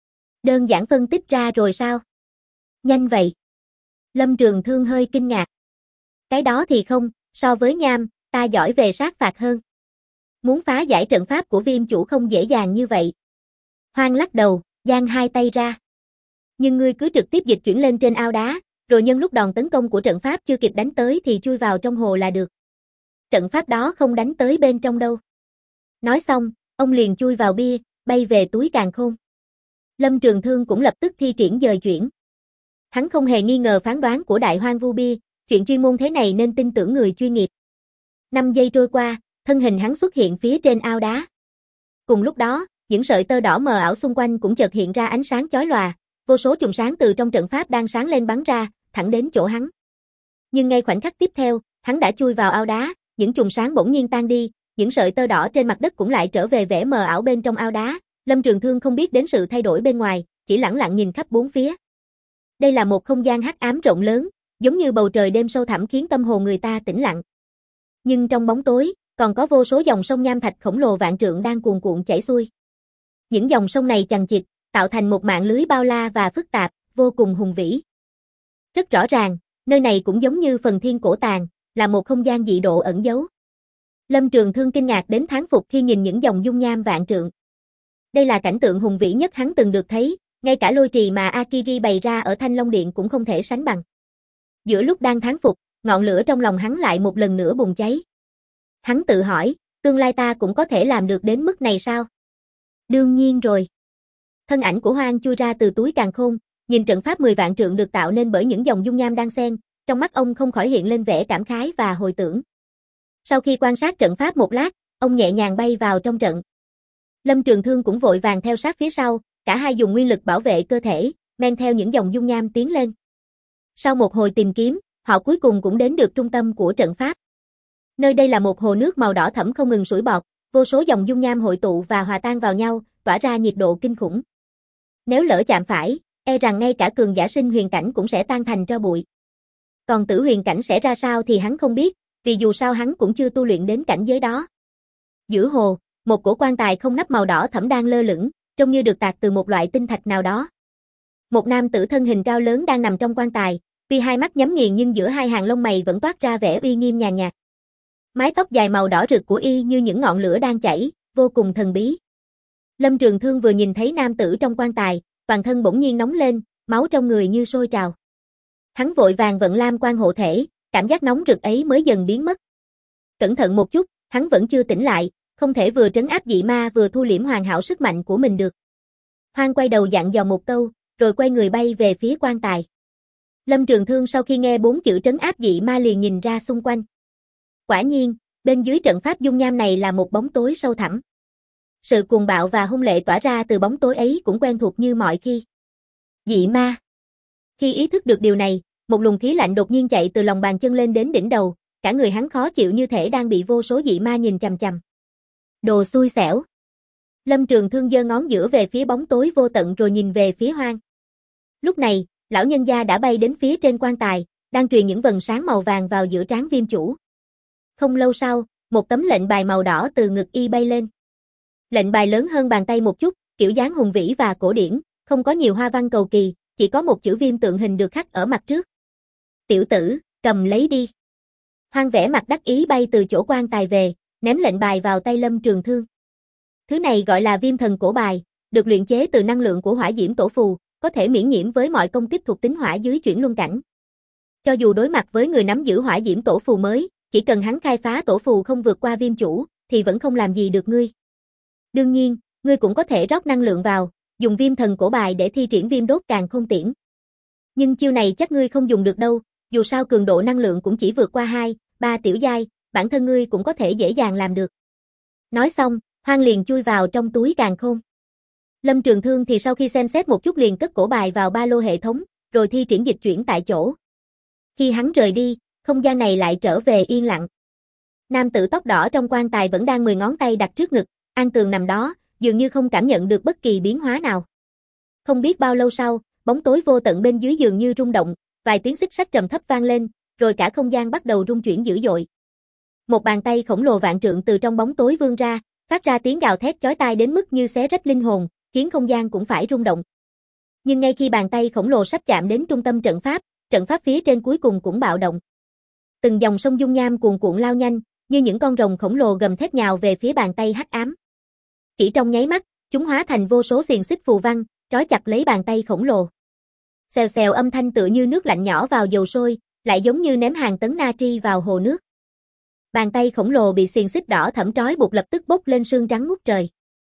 Đơn giản phân tích ra rồi sao? Nhanh vậy. Lâm Trường Thương hơi kinh ngạc. Cái đó thì không, so với nham, ta giỏi về sát phạt hơn. Muốn phá giải trận pháp của Viêm Chủ không dễ dàng như vậy. Hoang lắc đầu, giang hai tay ra. Nhưng ngươi cứ trực tiếp dịch chuyển lên trên ao đá, rồi nhân lúc đòn tấn công của trận pháp chưa kịp đánh tới thì chui vào trong hồ là được. Trận pháp đó không đánh tới bên trong đâu. Nói xong, ông liền chui vào bia, bay về túi càn khôn. Lâm Trường Thương cũng lập tức thi triển dời chuyển. Hắn không hề nghi ngờ phán đoán của Đại Hoang Vu Bia, chuyện chuyên môn thế này nên tin tưởng người chuyên nghiệp. 5 giây trôi qua, thân hình hắn xuất hiện phía trên ao đá. Cùng lúc đó, những sợi tơ đỏ mờ ảo xung quanh cũng chợt hiện ra ánh sáng chói lòa, vô số chùm sáng từ trong trận pháp đang sáng lên bắn ra, thẳng đến chỗ hắn. Nhưng ngay khoảnh khắc tiếp theo, hắn đã chui vào ao đá, những chùm sáng bỗng nhiên tan đi, những sợi tơ đỏ trên mặt đất cũng lại trở về vẻ mờ ảo bên trong ao đá. Lâm Trường Thương không biết đến sự thay đổi bên ngoài, chỉ lẳng lặng nhìn khắp bốn phía. Đây là một không gian hắc ám rộng lớn, giống như bầu trời đêm sâu thẳm khiến tâm hồn người ta tĩnh lặng. Nhưng trong bóng tối, còn có vô số dòng sông nham thạch khổng lồ vạn trượng đang cuồn cuộn chảy xuôi. Những dòng sông này chằng chịt, tạo thành một mạng lưới bao la và phức tạp, vô cùng hùng vĩ. Rất rõ ràng, nơi này cũng giống như phần thiên cổ tàng, là một không gian dị độ ẩn giấu. Lâm Trường Thương kinh ngạc đến thán phục khi nhìn những dòng dung nham vạn trượng. Đây là cảnh tượng hùng vĩ nhất hắn từng được thấy, ngay cả lôi trì mà Akiri bày ra ở Thanh Long Điện cũng không thể sánh bằng. Giữa lúc đang thán phục, ngọn lửa trong lòng hắn lại một lần nữa bùng cháy. Hắn tự hỏi, tương lai ta cũng có thể làm được đến mức này sao? Đương nhiên rồi. Thân ảnh của Hoang chui ra từ túi càn khôn, nhìn trận pháp 10 vạn trượng được tạo nên bởi những dòng dung nham đan xen, trong mắt ông không khỏi hiện lên vẻ cảm khái và hồi tưởng. Sau khi quan sát trận pháp một lát, ông nhẹ nhàng bay vào trong trận. Lâm Trường Thương cũng vội vàng theo sát phía sau, cả hai dùng nguyên lực bảo vệ cơ thể, men theo những dòng dung nham tiến lên. Sau một hồi tìm kiếm, họ cuối cùng cũng đến được trung tâm của trận pháp. Nơi đây là một hồ nước màu đỏ thẫm không ngừng sủi bọt, vô số dòng dung nham hội tụ và hòa tan vào nhau, tỏa ra nhiệt độ kinh khủng. Nếu lỡ chạm phải, e rằng ngay cả cường giả sinh huyền cảnh cũng sẽ tan thành tro bụi. Còn tử huyền cảnh sẽ ra sao thì hắn không biết, vì dù sao hắn cũng chưa tu luyện đến cảnh giới đó. Giữa hồ, một cổ quan tài không nắp màu đỏ thẫm đang lơ lửng, trông như được tạc từ một loại tinh thạch nào đó. Một nam tử thân hình cao lớn đang nằm trong quan tài, tuy hai mắt nhắm nghiền nhưng giữa hai hàng lông mày vẫn toát ra vẻ uy nghiêm nhàn nhạt. Mái tóc dài màu đỏ rực của y như những ngọn lửa đang chảy, vô cùng thần bí. Lâm Trường Thương vừa nhìn thấy nam tử trong quan tài, toàn thân bỗng nhiên nóng lên, máu trong người như sôi trào. Hắn vội vàng vận Lam Quan hộ thể, cảm giác nóng rực ấy mới dần biến mất. Cẩn thận một chút, hắn vẫn chưa tỉnh lại, không thể vừa trấn áp dị ma vừa thu liễm hoàn hảo sức mạnh của mình được. Hoang quay đầu dặn dò một câu, rồi quay người bay về phía quan tài. Lâm Trường Thương sau khi nghe 4 chữ trấn áp dị ma liền nhìn ra xung quanh. Quả nhiên, bên dưới trận pháp dung nham này là một bóng tối sâu thẳm. Sự cuồng bạo và hung lệ tỏa ra từ bóng tối ấy cũng quen thuộc như mọi khi. Dị ma. Khi ý thức được điều này, một luồng khí lạnh đột nhiên chạy từ lòng bàn chân lên đến đỉnh đầu, cả người hắn khó chịu như thể đang bị vô số dị ma nhìn chằm chằm. Đồ xui xẻo. Lâm Trường Thương giơ ngón giữa về phía bóng tối vô tận rồi nhìn về phía Hoang. Lúc này, lão nhân gia đã bay đến phía trên quan tài, đang truyền những vầng sáng màu vàng vào giữa trán Viêm Chủ. Không lâu sau, một tấm lệnh bài màu đỏ từ ngực y bay lên. Lệnh bài lớn hơn bàn tay một chút, kiểu dáng hùng vĩ và cổ điển, không có nhiều hoa văn cầu kỳ, chỉ có một chữ Viêm tượng hình được khắc ở mặt trước. Tiểu tử, cầm lấy đi. Hoang vẻ mặt đắc ý bay từ chỗ quan tài về, ném lệnh bài vào tay Lâm Trường Thương. Thứ này gọi là Viêm Thần Cổ Bài, được luyện chế từ năng lượng của Hỏa Diễm Tổ Phù, có thể miễn nhiễm với mọi công kích thuộc tính hỏa dưới chuyển luân cảnh. Cho dù đối mặt với người nắm giữ Hỏa Diễm Tổ Phù mới, chỉ cần hắn khai phá tổ phù không vượt qua Viêm Chủ, thì vẫn không làm gì được ngươi. Đương nhiên, ngươi cũng có thể rót năng lượng vào, dùng Viêm Thần Cổ Bài để thi triển Viêm Đốt Càn Khôn Tiễn. Nhưng chiêu này chắc ngươi không dùng được đâu, dù sao cường độ năng lượng cũng chỉ vượt qua 2, 3 tiểu giai, bản thân ngươi cũng có thể dễ dàng làm được. Nói xong, Hoang liền chui vào trong túi càn khôn. Lâm Trường Thương thì sau khi xem xét một chút liền cất cổ bài vào ba lô hệ thống, rồi thi triển dịch chuyển tại chỗ. Khi hắn rời đi, không gian này lại trở về yên lặng. Nam tử tóc đỏ trong quan tài vẫn đang 10 ngón tay đặt trước ngực, An Tường nằm đó, dường như không cảm nhận được bất kỳ biến hóa nào. Không biết bao lâu sau, bóng tối vô tận bên dưới dường như rung động, vài tiếng xích sắt trầm thấp vang lên, rồi cả không gian bắt đầu rung chuyển dữ dội. Một bàn tay khổng lồ vạn trượng từ trong bóng tối vươn ra, phát ra tiếng gào thét chói tai đến mức như xé rách linh hồn, khiến không gian cũng phải rung động. Nhưng ngay khi bàn tay khổng lồ sắp chạm đến trung tâm trận pháp phía trên cuối cùng cũng bạo động. Từng dòng sông dung nham cuồn cuộn lao nhanh, như những con rồng khổng lồ gầm thét nhào về phía bàn tay hắc ám. Chỉ trong nháy mắt, chúng hóa thành vô số xiềng xích phù văn, trói chặt lấy bàn tay khổng lồ. Xèo xèo âm thanh tựa như nước lạnh nhỏ vào dầu sôi, lại giống như ném hàng tấn natri vào hồ nước. Bàn tay khổng lồ bị xiềng xích đỏ thẫm trói buộc lập tức bốc lên sương trắng ngút trời.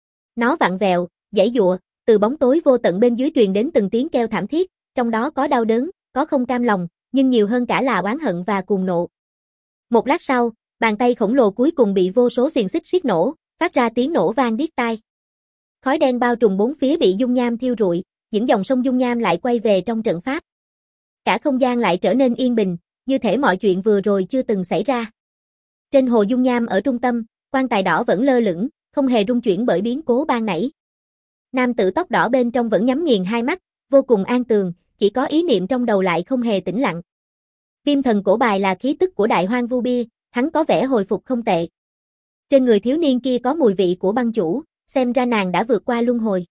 Nó vặn vẹo, giãy giụa, từ bóng tối vô tận bên dưới truyền đến từng tiếng kêu thảm thiết, trong đó có đau đớn, có không cam lòng, nhưng nhiều hơn cả là oán hận và cuồng nộ. Một lát sau, bàn tay khổng lồ cuối cùng bị vô số xiềng xích siết nổ, phát ra tiếng nổ vang điếc tai. Khói đen bao trùm bốn phía bị dung nham thiêu rụi, những dòng sông dung nham lại quay về trong trận pháp. Cả không gian lại trở nên yên bình, như thể mọi chuyện vừa rồi chưa từng xảy ra. Trên hồ dung nham ở trung tâm, quan tài đỏ vẫn lơ lửng, không hề rung chuyển bởi biến cố ban nãy. Nam tử tóc đỏ bên trong vẫn nhắm nghiền hai mắt, vô cùng an tường, chỉ có ý niệm trong đầu lại không hề tĩnh lặng. Viêm thần cổ bài là khí tức của đại hoang vu bia, hắn có vẻ hồi phục không tệ. Trên người thiếu niên kia có mùi vị của băng chủ, xem ra nàng đã vượt qua luân hồi.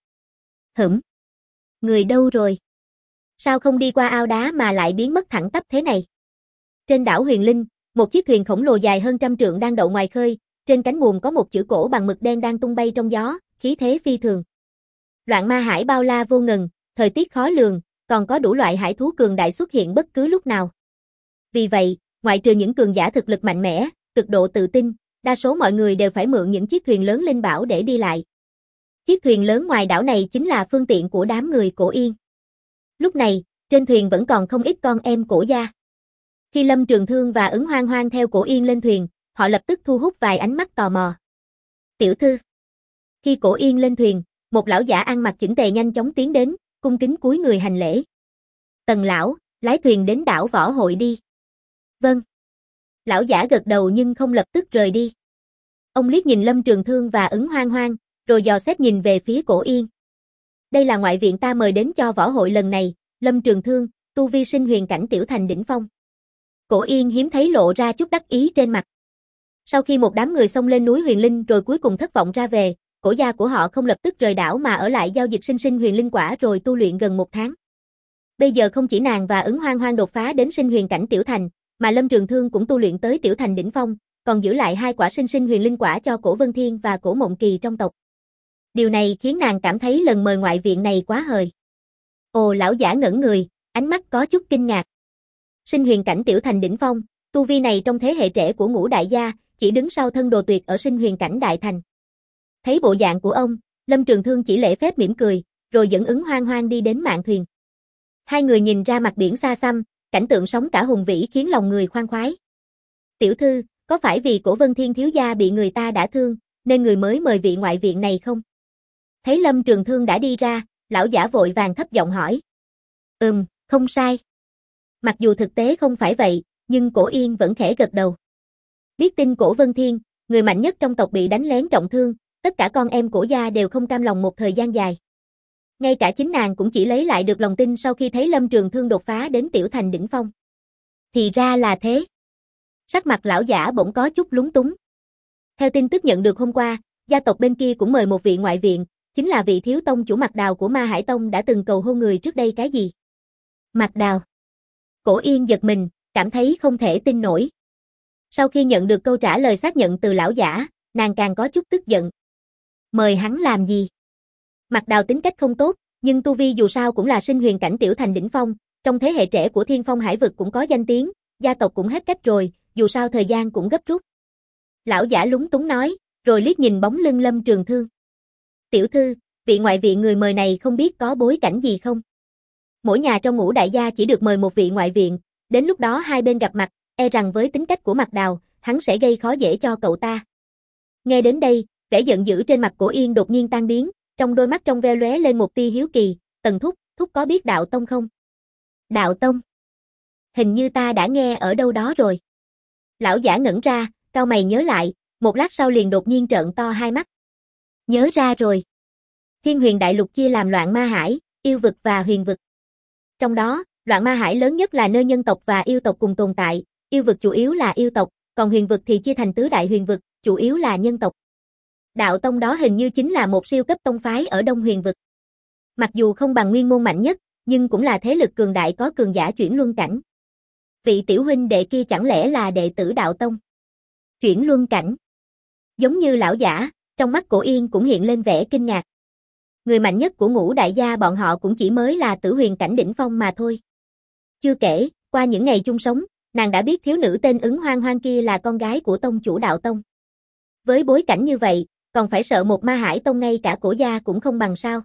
Người đâu rồi? Sao không đi qua ao đá mà lại biến mất thẳng tắp thế này? Trên đảo Huyền Linh, một chiếc thuyền khổng lồ dài hơn 100 trượng đang đậu ngoài khơi, trên cánh buồm có một chữ cổ bằng mực đen đang tung bay trong gió, khí thế phi thường. Loạn ma hải bao la vô ngần, thời tiết khó lường, còn có đủ loại hải thú cường đại xuất hiện bất cứ lúc nào. Vì vậy, ngoại trừ những cường giả thực lực mạnh mẽ, cực độ tự tin, đa số mọi người đều phải mượn những chiếc thuyền lớn linh bảo để đi lại. Chiếc thuyền lớn ngoài đảo này chính là phương tiện của đám người Cổ Yên. Lúc này, trên thuyền vẫn còn không ít con em Cổ gia. Khi Lâm Trường Thương và Ứng Hoang Hoang theo Cổ Yên lên thuyền, họ lập tức thu hút vài ánh mắt tò mò. Tiểu thư. Khi Cổ Yên lên thuyền, một lão giả ăn mặc chỉnh tề nhanh chóng tiến đến, cung kính cúi người hành lễ. Tần lão, lái thuyền đến đảo Võ Hội đi. Vâng. Lão giả gật đầu nhưng không lập tức rời đi. Ông liếc nhìn Lâm Trường Thương và Ứng Hoang Hoang, rồi dò xét nhìn về phía Cổ Yên. Đây là ngoại viện ta mời đến cho võ hội lần này, Lâm Trường Thương, tu vi sinh huyền cảnh tiểu thành đỉnh phong. Cổ Yên hiếm thấy lộ ra chút đắc ý trên mặt. Sau khi một đám người xông lên núi Huyền Linh rồi cuối cùng thất vọng ra về, cổ gia của họ không lập tức rời đảo mà ở lại giao dịch sinh huyền linh quả rồi tu luyện gần 1 tháng. Bây giờ không chỉ nàng và Ứng Hoang Hoang đột phá đến sinh huyền cảnh tiểu thành, mà Lâm Trường Thương cũng tu luyện tới tiểu thành đỉnh phong, còn giữ lại 2 quả sinh huyền linh quả cho Cổ Vân Thiên và Cổ Mộng Kỳ trong tộc. Điều này khiến nàng cảm thấy lần mời ngoại viện này quá hời. Ồ, lão giả ngẩn người, ánh mắt có chút kinh ngạc. Sinh huyền cảnh tiểu thành đỉnh phong, tu vi này trong thế hệ trẻ của Ngũ đại gia, chỉ đứng sau Thân Đồ Tuyệt ở sinh huyền cảnh đại thành. Thấy bộ dạng của ông, Lâm Trường Thương chỉ lễ phép mỉm cười, rồi dẫn Ứng Hoang Hoang đi đến mạn thuyền. Hai người nhìn ra mặt biển xa xăm, cảnh tượng sóng cả hùng vĩ khiến lòng người khoan khoái. Tiểu thư, có phải vì Cổ Vân Thiên thiếu gia bị người ta đã thương, nên người mới mời vị ngoại viện này không? Thấy Lâm Trường Thương đã đi ra, lão giả vội vàng thấp giọng hỏi. Không sai. Mặc dù thực tế không phải vậy, nhưng Cổ Yên vẫn khẽ gật đầu. Biết tin Cổ Vân Thiên, người mạnh nhất trong tộc bị đánh lén trọng thương, tất cả con em Cổ gia đều không cam lòng một thời gian dài. Ngay cả chính nàng cũng chỉ lấy lại được lòng tin sau khi thấy Lâm Trường Thương đột phá đến tiểu thành đỉnh phong. Thì ra là thế. Sắc mặt lão giả bỗng có chút lúng túng. Theo tin tức nhận được hôm qua, gia tộc bên kia cũng mời một vị ngoại viện, chính là vị thiếu tông chủ Mạc Đào của Ma Hải Tông đã từng cầu hôn người trước đây cái gì? Mạc Đào. Cổ Yên giật mình, cảm thấy không thể tin nổi. Sau khi nhận được câu trả lời xác nhận từ lão giả, nàng càng có chút tức giận. Mời hắn làm gì? Mạc Đào tính cách không tốt, nhưng tu vi dù sao cũng là sinh huyền cảnh tiểu thành đỉnh phong, trong thế hệ trẻ của Thiên Phong Hải vực cũng có danh tiếng, gia tộc cũng hết cách rồi, dù sao thời gian cũng gấp rút. Lão giả lúng túng nói, rồi liếc nhìn bóng lưng Lâm Trường Thương. Tiểu thư, vị ngoại viện người mời này không biết có bối cảnh gì không? Mỗi nhà trong Ngũ đại gia chỉ được mời một vị ngoại viện, đến lúc đó hai bên gặp mặt, e rằng với tính cách của Mạc Đào, hắn sẽ gây khó dễ cho cậu ta. Nghe đến đây, vẻ giận dữ trên mặt Cổ Yên đột nhiên tan biến, trong đôi mắt trong veo lóe lên một tia hiếu kỳ, Tần thúc, thúc có biết đạo tông không? Đạo tông? Hình như ta đã nghe ở đâu đó rồi. Lão giả ngẩn ra, cau mày nhớ lại, một lát sau liền đột nhiên trợn to hai mắt. Nhớ ra rồi. Thiên Huyền đại lục chia làm Loạn Ma Hải, yêu vực và huyền vực. Trong đó, Loạn Ma Hải lớn nhất là nơi nhân tộc và yêu tộc cùng tồn tại, yêu vực chủ yếu là yêu tộc, còn huyền vực thì chia thành tứ đại huyền vực, chủ yếu là nhân tộc. Đạo tông đó hình như chính là một siêu cấp tông phái ở Đông Huyền vực. Mặc dù không bằng Nguyên môn mạnh nhất, nhưng cũng là thế lực cường đại có cường giả chuyển luân cảnh. Vị tiểu huynh đệ kia chẳng lẽ là đệ tử đạo tông? Chuyển luân cảnh. Giống như lão giả, trong mắt Cổ Yên cũng hiện lên vẻ kinh ngạc. Người mạnh nhất của Ngũ đại gia bọn họ cũng chỉ mới là tử huyền cảnh đỉnh phong mà thôi. Chưa kể, qua những ngày chung sống, nàng đã biết thiếu nữ tên Ứng Hoang Hoang kia là con gái của tông chủ đạo tông. Với bối cảnh như vậy, còn phải sợ một Ma Hải tông ngay cả Cổ gia cũng không bằng sao.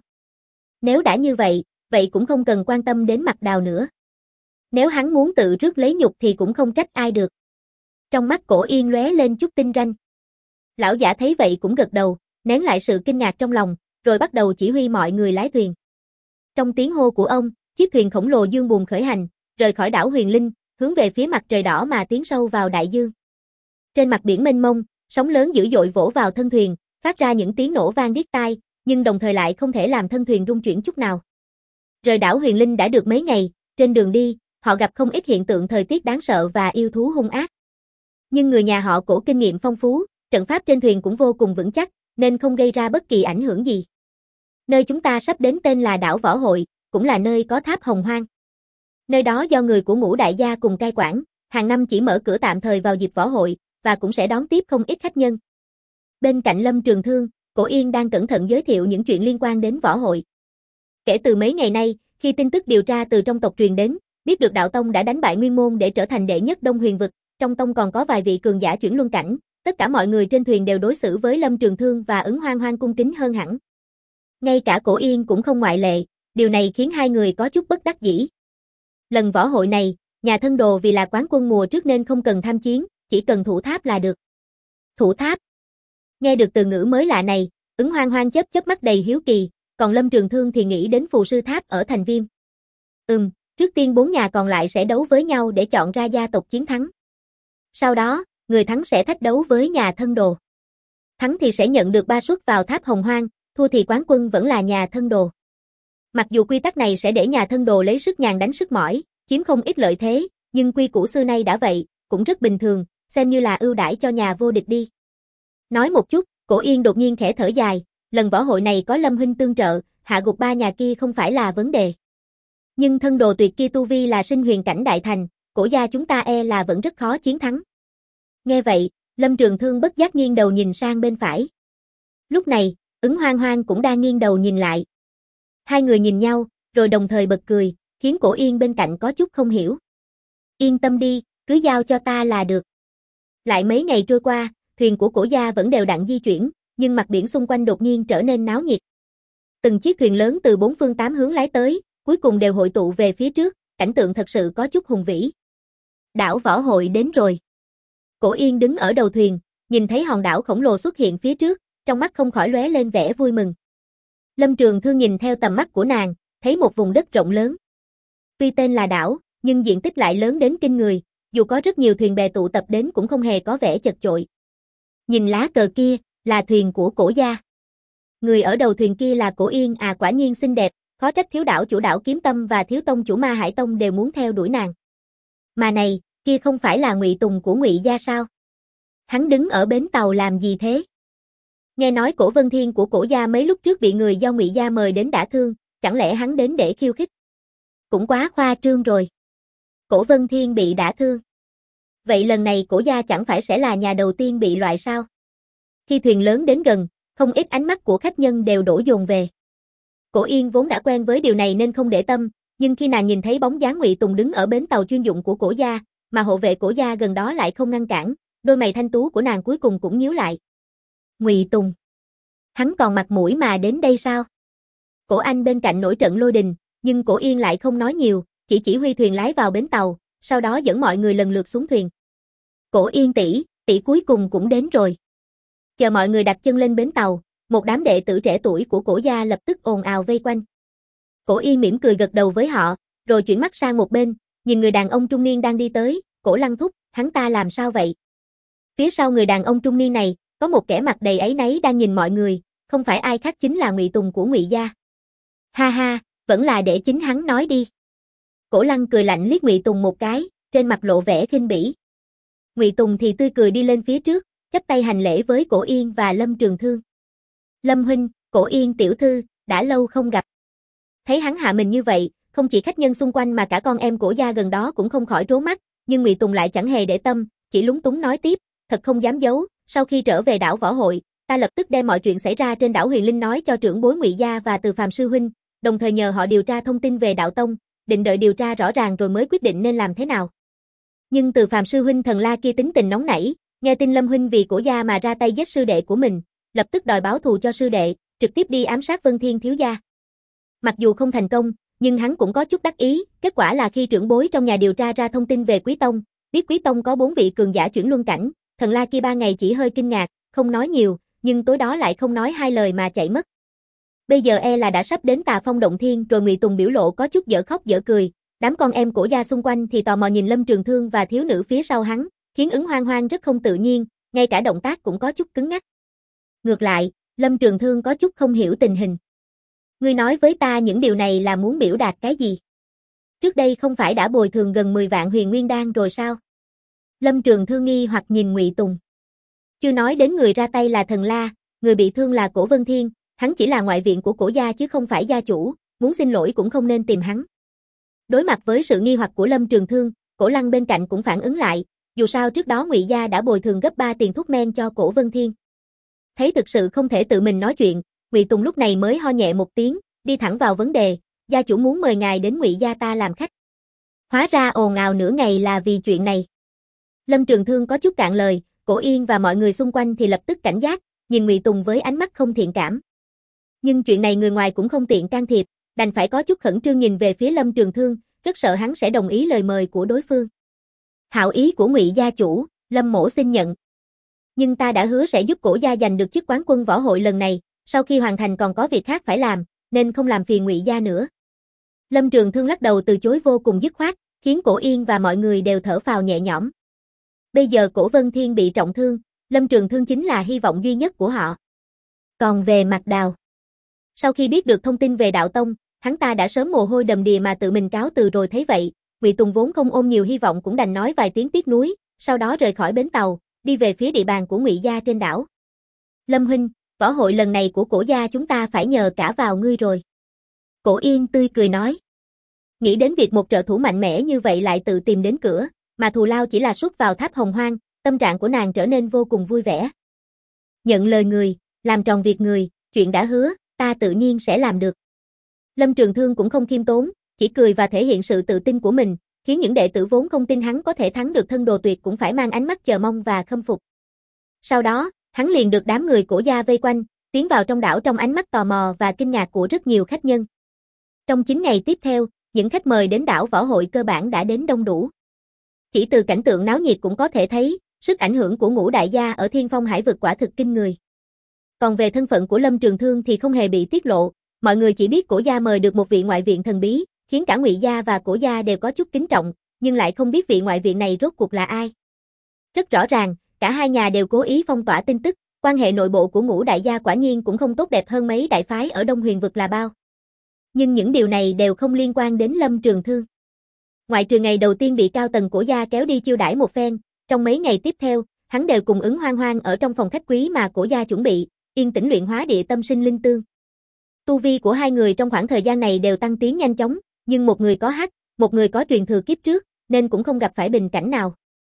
Nếu đã như vậy, vậy cũng không cần quan tâm đến Mạc Đào nữa. Nếu hắn muốn tự rước lấy nhục thì cũng không trách ai được. Trong mắt Cổ Yên lóe lên chút tinh ranh. Lão giả thấy vậy cũng gật đầu, nén lại sự kinh ngạc trong lòng, rồi bắt đầu chỉ huy mọi người lái thuyền. Trong tiếng hô của ông, chiếc thuyền khổng lồ dương buồm khởi hành, rời khỏi đảo Huyền Linh, hướng về phía mặt trời đỏ mà tiến sâu vào đại dương. Trên mặt biển mênh mông, sóng lớn dữ dội vỗ vào thân thuyền, phát ra những tiếng nổ vang điếc tai, nhưng đồng thời lại không thể làm thân thuyền rung chuyển chút nào. Rời đảo Huyền Linh đã được mấy ngày, trên đường đi, họ gặp không ít hiện tượng thời tiết đáng sợ và yêu thú hung ác. Nhưng người nhà họ Cổ kinh nghiệm phong phú, trận pháp trên thuyền cũng vô cùng vững chắc, nên không gây ra bất kỳ ảnh hưởng gì. Nơi chúng ta sắp đến tên là đảo Võ Hội, cũng là nơi có tháp Hồng Hoang. Nơi đó do người của Ngũ đại gia cùng cai quản, hàng năm chỉ mở cửa tạm thời vào dịp võ hội, và cũng sẽ đón tiếp không ít khách nhân. Bên cạnh Lâm Trường Thương, Cổ Yên đang cẩn thận giới thiệu những chuyện liên quan đến võ hội. Kể từ mấy ngày nay, khi tin tức điều tra từ trong tộc truyền đến, biết được đạo tông đã đánh bại Nguyên môn để trở thành đệ nhất Đông Huyền vực, trong tông còn có vài vị cường giả chuyển luân cảnh, tất cả mọi người trên thuyền đều đối xử với Lâm Trường Thương và Ứng Hoang Hoang cung kính hơn hẳn. Ngay cả Cổ Yên cũng không ngoại lệ, điều này khiến hai người có chút bất đắc dĩ. Lần võ hội này, nhà thân đồ vì là quán quân mùa trước nên không cần tham chiến, chỉ cần thủ tháp là được. Thủ tháp. Nghe được từ ngữ mới lạ này, Ứng Hoang Hoang chớp chớp mắt đầy hiếu kỳ, còn Lâm Trường Thương thì nghĩ đến phù sư tháp ở thành Viêm. Trước tiên 4 nhà còn lại sẽ đấu với nhau để chọn ra gia tộc chiến thắng. Sau đó, người thắng sẽ thách đấu với nhà thân đồ. Thắng thì sẽ nhận được 3 suất vào tháp Hồng Hoang, thua thì quán quân vẫn là nhà thân đồ. Mặc dù quy tắc này sẽ để nhà thân đồ lấy sức nhàn đánh sức mỏi, chiếm không ít lợi thế, nhưng quy củ xưa nay đã vậy, cũng rất bình thường, xem như là ưu đãi cho nhà vô địch đi. Nói một chút, Cổ Yên đột nhiên khẽ thở dài, lần võ hội này có Lâm huynh tương trợ, hạ gục 3 nhà kia không phải là vấn đề. Nhưng thân đồ tuyệt kia tu vi là sinh huyền cảnh đại thành, Cổ gia chúng ta e là vẫn rất khó chiến thắng. Nghe vậy, Lâm Trường Thương bất giác nghiêng đầu nhìn sang bên phải. Lúc này, Ứng Hoang Hoang cũng đang nghiêng đầu nhìn lại. Hai người nhìn nhau, rồi đồng thời bật cười, khiến Cổ Yên bên cạnh có chút không hiểu. Yên tâm đi, cứ giao cho ta là được. Lại mấy ngày trôi qua, thuyền của Cổ gia vẫn đều đặn di chuyển, nhưng mặt biển xung quanh đột nhiên trở nên náo nhiệt. Từng chiếc thuyền lớn từ 4 phương 8 hướng lái tới, cuối cùng đều hội tụ về phía trước, cảnh tượng thật sự có chút hùng vĩ. Đảo Võ Hội đến rồi. Cổ Yên đứng ở đầu thuyền, nhìn thấy hòn đảo khổng lồ xuất hiện phía trước, trong mắt không khỏi lóe lên vẻ vui mừng. Lâm Trường Thương nhìn theo tầm mắt của nàng, thấy một vùng đất rộng lớn. Tuy tên là đảo, nhưng diện tích lại lớn đến kinh người, dù có rất nhiều thuyền bè tụ tập đến cũng không hề có vẻ chật chội. Nhìn lá cờ kia, là thuyền của Cổ gia. Người ở đầu thuyền kia là Cổ Yên à, quả nhiên xinh đẹp, khó trách thiếu đảo chủ đảo Kiếm Tâm và thiếu tông chủ Ma Hải Tông đều muốn theo đuổi nàng. Mà này, kia không phải là Ngụy Tùng của Ngụy gia sao? Hắn đứng ở bến tàu làm gì thế? Nghe nói Cổ Vân Thiên của Cổ gia mấy lúc trước bị người do Ngụy gia mời đến đả thương, chẳng lẽ hắn đến để khiêu khích? Cũng quá khoa trương rồi. Cổ Vân Thiên bị đả thương. Vậy lần này Cổ gia chẳng phải sẽ là nhà đầu tiên bị loại sao? Khi thuyền lớn đến gần, không ít ánh mắt của khách nhân đều đổ dồn về. Cổ Yên vốn đã quen với điều này nên không để tâm, nhưng khi nàng nhìn thấy bóng dáng Ngụy Tùng đứng ở bến tàu chuyên dụng của Cổ gia, mà hộ vệ Cổ gia gần đó lại không ngăn cản, đôi mày thanh tú của nàng cuối cùng cũng nhíu lại. Ngụy Tùng, hắn còn mặt mũi mà đến đây sao? Cổ Anh bên cạnh nổi trận lôi đình, nhưng Cổ Yên lại không nói nhiều, chỉ huy thuyền lái vào bến tàu, sau đó dẫn mọi người lần lượt xuống thuyền. Cổ Yên tỷ cuối cùng cũng đến rồi. Chờ mọi người đặt chân lên bến tàu, một đám đệ tử trẻ tuổi của Cổ gia lập tức ồn ào vây quanh. Cổ Yên mỉm cười gật đầu với họ, rồi chuyển mắt sang một bên, nhìn người đàn ông trung niên đang đi tới. Cổ Lăng thúc, hắn ta làm sao vậy? Phía sau người đàn ông trung niên này, có một kẻ mặt đầy áy náy đang nhìn mọi người, không phải ai khác chính là Ngụy Tùng của Ngụy gia. Ha ha, vẫn là để chính hắn nói đi. Cổ Lăng cười lạnh liếc Ngụy Tùng một cái, trên mặt lộ vẻ khinh bỉ. Ngụy Tùng thì tươi cười đi lên phía trước, chắp tay hành lễ với Cổ Yên và Lâm Trường Thương. Lâm huynh, Cổ Yên tiểu thư, đã lâu không gặp. Thấy hắn hạ mình như vậy, không chỉ khách nhân xung quanh mà cả con em Cổ gia gần đó cũng không khỏi trố mắt, nhưng Ngụy Tùng lại chẳng hề để tâm, chỉ lúng túng nói tiếp, thật không dám giấu, sau khi trở về đảo Võ Hội, ta lập tức đem mọi chuyện xảy ra trên đảo Huyền Linh nói cho trưởng bối Ngụy gia và Từ Phàm sư huynh, đồng thời nhờ họ điều tra thông tin về đạo tông, định đợi điều tra rõ ràng rồi mới quyết định nên làm thế nào. Nhưng Từ Phàm sư huynh Thần La kia tính tình nóng nảy, nghe tin Lâm huynh vì Cổ gia mà ra tay giết sư đệ của mình, lập tức đòi báo thù cho sư đệ, trực tiếp đi ám sát Vân Thiên thiếu gia. Mặc dù không thành công, nhưng hắn cũng có chút đắc ý, kết quả là khi trưởng bối trong nhà điều tra ra thông tin về Quý tông, biết Quý tông có 4 vị cường giả chuyển luân cảnh, Thần La kia 3 ngày chỉ hơi kinh ngạc, không nói nhiều, nhưng tối đó lại không nói hai lời mà chạy mất. Bây giờ e là đã sắp đến Tà Phong động thiên rồi. Ngụy Tùng biểu lộ có chút dở khóc dở cười, đám con em Cổ gia xung quanh thì tò mò nhìn Lâm Trường Thương và thiếu nữ phía sau hắn, khiến ứng hoang hoang rất không tự nhiên, ngay cả động tác cũng có chút cứng ngắc. Ngược lại, Lâm Trường Thương có chút không hiểu tình hình. Ngươi nói với ta những điều này là muốn biểu đạt cái gì? Trước đây không phải đã bồi thường gần 10 vạn huyền nguyên đan rồi sao? Lâm Trường Thương nghi hoặc nhìn Ngụy Tùng. Chưa nói đến người ra tay là Thần La, người bị thương là Cổ Vân Thiên, hắn chỉ là ngoại viện của Cổ gia chứ không phải gia chủ, muốn xin lỗi cũng không nên tìm hắn. Đối mặt với sự nghi hoặc của Lâm Trường Thương, Cổ Lăng bên cạnh cũng phản ứng lại, dù sao trước đó Ngụy gia đã bồi thường gấp 3 tiền thuốc men cho Cổ Vân Thiên. Thấy thực sự không thể tự mình nói chuyện, Ngụy Tùng lúc này mới ho nhẹ một tiếng, đi thẳng vào vấn đề, gia chủ muốn mời ngài đến Ngụy gia ta làm khách. Hóa ra ồn ào nửa ngày là vì chuyện này. Lâm Trường Thương có chút cạn lời, Cổ Yên và mọi người xung quanh thì lập tức cảnh giác, nhìn Ngụy Tùng với ánh mắt không thiện cảm. Nhưng chuyện này người ngoài cũng không tiện can thiệp, đành phải có chút khẩn trương nhìn về phía Lâm Trường Thương, rất sợ hắn sẽ đồng ý lời mời của đối phương. Hảo ý của Ngụy gia chủ, Lâm mỗ xin nhận. Nhưng ta đã hứa sẽ giúp Cổ gia giành được chức quán quân võ hội lần này, sau khi hoàn thành còn có việc khác phải làm, nên không làm phiền Ngụy gia nữa. Lâm Trường Thương lắc đầu từ chối vô cùng dứt khoát, khiến Cổ Yên và mọi người đều thở phào nhẹ nhõm. Bây giờ Cổ Vân Thiên bị trọng thương, Lâm Trường Thương chính là hy vọng duy nhất của họ. Còn về Mạc Đào, sau khi biết được thông tin về đạo tông, hắn ta đã sớm mồ hôi đầm đìa mà tự mình cáo từ rồi. Thấy vậy, Ngụy Tùng vốn không ôm nhiều hy vọng cũng đành nói vài tiếng tiếc nuối, sau đó rời khỏi bến tàu, đi về phía địa bàn của Ngụy gia trên đảo. Lâm huynh, võ hội lần này của Cổ gia chúng ta phải nhờ cả vào ngươi rồi. Cổ Yên tươi cười nói. Nghĩ đến việc một trợ thủ mạnh mẽ như vậy lại tự tìm đến cửa, mà thù lao chỉ là suất vào tháp Hồng Hoang, tâm trạng của nàng trở nên vô cùng vui vẻ. Nhận lời người, làm tròn việc người, chuyện đã hứa, ta tự nhiên sẽ làm được. Lâm Trường Thương cũng không khiêm tốn, chỉ cười và thể hiện sự tự tin của mình, khiến những đệ tử vốn không tin hắn có thể thắng được thân đồ tuyệt cũng phải mang ánh mắt chờ mong và khâm phục. Sau đó, hắn liền được đám người Cổ gia vây quanh, tiến vào trong đảo trong ánh mắt tò mò và kinh ngạc của rất nhiều khách nhân. Trong 9 ngày tiếp theo, những khách mời đến đảo võ hội cơ bản đã đến đông đủ. Chỉ từ cảnh tượng náo nhiệt cũng có thể thấy, sức ảnh hưởng của Ngũ đại gia ở Thiên Phong Hải vực quả thực kinh người. Còn về thân phận của Lâm Trường Thương thì không hề bị tiết lộ, mọi người chỉ biết Cổ gia mời được một vị ngoại viện thần bí, khiến cả Ngụy gia và Cổ gia đều có chút kính trọng, nhưng lại không biết vị ngoại viện này rốt cuộc là ai. Rất rõ ràng, cả hai nhà đều cố ý phong tỏa tin tức, quan hệ nội bộ của Ngũ đại gia quả nhiên cũng không tốt đẹp hơn mấy đại phái ở Đông Huyền vực là bao. Nhưng những điều này đều không liên quan đến Lâm Trường Thương. Ngoại trừ ngày đầu tiên bị cao tầng Cổ gia kéo đi chiêu đãi một phen, trong mấy ngày tiếp theo, hắn đều cùng ứng hoang hoang ở trong phòng khách quý mà Cổ gia chuẩn bị, yên tĩnh luyện hóa địa tâm sinh linh tương. Tu vi của hai người trong khoảng thời gian này đều tăng tiến nhanh chóng, nhưng một người có hắc, một người có truyền thừa kiếp trước, nên cũng không gặp phải bình cảnh nào.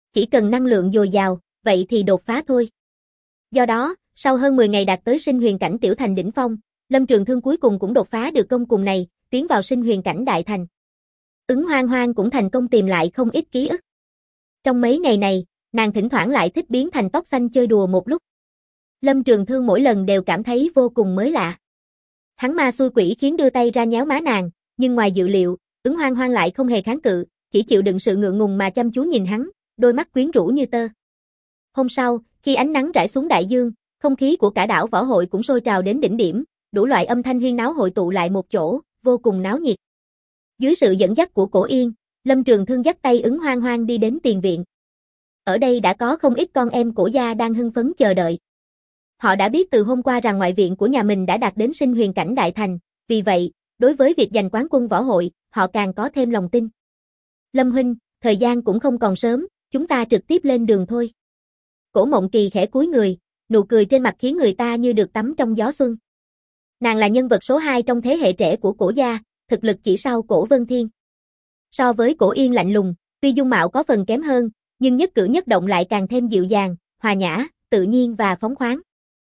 Chỉ cần năng lượng dồi dào, vậy thì đột phá thôi. Do đó, sau hơn 10 ngày đạt tới sinh huyền cảnh tiểu thành đỉnh phong, Lâm Trường Thương cuối cùng cũng đột phá được công cùng này, tiến vào sinh huyền cảnh đại thành. Ứng Hoang Hoang cũng thành công tìm lại không ít ký ức. Trong mấy ngày này, nàng thỉnh thoảng lại thích biến thành tóc xanh chơi đùa một lúc. Lâm Trường Thương mỗi lần đều cảm thấy vô cùng mới lạ. Hắn ma xui quỷ khiến đưa tay ra nhéo má nàng, nhưng ngoài dự liệu, Ứng Hoang Hoang lại không hề kháng cự, chỉ chịu đựng sự ngượng ngùng mà chăm chú nhìn hắn, đôi mắt quyến rũ như tơ. Hôm sau, khi ánh nắng rải xuống đại dương, không khí của cả đảo võ hội cũng sôi trào đến đỉnh điểm, đủ loại âm thanh huyên náo hội tụ lại một chỗ, vô cùng náo nhiệt. Dưới sự dẫn dắt của Cổ Yên, Lâm Trường Thương dắt tay Ứng Hoang Hoang đi đến tiền viện. Ở đây đã có không ít con em Cổ gia đang hưng phấn chờ đợi. Họ đã biết từ hôm qua rằng ngoại viện của nhà mình đã đạt đến sinh huyền cảnh đại thành, vì vậy, đối với việc giành quán quân võ hội, họ càng có thêm lòng tin. Lâm huynh, thời gian cũng không còn sớm, chúng ta trực tiếp lên đường thôi. Cổ Mộng Kỳ khẽ cúi người, nụ cười trên mặt khiến người ta như được tắm trong gió xuân. Nàng là nhân vật số 2 trong thế hệ trẻ của Cổ gia, thực lực chỉ sau Cổ Vân Thiên. So với Cổ Yên lạnh lùng, tuy dung mạo có phần kém hơn, nhưng nhất cử nhất động lại càng thêm dịu dàng, hòa nhã, tự nhiên và phóng khoáng.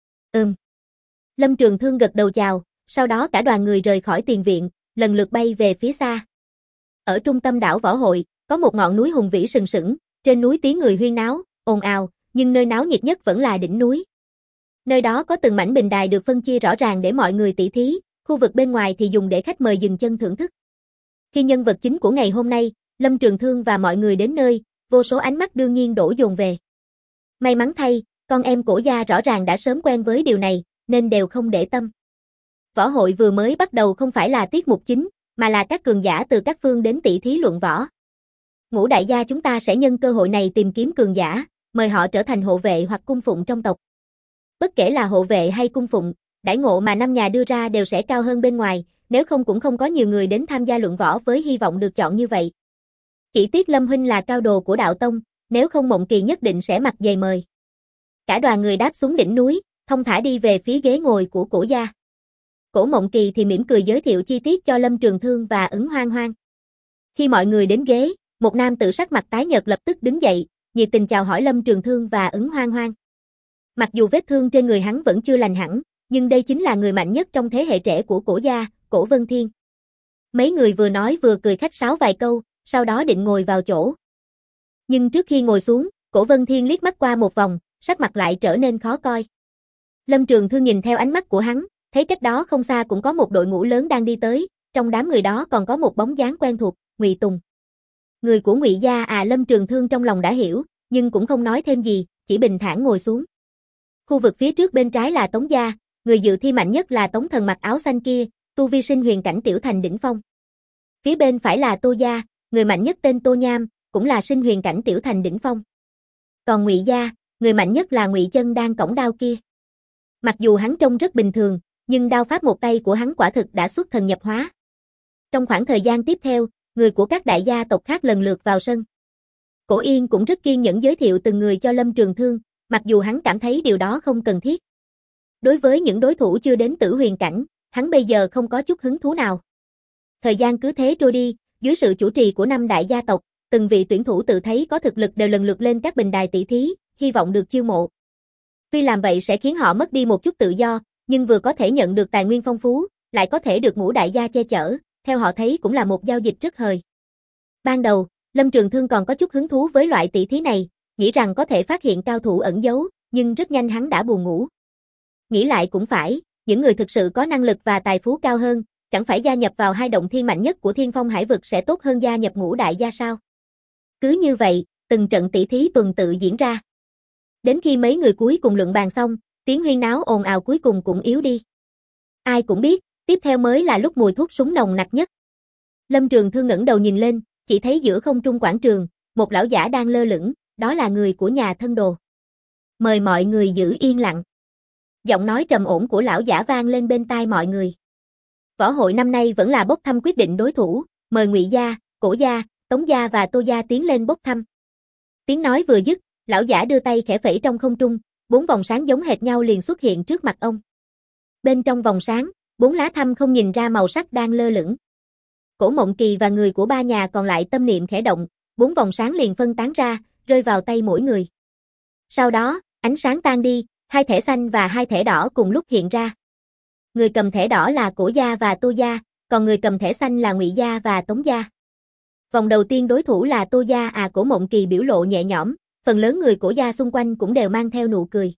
Lâm Trường Thương gật đầu chào, sau đó cả đoàn người rời khỏi tiền viện, lần lượt bay về phía xa. Ở trung tâm đảo võ hội, có một ngọn núi hùng vĩ sừng sững, trên núi tiếng người huyên náo, ồn ào, nhưng nơi náo nhiệt nhất vẫn là đỉnh núi. Nơi đó có từng mảnh bình đài được phân chia rõ ràng để mọi người tỷ thí, khu vực bên ngoài thì dùng để khách mời dừng chân thưởng thức. Khi nhân vật chính của ngày hôm nay, Lâm Trường Thương và mọi người đến nơi, vô số ánh mắt đương nhiên đổ dồn về. May mắn thay, con em Cổ gia rõ ràng đã sớm quen với điều này, nên đều không để tâm. Võ hội vừa mới bắt đầu không phải là tiết mục chính, mà là các cường giả từ các phương đến tỷ thí luận võ. Ngũ đại gia chúng ta sẽ nhân cơ hội này tìm kiếm cường giả, mời họ trở thành hộ vệ hoặc cung phụng trong tộc. Bất kể là hộ vệ hay cung phụng, đãi ngộ mà năm nhà đưa ra đều sẽ cao hơn bên ngoài, nếu không cũng không có nhiều người đến tham gia luận võ với hy vọng được chọn như vậy. Chỉ tiếc Lâm huynh là cao đồ của đạo tông, nếu không Mộng Kỳ nhất định sẽ mặt dày mời. Cả đoàn người đáp xuống đỉnh núi, thông thả đi về phía ghế ngồi của Cổ gia. Cổ Mộng Kỳ thì mỉm cười giới thiệu chi tiết cho Lâm Trường Thương và Ứng Hoang Hoang. Khi mọi người đến ghế, một nam tử sắc mặt tái nhợt lập tức đứng dậy, nhiệt tình chào hỏi Lâm Trường Thương và Ứng Hoang Hoang. Mặc dù vết thương trên người hắn vẫn chưa lành hẳn, nhưng đây chính là người mạnh nhất trong thế hệ trẻ của Cổ gia, Cổ Vân Thiên. Mấy người vừa nói vừa cười khách sáo vài câu, sau đó định ngồi vào chỗ. Nhưng trước khi ngồi xuống, Cổ Vân Thiên liếc mắt qua một vòng, sắc mặt lại trở nên khó coi. Lâm Trường Thương nhìn theo ánh mắt của hắn, thấy cách đó không xa cũng có một đội ngũ lớn đang đi tới, trong đám người đó còn có một bóng dáng quen thuộc, Ngụy Tùng. Người của Ngụy gia à? Lâm Trường Thương trong lòng đã hiểu, nhưng cũng không nói thêm gì, chỉ bình thản ngồi xuống. Khu vực phía trước bên trái là Tống gia, người dự thi mạnh nhất là Tống Thần mặc áo xanh kia, tu vi sinh huyền cảnh tiểu thành đỉnh phong. Phía bên phải là Tô gia, người mạnh nhất tên Tô Nham, cũng là sinh huyền cảnh tiểu thành đỉnh phong. Còn Ngụy gia, người mạnh nhất là Ngụy Chân đang cõng đao kia. Mặc dù hắn trông rất bình thường, nhưng đao pháp một tay của hắn quả thực đã xuất thần nhập hóa. Trong khoảng thời gian tiếp theo, người của các đại gia tộc khác lần lượt vào sân. Cổ Yên cũng rất kiên nhẫn giới thiệu từng người cho Lâm Trường Thương, mặc dù hắn cảm thấy điều đó không cần thiết. Đối với những đối thủ chưa đến tử huyền cảnh, hắn bây giờ không có chút hứng thú nào. Thời gian cứ thế trôi đi, dưới sự chủ trì của 5 đại gia tộc, từng vị tuyển thủ tự thấy có thực lực đều lần lượt lên các bình đài tỷ thí, hy vọng được chiêu mộ. Tuy làm vậy sẽ khiến họ mất đi một chút tự do, nhưng vừa có thể nhận được tài nguyên phong phú, lại có thể được ngũ đại gia che chở, theo họ thấy cũng là một giao dịch rất hời. Ban đầu, Lâm Trường Thương còn có chút hứng thú với loại tỷ thí này, nghĩ rằng có thể phát hiện cao thủ ẩn giấu, nhưng rất nhanh hắn đã buồn ngủ. Nghĩ lại cũng phải, những người thực sự có năng lực và tài phú cao hơn, chẳng phải gia nhập vào 2 động thiên mạnh nhất của Thiên Phong Hải vực sẽ tốt hơn gia nhập ngũ đại gia sao? Cứ như vậy, từng trận tỷ thí tuần tự diễn ra. Đến khi mấy người cuối cùng luận bàn xong, tiếng huyên náo ồn ào cuối cùng cũng yếu đi. Ai cũng biết, tiếp theo mới là lúc mùi thuốc súng nồng nặc nhất. Lâm Trường Thương ngẩng đầu nhìn lên, chỉ thấy giữa không trung quảng trường, một lão giả đang lơ lửng, đó là người của nhà thân đồ. Mời mọi người giữ yên lặng. Giọng nói trầm ổn của lão giả vang lên bên tai mọi người. Võ hội năm nay vẫn là bốc thăm quyết định đối thủ, mời Ngụy gia, Cổ gia, Tống gia và Tô gia tiến lên bốc thăm. Tiếng nói vừa dứt, lão giả đưa tay khẽ phẩy trong không trung, 4 vòng sáng giống hệt nhau liền xuất hiện trước mặt ông. Bên trong vòng sáng, 4 lá thăm không nhìn ra màu sắc đang lơ lửng. Cổ Mộng Kỳ và người của 3 nhà còn lại tâm niệm khẽ động, 4 vòng sáng liền phân tán ra, rơi vào tay mỗi người. Sau đó, ánh sáng tan đi, hai thẻ xanh và hai thẻ đỏ cùng lúc hiện ra. Người cầm thẻ đỏ là Cổ gia và Tô gia, còn người cầm thẻ xanh là Ngụy gia và Tống gia. Vòng đầu tiên đối thủ là Tô gia. Cổ Mộng Kỳ biểu lộ nhẹ nhõm, phần lớn người Cổ gia xung quanh cũng đều mang theo nụ cười.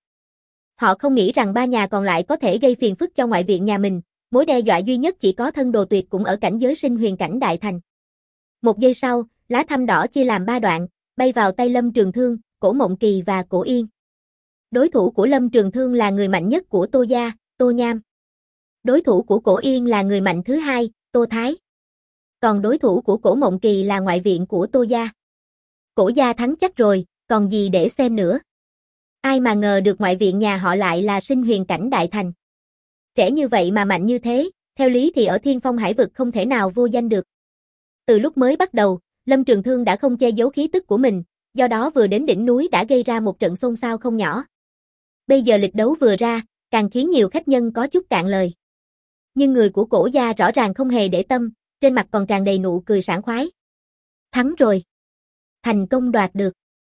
Họ không nghĩ rằng ba nhà còn lại có thể gây phiền phức cho ngoại viện nhà mình, mối đe dọa duy nhất chỉ có thân đồ tuyệt cũng ở cảnh giới sinh huyền cảnh đại thành. Một giây sau, lá thăm đỏ chia làm 3 đoạn, bay vào tay Lâm Trường Thương, Cổ Mộng Kỳ và Cổ Yên. Đối thủ của Lâm Trường Thương là người mạnh nhất của Tô gia, Tô Nham. Đối thủ của Cổ Yên là người mạnh thứ hai, Tô Thái. Còn đối thủ của Cổ Mộng Kỳ là ngoại viện của Tô gia. Cổ gia thắng chắc rồi, còn gì để xem nữa. Ai mà ngờ được ngoại viện nhà họ lại là sinh huyền cảnh đại thành. Trẻ như vậy mà mạnh như thế, theo lý thì ở Thiên Phong Hải vực không thể nào vô danh được. Từ lúc mới bắt đầu, Lâm Trường Thương đã không che giấu khí tức của mình, do đó vừa đến đỉnh núi đã gây ra một trận xôn xao không nhỏ. Bây giờ lịch đấu vừa ra, càng khiến nhiều khách nhân có chút cạn lời. Nhưng người của Cổ gia rõ ràng không hề để tâm, trên mặt còn tràn đầy nụ cười sảng khoái. Thắng rồi. Thành công đoạt được.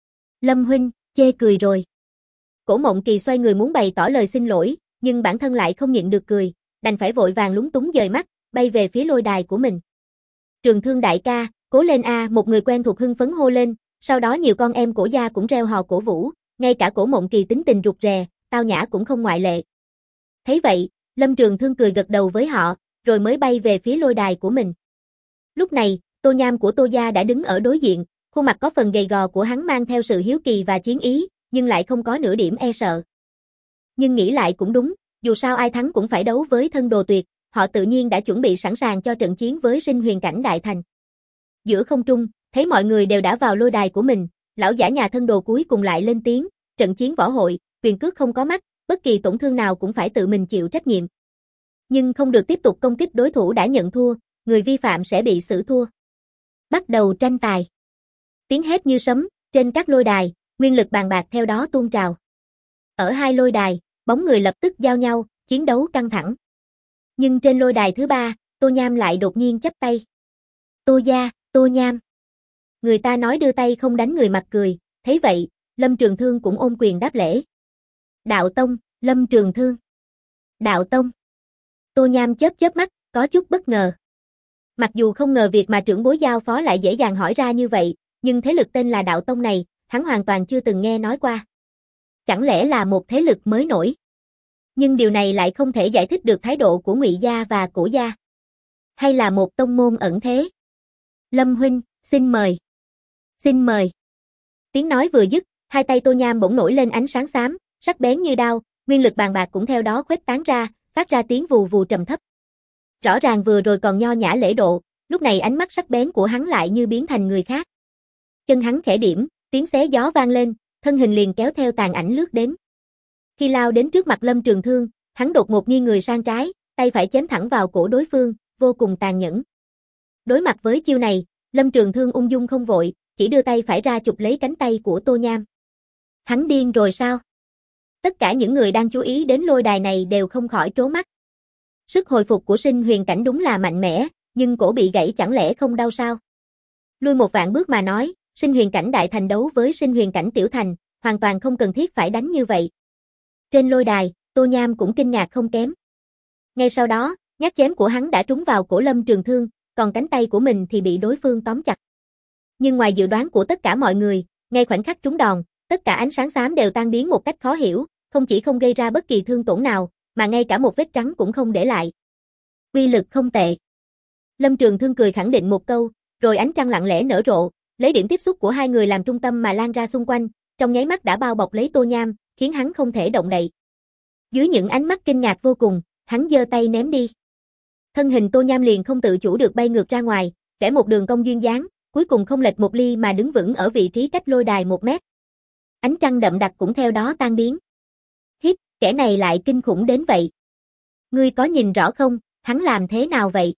Lâm huynh, chê cười rồi. Cổ Mộng Kỳ xoay người muốn bày tỏ lời xin lỗi, nhưng bản thân lại không nhịn được cười, đành phải vội vàng lúng túng dời mắt, bay về phía lôi đài của mình. Trường Thương đại ca, cố lên a, một người quen thuộc hưng phấn hô lên, sau đó nhiều con em Cổ gia cũng reo hò cổ vũ, ngay cả Cổ Mộng Kỳ tính tình rụt rè, tao nhã cũng không ngoại lệ. Thấy vậy, Lâm Trường Thương cười gật đầu với họ, rồi mới bay về phía lôi đài của mình. Lúc này, Tô Nham của Tô gia đã đứng ở đối diện, khuôn mặt có phần gầy gò của hắn mang theo sự hiếu kỳ và chiến ý, nhưng lại không có nửa điểm e sợ. Nhưng nghĩ lại cũng đúng, dù sao ai thắng cũng phải đấu với thân đồ tuyệt, họ tự nhiên đã chuẩn bị sẵn sàng cho trận chiến với sinh huyền cảnh đại thành. Giữa không trung, thấy mọi người đều đã vào lôi đài của mình, lão giả nhà thân đồ cuối cùng lại lên tiếng, trận chiến võ hội, quyền cước không có mắt, bất kỳ tổn thương nào cũng phải tự mình chịu trách nhiệm. Nhưng không được tiếp tục công kích đối thủ đã nhận thua, người vi phạm sẽ bị xử thua. Bắt đầu tranh tài. Tiếng hét như sấm, trên các lôi đài, nguyên lực bàn bạc theo đó tuôn trào. Ở hai lôi đài, bóng người lập tức giao nhau, chiến đấu căng thẳng. Nhưng trên lôi đài thứ 3, Tô Nham lại đột nhiên chắp tay. Tô gia, Tô Nham. Người ta nói đưa tay không đánh người mặt cười, thấy vậy, Lâm Trường Thương cũng ôm quyền đáp lễ. Đạo tông, Lâm Trường Thương. Đạo tông. Tô Nham chớp chớp mắt, có chút bất ngờ. Mặc dù không ngờ việc mà trưởng bối giao phó lại dễ dàng hỏi ra như vậy, nhưng thế lực tên là Đạo tông này, hắn hoàn toàn chưa từng nghe nói qua. Chẳng lẽ là một thế lực mới nổi? Nhưng điều này lại không thể giải thích được thái độ của Ngụy gia và Cổ gia. Hay là một tông môn ẩn thế? Lâm huynh, xin mời. Xin mời. Tiếng nói vừa dứt, hai tay Tô Nham bỗng nổi lên ánh sáng xám, sắc bén như đao, nguyên lực bàn bạc cũng theo đó khuếch tán ra, phát ra tiếng vù vù trầm thấp. Rõ ràng vừa rồi còn nho nhã lễ độ, lúc này ánh mắt sắc bén của hắn lại như biến thành người khác. Chân hắn khẽ điểm, tiếng xé gió vang lên, thân hình liền kéo theo tàn ảnh lướt đến. Khi lao đến trước mặt Lâm Trường Thương, hắn đột ngột nghiêng người sang trái, tay phải chém thẳng vào cổ đối phương, vô cùng tàn nhẫn. Đối mặt với chiêu này, Lâm Trường Thương ung dung không vội, chỉ đưa tay phải ra chụp lấy cánh tay của Tô Nham. Hắn điên rồi sao? Tất cả những người đang chú ý đến lôi đài này đều không khỏi trố mắt. Sức hồi phục của sinh huyền cảnh đúng là mạnh mẽ, nhưng cổ bị gãy chẳng lẽ không đau sao? Lui một vạn bước mà nói, sinh huyền cảnh đại thành đấu với sinh huyền cảnh tiểu thành, hoàn toàn không cần thiết phải đánh như vậy. Trên lôi đài, Tô Nham cũng kinh ngạc không kém. Ngay sau đó, nhát chém của hắn đã trúng vào cổ Lâm Trường Thương, còn cánh tay của mình thì bị đối phương tóm chặt. Nhưng ngoài dự đoán của tất cả mọi người, ngay khoảnh khắc trúng đòn, tất cả ánh sáng xám đều tan biến một cách khó hiểu, không chỉ không gây ra bất kỳ thương tổn nào, mà ngay cả một vết trắng cũng không để lại. Uy lực không tệ. Lâm Trường Thương cười khẳng định một câu, rồi ánh trăng lặng lẽ nở rộ, lấy điểm tiếp xúc của hai người làm trung tâm mà lan ra xung quanh, trong nháy mắt đã bao bọc lấy Tô Nham, khiến hắn không thể động đậy. Dưới những ánh mắt kinh ngạc vô cùng, hắn giơ tay ném đi. Thân hình Tô Nham liền không tự chủ được bay ngược ra ngoài, vẽ một đường cong duyên dáng, cuối cùng không lệch một ly mà đứng vững ở vị trí cách lôi đài 1 mét. Ánh trăng đậm đặc cũng theo đó tan biến. Hít, kẻ này lại kinh khủng đến vậy. Ngươi có nhìn rõ không, hắn làm thế nào vậy?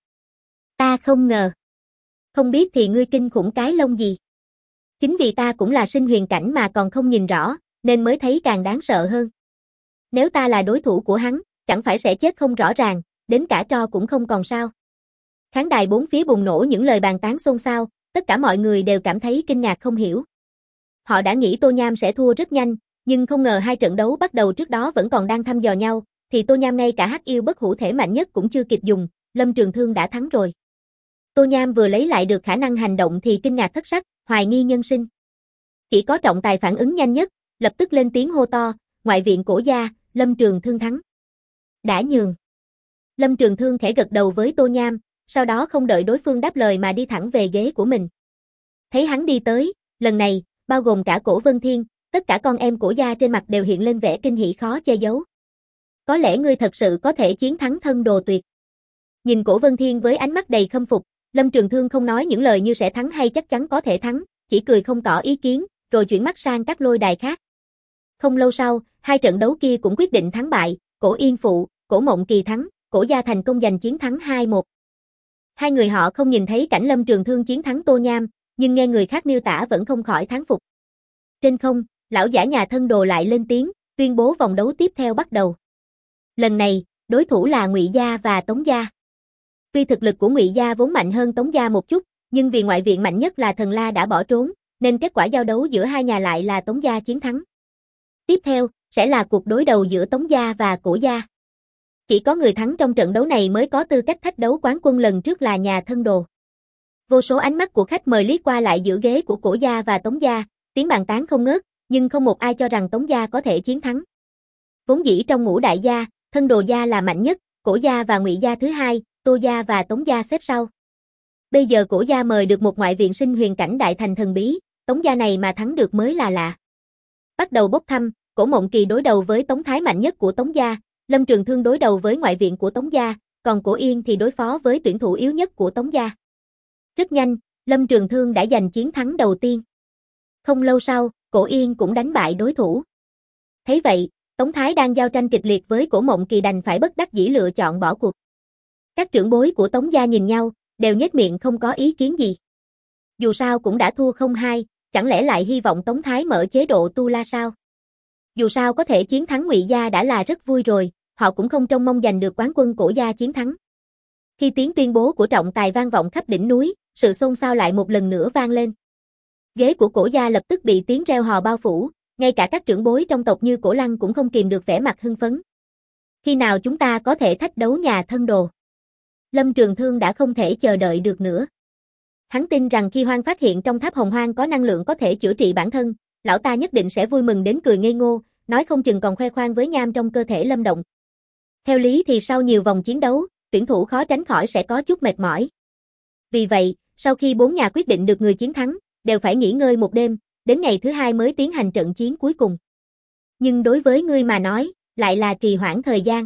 Ta không ngờ. Không biết thì ngươi kinh khủng cái lông gì? Chính vì ta cũng là sinh huyền cảnh mà còn không nhìn rõ, nên mới thấy càng đáng sợ hơn. Nếu ta là đối thủ của hắn, chẳng phải sẽ chết không rõ ràng, đến cả tro cũng không còn sao. Khán đài bốn phía bùng nổ những lời bàn tán xôn xao, tất cả mọi người đều cảm thấy kinh ngạc không hiểu. Họ đã nghĩ Tô Nham sẽ thua rất nhanh, nhưng không ngờ hai trận đấu bắt đầu trước đó vẫn còn đang thăm dò nhau, thì Tô Nham ngay cả hắc yêu bất hủ thể mạnh nhất cũng chưa kịp dùng, Lâm Trường Thương đã thắng rồi. Tô Nham vừa lấy lại được khả năng hành động thì kinh ngạc thất sắc, hoài nghi nhân sinh. Chỉ có trọng tài phản ứng nhanh nhất, lập tức lên tiếng hô to, ngoại viện Cổ gia, Lâm Trường Thương thắng. Đã nhường. Lâm Trường Thương khẽ gật đầu với Tô Nham, sau đó không đợi đối phương đáp lời mà đi thẳng về ghế của mình. Thấy hắn đi tới, lần này, bao gồm cả Cổ Vân Thiên, tất cả con em Cổ gia trên mặt đều hiện lên vẻ kinh hỉ khó che giấu. Có lẽ ngươi thật sự có thể chiến thắng Thân Đồ Tuyệt. Nhìn Cổ Vân Thiên với ánh mắt đầy khâm phục, Lâm Trường Thương không nói những lời như sẽ thắng hay chắc chắn có thể thắng, chỉ cười không tỏ ý kiến, rồi chuyển mắt sang các lôi đài khác. Không lâu sau, hai trận đấu kia cũng quyết định thắng bại, Cổ Yên phụ, Cổ Mộng Kỳ thắng, Cổ gia thành công giành chiến thắng 2-1. Hai người họ không nhìn thấy cảnh Lâm Trường Thương chiến thắng Tô Nham, nhưng nghe người khác miêu tả vẫn không khỏi thán phục. Trên không, lão giả nhà Thân Đồ lại lên tiếng, tuyên bố vòng đấu tiếp theo bắt đầu. Lần này, đối thủ là Ngụy gia và Tống gia. Tuy thực lực của Ngụy gia vốn mạnh hơn Tống gia một chút, nhưng vì ngoại viện mạnh nhất là Thần La đã bỏ trốn, nên kết quả giao đấu giữa hai nhà lại là Tống gia chiến thắng. Tiếp theo, sẽ là cuộc đối đầu giữa Tống gia và Cổ gia. Chỉ có người thắng trong trận đấu này mới có tư cách thách đấu quán quân lần trước là nhà Thân Đồ. Vô số ánh mắt của khách mời liếc qua lại giữa ghế của Cổ gia và Tống gia, tiếng bàn tán không ngớt, nhưng không một ai cho rằng Tống gia có thể chiến thắng. Vốn dĩ trong ngũ đại gia, Thân Đồ gia là mạnh nhất, Cổ gia và Ngụy gia thứ hai, Tô gia và Tống gia xếp sau. Bây giờ Cổ gia mời được một ngoại viện sinh huyền cảnh đại thành thần bí, Tống gia này mà thắng được mới là lạ. Bắt đầu bốc thăm, Cổ Mộng Kỳ đối đầu với Tống Thái mạnh nhất của Tống gia, Lâm Trường Thương đối đầu với ngoại viện của Tống gia, còn Cổ Yên thì đối phó với tuyển thủ yếu nhất của Tống gia. Rất nhanh, Lâm Trường Thương đã giành chiến thắng đầu tiên. Không lâu sau, Cổ Yên cũng đánh bại đối thủ. Thấy vậy, Tống Thái đang giao tranh kịch liệt với Cổ Mộng Kỳ đành phải bất đắc dĩ lựa chọn bỏ cuộc. Các trưởng bối của Tống gia nhìn nhau, đều nhếch miệng không có ý kiến gì. Dù sao cũng đã thua 0-2, chẳng lẽ lại hy vọng Tống Thái mở chế độ tu la sao? Dù sao có thể chiến thắng Ngụy gia đã là rất vui rồi, họ cũng không trông mong giành được quán quân Cổ gia chiến thắng. Khi tiếng tuyên bố của trọng tài vang vọng khắp đỉnh núi, sự xôn xao lại một lần nữa vang lên. Ghế của Cổ gia lập tức bị tiếng reo hò bao phủ, ngay cả các trưởng bối trong tộc như Cổ Lăng cũng không kìm được vẻ mặt hưng phấn. Khi nào chúng ta có thể thách đấu nhà Thân Đồ? Lâm Trường Thương đã không thể chờ đợi được nữa. Hắn tin rằng khi Hoang phát hiện trong tháp Hồng Hoang có năng lượng có thể chữa trị bản thân, lão ta nhất định sẽ vui mừng đến cười ngây ngô, nói không chừng còn khoe khoang với nham trong cơ thể Lâm Động. Theo lý thì sau nhiều vòng chiến đấu, tuyển thủ khó tránh khỏi sẽ có chút mệt mỏi. Vì vậy, sau khi bốn nhà quyết định được người chiến thắng, đều phải nghỉ ngơi một đêm, đến ngày thứ hai mới tiến hành trận chiến cuối cùng. Nhưng đối với ngươi mà nói, lại là trì hoãn thời gian.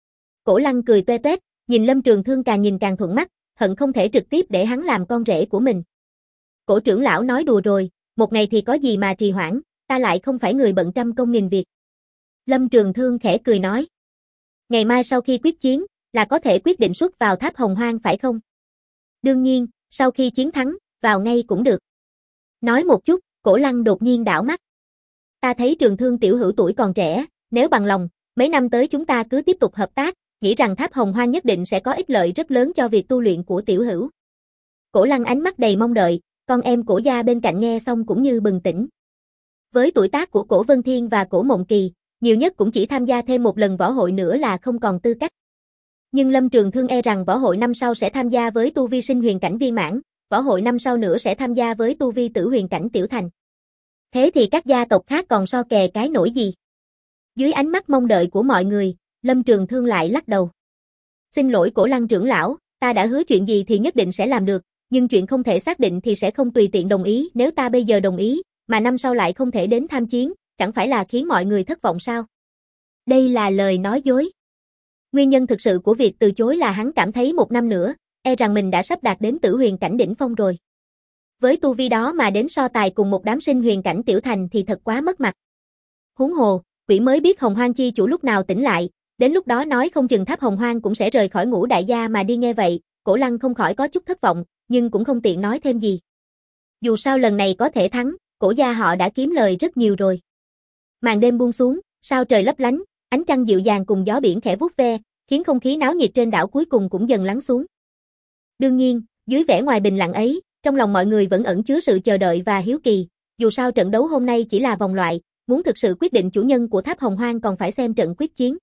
Cổ Lăng cười toe toét, nhìn Lâm Trường Thương càng nhìn càng thuận mắt, hận không thể trực tiếp để hắn làm con rể của mình. Cổ trưởng lão nói đùa rồi, một ngày thì có gì mà trì hoãn, ta lại không phải người bận trăm công nghìn việc. Lâm Trường Thương khẽ cười nói. Ngày mai sau khi quyết chiến, là có thể quyết định xuất vào tháp Hồng Hoang phải không? Đương nhiên, sau khi chiến thắng, vào ngay cũng được. Nói một chút, Cổ Lăng đột nhiên đảo mắt. Ta thấy Trường Thương tiểu hữu tuổi còn trẻ, nếu bằng lòng, mấy năm tới chúng ta cứ tiếp tục hợp tác, nghĩ rằng tháp Hồng Hoang nhất định sẽ có ích lợi rất lớn cho việc tu luyện của tiểu hữu. Cổ Lăng ánh mắt đầy mong đợi, con em Cổ gia bên cạnh nghe xong cũng như bừng tỉnh. Với tuổi tác của Cổ Vân Thiên và Cổ Mộng Kỳ, nhiều nhất cũng chỉ tham gia thêm một lần võ hội nữa là không còn tư cách. Nhưng Lâm Trường Thương e rằng võ hội năm sau sẽ tham gia với tu vi sinh huyền cảnh viên mãn, võ hội năm sau nữa sẽ tham gia với tu vi tử huyền cảnh tiểu thành. Thế thì các gia tộc khác còn so kè cái nổi gì? Dưới ánh mắt mong đợi của mọi người, Lâm Trường Thương lại lắc đầu. Xin lỗi Cổ Lăng trưởng lão, ta đã hứa chuyện gì thì nhất định sẽ làm được, nhưng chuyện không thể xác định thì sẽ không tùy tiện đồng ý. Nếu ta bây giờ đồng ý, mà năm sau lại không thể đến tham chiến, chẳng phải là khiến mọi người thất vọng sao? Đây là lời nói dối. Nguyên nhân thực sự của việc từ chối là hắn cảm thấy một năm nữa, e rằng mình đã sắp đạt đến tử huyền cảnh đỉnh phong rồi. Với tu vi đó mà đến so tài cùng một đám sinh huyền cảnh tiểu thành thì thật quá mất mặt. Huống hồ, quỷ mới biết Hồng Hoang chi chủ lúc nào tỉnh lại, đến lúc đó nói không chừng tháp Hồng Hoang cũng sẽ rời khỏi ngũ đại gia mà đi. Nghe vậy, Cổ Lăng không khỏi có chút thất vọng, nhưng cũng không tiện nói thêm gì. Dù sao lần này có thể thắng, Cổ gia họ đã kiếm lời rất nhiều rồi. Màn đêm buông xuống, sao trời lấp lánh, ánh trăng dịu dàng cùng gió biển khẽ vuốt ve, khiến không khí náo nhiệt trên đảo cuối cùng cũng dần lắng xuống. Đương nhiên, dưới vẻ ngoài bình lặng ấy, trong lòng mọi người vẫn ẩn chứa sự chờ đợi và hiếu kỳ, Dù sao trận đấu hôm nay chỉ là vòng loại, muốn thực sự quyết định chủ nhân của Tháp Hồng Hoang còn phải xem trận quyết chiến.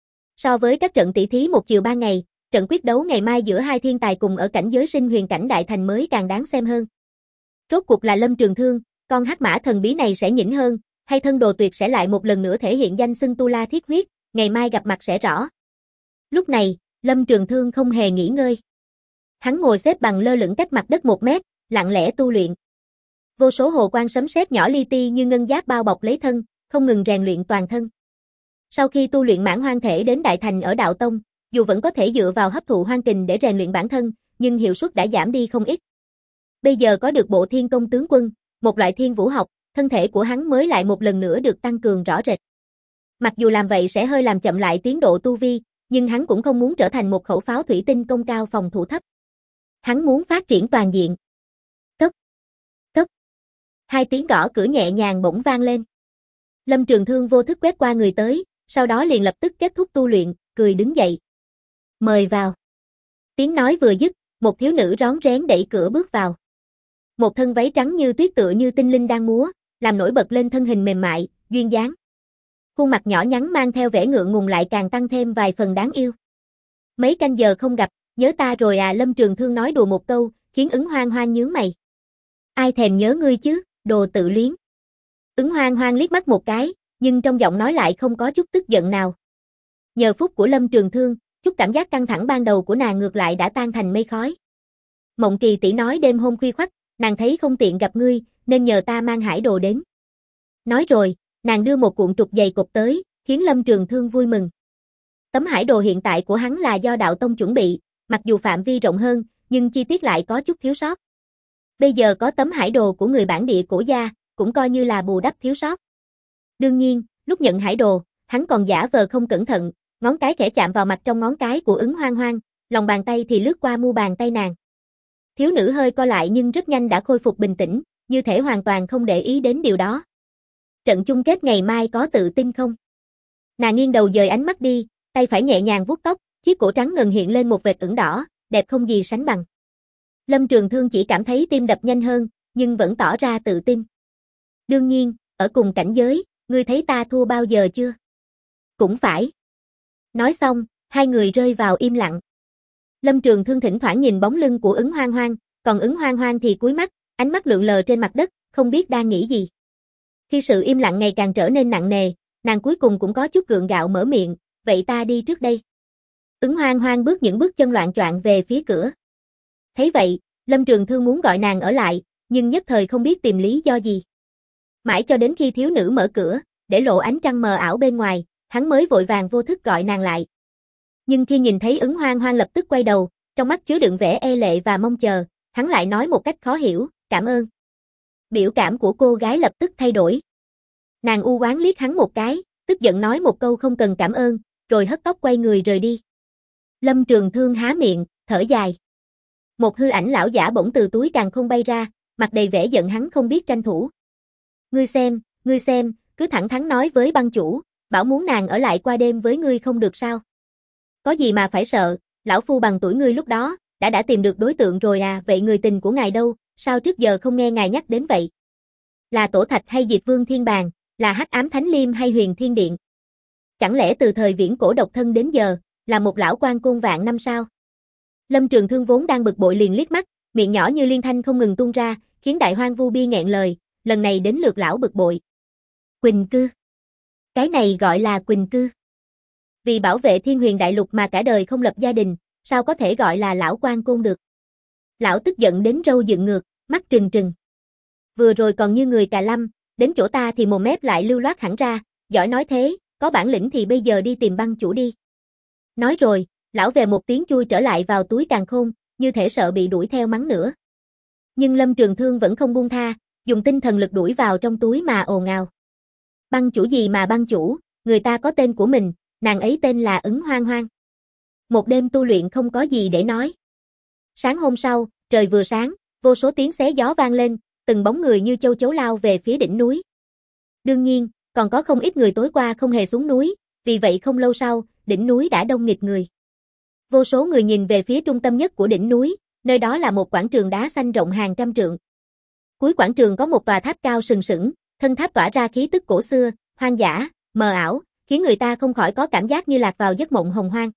So với các trận tỷ thí một chiều ba ngày, trận quyết đấu ngày mai giữa hai thiên tài cùng ở cảnh giới sinh huyền cảnh đại thành mới càng đáng xem hơn. Rốt cuộc là Lâm Trường Thương, con hắc mã thần bí này sẽ nhỉnh hơn, hay Thân Đồ Tuyệt sẽ lại một lần nữa thể hiện danh xưng Tu La Thiết Huyết, ngày mai gặp mặt sẽ rõ. Lúc này, Lâm Trường Thương không hề nghỉ ngơi. Hắn ngồi xếp bằng lơ lửng cách mặt đất 1 mét, lặng lẽ tu luyện. Vô số hồ quang sấm sét nhỏ li ti như ngân giáp bao bọc lấy thân, không ngừng rèn luyện toàn thân. Sau khi tu luyện mãn hoang thể đến đại thành ở đạo tông, dù vẫn có thể dựa vào hấp thụ hoang kình để rèn luyện bản thân, nhưng hiệu suất đã giảm đi không ít. Bây giờ có được bộ Thiên Công Tướng Quân, một loại thiên vũ học, thân thể của hắn mới lại một lần nữa được tăng cường rõ rệt. Mặc dù làm vậy sẽ hơi làm chậm lại tiến độ tu vi, nhưng hắn cũng không muốn trở thành một khẩu pháo thủy tinh công cao phòng thủ thấp. Hắn muốn phát triển toàn diện. Cốc, cốc. 2 tiếng gõ cửa nhẹ nhàng bỗng vang lên. Lâm Trường Thương vô thức quét qua người tới, sau đó liền lập tức kết thúc tu luyện, cười đứng dậy. Mời vào. Tiếng nói vừa dứt, một thiếu nữ rón rén đẩy cửa bước vào. Một thân váy trắng như tuyết tựa như tinh linh đang múa, làm nổi bật lên thân hình mềm mại, duyên dáng. Khuôn mặt nhỏ nhắn mang theo vẻ ngượng ngùng lại càng tăng thêm vài phần đáng yêu. Mấy canh giờ không gặp, nhớ ta rồi à? Lâm Trường Thương nói đùa một câu, khiến Ứng Hoang Hoang nhướng mày. Ai thèm nhớ ngươi chứ, đồ tự luyến. Ứng Hoang Hoang liếc mắt một cái, nhưng trong giọng nói lại không có chút tức giận nào. Nhờ phúc của Lâm Trường Thương, chút cảm giác căng thẳng ban đầu của nàng ngược lại đã tan thành mây khói. Mộng Kỳ tỷ nói đêm hôm khuya khoắt, nàng thấy không tiện gặp ngươi, nên nhờ ta mang hải đồ đến. Nói rồi, nàng đưa một cuộn trục dày cộp tới, khiến Lâm Trường Thương vui mừng. Tấm hải đồ hiện tại của hắn là do đạo tông chuẩn bị, mặc dù phạm vi rộng hơn, nhưng chi tiết lại có chút thiếu sót. Bây giờ có tấm hải đồ của người bản địa cổ gia, cũng coi như là bù đắp thiếu sót. Đương nhiên, lúc nhận hải đồ, hắn còn giả vờ không cẩn thận, ngón cái khẽ chạm vào mặt trong ngón cái của Ứng Hoang Hoang, lòng bàn tay thì lướt qua mu bàn tay nàng. Thiếu nữ hơi co lại nhưng rất nhanh đã khôi phục bình tĩnh, như thể hoàn toàn không để ý đến điều đó. Trận chung kết ngày mai có tự tin không? Nàng nghiêng đầu dời ánh mắt đi, tay phải nhẹ nhàng vuốt tóc, chiếc cổ trắng ngần hiện lên một vệt ửng đỏ, đẹp không gì sánh bằng. Lâm Trường Thương chỉ cảm thấy tim đập nhanh hơn, nhưng vẫn tỏ ra tự tin. Đương nhiên, ở cùng cảnh giới, ngươi thấy ta thua bao giờ chưa? Cũng phải. Nói xong, hai người rơi vào im lặng. Lâm Trường Thương thỉnh thoảng nhìn bóng lưng của Ứng Hoang Hoang, còn Ứng Hoang Hoang thì cúi mắt, ánh mắt lượn lờ trên mặt đất, không biết đang nghĩ gì. Khi sự im lặng ngày càng trở nên nặng nề, nàng cuối cùng cũng có chút gượng gạo mở miệng, vậy ta đi trước đây. Ứng Hoang Hoang bước những bước chân loạng choạng về phía cửa. Thấy vậy, Lâm Trường Thương muốn gọi nàng ở lại, nhưng nhất thời không biết tìm lý do gì. Mãi cho đến khi thiếu nữ mở cửa, để lộ ánh trăng mờ ảo bên ngoài, hắn mới vội vàng vô thức gọi nàng lại. Nhưng khi nhìn thấy Ứng Hoang Hoang lập tức quay đầu, trong mắt chứa đựng vẻ e lệ và mong chờ, hắn lại nói một cách khó hiểu, cảm ơn. Biểu cảm của cô gái lập tức thay đổi. Nàng u oán liếc hắn một cái, tức giận nói một câu không cần cảm ơn, rồi hất tóc quay người rời đi. Lâm Trường Thương há miệng, thở dài. Một hư ảnh lão giả bỗng từ túi càn khôn bay ra, mặt đầy vẻ giận hắn không biết tranh thủ. Ngươi xem, cứ thẳng thắn nói với băng chủ, bảo muốn nàng ở lại qua đêm với ngươi không được sao? Có gì mà phải sợ, lão phu bằng tuổi ngươi lúc đó, đã tìm được đối tượng rồi à, vậy người tình của ngài đâu, sao trước giờ không nghe ngài nhắc đến vậy? Là Tổ Thạch hay Diệt Vương Thiên Bàng, là Hắc Ám Thánh Liêm hay Huyền Thiên Điện? Chẳng lẽ từ thời viễn cổ độc thân đến giờ, là một lão quan côn vạn năm sao? Lâm Trường Thương vốn đang bực bội liền liếc mắt, miệng nhỏ như liên thanh không ngừng tuôn ra, khiến Đại Hoang Vu Bi nghẹn lời, lần này đến lượt lão bực bội. Quỳnh cư. Cái này gọi là quỳnh cư. Vì bảo vệ Thiên Huyền Đại Lục mà cả đời không lập gia đình, sao có thể gọi là lão quan côn được? Lão tức giận đến râu dựng ngược, mắt trừng trừng. Vừa rồi còn như người Cà Lâm, đến chỗ ta thì mồm mép lại lưu loát hẳn ra, giỏi nói thế, có bản lĩnh thì bây giờ đi tìm băng chủ đi. Nói rồi, lão về một tiếng chui trở lại vào túi càn khôn, như thể sợ bị đuổi theo mắng nữa. Nhưng Lâm Trường Thương vẫn không buông tha, dùng tinh thần lực đuổi vào trong túi mà ồn ào. Băng chủ gì mà băng chủ, người ta có tên của mình, nàng ấy tên là Ứng Hoang Hoang. Một đêm tu luyện không có gì để nói. Sáng hôm sau, trời vừa sáng, vô số tiếng xé gió vang lên, từng bóng người như châu chấu lao về phía đỉnh núi. Đương nhiên, còn có không ít người tối qua không hề xuống núi, vì vậy không lâu sau, đỉnh núi đã đông nghịt người. Vô số người nhìn về phía trung tâm nhất của đỉnh núi, nơi đó là một quảng trường đá xanh rộng hàng trăm trượng. Cuối quảng trường có một tòa tháp cao sừng sững, thân tháp tỏa ra khí tức cổ xưa, hoang dã, mờ ảo, khiến người ta không khỏi có cảm giác như lạc vào giấc mộng hồng hoang.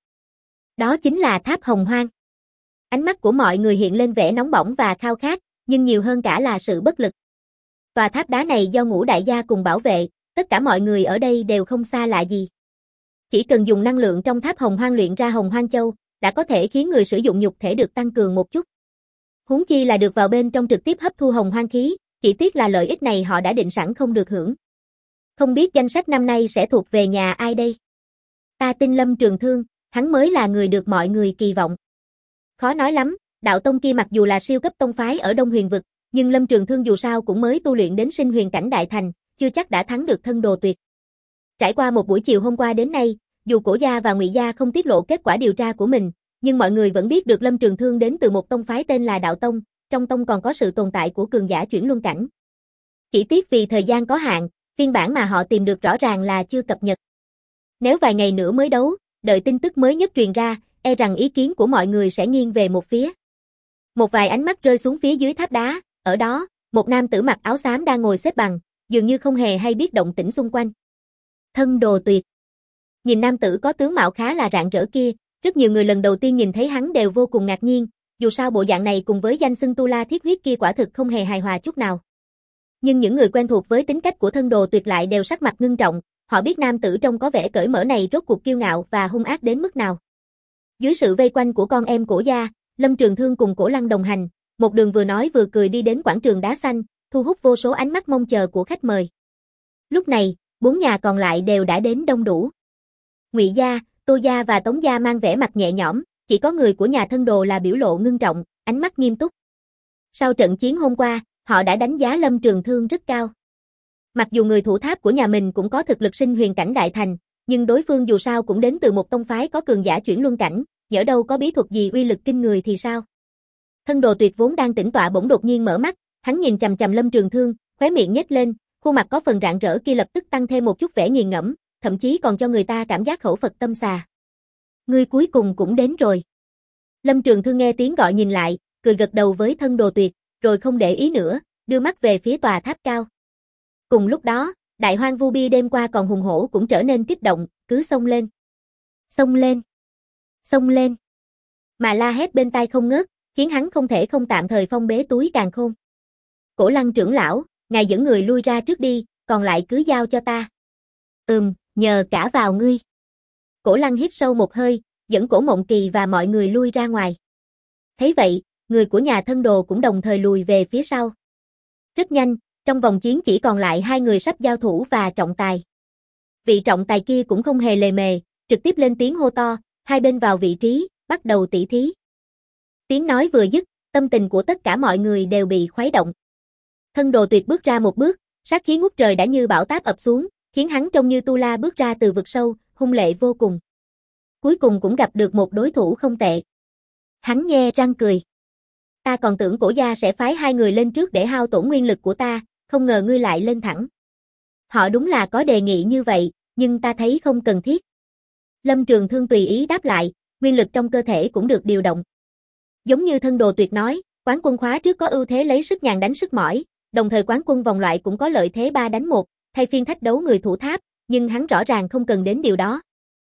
Đó chính là tháp Hồng Hoang. Ánh mắt của mọi người hiện lên vẻ nóng bỏng và khao khát, nhưng nhiều hơn cả là sự bất lực. Tòa tháp đá này do Ngũ Đại gia cùng bảo vệ, tất cả mọi người ở đây đều không xa lạ gì. Chỉ cần dùng năng lượng trong tháp Hồng Hoang luyện ra Hồng Hoang Châu, đã có thể khiến người sử dụng nhục thể được tăng cường một chút. Huống chi là được vào bên trong trực tiếp hấp thu Hồng Hoang khí, chỉ tiếc là lợi ích này họ đã định sẵn không được hưởng. Không biết danh sách năm nay sẽ thuộc về nhà ai đây? Ta tin Lâm Trường Thương, hắn mới là người được mọi người kỳ vọng. Khó nói lắm, đạo tông kia mặc dù là siêu cấp tông phái ở Đông Huyền vực, nhưng Lâm Trường Thương dù sao cũng mới tu luyện đến sinh huyền cảnh đại thành, chưa chắc đã thắng được Thân Đồ Tuyệt. Trải qua một buổi chiều hôm qua đến nay, dù Cổ gia và Ngụy gia không tiết lộ kết quả điều tra của mình, nhưng mọi người vẫn biết được Lâm Trường Thương đến từ một tông phái tên là Đạo Tông, trong tông còn có sự tồn tại của cường giả chuyển luân cảnh. Chỉ tiếc vì thời gian có hạn, phiên bản mà họ tìm được rõ ràng là chưa cập nhật. Nếu vài ngày nữa mới đấu, đợi tin tức mới nhất truyền ra, e rằng ý kiến của mọi người sẽ nghiêng về một phía. Một vài ánh mắt rơi xuống phía dưới tháp đá, ở đó, một nam tử mặc áo xám đang ngồi xếp bằng, dường như không hề hay biết động tĩnh xung quanh. Thân Đồ Tuyệt. Nhìn nam tử có tướng mạo khá là rạng rỡ kia, rất nhiều người lần đầu tiên nhìn thấy hắn đều vô cùng ngạc nhiên, dù sao bộ dạng này cùng với danh xưng Tu La Thiết Huyết kia quả thực không hề hài hòa chút nào. Nhưng những người quen thuộc với tính cách của Thân Đồ Tuyệt lại đều sắc mặt ngưng trọng, họ biết nam tử trông có vẻ cởi mở này rốt cuộc kiêu ngạo và hung ác đến mức nào. Dưới sự vây quanh của con em Cổ gia, Lâm Trường Thương cùng Cổ Lăng đồng hành, một đường vừa nói vừa cười đi đến quảng trường đá xanh, thu hút vô số ánh mắt mong chờ của khách mời. Lúc này, bốn nhà còn lại đều đã đến đông đủ. Ngụy gia, Tô gia và Tống gia mang vẻ mặt nhẹ nhõm, chỉ có người của nhà Thân Đồ là biểu lộ ngưng trọng, ánh mắt nghiêm túc. Sau trận chiến hôm qua, họ đã đánh giá Lâm Trường Thương rất cao. Mặc dù người thủ tháp của nhà mình cũng có thực lực sinh huyền cảnh đại thành, nhưng đối phương dù sao cũng đến từ một tông phái có cường giả chuyển luân cảnh, nhỡ đâu có bí thuật gì uy lực kinh người thì sao? Thân Đồ Tuyệt vốn đang tĩnh tọa bỗng đột nhiên mở mắt, hắn nhìn chằm chằm Lâm Trường Thương, khóe miệng nhếch lên, khuôn mặt có phần rạng rỡ kia lập tức tăng thêm một chút vẻ nghiền ngẫm, thậm chí còn cho người ta cảm giác khẩu Phật tâm xà. Ngươi cuối cùng cũng đến rồi. Lâm Trường Thương nghe tiếng gọi nhìn lại, cười gật đầu với Thân Đồ Tuyệt, rồi không để ý nữa, đưa mắt về phía tòa tháp cao. Cùng lúc đó, Đại Hoang Vu Bi đêm qua còn hùng hổ cũng trở nên kích động, cứ xông lên. Xông lên. Xông lên. Mà la hét bên tai không ngớt, khiến hắn không thể không tạm thời phong bế túi càn khôn. Cổ Lăng trưởng lão, ngài dẫn người lui ra trước đi, còn lại cứ giao cho ta. Nhờ cả vào ngươi. Cổ Lăng hít sâu một hơi, dẫn Cổ Mộng Kỳ và mọi người lui ra ngoài. Thấy vậy, người của nhà Thân Đồ cũng đồng thời lùi về phía sau. Rất nhanh, trong vòng chiến chỉ còn lại hai người sắp giao thủ và trọng tài. Vị trọng tài kia cũng không hề lề mề, trực tiếp lên tiếng hô to, hai bên vào vị trí, bắt đầu tỉ thí. Tiếng nói vừa dứt, tâm tình của tất cả mọi người đều bị khuấy động. Thân Đồ Tuyệt bước ra một bước, sát khí ngút trời đã như bão táp ập xuống, khiến hắn trông như tu la bước ra từ vực sâu, hung lệ vô cùng. Cuối cùng cũng gặp được một đối thủ không tệ. Hắn nhe răng cười. Ta còn tưởng Cổ gia sẽ phái hai người lên trước để hao tổn nguyên lực của ta, không ngờ ngươi lại lên thẳng. Họ đúng là có đề nghị như vậy, nhưng ta thấy không cần thiết. Lâm Trường Thương tùy ý đáp lại, nguyên lực trong cơ thể cũng được điều động. Giống như Thân Đồ Tuyệt nói, quán quân khóa trước có ưu thế lấy sức nhàn đánh sức mỏi, đồng thời quán quân vòng loại cũng có lợi thế 3 đánh 1, thay phiên thách đấu người thủ tháp, nhưng hắn rõ ràng không cần đến điều đó.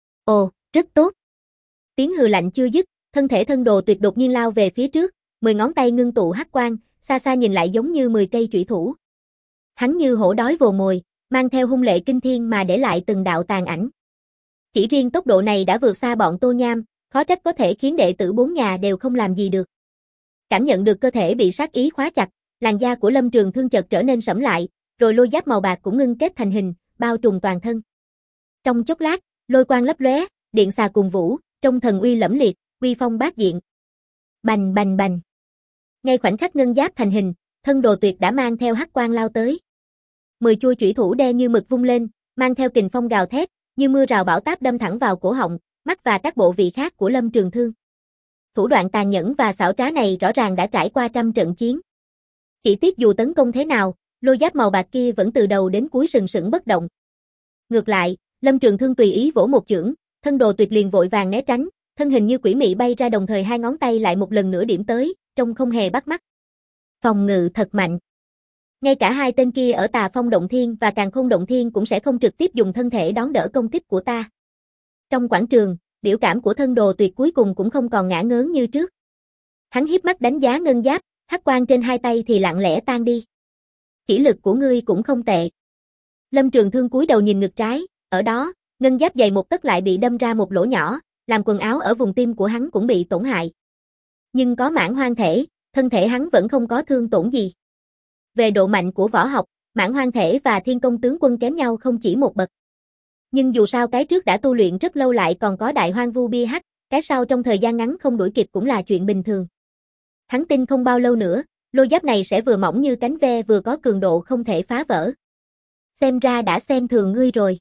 Ồ, rất tốt. Tiếng hừ lạnh chưa dứt, thân thể Thân Đồ Tuyệt đột nhiên lao về phía trước, 10 ngón tay ngưng tụ hắc quang, xa xa nhìn lại giống như 10 cây chủy thủ. Hắn như hổ đói vồ mồi, mang theo hung lệ kinh thiên mà để lại từng đạo tàn ảnh. Chỉ riêng tốc độ này đã vượt xa bọn Tô Nham, khó trách có thể khiến đệ tử bốn nhà đều không làm gì được. Cảm nhận được cơ thể bị sát ý khóa chặt, làn da của Lâm Trường Thương chợt trở nên sẫm lại, rồi lôi giáp màu bạc cũng ngưng kết thành hình, bao trùm toàn thân. Trong chốc lát, lôi quang lấp lóe, điện xà cùng vũ, trong thần uy lẫm liệt, uy phong bát diện. Bành bành bành. Ngay khoảnh khắc ngân giáp thành hình, Thân Đồ Tuyệt đã mang theo hắc quang lao tới. 10 chuôi chủy thủ đen như mực vung lên, mang theo kình phong gào thét, như mưa rào bão táp đâm thẳng vào cổ họng, mắt và các bộ vị khác của Lâm Trường Thương. Thủ đoạn tàn nhẫn và xảo trá này rõ ràng đã trải qua trăm trận chiến. Chỉ tiếc dù tấn công thế nào, lôi giáp màu bạc kia vẫn từ đầu đến cuối sừng sững bất động. Ngược lại, Lâm Trường Thương tùy ý vỗ một chưởng, Thân Đồ Tuyệt liền vội vàng né tránh, thân hình như quỷ mị bay ra đồng thời hai ngón tay lại một lần nữa điểm tới, trông không hề bắt mắt. Phòng ngự thật mạnh. Ngay cả hai tên kia ở Tà Phong Động Thiên và Càn Khôn Động Thiên cũng sẽ không trực tiếp dùng thân thể đón đỡ công kích của ta. Trong quảng trường, biểu cảm của Thân Đồ Tuyệt cuối cùng cũng không còn ngả ngớn như trước. Hắn hiếp mắt đánh giá ngân giáp, hắc quang trên hai tay thì lặng lẽ tan đi. Chỉ lực của ngươi cũng không tệ. Lâm Trường Thương cúi đầu nhìn ngực trái, ở đó, ngân giáp dày một tấc lại bị đâm ra một lỗ nhỏ, làm quần áo ở vùng tim của hắn cũng bị tổn hại. Nhưng có Mãn Hoang thể, thân thể hắn vẫn không có thương tổn gì. Về độ mạnh của võ học, Mãn Hoang thể và Thiên Công tướng quân kém nhau không chỉ một bậc. Nhưng dù sao cái trước đã tu luyện rất lâu lại còn có Đại Hoang Vu Bia Hắc, cái sau trong thời gian ngắn không đuổi kịp cũng là chuyện bình thường. Hắn tin không bao lâu nữa, lôi giáp này sẽ vừa mỏng như cánh ve vừa có cường độ không thể phá vỡ. Xem ra đã xem thường ngươi rồi.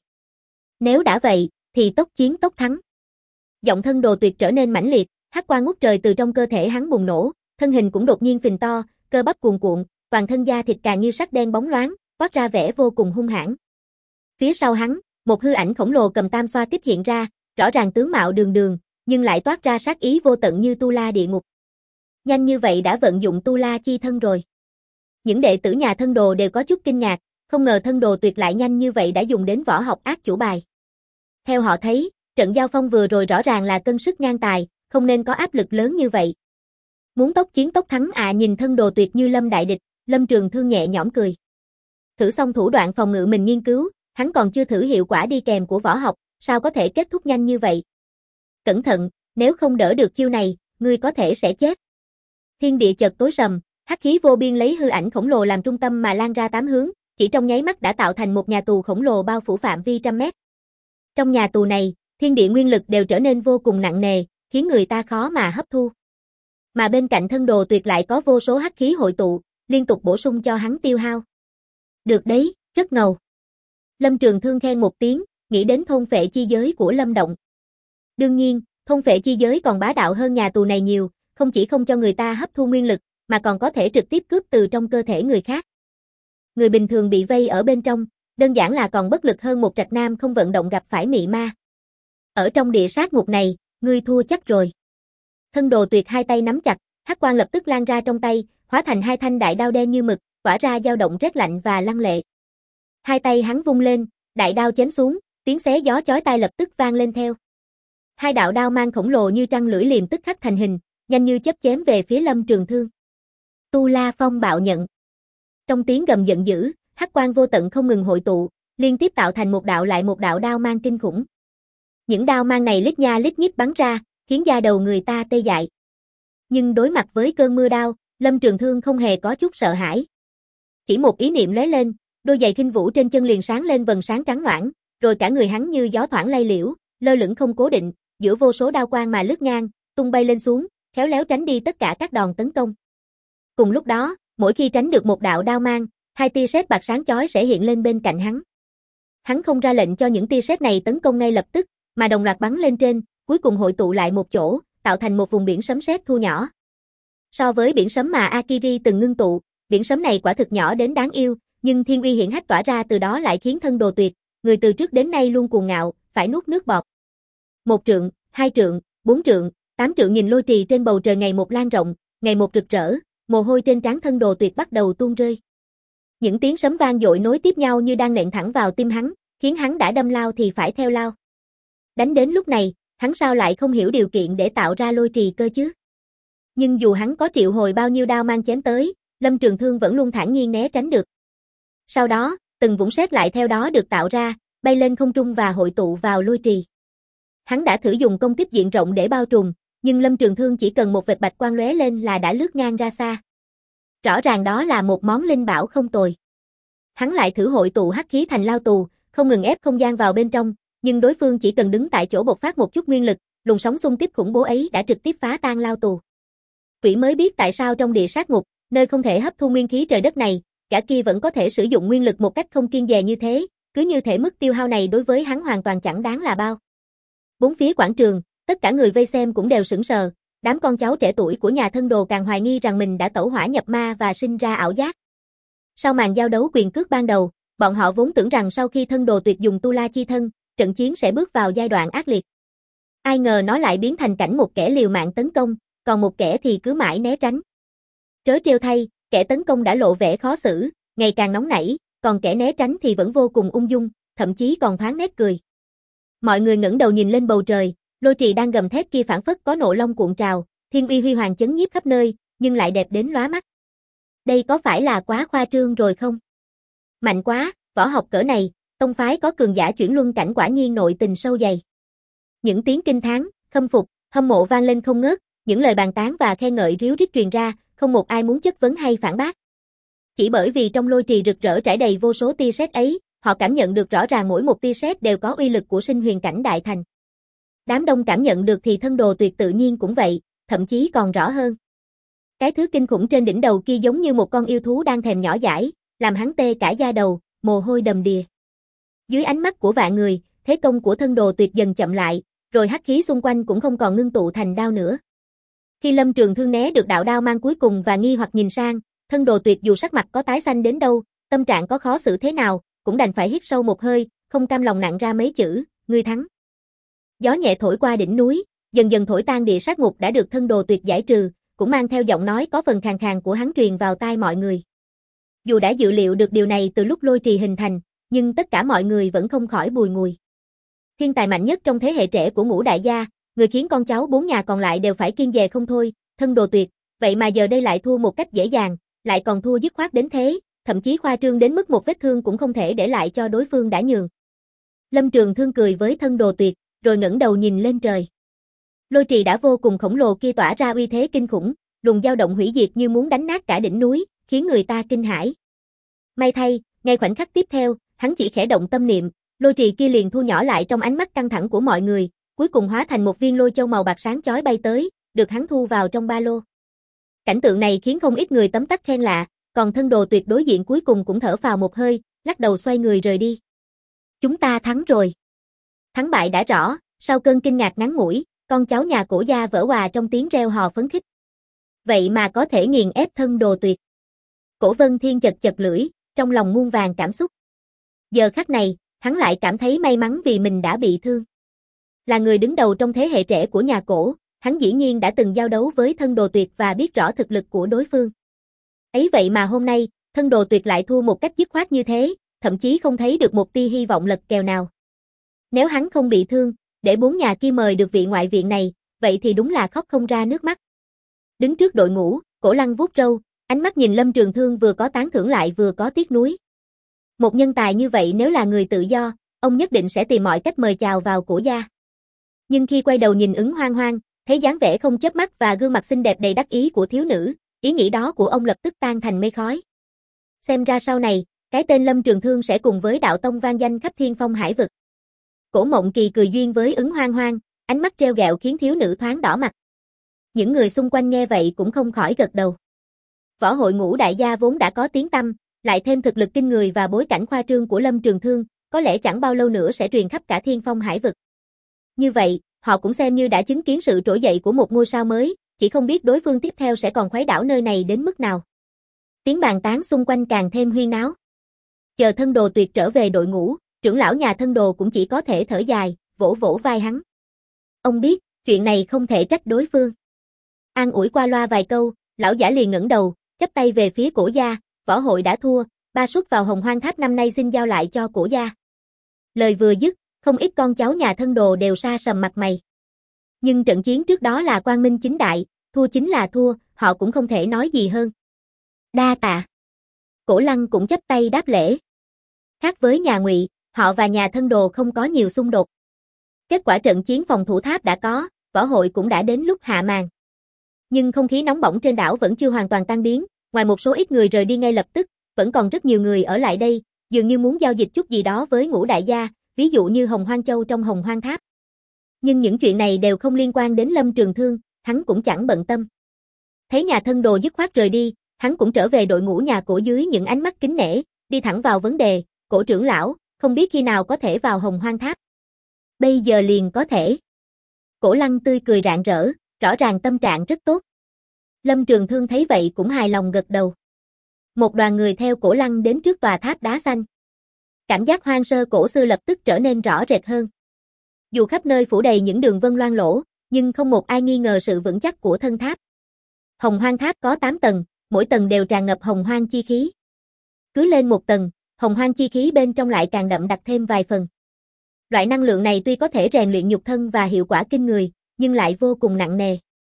Nếu đã vậy, thì tốc chiến tốc thắng. Giọng Thân Đồ Tuyệt trở nên mãnh liệt, hắc quang ngút trời từ trong cơ thể hắn bùng nổ, thân hình cũng đột nhiên phình to, cơ bắp cuồn cuộn, toàn thân da thịt càng như sắt đen bóng loáng, toát ra vẻ vô cùng hung hãn. Phía sau hắn, một hư ảnh khổng lồ cầm tam xoa kích hiện ra, rõ ràng tướng mạo đường đường, nhưng lại toát ra sát ý vô tận như tu la địa ngục. Nhanh như vậy đã vận dụng tu la chi thân rồi. Những đệ tử nhà Thân Đồ đều có chút kinh ngạc, không ngờ Thân Đồ Tuyệt lại nhanh như vậy đã dùng đến võ học ác chủ bài. Theo họ thấy, trận giao phong vừa rồi rõ ràng là cân sức ngang tài, không nên có áp lực lớn như vậy. Muốn tốc chiến tốc thắng à? Nhìn Thân Đồ Tuyệt như lâm đại địch, Lâm Trường Thương nhẹ nhõm cười. Thử xong thủ đoạn phòng ngự mình nghiên cứu, hắn còn chưa thử hiệu quả đi kèm của võ học, sao có thể kết thúc nhanh như vậy? Cẩn thận, nếu không đỡ được chiêu này, ngươi có thể sẽ chết. Thiên địa chợt tối sầm, hắc khí vô biên lấy hư ảnh khổng lồ làm trung tâm mà lan ra tám hướng, chỉ trong nháy mắt đã tạo thành một nhà tù khổng lồ bao phủ phạm vi trăm mét. Trong nhà tù này, thiên địa nguyên lực đều trở nên vô cùng nặng nề, khiến người ta khó mà hấp thu. Mà bên cạnh Thân Đồ Tuyệt lại có vô số hắc khí hội tụ, liên tục bổ sung cho hắn tiêu hao. Được đấy, rất ngầu. Lâm Trường Thương khen một tiếng, nghĩ đến thôn phệ chi giới của Lâm Động. Đương nhiên, thôn phệ chi giới còn bá đạo hơn nhà tù này nhiều, không chỉ không cho người ta hấp thu nguyên lực, mà còn có thể trực tiếp cướp từ trong cơ thể người khác. Người bình thường bị vây ở bên trong, đơn giản là còn bất lực hơn một trạch nam không vận động gặp phải mị ma. Ở trong địa sát ngục này, ngươi thua chắc rồi. Thân Đồ Tuyệt hai tay nắm chặt, hắc quang lập tức lan ra trong tay, hóa thành hai thanh đại đao đen như mực, tỏa ra dao động rét lạnh và lăng lệ. Hai tay hắn vung lên, đại đao chém xuống, tiếng xé gió chói tai lập tức vang lên theo. Hai đạo đao mang khổng lồ như trăng lưỡi liềm tức khắc thành hình, nhanh như chớp chém về phía Lâm Trường Thương. Tu La Phong bạo nhận. Trong tiếng gầm giận dữ, hắc quang vô tận không ngừng hội tụ, liên tiếp tạo thành một đạo lại một đạo đao mang kinh khủng. Những đao mang này lít nha lít nhít bắn ra, khiến da đầu người ta tê dại. Nhưng đối mặt với cơn mưa đao, Lâm Trường Thương không hề có chút sợ hãi. Chỉ một ý niệm lóe lên, đôi giày Khinh Vũ trên chân liền sáng lên vầng sáng trắng loãng, rồi cả người hắn như gió thoảng lay liễu, lơ lửng không cố định, giữa vô số đao quang mà lướt ngang, tung bay lên xuống, khéo léo tránh đi tất cả các đòn tấn công. Cùng lúc đó, mỗi khi tránh được một đạo đao mang, hai tia sét bạc sáng chói sẽ hiện lên bên cạnh hắn. Hắn không ra lệnh cho những tia sét này tấn công ngay lập tức, mà đồng loạt bắn lên trên, cuối cùng hội tụ lại một chỗ, tạo thành một vùng biển sấm sét thu nhỏ. So với biển sấm mà Akiri từng ngưng tụ, biển sấm này quả thực nhỏ đến đáng yêu, nhưng thiên uy hiển hách tỏa ra từ đó lại khiến Thân Đồ Tuyệt, người từ trước đến nay luôn cuồng ngạo, phải nuốt nước bọt. 1 trượng, 2 trượng, 4 trượng, 8 trượng nhìn lôi trì trên bầu trời ngày một lan rộng, ngày một rực rỡ, mồ hôi trên trán Thân Đồ Tuyệt bắt đầu tuôn rơi. Những tiếng sấm vang dội nối tiếp nhau như đang nện thẳng vào tim hắn, khiến hắn đã đâm lao thì phải theo lao. Đánh đến lúc này, hắn sao lại không hiểu điều kiện để tạo ra lôi trì cơ chứ? Nhưng dù hắn có triệu hồi bao nhiêu đao mang chém tới, Lâm Trường Thương vẫn luôn thản nhiên né tránh được. Sau đó, từng vũng sét lại theo đó được tạo ra, bay lên không trung và hội tụ vào lôi trì. Hắn đã thử dùng công kích diện rộng để bao trùm, nhưng Lâm Trường Thương chỉ cần một vệt bạch quang lóe lên là đã lướt ngang ra xa. Rõ ràng đó là một món linh bảo không tồi. Hắn lại thử hội tụ hắc khí thành lao tù, không ngừng ép không gian vào bên trong, nhưng đối phương chỉ cần đứng tại chỗ bộc phát một chút nguyên lực, luồng sóng xung kích khủng bố ấy đã trực tiếp phá tan lao tù. Quỷ mới biết tại sao trong địa sát ngục, nơi không thể hấp thu nguyên khí trời đất này, gã kia vẫn có thể sử dụng nguyên lực một cách không kiêng dè như thế, cứ như thể mức tiêu hao này đối với hắn hoàn toàn chẳng đáng là bao. Bốn phía quảng trường, tất cả người vây xem cũng đều sững sờ, đám con cháu trẻ tuổi của nhà Thân Đồ càng hoài nghi rằng mình đã tẩu hỏa nhập ma và sinh ra ảo giác. Sau màn giao đấu quyền cước ban đầu, bọn họ vốn tưởng rằng sau khi Thân Đồ Tuyệt dùng tu la chi thân, trận chiến sẽ bước vào giai đoạn ác liệt. Ai ngờ nó lại biến thành cảnh một kẻ liều mạng tấn công, còn một kẻ thì cứ mãi né tránh. Trớ trêu thay, kẻ tấn công đã lộ vẻ khó xử, ngày càng nóng nảy, còn kẻ né tránh thì vẫn vô cùng ung dung, thậm chí còn thoáng nét cười. Mọi người ngẩng đầu nhìn lên bầu trời, lôi trì đang gầm thét kia phảng phất có nộ long cuộn trào, thiên uy huy hoàng chấn nhiếp khắp nơi, nhưng lại đẹp đến lóa mắt. Đây có phải là quá khoa trương rồi không? Mạnh quá, võ học cỡ này, tông phái có cường giả chuyển luân cảnh quả nhiên nội tình sâu dày. Những tiếng kinh thán, khâm phục, hâm mộ vang lên không ngớt, những lời bàn tán và khen ngợi ríu rít truyền ra, không một ai muốn chất vấn hay phản bác. Chỉ bởi vì trong lôi trì rực rỡ trải đầy vô số tia sét ấy, họ cảm nhận được rõ ràng mỗi một tia sét đều có uy lực của sinh huyền cảnh đại thành. Đám đông cảm nhận được thì thân đồ tuyệt tự nhiên cũng vậy, thậm chí còn rõ hơn. Cái thứ kinh khủng trên đỉnh đầu kia giống như một con yêu thú đang thèm nhỏ dãi, làm hắn tê cả da đầu, mồ hôi đầm đìa. Dưới ánh mắt của vạn người, thế công của thân đồ tuyệt dần chậm lại, rồi hắc khí xung quanh cũng không còn ngưng tụ thành đao nữa. Khi Lâm Trường Thương né được đạo đao mang cuối cùng và nghi hoặc nhìn sang, thân đồ tuyệt dù sắc mặt có tái xanh đến đâu, tâm trạng có khó xử thế nào, cũng đành phải hít sâu một hơi, không cam lòng nặn ra mấy chữ, ngươi thắng. Gió nhẹ thổi qua đỉnh núi, dần dần thổi tan địa sát ngục đã được thân đồ tuyệt giải trừ, cũng mang theo giọng nói có phần khàn khàn của hắn truyền vào tai mọi người. Dù đã dự liệu được điều này từ lúc lôi trì hình thành, nhưng tất cả mọi người vẫn không khỏi bùi ngùi. Thiên tài mạnh nhất trong thế hệ trẻ của Ngũ đại gia, người khiến con cháu 4 nhà còn lại đều phải kiêng dè không thôi, thân đồ tuyệt, vậy mà giờ đây lại thua một cách dễ dàng, lại còn thua dứt khoát đến thế, thậm chí khoa trương đến mức một vết thương cũng không thể để lại cho đối phương đã nhường. Lâm Trường Thương cười với thân đồ tuyệt, rồi ngẩng đầu nhìn lên trời. Lôi trì đã vô cùng khổng lồ kia tỏa ra uy thế kinh khủng, luồng dao động hủy diệt như muốn đánh nát cả đỉnh núi, khiến người ta kinh hãi. May thay, ngay khoảnh khắc tiếp theo, hắn chỉ khẽ động tâm niệm, lôi trì kia liền thu nhỏ lại trong ánh mắt căng thẳng của mọi người, cuối cùng hóa thành một viên lôi châu màu bạc sáng chói bay tới, được hắn thu vào trong ba lô. Cảnh tượng này khiến không ít người tấm tắc khen lạ, còn thân đồ tuyệt đối diện cuối cùng cũng thở phào một hơi, lắc đầu xoay người rời đi. Chúng ta thắng rồi. Thắng bại đã rõ, sau cơn kinh ngạc ngắn ngủi, con cháu nhà Cổ gia vỡ òa trong tiếng reo hò phấn khích. Vậy mà có thể nghiền ép thân đồ tuyệt. Cổ Vân Thiên chật chật lưỡi, trong lòng muôn vàn cảm xúc. Giờ khắc này, hắn lại cảm thấy may mắn vì mình đã bị thương. Là người đứng đầu trong thế hệ trẻ của nhà Cổ, hắn dĩ nhiên đã từng giao đấu với thân đồ tuyệt và biết rõ thực lực của đối phương. Ấy vậy mà hôm nay, thân đồ tuyệt lại thua một cách dứt khoát như thế, thậm chí không thấy được một tia hy vọng lật kèo nào. Nếu hắn không bị thương, để 4 nhà kia mời được vị ngoại viện này, vậy thì đúng là khóc không ra nước mắt. Đứng trước đội ngũ, Cổ Lăng vuốt râu, ánh mắt nhìn Lâm Trường Thương vừa có tán thưởng lại vừa có tiếc nuối. Một nhân tài như vậy nếu là người tự do, ông nhất định sẽ tìm mọi cách mời chào vào Cổ gia. Nhưng khi quay đầu nhìn Ứng Hoang Hoang, thấy dáng vẻ không chớp mắt và gương mặt xinh đẹp đầy đắc ý của thiếu nữ, ý nghĩ đó của ông lập tức tan thành mây khói. Xem ra sau này, cái tên Lâm Trường Thương sẽ cùng với đạo tông vang danh khắp thiên phong hải vực. Cổ Mộng Kỳ cười duyên với Ứng Hoang Hoang, ánh mắt trêu ghẹo khiến thiếu nữ thoáng đỏ mặt. Những người xung quanh nghe vậy cũng không khỏi gật đầu. Võ hội Ngũ đại gia vốn đã có tiếng tăm, lại thêm thực lực kinh người và bối cảnh khoa trương của Lâm Trường Thương, có lẽ chẳng bao lâu nữa sẽ truyền khắp cả thiên phong hải vực. Như vậy, họ cũng xem như đã chứng kiến sự trỗi dậy của một ngôi sao mới, chỉ không biết đối phương tiếp theo sẽ còn khuấy đảo nơi này đến mức nào. Tiếng bàn tán xung quanh càng thêm huyên náo. Chờ thân đồ tuyệt trở về đội ngũ, trưởng lão nhà thân đồ cũng chỉ có thể thở dài, vỗ vỗ vai hắn. Ông biết, chuyện này không thể trách đối phương. An ủi qua loa vài câu, lão giả liền ngẩng đầu, chắp tay về phía Cổ gia, võ hội đã thua, 3 suất vào Hồng Hoang Tháp năm nay xin giao lại cho Cổ gia. Lời vừa dứt, không ít con cháu nhà thân đồ đều sa sầm mặt mày. Nhưng trận chiến trước đó là quang minh chính đại, thua chính là thua, họ cũng không thể nói gì hơn. Đa tạ. Cổ Lăng cũng chắp tay đáp lễ. Khác với nhà Ngụy, họ và nhà thân đồ không có nhiều xung đột. Kết quả trận chiến phòng thủ tháp đã có, võ hội cũng đã đến lúc hạ màn. Nhưng không khí nóng bỏng trên đảo vẫn chưa hoàn toàn tan biến, ngoài một số ít người rời đi ngay lập tức, vẫn còn rất nhiều người ở lại đây, dường như muốn giao dịch chút gì đó với Ngũ đại gia, ví dụ như Hồng Hoang Châu trong Hồng Hoang Tháp. Nhưng những chuyện này đều không liên quan đến Lâm Trường Thương, hắn cũng chẳng bận tâm. Thấy nhà thân đồ dứt khoát rời đi, hắn cũng trở về đội ngũ nhà Cổ dưới những ánh mắt kính nể, đi thẳng vào vấn đề, Cổ trưởng lão, không biết khi nào có thể vào Hồng Hoang Tháp. Bây giờ liền có thể. Cổ Lăng tươi cười rạng rỡ, rõ ràng tâm trạng rất tốt. Lâm Trường Thương thấy vậy cũng hài lòng gật đầu. Một đoàn người theo Cổ Lăng đến trước tòa tháp đá xanh. Cảm giác hoang sơ cổ xưa lập tức trở nên rõ rệt hơn. Dù khắp nơi phủ đầy những đường vân loang lổ, nhưng không một ai nghi ngờ sự vững chắc của thân tháp. Hồng Hoang Tháp có 8 tầng, mỗi tầng đều tràn ngập hồng hoang chi khí. Cứ lên một tầng, hồng hoang chi khí bên trong lại càng đậm đặc thêm vài phần. Loại năng lượng này tuy có thể rèn luyện nhục thân và hiệu quả kinh người, nhưng lại vô cùng nặng nề.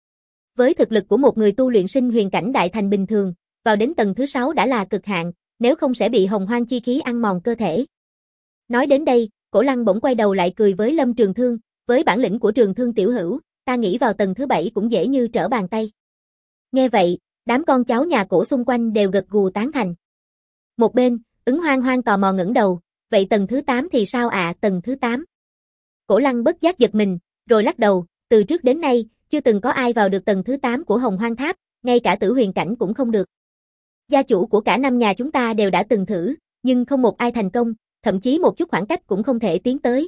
Với thực lực của một người tu luyện sinh huyền cảnh đại thành bình thường, vào đến tầng thứ 6 đã là cực hạn, nếu không sẽ bị hồng hoang chi khí ăn mòn cơ thể. Nói đến đây, Cổ Lăng bỗng quay đầu lại cười với Lâm Trường Thương, với bản lĩnh của Trường Thương tiểu hữu, ta nghĩ vào tầng thứ 7 cũng dễ như trở bàn tay. Nghe vậy, đám con cháu nhà Cổ xung quanh đều gật gù tán thành. Một bên, Ứng Hoang Hoang tò mò ngẩng đầu, vậy tầng thứ 8 thì sao ạ? Tầng thứ 8. Cổ Lăng bất giác giật mình, rồi lắc đầu, từ trước đến nay, chưa từng có ai vào được tầng thứ 8 của Hồng Hoang Tháp, ngay cả tử huyền cảnh cũng không được. Gia chủ của cả 5 nhà chúng ta đều đã từng thử, nhưng không một ai thành công, thậm chí một chút khoảng cách cũng không thể tiến tới.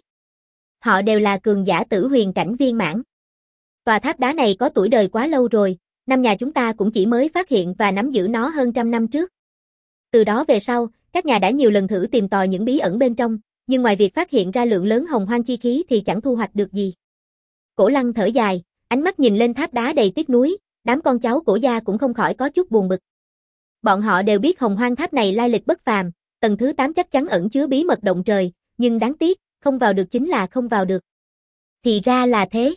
Họ đều là cường giả tử huyền cảnh viên mãn. Tòa tháp đá này có tuổi đời quá lâu rồi, 5 nhà chúng ta cũng chỉ mới phát hiện và nắm giữ nó hơn trăm năm trước. Từ đó về sau, các nhà đã nhiều lần thử tìm tòi những bí ẩn bên trong, nhưng ngoài việc phát hiện ra lượng lớn hồng hoang chi khí thì chẳng thu hoạch được gì. Cổ Lăng thở dài, ánh mắt nhìn lên tháp đá đầy tiếc nuối, đám con cháu Cổ gia cũng không khỏi có chút buồn bực. Bọn họ đều biết hồng hoang tháp này lai lịch bất phàm, tầng thứ 8 chắc chắn ẩn chứa bí mật động trời, nhưng đáng tiếc, không vào được chính là không vào được. Thì ra là thế.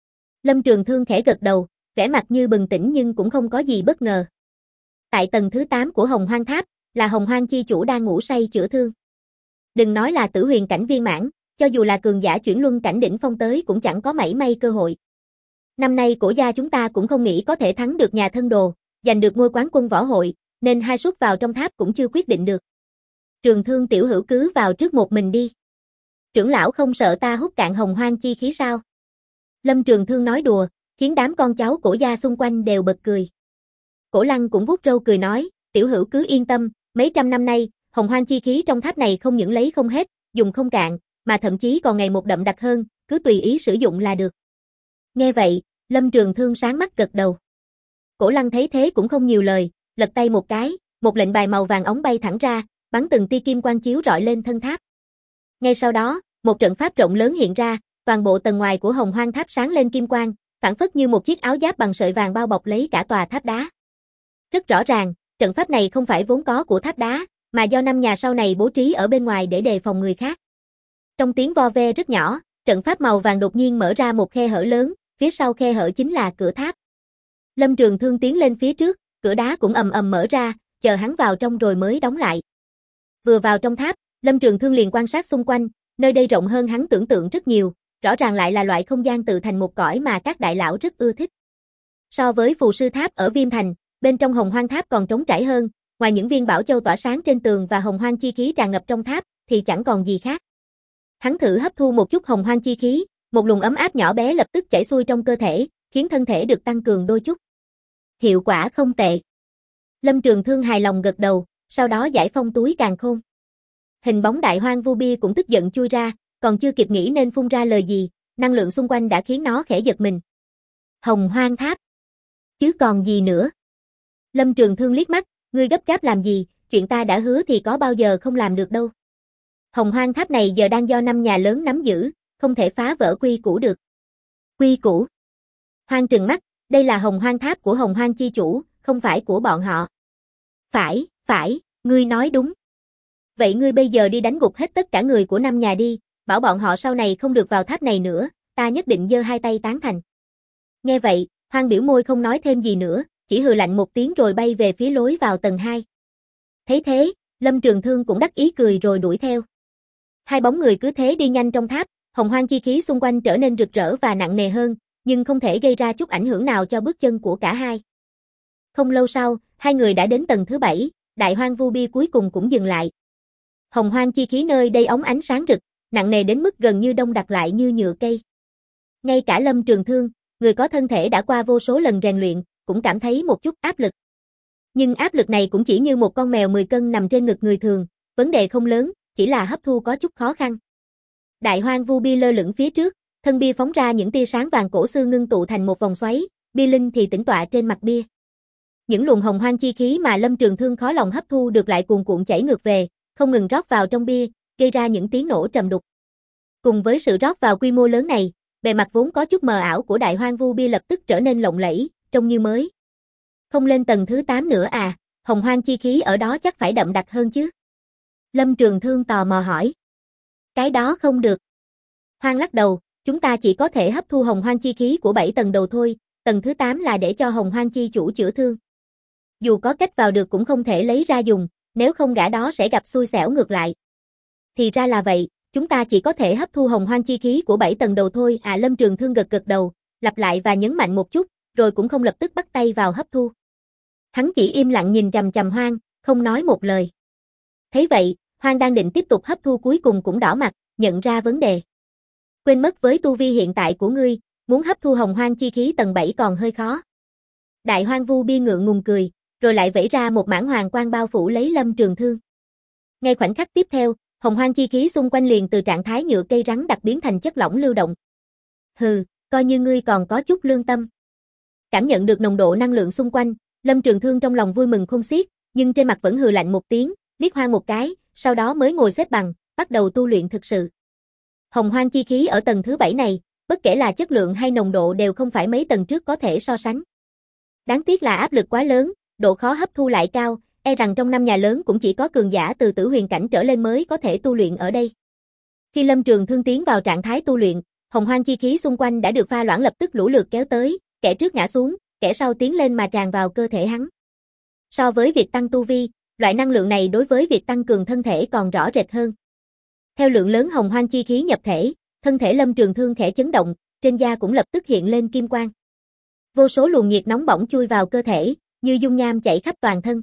Lâm Trường Thương khẽ gật đầu, vẻ mặt như bừng tỉnh nhưng cũng không có gì bất ngờ. Tại tầng thứ 8 của hồng hoang tháp, là hồng hoang chi chủ đang ngủ say chữa thương. Đừng nói là tử huyền cảnh viên mãn, cho dù là cường giả chuyển luân cảnh đỉnh phong tới cũng chẳng có mảy may cơ hội. Năm nay Cổ gia chúng ta cũng không nghĩ có thể thắng được nhà thân đồ, giành được ngôi quán quân võ hội, nên hai suất vào trong tháp cũng chưa quyết định được. Trường Thương tiểu hữu cứ vào trước một mình đi. Trưởng lão không sợ ta hút cạn hồng hoang chi khí sao? Lâm Trường Thương nói đùa, khiến đám con cháu Cổ gia xung quanh đều bật cười. Cổ Lăng cũng vuốt râu cười nói, tiểu hữu cứ yên tâm, mấy trăm năm nay, hồng hoang chi khí trong tháp này không những lấy không hết, dùng không cạn, mà thậm chí còn ngày một đậm đặc hơn, cứ tùy ý sử dụng là được. Nghe vậy, Lâm Trường Thương sáng mắt gật đầu. Cổ Lăng thấy thế cũng không nhiều lời, lật tay một cái, một lệnh bài màu vàng óng bay thẳng ra, bắn từng tia kim quang chiếu rọi lên thân tháp. Ngay sau đó, một trận pháp rộng lớn hiện ra, toàn bộ tầng ngoài của hồng hoang tháp sáng lên kim quang, phảng phất như một chiếc áo giáp bằng sợi vàng bao bọc lấy cả tòa tháp đá. Rất rõ ràng, trận pháp này không phải vốn có của tháp đá, mà do 5 nhà sau này bố trí ở bên ngoài để đề phòng người khác. Trong tiếng vo ve rất nhỏ, trận pháp màu vàng đột nhiên mở ra một khe hở lớn, phía sau khe hở chính là cửa tháp. Lâm Trường Thương tiến lên phía trước, cửa đá cũng ầm ầm mở ra, chờ hắn vào trong rồi mới đóng lại. Vừa vào trong tháp, Lâm Trường Thương liền quan sát xung quanh, nơi đây rộng hơn hắn tưởng tượng rất nhiều, rõ ràng lại là loại không gian tự thành một cõi mà các đại lão rất ưa thích. So với phù sư tháp ở Viêm Thành, bên trong hồng hoang tháp còn trống trải hơn, ngoài những viên bảo châu tỏa sáng trên tường và hồng hoang chi khí tràn ngập trong tháp, thì chẳng còn gì khác. Hắn thử hấp thu một chút hồng hoang chi khí, một luồng ấm áp nhỏ bé lập tức chảy xuôi trong cơ thể, khiến thân thể được tăng cường đôi chút. Hiệu quả không tệ. Lâm Trường Thương hài lòng gật đầu, sau đó giải phong túi càn khôn. Hình bóng đại hoang vu bia cũng tức giận chui ra, còn chưa kịp nghĩ nên phun ra lời gì, năng lượng xung quanh đã khiến nó khẽ giật mình. Hồng hoang tháp. Chứ còn gì nữa. Lâm Trường Thương liếc mắt, ngươi gấp gáp làm gì, chuyện ta đã hứa thì có bao giờ không làm được đâu. Hồng hoang tháp này giờ đang do 5 nhà lớn nắm giữ, không thể phá vỡ quy củ được. Quy củ? Hoang trừng mắt, đây là hồng hoang tháp của hồng hoang chi chủ, không phải của bọn họ. Phải, ngươi nói đúng. Vậy ngươi bây giờ đi đánh gục hết tất cả người của 5 nhà đi, bảo bọn họ sau này không được vào tháp này nữa, ta nhất định giơ hai tay tán thành. Nghe vậy, Hoang biểu môi không nói thêm gì nữa, chỉ hừ lạnh một tiếng rồi bay về phía lối vào tầng 2. Thấy thế, Lâm Trường Thương cũng đắc ý cười rồi đuổi theo. Hai bóng người cứ thế đi nhanh trong tháp, hồng hoang chi khí xung quanh trở nên rực rỡ và nặng nề hơn, nhưng không thể gây ra chút ảnh hưởng nào cho bước chân của cả hai. Không lâu sau, hai người đã đến tầng thứ 7, đại hoang vu bia cuối cùng cũng dừng lại. Hồng hoang chi khí nơi đây óng ánh sáng rực, nặng nề đến mức gần như đông đặc lại như nhựa cây. Ngay cả Lâm Trường Thương, người có thân thể đã qua vô số lần rèn luyện, cũng cảm thấy một chút áp lực. Nhưng áp lực này cũng chỉ như một con mèo 10 cân nằm trên ngực người thường, vấn đề không lớn, chỉ là hấp thu có chút khó khăn. Đại hoang vu bia lơ lửng phía trước, thân bia phóng ra những tia sáng vàng cổ xưa ngưng tụ thành một vòng xoáy, bia linh thì tĩnh tọa trên mặt bia. Những luồng hồng hoang chi khí mà Lâm Trường Thương khó lòng hấp thu được lại cuồn cuộn chảy ngược về, không ngừng rót vào trong bia, gây ra những tiếng nổ trầm đục. Cùng với sự rót vào quy mô lớn này, bề mặt vốn có chút mờ ảo của đại hoang vu bia lập tức trở nên lộng lẫy, trông như mới. Không lên tầng thứ 8 nữa à, hồng hoang chi khí ở đó chắc phải đậm đặc hơn chứ? Lâm Trường Thương tò mò hỏi. Cái đó không được. Hoang lắc đầu, chúng ta chỉ có thể hấp thu hồng hoang chi khí của 7 tầng đầu thôi, tầng thứ 8 là để cho hồng hoang chi chủ chữa thương. Dù có cách vào được cũng không thể lấy ra dùng, nếu không gã đó sẽ gặp xui xẻo ngược lại. Thì ra là vậy, chúng ta chỉ có thể hấp thu hồng hoang chi khí của 7 tầng đầu thôi à? Lâm Trường Thương gật gật đầu, lặp lại và nhấn mạnh một chút, rồi cũng không lập tức bắt tay vào hấp thu. Hắn chỉ im lặng nhìn chằm chằm Hoang, không nói một lời. Thấy vậy, Hoang đang định tiếp tục hấp thu cuối cùng cũng đỏ mặt, nhận ra vấn đề. Quên mất với tu vi hiện tại của ngươi, muốn hấp thu hồng hoang chi khí tầng 7 còn hơi khó. Đại Hoang Vu Bi ngượng ngùng cười, rồi lại vẫy ra một mảng hoàng quang bao phủ lấy Lâm Trường Thương. Ngay khoảnh khắc tiếp theo, hồng hoang chi khí xung quanh liền từ trạng thái nhựa cây rắn đặc biến thành chất lỏng lưu động. Hừ, coi như ngươi còn có chút lương tâm. Cảm nhận được nồng độ năng lượng xung quanh, Lâm Trường Thương trong lòng vui mừng khôn xiết, nhưng trên mặt vẫn hừ lạnh một tiếng, liếc Hoang một cái, sau đó mới ngồi xếp bằng, bắt đầu tu luyện thực sự. Hồng hoang chi khí ở tầng thứ 7 này, bất kể là chất lượng hay nồng độ đều không phải mấy tầng trước có thể so sánh. Đáng tiếc là áp lực quá lớn, độ khó hấp thu lại cao, e rằng trong 5 nhà lớn cũng chỉ có cường giả từ tử huyền cảnh trở lên mới có thể tu luyện ở đây. Khi Lâm Trường Thương tiến vào trạng thái tu luyện, hồng hoang chi khí xung quanh đã được pha loãng lập tức lũ lượt kéo tới, kẻ trước ngã xuống, kẻ sau tiến lên mà tràn vào cơ thể hắn. So với việc tăng tu vi, loại năng lượng này đối với việc tăng cường thân thể còn rõ rệt hơn. Theo lượng lớn hồng hoang chi khí nhập thể, thân thể Lâm Trường Thương khẽ chấn động, trên da cũng lập tức hiện lên kim quang. Vô số luồng nhiệt nóng bỏng chui vào cơ thể, như dung nham chảy khắp toàn thân.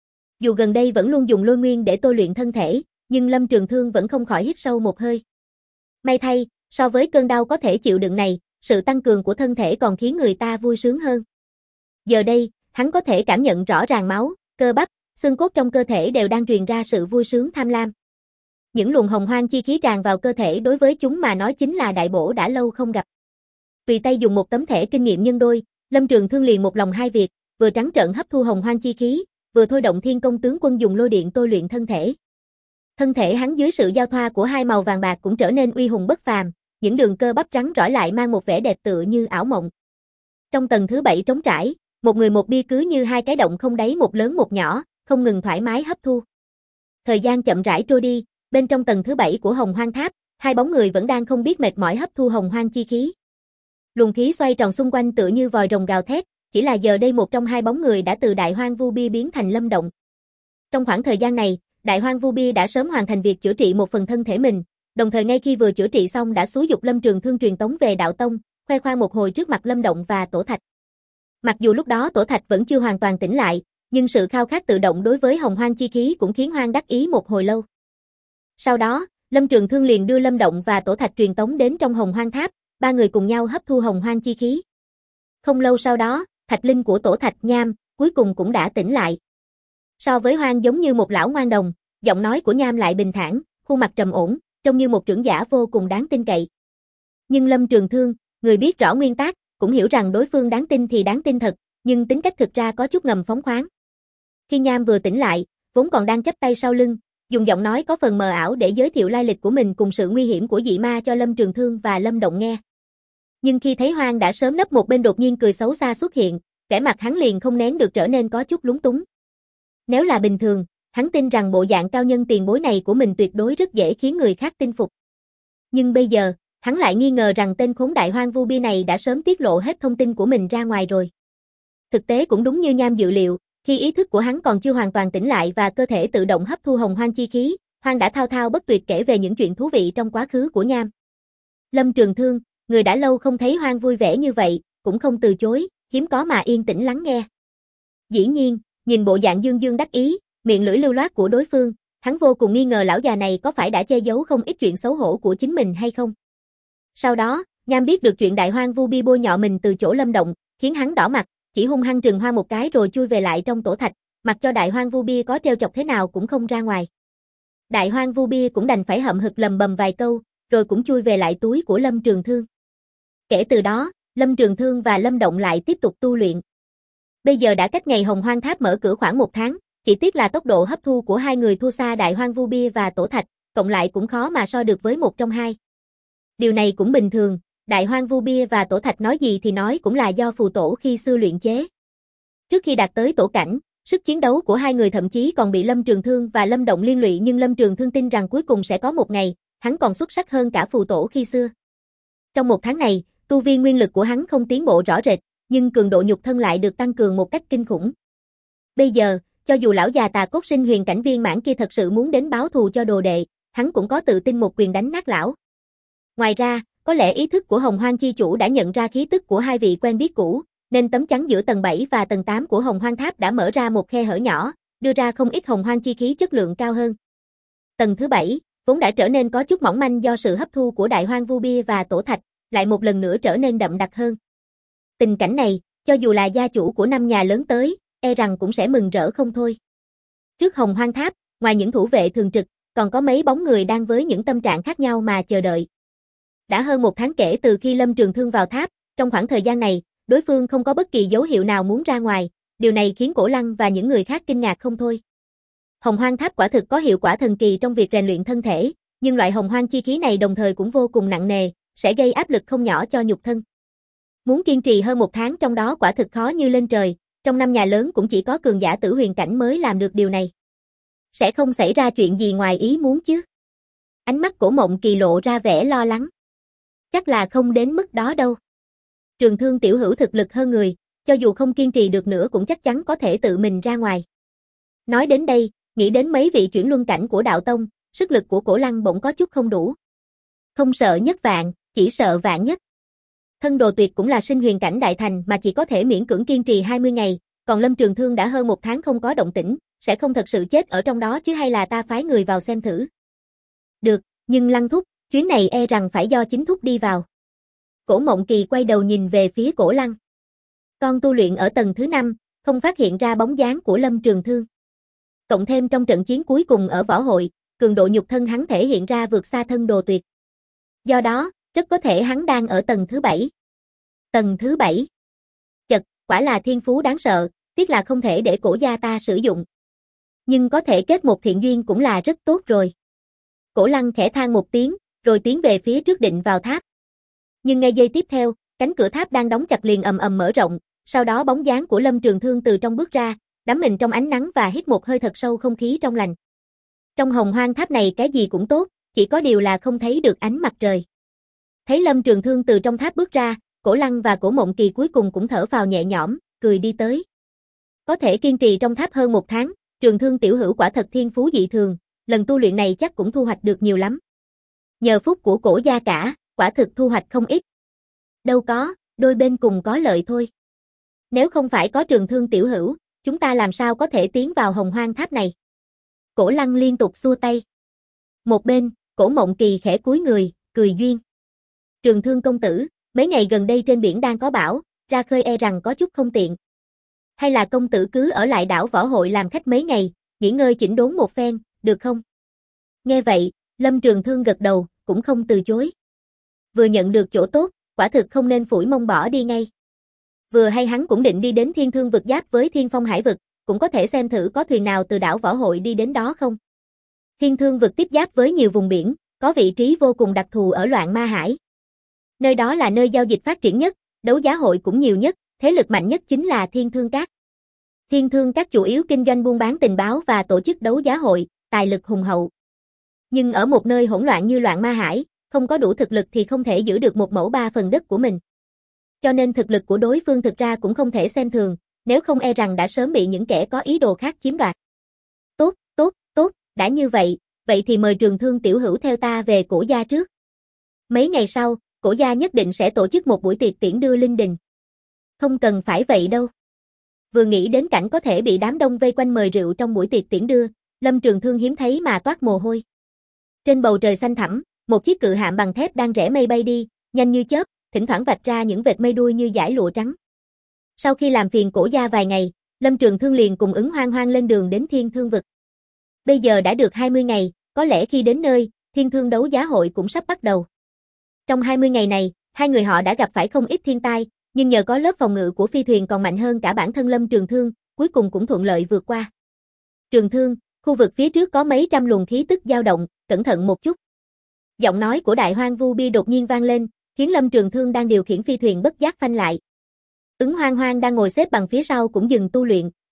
Dù gần đây vẫn luôn dùng lôi nguyên để tôi luyện thân thể, nhưng Lâm Trường Thương vẫn không khỏi hít sâu một hơi. May thay, so với cơn đau có thể chịu đựng này, sự tăng cường của thân thể còn khiến người ta vui sướng hơn. Giờ đây, hắn có thể cảm nhận rõ ràng máu, cơ bắp, xương cốt trong cơ thể đều đang truyền ra sự vui sướng tham lam. Những luồng hồng hoang chi khí tràn vào cơ thể đối với chúng mà nói chính là đại bổ đã lâu không gặp. Tùy tay dùng một tấm thẻ kinh nghiệm nhân đôi, Lâm Trường Thương liền một lòng hai việc, vừa trắng trợn hấp thu hồng hoang chi khí, vừa thôi động Thiên Công Tướng Quân dùng lôi điện tôi luyện thân thể. Thân thể hắn dưới sự giao thoa của hai màu vàng bạc cũng trở nên uy hùng bất phàm, những đường cơ bắp trắng rỏi lại mang một vẻ đẹp tựa như ảo mộng. Trong tầng thứ 7 trống trải, một người một bia cứ như hai cái động không đáy một lớn một nhỏ, không ngừng thoải mái hấp thu. Thời gian chậm rãi trôi đi, bên trong tầng thứ 7 của Hồng Hoang Tháp, hai bóng người vẫn đang không biết mệt mỏi hấp thu hồng hoang chi khí. Luồng khí xoay tròn xung quanh tựa như vòi rồng gào thét, chỉ là giờ đây một trong hai bóng người đã từ Đại Hoang Vu Bi biến thành Lâm Động. Trong khoảng thời gian này, Đại Hoang Vu Bi đã sớm hoàn thành việc chữa trị một phần thân thể mình, đồng thời ngay khi vừa chữa trị xong đã xúi giục Lâm Trường Thương truyền tống về đạo tông, khoe khoang một hồi trước mặt Lâm Động và Tổ Thạch. Mặc dù lúc đó Tổ Thạch vẫn chưa hoàn toàn tỉnh lại, nhưng sự khao khát tự động đối với hồng hoang chi khí cũng khiến Hoang đắc ý một hồi lâu. Sau đó, Lâm Trường Thương liền đưa Lâm Động và Tổ Thạch truyền tống đến trong Hồng Hoang Tháp, ba người cùng nhau hấp thu hồng hoang chi khí. Không lâu sau đó, thạch linh của Tổ Thạch Nham cuối cùng cũng đã tỉnh lại. So với Hoang giống như một lão ngoan đồng, giọng nói của Nham lại bình thản, khuôn mặt trầm ổn, trông như một trưởng giả vô cùng đáng tin cậy. Nhưng Lâm Trường Thương, người biết rõ nguyên tắc, cũng hiểu rằng đối phương đáng tin thì đáng tin thật, nhưng tính cách thực ra có chút ngầm phóng khoáng. Khi Nham vừa tỉnh lại, vốn còn đang chắp tay sau lưng, dùng giọng nói có phần mờ ảo để giới thiệu lai lịch của mình cùng sự nguy hiểm của dị ma cho Lâm Trường Thương và Lâm Động nghe. Nhưng khi thấy Hoang đã sớm nấp một bên đột nhiên cười xấu xa xuất hiện, vẻ mặt hắn liền không nén được trở nên có chút lúng túng. Nếu là bình thường, hắn tin rằng bộ dạng cao nhân tiền bối này của mình tuyệt đối rất dễ khiến người khác tin phục. Nhưng bây giờ, hắn lại nghi ngờ rằng tên khốn Đại Hoang Vu Bi này đã sớm tiết lộ hết thông tin của mình ra ngoài rồi. Thực tế cũng đúng như Nham dự liệu, khi ý thức của hắn còn chưa hoàn toàn tỉnh lại và cơ thể tự động hấp thu hồng hoang chi khí, Hoang đã thao thao bất tuyệt kể về những chuyện thú vị trong quá khứ của Nham. Lâm Trường Thương, người đã lâu không thấy Hoang vui vẻ như vậy, cũng không từ chối, hiếm có mà yên tĩnh lắng nghe. Dĩ nhiên, nhìn bộ dạng dương dương đắc ý, miệng lưỡi lưu loát của đối phương, hắn vô cùng nghi ngờ lão già này có phải đã che giấu không ít chuyện xấu hổ của chính mình hay không. Sau đó, Nham biết được chuyện Đại Hoang Vu Bi bôi nhọ mình từ chỗ Lâm Động, khiến hắn đỏ mặt, chỉ hung hăng trừng Hoang một cái rồi chui về lại trong tổ thạch, mặc cho Đại Hoang Vu Bi có trêu chọc thế nào cũng không ra ngoài. Đại Hoang Vu Bi cũng đành phải hậm hực lầm bầm vài câu, rồi cũng chui về lại túi của Lâm Trường Thương. Kể từ đó, Lâm Trường Thương và Lâm Động lại tiếp tục tu luyện. Bây giờ đã cách ngày Hồng Hoang Tháp mở cửa khoảng 1 tháng, chỉ tiếc là tốc độ hấp thu của hai người thua xa Đại Hoang Vu Bi và Tổ Thạch, cộng lại cũng khó mà so được với một trong hai. Điều này cũng bình thường, Đại Hoang Vu Bi và Tổ Thạch nói gì thì nói cũng là do phù tổ khi xưa luyện chế. Trước khi đạt tới tổ cảnh, Sức chiến đấu của hai người thậm chí còn bị Lâm Trường Thương và Lâm Động liên lụy, nhưng Lâm Trường Thương tin rằng cuối cùng sẽ có một ngày, hắn còn xuất sắc hơn cả phù tổ khi xưa. Trong một tháng này, tu vi nguyên lực của hắn không tiến bộ rõ rệt, nhưng cường độ nhục thân lại được tăng cường một cách kinh khủng. Bây giờ, cho dù lão già Tà Cốt Sinh huyền cảnh viên mãn kia thật sự muốn đến báo thù cho đồ đệ, hắn cũng có tự tin một quyền đánh nát lão. Ngoài ra, có lẽ ý thức của Hồng Hoang chi chủ đã nhận ra khí tức của hai vị quen biết cũ, nên tấm chắn giữa tầng 7 và tầng 8 của Hồng Hoang Tháp đã mở ra một khe hở nhỏ, đưa ra không ít Hồng Hoang chi khí chất lượng cao hơn. Tầng thứ 7, vốn đã trở nên có chút mỏng manh do sự hấp thu của Đại Hoang Vu Bia và Tổ Thạch, lại một lần nữa trở nên đậm đặc hơn. Tình cảnh này, cho dù là gia chủ của 5 nhà lớn tới, e rằng cũng sẽ mừng rỡ không thôi. Trước Hồng Hoang Tháp, ngoài những thủ vệ thường trực, còn có mấy bóng người đang với những tâm trạng khác nhau mà chờ đợi. Đã hơn một tháng kể từ khi Lâm Trường Thương vào tháp, trong khoảng thời gian này, đối phương không có bất kỳ dấu hiệu nào muốn ra ngoài, điều này khiến Cổ Lăng và những người khác kinh ngạc không thôi. Hồng Hoang Tháp quả thực có hiệu quả thần kỳ trong việc rèn luyện thân thể, nhưng loại Hồng Hoang chi khí này đồng thời cũng vô cùng nặng nề, sẽ gây áp lực không nhỏ cho nhục thân. Muốn kiên trì hơn một tháng trong đó quả thực khó như lên trời, trong 5 nhà lớn cũng chỉ có cường giả tử huyền cảnh mới làm được điều này. Sẽ không xảy ra chuyện gì ngoài ý muốn chứ? Ánh mắt Cổ Mộng Kỳ lộ ra vẻ lo lắng. Chắc là không đến mức đó đâu. Trường Thương tiểu hữu thực lực hơn người, cho dù không kiên trì được nữa cũng chắc chắn có thể tự mình ra ngoài. Nói đến đây, nghĩ đến mấy vị chuyển luân cảnh của đạo tông, sức lực của Cổ Lăng bỗng có chút không đủ. Không sợ nhất vạn, chỉ sợ vạn nhất. Thân Đồ Tuyệt cũng là sinh huyền cảnh đại thành mà chỉ có thể miễn cưỡng kiên trì 20 ngày, còn Lâm Trường Thương đã hơn một tháng không có động tĩnh, sẽ không thật sự chết ở trong đó chứ hay là ta phái người vào xem thử. Được, nhưng Lăng thúc, chuyến này e rằng phải do chính thúc đi vào. Cổ Mộng Kỳ quay đầu nhìn về phía Cổ Lăng. Con tu luyện ở tầng thứ 5, không phát hiện ra bóng dáng của Lâm Trường Thương. Cộng thêm trong trận chiến cuối cùng ở võ hội, cường độ nhục thân hắn thể hiện ra vượt xa Thân Đồ Tuyệt. Do đó, rất có thể hắn đang ở tầng thứ 7. Tầng thứ 7. Chật, quả là thiên phú đáng sợ, tiếc là không thể để Cổ gia ta sử dụng. Nhưng có thể kết một thiện duyên cũng là rất tốt rồi. Cổ Lăng khẽ than một tiếng, rồi tiến về phía trước định vào tháp. Nhưng ngay giây tiếp theo, cánh cửa tháp đang đóng chặt liền ầm ầm mở rộng, sau đó bóng dáng của Lâm Trường Thương từ trong bước ra, đắm mình trong ánh nắng và hít một hơi thật sâu không khí trong lành. Trong Hồng Hoang Tháp này cái gì cũng tốt, chỉ có điều là không thấy được ánh mặt trời. Thấy Lâm Trường Thương từ trong tháp bước ra, Cổ Lăng và Cổ Mộng Kỳ cuối cùng cũng thở phào nhẹ nhõm, cười đi tới. Có thể kiên trì trong tháp hơn một tháng, Trường Thương tiểu hữu quả thật thiên phú dị thường, lần tu luyện này chắc cũng thu hoạch được nhiều lắm. Nhờ phúc của Cổ gia cả, quả thực thu hoạch không ít. Đâu có, đôi bên cùng có lợi thôi. Nếu không phải có Trường Thương tiểu hữu, chúng ta làm sao có thể tiến vào Hồng Hoang Tháp này? Cổ Lăng liên tục xua tay. Một bên, Cổ Mộng Kỳ khẽ cúi người, cười duyên. Trường Thương công tử, mấy ngày gần đây trên biển đang có bão, ra khơi e rằng có chút không tiện. Hay là công tử cứ ở lại đảo Võ Hội làm khách mấy ngày, nghỉ ngơi chỉnh đốn một phen, được không? Nghe vậy, Lâm Trường Thương gật đầu, cũng không từ chối. Vừa nhận được chỗ tốt, quả thực không nên phủi mông bỏ đi ngay. Vừa hay hắn cũng định đi đến Thiên Thương vực giáp với Thiên Phong Hải vực, cũng có thể xem thử có thuyền nào từ đảo Võ Hội đi đến đó không. Thiên Thương vực tiếp giáp với nhiều vùng biển, có vị trí vô cùng đặc thù ở Loạn Ma Hải. Nơi đó là nơi giao dịch phát triển nhất, đấu giá hội cũng nhiều nhất, thế lực mạnh nhất chính là Thiên Thương Các. Thiên Thương Các chủ yếu kinh doanh buôn bán tình báo và tổ chức đấu giá hội, tài lực hùng hậu. Nhưng ở một nơi hỗn loạn như Loạn Ma Hải, không có đủ thực lực thì không thể giữ được 1/3 đất của mình. Cho nên thực lực của đối phương thực ra cũng không thể xem thường, nếu không e rằng đã sớm bị những kẻ có ý đồ khác chiếm đoạt. Tốt, tốt, tốt, đã như vậy, vậy thì mời Trường Thương tiểu hữu theo ta về Cổ gia trước. Mấy ngày sau, Cổ gia nhất định sẽ tổ chức một buổi tiệc tiễn đưa linh đình. Không cần phải vậy đâu. Vừa nghĩ đến cảnh có thể bị đám đông vây quanh mời rượu trong buổi tiệc tiễn đưa, Lâm Trường Thương hiếm thấy mà toát mồ hôi. Trên bầu trời xanh thẳm, một chiếc cự hạm bằng thép đang rẽ mây bay đi, nhanh như chớp, thỉnh thoảng vạch ra những vệt mây đuôi như dải lụa trắng. Sau khi làm phiền Cổ gia vài ngày, Lâm Trường Thương liền cùng Ứng Hoang Hoang lên đường đến Thiên Thương vực. Bây giờ đã được 20 ngày, có lẽ khi đến nơi, Thiên Thương đấu giá hội cũng sắp bắt đầu. Trong 20 ngày này, hai người họ đã gặp phải không ít thiên tai, nhưng nhờ có lớp phòng ngự của phi thuyền còn mạnh hơn cả bản thân Lâm Trường Thương, cuối cùng cũng thuận lợi vượt qua. Trường Thương, khu vực phía trước có mấy trăm luồng khí tức dao động, cẩn thận một chút. Giọng nói của Đại Hoang Vu Bia đột nhiên vang lên, khiến Lâm Trường Thương đang điều khiển phi thuyền bất giác phanh lại. Ứng Hoang Hoang đang ngồi xếp bằng phía sau cũng dừng tu luyện,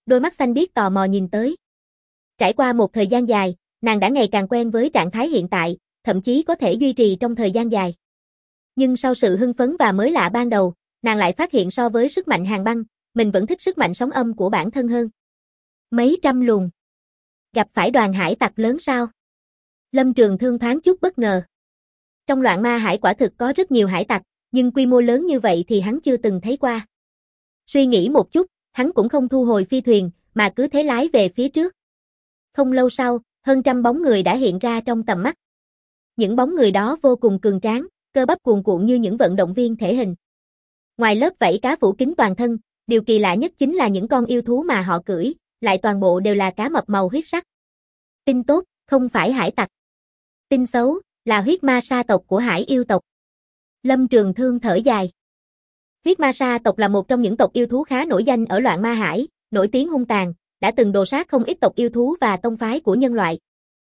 đôi mắt xanh biếc tò mò nhìn tới. Trải qua một thời gian dài, nàng đã ngày càng quen với trạng thái hiện tại, thậm chí có thể duy trì trong thời gian dài. Nhưng sau sự hưng phấn và mới lạ ban đầu, nàng lại phát hiện so với sức mạnh hàn băng, mình vẫn thích sức mạnh sóng âm của bản thân hơn. Mấy trăm luồng. Gặp phải đoàn hải tặc lớn sao? Lâm Trường Thương thoáng chút bất ngờ. Trong Loạn Ma Hải quả thực có rất nhiều hải tặc, nhưng quy mô lớn như vậy thì hắn chưa từng thấy qua. Suy nghĩ một chút, hắn cũng không thu hồi phi thuyền, mà cứ thế lái về phía trước. Không lâu sau, hơn trăm bóng người đã hiện ra trong tầm mắt. Những bóng người đó vô cùng cường tráng, cơ bắp cuồn cuộn như những vận động viên thể hình. Ngoài lớp vảy cá phủ kín toàn thân, điều kỳ lạ nhất chính là những con yêu thú mà họ cưỡi, lại toàn bộ đều là cá mập màu huyết sắc. Tin tốt, không phải hải tặc. Tin xấu, là huyết ma sa tộc của hải yêu tộc. Lâm Trường Thương thở dài. Huyết ma sa tộc là một trong những tộc yêu thú khá nổi danh ở Loạn Ma Hải, nổi tiếng hung tàn, đã từng đồ sát không ít tộc yêu thú và tông phái của nhân loại.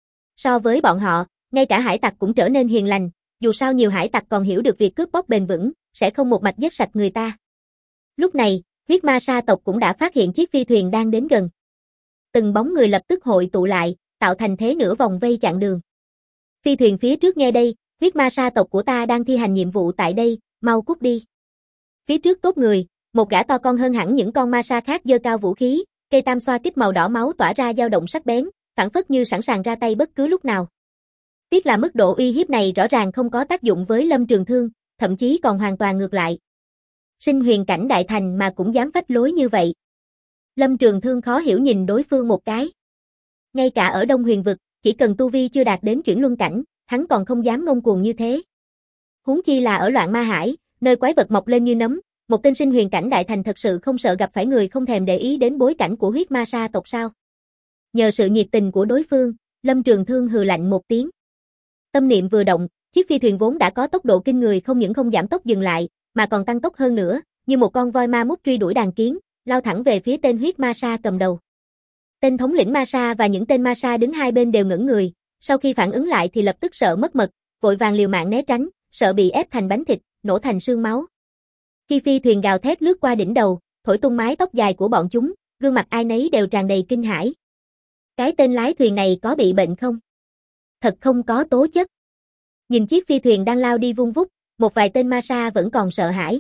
So với bọn họ, ngay cả hải tặc cũng trở nên hiền lành, dù sao nhiều hải tặc còn hiểu được việc cướp bóc bền vững, sẽ không một mạch giết sạch người ta. Lúc này, huyết ma sa tộc cũng đã phát hiện chiếc phi thuyền đang đến gần. Từng bóng người lập tức hội tụ lại, tạo thành thế nửa vòng vây chặn đường. Phi thuyền phía trước nghe đây, huyết ma sa tộc của ta đang thi hành nhiệm vụ tại đây, mau cút đi. Phía trước tốt người, một gã to con hơn hẳn những con ma sa khác giơ cao vũ khí, cây tam xoa kích màu đỏ máu tỏa ra dao động sắc bén, phảng phất như sẵn sàng ra tay bất cứ lúc nào. Tiếc là mức độ uy hiếp này rõ ràng không có tác dụng với Lâm Trường Thương, thậm chí còn hoàn toàn ngược lại. Sinh huyền cảnh đại thành mà cũng dám phách lối như vậy. Lâm Trường Thương khó hiểu nhìn đối phương một cái. Ngay cả ở Đông Huyền vực, chỉ cần tu vi chưa đạt đến chuyển luân cảnh, hắn còn không dám ngông cuồng như thế. Huống chi là ở Loạn Ma Hải, nơi quái vật mọc lên như nấm, một tên sinh huyền cảnh đại thành thật sự không sợ gặp phải người không thèm để ý đến bối cảnh của huyết ma sa tộc sao? Nhờ sự nhiệt tình của đối phương, Lâm Trường Thương hừ lạnh một tiếng. Tâm niệm vừa động, chiếc phi thuyền vốn đã có tốc độ kinh người không những không giảm tốc dừng lại, mà còn tăng tốc hơn nữa, như một con voi ma mút truy đuổi đàn kiến, lao thẳng về phía tên huyết ma sa cầm đầu. Tên thống lĩnh ma sa và những tên ma sa đứng hai bên đều ngẩn người, sau khi phản ứng lại thì lập tức sợ mất mật, vội vàng liều mạng né tránh, sợ bị ép thành bánh thịt, nổ thành xương máu. Khi phi thuyền gào thét lướt qua đỉnh đầu, thổi tung mái tóc dài của bọn chúng, gương mặt ai nấy đều tràn đầy kinh hãi. Cái tên lái thuyền này có bị bệnh không? Thật không có tố chất. Nhìn chiếc phi thuyền đang lao đi vung vút, một vài tên ma sa vẫn còn sợ hãi.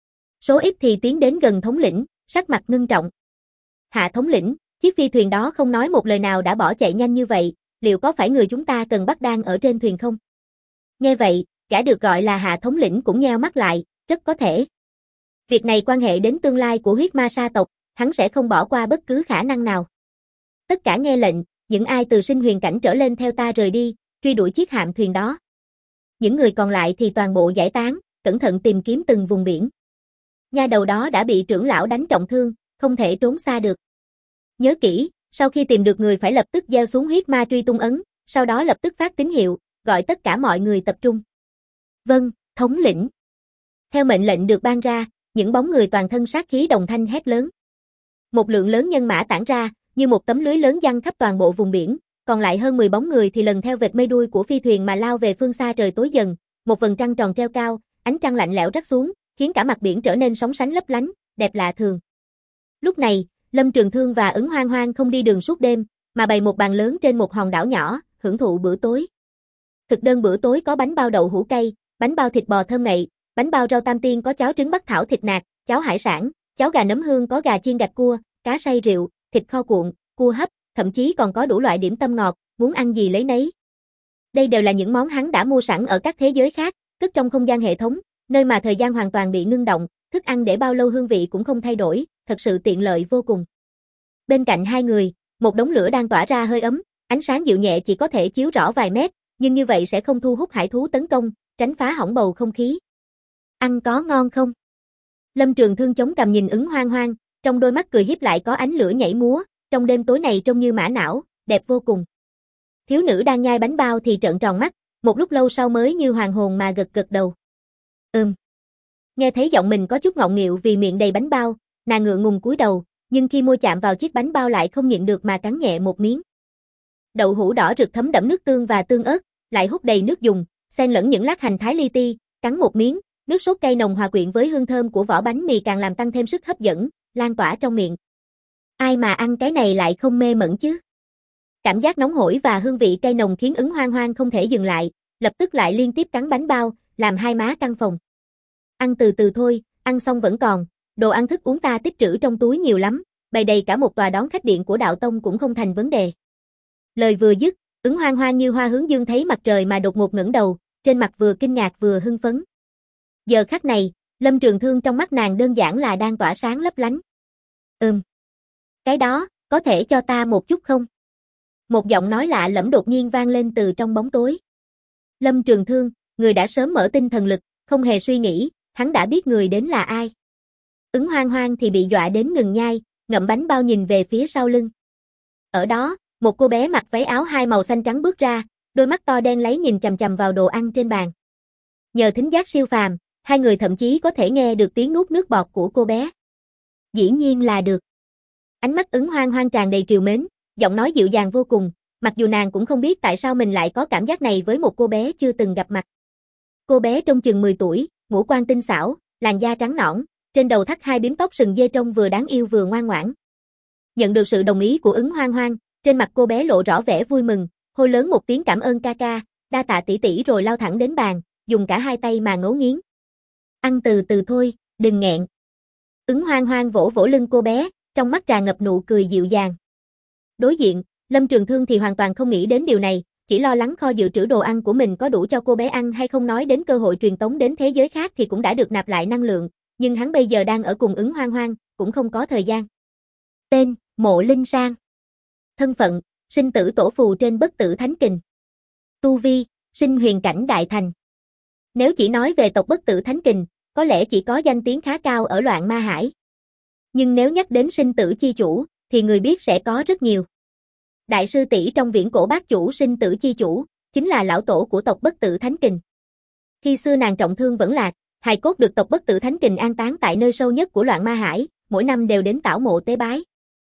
Số ít thì tiến đến gần thống lĩnh, sắc mặt ngưng trọng. Hạ thống lĩnh, chiếc phi thuyền đó không nói một lời nào đã bỏ chạy nhanh như vậy, liệu có phải người chúng ta cần bắt đang ở trên thuyền không? Nghe vậy, gã được gọi là Hạ thống lĩnh cũng nheo mắt lại, rất có thể. Việc này quan hệ đến tương lai của huyết ma sa tộc, hắn sẽ không bỏ qua bất cứ khả năng nào. Tất cả nghe lệnh, những ai từ sinh huyền cảnh trở lên theo ta rời đi, truy đuổi chiếc hạm thuyền đó. Những người còn lại thì toàn bộ giải tán, cẩn thận tìm kiếm từng vùng biển. Nha đầu đó đã bị trưởng lão đánh trọng thương, không thể trốn xa được. Nhớ kỹ, sau khi tìm được người phải lập tức gieo xuống huyết ma truy tung ấn, sau đó lập tức phát tín hiệu, gọi tất cả mọi người tập trung. Vâng, thống lĩnh. Theo mệnh lệnh được ban ra, những bóng người toàn thân sát khí đồng thanh hét lớn. Một lượng lớn nhân mã tản ra, như một tấm lưới lớn giăng khắp toàn bộ vùng biển, còn lại hơn 10 bóng người thì lần theo vệt mây đuôi của phi thuyền mà lao về phương xa. Trời tối dần, một vầng trăng tròn treo cao, ánh trăng lạnh lẽo rắc xuống, khiến cả mặt biển trở nên sóng sánh lấp lánh, đẹp lạ thường. Lúc này, Lâm Trường Thương và Ứng Hoang Hoang không đi đường suốt đêm, mà bày một bàn lớn trên một hòn đảo nhỏ, hưởng thụ bữa tối. Thực đơn bữa tối có bánh bao đậu hũ cay, bánh bao thịt bò thơm ngậy, bánh bao rau tam tiên có cháo trứng bắc thảo thịt nạc, cháo hải sản, cháo gà nấm hương có gà chiên gạch cua, cá xay rượu, thịt kho cuộn, cua hấp, thậm chí còn có đủ loại điểm tâm ngọt, muốn ăn gì lấy nấy. Đây đều là những món hắn đã mua sẵn ở các thế giới khác, cất trong không gian hệ thống, nơi mà thời gian hoàn toàn bị ngưng động, thức ăn để bao lâu hương vị cũng không thay đổi, thật sự tiện lợi vô cùng. Bên cạnh hai người, một đống lửa đang tỏa ra hơi ấm, ánh sáng dịu nhẹ chỉ có thể chiếu rõ vài mét, nhưng như vậy sẽ không thu hút hải thú tấn công, tránh phá hỏng bầu không khí. Ăn có ngon không? Lâm Trường Thương chống cằm nhìn Ứng Hoang Hoang, trong đôi mắt cười hiếp lại có ánh lửa nhảy múa, trong đêm tối này trông như mã não, đẹp vô cùng. Thiếu nữ đang nhai bánh bao thì trợn tròn mắt, một lúc lâu sau mới như hoàn hồn mà gật gật đầu. Nghe thấy giọng mình có chút ngọng nghịu vì miệng đầy bánh bao, nàng ngượng ngùng cúi đầu, nhưng khi môi chạm vào chiếc bánh bao lại không nhịn được mà cắn nhẹ một miếng. Đậu hũ đỏ rực thấm đẫm nước tương và tương ớt, lại hút đầy nước dùng, xen lẫn những lát hành thái li ti, cắn một miếng, nước sốt cay nồng hòa quyện với hương thơm của vỏ bánh mì càng làm tăng thêm sức hấp dẫn, lan tỏa trong miệng. Ai mà ăn cái này lại không mê mẩn chứ? Cảm giác nóng hổi và hương vị cay nồng khiến Ứng Hoang Hoang không thể dừng lại, lập tức lại liên tiếp cắn bánh bao, làm hai má căng phồng. Ăn từ từ thôi, ăn xong vẫn còn, đồ ăn thức uống ta tích trữ trong túi nhiều lắm, bày đầy cả một tòa đón khách điện của đạo tông cũng không thành vấn đề. Lời vừa dứt, Ứng Hoang Hoang như hoa hướng dương thấy mặt trời mà đột ngột ngẩng đầu, trên mặt vừa kinh ngạc vừa hưng phấn. Giờ khắc này, Lâm Trường Thương trong mắt nàng đơn giản là đang tỏa sáng lấp lánh. Cái đó, có thể cho ta một chút không? Một giọng nói lạ lẫm đột nhiên vang lên từ trong bóng tối. Lâm Trường Thương, người đã sớm mở tinh thần lực, không hề suy nghĩ, hắn đã biết người đến là ai. Ứng Hoang Hoang thì bị dọa đến ngừng nhai, ngậm bánh bao nhìn về phía sau lưng. Ở đó, một cô bé mặc váy áo hai màu xanh trắng bước ra, đôi mắt to đen láy nhìn chằm chằm vào đồ ăn trên bàn. Nhờ thính giác siêu phàm, hai người thậm chí có thể nghe được tiếng nuốt nước bọt của cô bé. Dĩ nhiên là được. Ánh mắt Ứng Hoang Hoang tràn đầy trìu mến, giọng nói dịu dàng vô cùng, mặc dù nàng cũng không biết tại sao mình lại có cảm giác này với một cô bé chưa từng gặp mặt. Cô bé trông chừng 10 tuổi, ngũ quan tinh xảo, làn da trắng nõn, trên đầu thắt hai bím tóc sừng dê trông vừa đáng yêu vừa ngoan ngoãn. Nhận được sự đồng ý của Ứng Hoang Hoang, trên mặt cô bé lộ rõ vẻ vui mừng, hô lớn một tiếng cảm ơn ca ca, đa tạ tỷ tỷ rồi lao thẳng đến bàn, dùng cả hai tay mà ngấu nghiến. Ăn từ từ thôi, đừng nghẹn. Ứng Hoang Hoang vỗ vỗ lưng cô bé, trong mắt tràn ngập nụ cười dịu dàng. Đối diện, Lâm Trường Thương thì hoàn toàn không nghĩ đến điều này, chỉ lo lắng kho dự trữ đồ ăn của mình có đủ cho cô bé ăn hay không, nói đến cơ hội truyền tống đến thế giới khác thì cũng đã được nạp lại năng lượng, nhưng hắn bây giờ đang ở cùng Ứng Hoang Hoang, cũng không có thời gian. Tên, Mộ Linh Sang. Thân phận, sinh tử tổ phù trên Bất Tử Thánh Kình. Tu vi, sinh huyền cảnh đại thành. Nếu chỉ nói về tộc Bất Tử Thánh Kình, có lẽ chỉ có danh tiếng khá cao ở Loạn Ma Hải. Nhưng nếu nhắc đến sinh tử chi chủ, thì người biết sẽ có rất nhiều. Đại sư tỷ trong viễn cổ bát chủ sinh tử chi chủ, chính là lão tổ của tộc Bất Tử Thánh Kình. Khi xưa nàng trọng thương vẫn lạc, hài cốt được tộc Bất Tử Thánh Kình an táng tại nơi sâu nhất của Loạn Ma Hải, mỗi năm đều đến tảo mộ tế bái.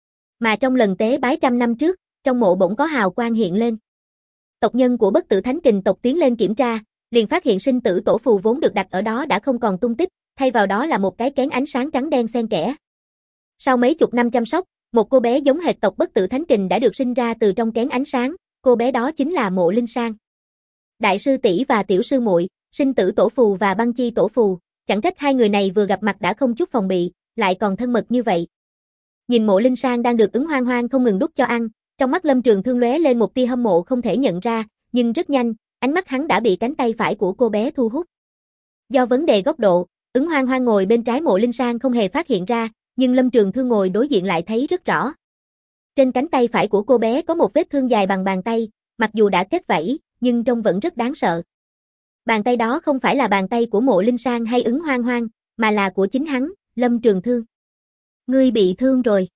Mà trong lần tế bái 100 năm trước, trong mộ bỗng có hào quang hiện lên. Tộc nhân của Bất Tử Thánh Kình tộc tiến lên kiểm tra, liền phát hiện sinh tử tổ phù vốn được đặt ở đó đã không còn tung tích, thay vào đó là một cái kén ánh sáng trắng đen xen kẽ. Sau mấy chục năm chăm sóc, một cô bé giống hệt tộc Bất Tử Thánh Kình đã được sinh ra từ trong kén ánh sáng, cô bé đó chính là Mộ Linh Sang. Đại sư tỷ và tiểu sư muội, sinh tử tổ phù và băng chi tổ phù, chẳng trách hai người này vừa gặp mặt đã không chút phòng bị, lại còn thân mật như vậy. Nhìn Mộ Linh Sang đang được Ứng Hoang Hoang không ngừng đút cho ăn, trong mắt Lâm Trường Thương lóe lên một tia hâm mộ không thể nhận ra, nhưng rất nhanh, ánh mắt hắn đã bị cánh tay phải của cô bé thu hút. Do vấn đề góc độ, Ứng Hoang Hoang ngồi bên trái Mộ Linh Sang không hề phát hiện ra, nhưng Lâm Trường Thương ngồi đối diện lại thấy rất rõ. Trên cánh tay phải của cô bé có một vết thương dài bằng bàn tay, mặc dù đã kết vảy, nhưng trông vẫn rất đáng sợ. Bàn tay đó không phải là bàn tay của Mộ Linh Sang hay Ứng Hoang Hoang, mà là của chính hắn, Lâm Trường Thương. Ngươi bị thương rồi.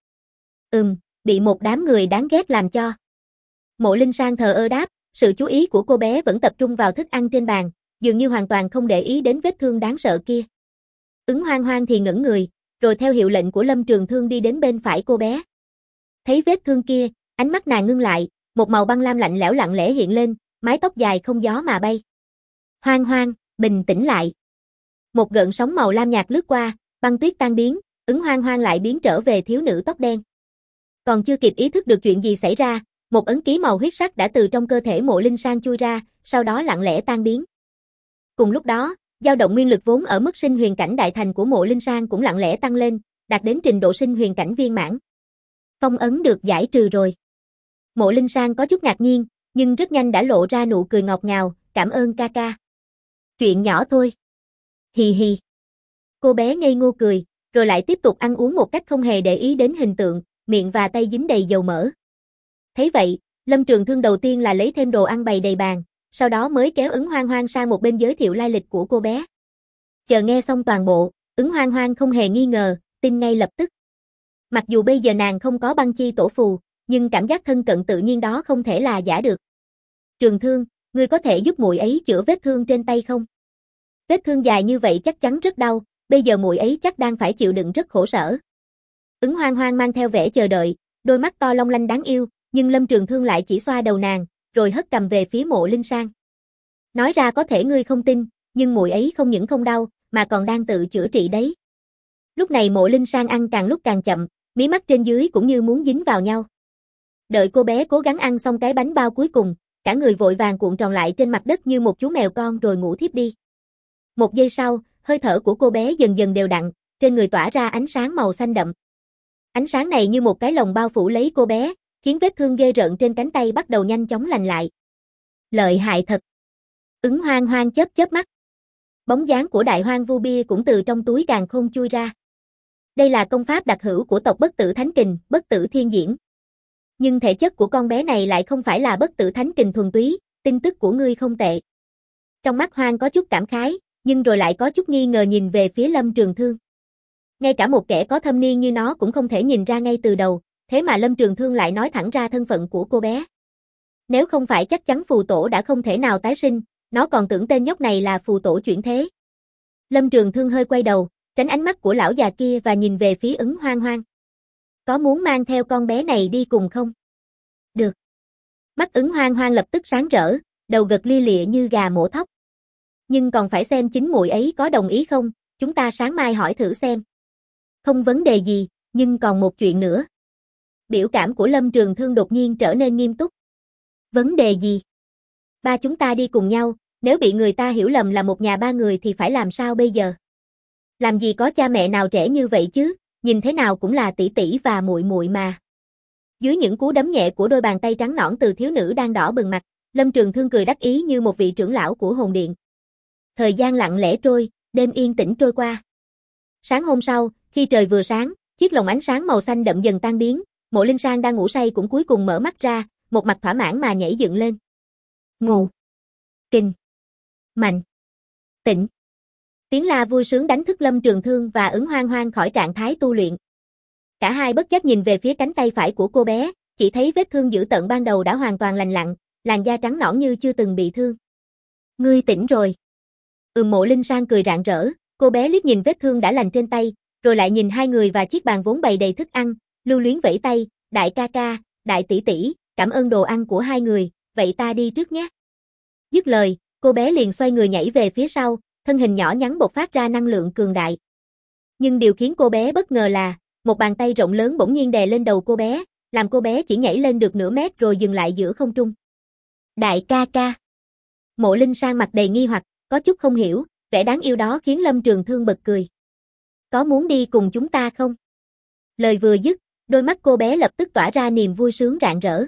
Bị một đám người đáng ghét làm cho. Mộ Linh Sang thờ ơ đáp, sự chú ý của cô bé vẫn tập trung vào thức ăn trên bàn, dường như hoàn toàn không để ý đến vết thương đáng sợ kia. Ứng Hoang Hoang thì ngẩn người, rồi theo hiệu lệnh của Lâm Trường Thương đi đến bên phải cô bé. Thấy vết thương kia, ánh mắt nàng ngưng lại, một màu băng lam lạnh lẽo lặng lẽ hiện lên, mái tóc dài không gió mà bay. Hoang Hoang, bình tĩnh lại. Một gợn sóng màu lam nhạt lướt qua, băng tuyết tan biến, Ứng Hoang Hoang lại biến trở về thiếu nữ tóc đen. Còn chưa kịp ý thức được chuyện gì xảy ra, một ấn ký màu huyết sắc đã từ trong cơ thể Mộ Linh Sang chui ra, sau đó lặng lẽ tan biến. Cùng lúc đó, dao động nguyên lực vốn ở mức sinh huyền cảnh đại thành của Mộ Linh Sang cũng lặng lẽ tăng lên, đạt đến trình độ sinh huyền cảnh viên mãn. Phong ấn được giải trừ rồi. Mộ Linh Sang có chút ngạc nhiên, nhưng rất nhanh đã lộ ra nụ cười ngọt ngào, cảm ơn ca ca. Chuyện nhỏ thôi. Hì hì. Cô bé ngây ngô cười, rồi lại tiếp tục ăn uống một cách không hề để ý đến hình tượng, miệng và tay dính đầy dầu mỡ. Thấy vậy, Lâm Trường Thương đầu tiên là lấy thêm đồ ăn bày đầy bàn, sau đó mới kéo Ứng Hoang Hoang sang một bên giới thiệu lai lịch của cô bé. Chờ nghe xong toàn bộ, Ứng Hoang Hoang không hề nghi ngờ, tin ngay lập tức. Mặc dù bây giờ nàng không có băng chi tổ phù, nhưng cảm giác thân cận tự nhiên đó không thể là giả được. Trường Thương, ngươi có thể giúp muội ấy chữa vết thương trên tay không? Vết thương dài như vậy chắc chắn rất đau, bây giờ muội ấy chắc đang phải chịu đựng rất khổ sở. Ứng Hoang Hoang mang theo vẻ chờ đợi, đôi mắt to long lanh đáng yêu, nhưng Lâm Trường Thương lại chỉ xoa đầu nàng, rồi hất cầm về phía Mộ Linh Sang. Nói ra có thể ngươi không tin, nhưng muội ấy không những không đau, mà còn đang tự chữa trị đấy. Lúc này Mộ Linh Sang ăn càng lúc càng chậm, Mí mắt trên dưới cũng như muốn dính vào nhau. Đợi cô bé cố gắng ăn xong cái bánh bao cuối cùng, cả người vội vàng cuộn tròn lại trên mặt đất như một chú mèo con rồi ngủ thiếp đi. Một giây sau, hơi thở của cô bé dần dần đều đặn, trên người tỏa ra ánh sáng màu xanh đậm. Ánh sáng này như một cái lồng bao phủ lấy cô bé, khiến vết thương ghê rợn trên cánh tay bắt đầu nhanh chóng lành lại. Lợi hại thật. Ứng Hoang Hoang chớp chớp mắt. Bóng dáng của Đại Hoang Vu Bia cũng từ trong túi càn khôn chui ra. Đây là công pháp đặc hữu của tộc Bất Tử Thánh Kình, Bất Tử Thiên Diễn. Nhưng thể chất của con bé này lại không phải là Bất Tử Thánh Kình thuần túy, tin tức của ngươi không tệ. Trong mắt Hoang có chút cảm khái, nhưng rồi lại có chút nghi ngờ nhìn về phía Lâm Trường Thương. Ngay cả một kẻ có thâm niên như nó cũng không thể nhìn ra ngay từ đầu, thế mà Lâm Trường Thương lại nói thẳng ra thân phận của cô bé. Nếu không phải chắc chắn phù tổ đã không thể nào tái sinh, nó còn tưởng tên nhóc này là phù tổ chuyển thế. Lâm Trường Thương hơi quay đầu, tránh ánh mắt của lão già kia và nhìn về phía Ứng Hoang Hoang. Có muốn mang theo con bé này đi cùng không? Được. Mắt Ứng Hoang Hoang lập tức sáng rỡ, đầu gật lia lịa như gà mổ thóc. Nhưng còn phải xem chính muội ấy có đồng ý không, chúng ta sáng mai hỏi thử xem. Không vấn đề gì, nhưng còn một chuyện nữa. Biểu cảm của Lâm Trường Thương đột nhiên trở nên nghiêm túc. Vấn đề gì? Ba chúng ta đi cùng nhau, nếu bị người ta hiểu lầm là một nhà ba người thì phải làm sao bây giờ? Làm gì có cha mẹ nào trẻ như vậy chứ, nhìn thế nào cũng là tỷ tỷ và muội muội mà. Dưới những cú đấm nhẹ của đôi bàn tay trắng nõn từ thiếu nữ đang đỏ bừng mặt, Lâm Trường Thương cười đắc ý như một vị trưởng lão của hồn điện. Thời gian lặng lẽ trôi, đêm yên tĩnh trôi qua. Sáng hôm sau, khi trời vừa sáng, chiếc lồng ánh sáng màu xanh đậm dần tan biến, Mộ Linh Sang đang ngủ say cũng cuối cùng mở mắt ra, một mặt thỏa mãn mà nhảy dựng lên. Ngủ. Kinh. Mạnh. Tỉnh. Tiếng la vui sướng đánh thức Lâm Trường Thương và Ứng Hoang Hoang khỏi trạng thái tu luyện. Cả hai bất chấp nhìn về phía cánh tay phải của cô bé, chỉ thấy vết thương dữ tợn ban đầu đã hoàn toàn lành lặn, làn da trắng nõn như chưa từng bị thương. Ngươi tỉnh rồi. Mộ Linh Sang cười rạng rỡ, cô bé liếc nhìn vết thương đã lành trên tay, rồi lại nhìn hai người và chiếc bàn vốn bày đầy thức ăn, lưu luyến vẫy tay, đại ca ca, đại tỷ tỷ, cảm ơn đồ ăn của hai người, vậy ta đi trước nhé. Dứt lời, cô bé liền xoay người nhảy về phía sau, thân hình nhỏ nhắn bộc phát ra năng lượng cường đại. Nhưng điều khiến cô bé bất ngờ là, một bàn tay rộng lớn bỗng nhiên đè lên đầu cô bé, làm cô bé chỉ nhảy lên được nửa mét rồi dừng lại giữa không trung. Đại ca ca. Mộ Linh Sang mặt đầy nghi hoặc, có chút không hiểu, vẻ đáng yêu đó khiến Lâm Trường Thương bật cười. Có muốn đi cùng chúng ta không? Lời vừa dứt, đôi mắt cô bé lập tức tỏa ra niềm vui sướng rạng rỡ.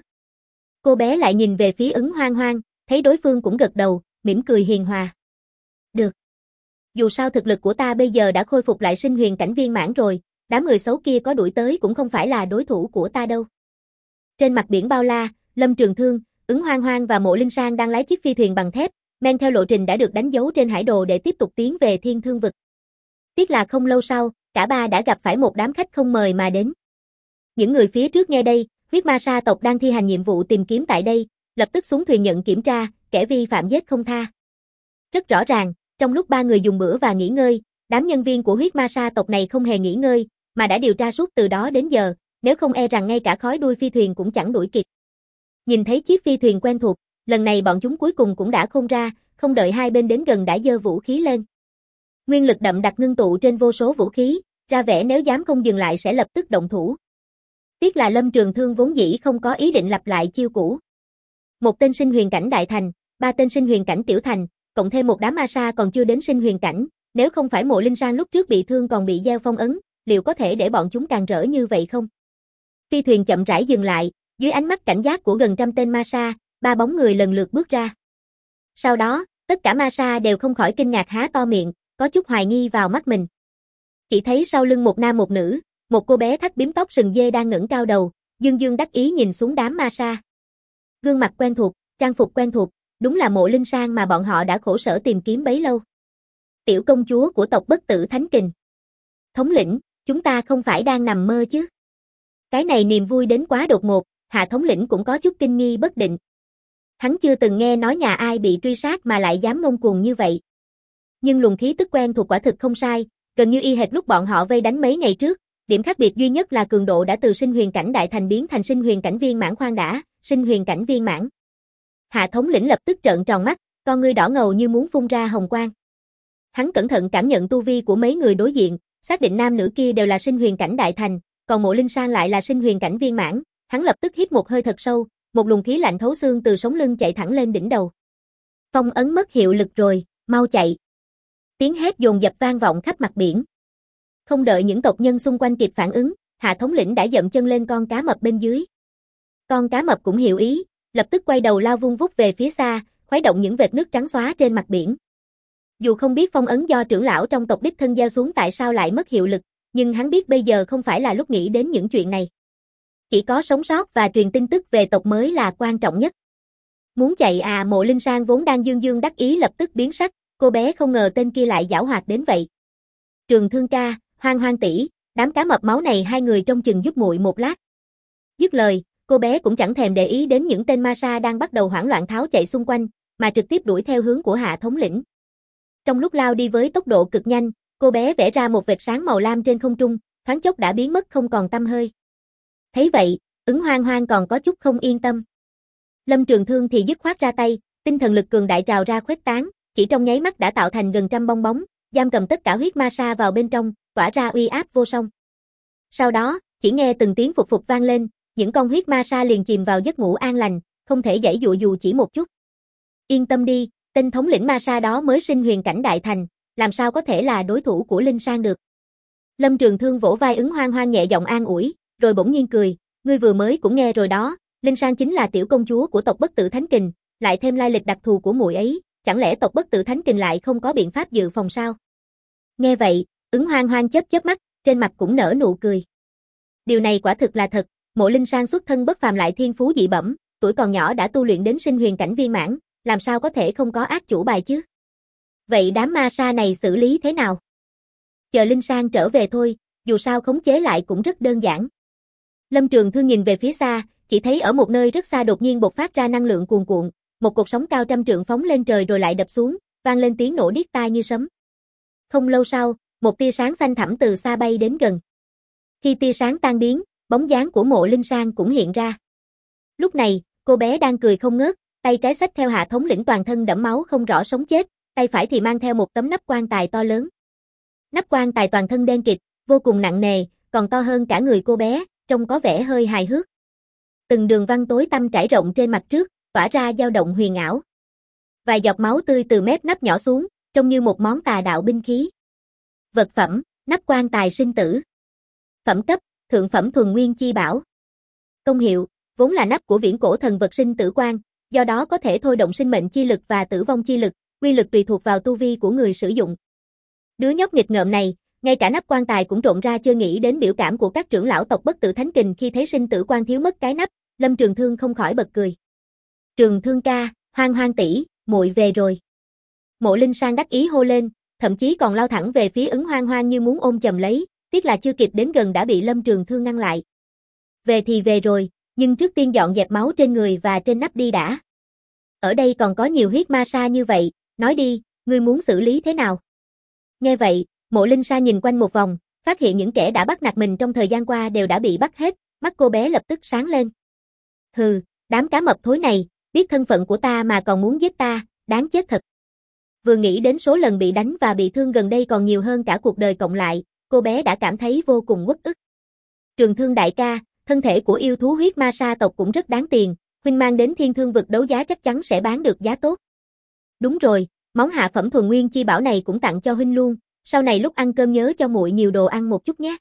Cô bé lại nhìn về phía Ứng Hoang Hoang, thấy đối phương cũng gật đầu, mỉm cười hiền hòa. Được. Dù sao thực lực của ta bây giờ đã khôi phục lại sinh huyền cảnh viên mãn rồi, đám người xấu kia có đuổi tới cũng không phải là đối thủ của ta đâu. Trên mặt biển bao la, Lâm Trường Thương, Ứng Hoang Hoang và Mộ Linh Sang đang lái chiếc phi thuyền bằng thép, men theo lộ trình đã được đánh dấu trên hải đồ để tiếp tục tiến về Thiên Thương vực. Tiếc là không lâu sau, cả ba đã gặp phải một đám khách không mời mà đến. Những người phía trước nghe đây, huyết ma sa tộc đang thi hành nhiệm vụ tìm kiếm tại đây, lập tức xuống thuyền nhận kiểm tra, kẻ vi phạm giết không tha. Rất rõ ràng, trong lúc ba người dùng bữa và nghỉ ngơi, đám nhân viên của huyết ma sa tộc này không hề nghỉ ngơi, mà đã điều tra suốt từ đó đến giờ, nếu không e rằng ngay cả khói đuôi phi thuyền cũng chẳng đuổi kịp. Nhìn thấy chiếc phi thuyền quen thuộc, lần này bọn chúng cuối cùng cũng đã khôn ra, không đợi hai bên đến gần đã giơ vũ khí lên. Nguyên lực đậm đặc ngưng tụ trên vô số vũ khí, ra vẻ nếu dám không dừng lại sẽ lập tức động thủ. Tiếc là Lâm Trường Thương vốn dĩ không có ý định lặp lại chiêu cũ. Một tên sinh huyền cảnh đại thành, ba tên sinh huyền cảnh tiểu thành, cộng thêm một đám ma sa còn chưa đến sinh huyền cảnh, nếu không phải Mộ Linh Sang lúc trước bị thương còn bị gieo phong ấn, liệu có thể để bọn chúng càng rỡ như vậy không? Phi thuyền chậm rãi dừng lại, dưới ánh mắt cảnh giác của gần trăm tên ma sa, ba bóng người lần lượt bước ra. Sau đó, tất cả ma sa đều không khỏi kinh ngạc há to miệng, có chút hoài nghi vào mắt mình. Chỉ thấy sau lưng một nam một nữ, một cô bé thắt bím tóc sừng dê đang ngẩng cao đầu, dương dương đắc ý nhìn xuống đám ma sa. Gương mặt quen thuộc, trang phục quen thuộc, đúng là Mộ Linh Sang mà bọn họ đã khổ sở tìm kiếm bấy lâu. Tiểu công chúa của tộc Bất Tử Thánh Kình. Thống lĩnh, chúng ta không phải đang nằm mơ chứ? Cái này niềm vui đến quá đột ngột, Hạ thống lĩnh cũng có chút kinh nghi bất định. Hắn chưa từng nghe nói nhà ai bị truy sát mà lại dám ngông cuồng như vậy. Nhưng luồng khí tức quen thuộc quả thực không sai, gần như y hệt lúc bọn họ vây đánh mấy ngày trước, điểm khác biệt duy nhất là cường độ đã từ sinh huyền cảnh đại thành biến thành sinh huyền cảnh viên mãn. Khoan đã, sinh huyền cảnh viên mãn. Hạ thống lĩnh lập tức trợn tròn mắt, con ngươi đỏ ngầu như muốn phun ra hồng quang. Hắn cẩn thận cảm nhận tu vi của mấy người đối diện, xác định nam nữ kia đều là sinh huyền cảnh đại thành, còn Mộ Linh Sang lại là sinh huyền cảnh viên mãn, hắn lập tức hít một hơi thật sâu, một luồng khí lạnh thấu xương từ sống lưng chạy thẳng lên đỉnh đầu. Phong ấn mất hiệu lực rồi, mau chạy. Tiếng hét dồn dập vang vọng khắp mặt biển. Không đợi những tộc nhân xung quanh kịp phản ứng, Hạ thống lĩnh đã dậm chân lên con cá mập bên dưới. Con cá mập cũng hiểu ý, lập tức quay đầu lao vung vút về phía xa, khuấy động những vệt nước trắng xóa trên mặt biển. Dù không biết phong ấn do trưởng lão trong tộc đích thân gieo xuống tại sao lại mất hiệu lực, nhưng hắn biết bây giờ không phải là lúc nghĩ đến những chuyện này. Chỉ có sống sót và truyền tin tức về tộc mới là quan trọng nhất. Muốn chạy à? Mộ Linh Sang vốn đang dương dương đắc ý lập tức biến sắc, cô bé không ngờ tên kia lại giảo hoạt đến vậy. Trường Thương ca, Hoang Hoang tỷ, đám cá mập máu này hai người trông chừng giúp muội một lát. Dứt lời, cô bé cũng chẳng thèm để ý đến những tên ma sa đang bắt đầu hoảng loạn tháo chạy xung quanh, mà trực tiếp đuổi theo hướng của Hạ thống lĩnh. Trong lúc lao đi với tốc độ cực nhanh, cô bé vẽ ra một vệt sáng màu lam trên không trung, thoáng chốc đã biến mất không còn tăm hơi. Thấy vậy, Ứng Hoang Hoang còn có chút không yên tâm. Lâm Trường Thương thì dứt khoát ra tay, tinh thần lực cường đại trào ra khuếch tán, chỉ trong nháy mắt đã tạo thành gần trăm bong bóng, giam cầm tất cả huyết ma sa vào bên trong, tỏa ra uy áp vô song. Sau đó, chỉ nghe từng tiếng phục phục vang lên, những con huyết ma sa liền chìm vào giấc ngủ an lành, không thể giãy dụa dù chỉ một chút. Yên tâm đi, tên thống lĩnh ma sa đó mới sinh huyền cảnh đại thành, làm sao có thể là đối thủ của Linh Sang được. Lâm Trường Thương vỗ vai Ứng Hoang Hoang nhẹ giọng an ủi, rồi bỗng nhiên cười, ngươi vừa mới cũng nghe rồi đó, Linh Sang chính là tiểu công chúa của tộc Bất Tử Thánh Kình, lại thêm lai lịch đặc thù của muội ấy, chẳng lẽ tộc Bất Tử Thánh Kình lại không có biện pháp dự phòng sao? Nghe vậy, Ứng Hoang Hoang chớp chớp mắt, trên mặt cũng nở nụ cười. Điều này quả thực là thật, Mộ Linh Sang xuất thân bất phàm lại thiên phú dị bẩm, tuổi còn nhỏ đã tu luyện đến sinh huyền cảnh viên mãn, làm sao có thể không có ác chủ bài chứ? Vậy đám ma sa này xử lý thế nào? Chờ Linh Sang trở về thôi, dù sao khống chế lại cũng rất đơn giản. Lâm Trường Thương nhìn về phía xa, chỉ thấy ở một nơi rất xa đột nhiên bộc phát ra năng lượng cuồn cuộn, một cột sóng cao trăm trượng phóng lên trời rồi lại đập xuống, vang lên tiếng nổ điếc tai như sấm. Không lâu sau, một tia sáng xanh thẳm từ xa bay đến gần. Khi tia sáng tan biến, bóng dáng của Mộ Linh Sang cũng hiện ra. Lúc này, cô bé đang cười không ngớt, tay trái xách theo Hạ thống lĩnh toàn thân đẫm máu không rõ sống chết, tay phải thì mang theo một tấm nắp quan tài to lớn. Nắp quan tài toàn thân đen kịt, vô cùng nặng nề, còn to hơn cả người cô bé, trông có vẻ hơi hài hước. Từng đường văn tối tăm trải rộng trên mặt trước, tỏa ra dao động huyền ảo. Vài giọt máu tươi từ mép nắp nhỏ xuống, trông như một món tà đạo binh khí. Vật phẩm, nắp quan tài sinh tử. Phẩm cấp, thượng phẩm thuần nguyên chi bảo. Công hiệu, vốn là nắp của viễn cổ thần vật sinh tử quan, do đó có thể thôi động sinh mệnh chi lực và tử vong chi lực, quy lực tùy thuộc vào tu vi của người sử dụng. Đứa nhóc nghịch ngợm này, ngay cả nắp quan tài cũng trộn ra chưa nghĩ đến biểu cảm của các trưởng lão tộc Bất Tử Thánh Kình khi thấy sinh tử quan thiếu mất cái nắp, Lâm Trường Thương không khỏi bật cười. Trường Thương ca, Hoang Hoang tỷ, muội về rồi. Mộ Linh Sang đắc ý hô lên, thậm chí còn lao thẳng về phía Ứng Hoang Hoang như muốn ôm chầm lấy, tiếc là chưa kịp đến gần đã bị Lâm Trường Thương ngăn lại. Về thì về rồi, nhưng trước tiên dọn dẹp máu trên người và trên nắp đi đã. Ở đây còn có nhiều huyết ma sa như vậy, nói đi, ngươi muốn xử lý thế nào? Nghe vậy, Mộ Linh Sa nhìn quanh một vòng, phát hiện những kẻ đã bắt nạt mình trong thời gian qua đều đã bị bắt hết, mắt cô bé lập tức sáng lên. Hừ, đám cá mập thối này, biết thân phận của ta mà còn muốn giết ta, đáng chết thật. Vừa nghĩ đến số lần bị đánh và bị thương gần đây còn nhiều hơn cả cuộc đời cộng lại, cô bé đã cảm thấy vô cùng uất ức. Trường Thương đại ca, thân thể của yêu thú huyết ma sa tộc cũng rất đáng tiền, huynh mang đến Thiên Thương vực đấu giá chắc chắn sẽ bán được giá tốt. Đúng rồi, món hạ phẩm thuần nguyên chi bảo này cũng tặng cho huynh luôn, sau này lúc ăn cơm nhớ cho muội nhiều đồ ăn một chút nhé.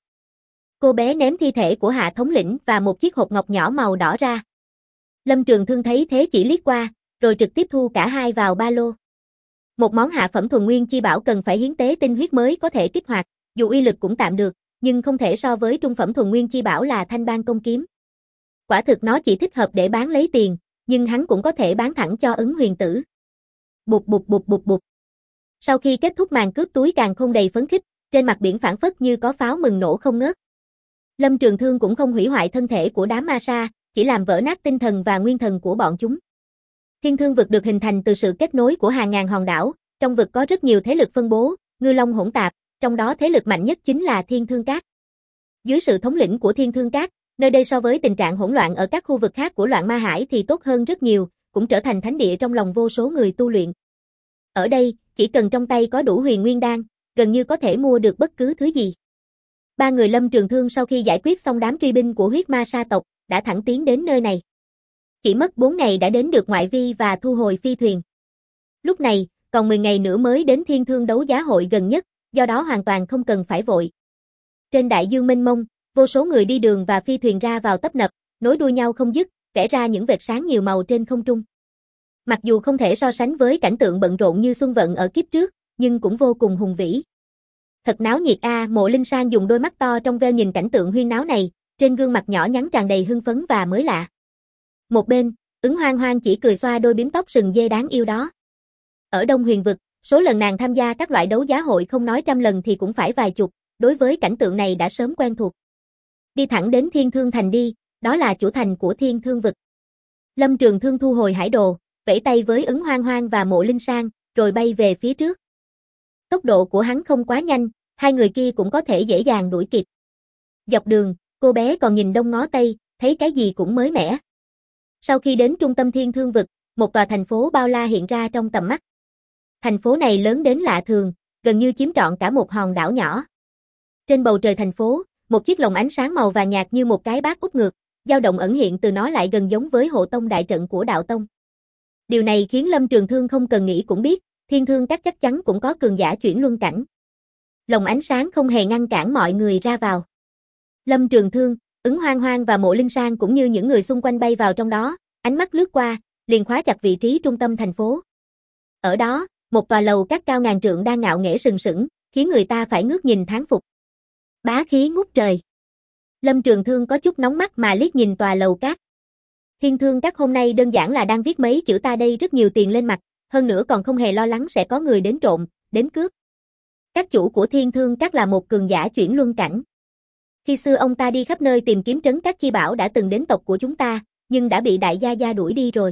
Cô bé ném thi thể của Hạ thống lĩnh và một chiếc hộp ngọc nhỏ màu đỏ ra. Lâm Trường Thương thấy thế chỉ liếc qua, rồi trực tiếp thu cả hai vào ba lô. Một món hạ phẩm thuần nguyên chi bảo cần phải hiến tế tinh huyết mới có thể kích hoạt, dù uy lực cũng tạm được, nhưng không thể so với trung phẩm thuần nguyên chi bảo là Thanh Bang công kiếm. Quả thực nó chỉ thích hợp để bán lấy tiền, nhưng hắn cũng có thể bán thẳng cho Ứng Huyền Tử. Bụp bụp bụp bụp bụp. Sau khi kết thúc màn cướp túi càn khôn đầy phấn khích, trên mặt biển phảng phất như có pháo mừng nổ không ngớt. Lâm Trường Thương cũng không hủy hoại thân thể của đám ma sa, chỉ làm vỡ nát tinh thần và nguyên thần của bọn chúng. Thiên Thương vực được hình thành từ sự kết nối của hàng ngàn hòn đảo, trong vực có rất nhiều thế lực phân bố, ngư long hỗn tạp, trong đó thế lực mạnh nhất chính là Thiên Thương Các. Dưới sự thống lĩnh của Thiên Thương Các, nơi đây so với tình trạng hỗn loạn ở các khu vực khác của Loạn Ma Hải thì tốt hơn rất nhiều, cũng trở thành thánh địa trong lòng vô số người tu luyện. Ở đây, chỉ cần trong tay có đủ huyền nguyên đan, gần như có thể mua được bất cứ thứ gì. Ba người Lâm Trường Thương sau khi giải quyết xong đám truy binh của huyết ma sa tộc, đã thẳng tiến đến nơi này. Chỉ mất 4 ngày đã đến được ngoại vi và thu hồi phi thuyền. Lúc này, còn 10 ngày nữa mới đến Thiên Thương đấu giá hội gần nhất, do đó hoàn toàn không cần phải vội. Trên đại dương mênh mông, vô số người đi đường và phi thuyền ra vào tấp nập, nối đuôi nhau không dứt, vẽ ra những vệt sáng nhiều màu trên không trung. Mặc dù không thể so sánh với cảnh tượng bận rộn như Xuân Vận ở kiếp trước, nhưng cũng vô cùng hùng vĩ. Thật náo nhiệt a, Mộ Linh Sang dùng đôi mắt to trong veo nhìn cảnh tượng huyên náo này, trên gương mặt nhỏ nhắn tràn đầy hưng phấn và mới lạ. Một bên, Ứng Hoang Hoang chỉ cười xoa đôi bím tóc sừng dê đáng yêu đó. Ở Đông Huyền vực, số lần nàng tham gia các loại đấu giá hội không nói trăm lần thì cũng phải vài chục, đối với cảnh tượng này đã sớm quen thuộc. Đi thẳng đến Thiên Thương Thành đi, đó là chủ thành của Thiên Thương vực. Lâm Trường Thương thu hồi hải đồ, vẫy tay với Ứng Hoang Hoang và Mộ Linh Sang, rồi bay về phía trước. Tốc độ của hắn không quá nhanh, hai người kia cũng có thể dễ dàng đuổi kịp. Dọc đường, cô bé còn nhìn đông ngó tây, thấy cái gì cũng mới mẻ. Sau khi đến trung tâm Thiên Thương vực, một tòa thành phố bao la hiện ra trong tầm mắt. Thành phố này lớn đến lạ thường, gần như chiếm trọn cả một hòn đảo nhỏ. Trên bầu trời thành phố, một chiếc lồng ánh sáng màu vàng nhạt như một cái bát úp ngược, dao động ẩn hiện từ nó lại gần giống với hộ tông đại trận của đạo tông. Điều này khiến Lâm Trường Thương không cần nghĩ cũng biết, Thiên Thương các chắc chắn cũng có cường giả chuyển luân cảnh. Lồng ánh sáng không hề ngăn cản mọi người ra vào. Lâm Trường Thương, Ứng Hoang Hoang và Mộ Linh Sang cũng như những người xung quanh bay vào trong đó, ánh mắt lướt qua, liền khóa chặt vị trí trung tâm thành phố. Ở đó, một tòa lầu các cao ngàn trượng đang ngạo nghễ sừng sững, khiến người ta phải ngước nhìn thán phục. Bá khí ngút trời. Lâm Trường Thương có chút nóng mắt mà liếc nhìn tòa lầu các. Thiên Thương các hôm nay đơn giản là đang viết mấy chữ ta đây rất nhiều tiền lên mặt, hơn nữa còn không hề lo lắng sẽ có người đến trộm, đến cướp. Các chủ của Thiên Thương các là một cường giả chuyển luân cảnh. Khi xưa ông ta đi khắp nơi tìm kiếm trấn các chi bảo đã từng đến tộc của chúng ta, nhưng đã bị đại gia gia đuổi đi rồi.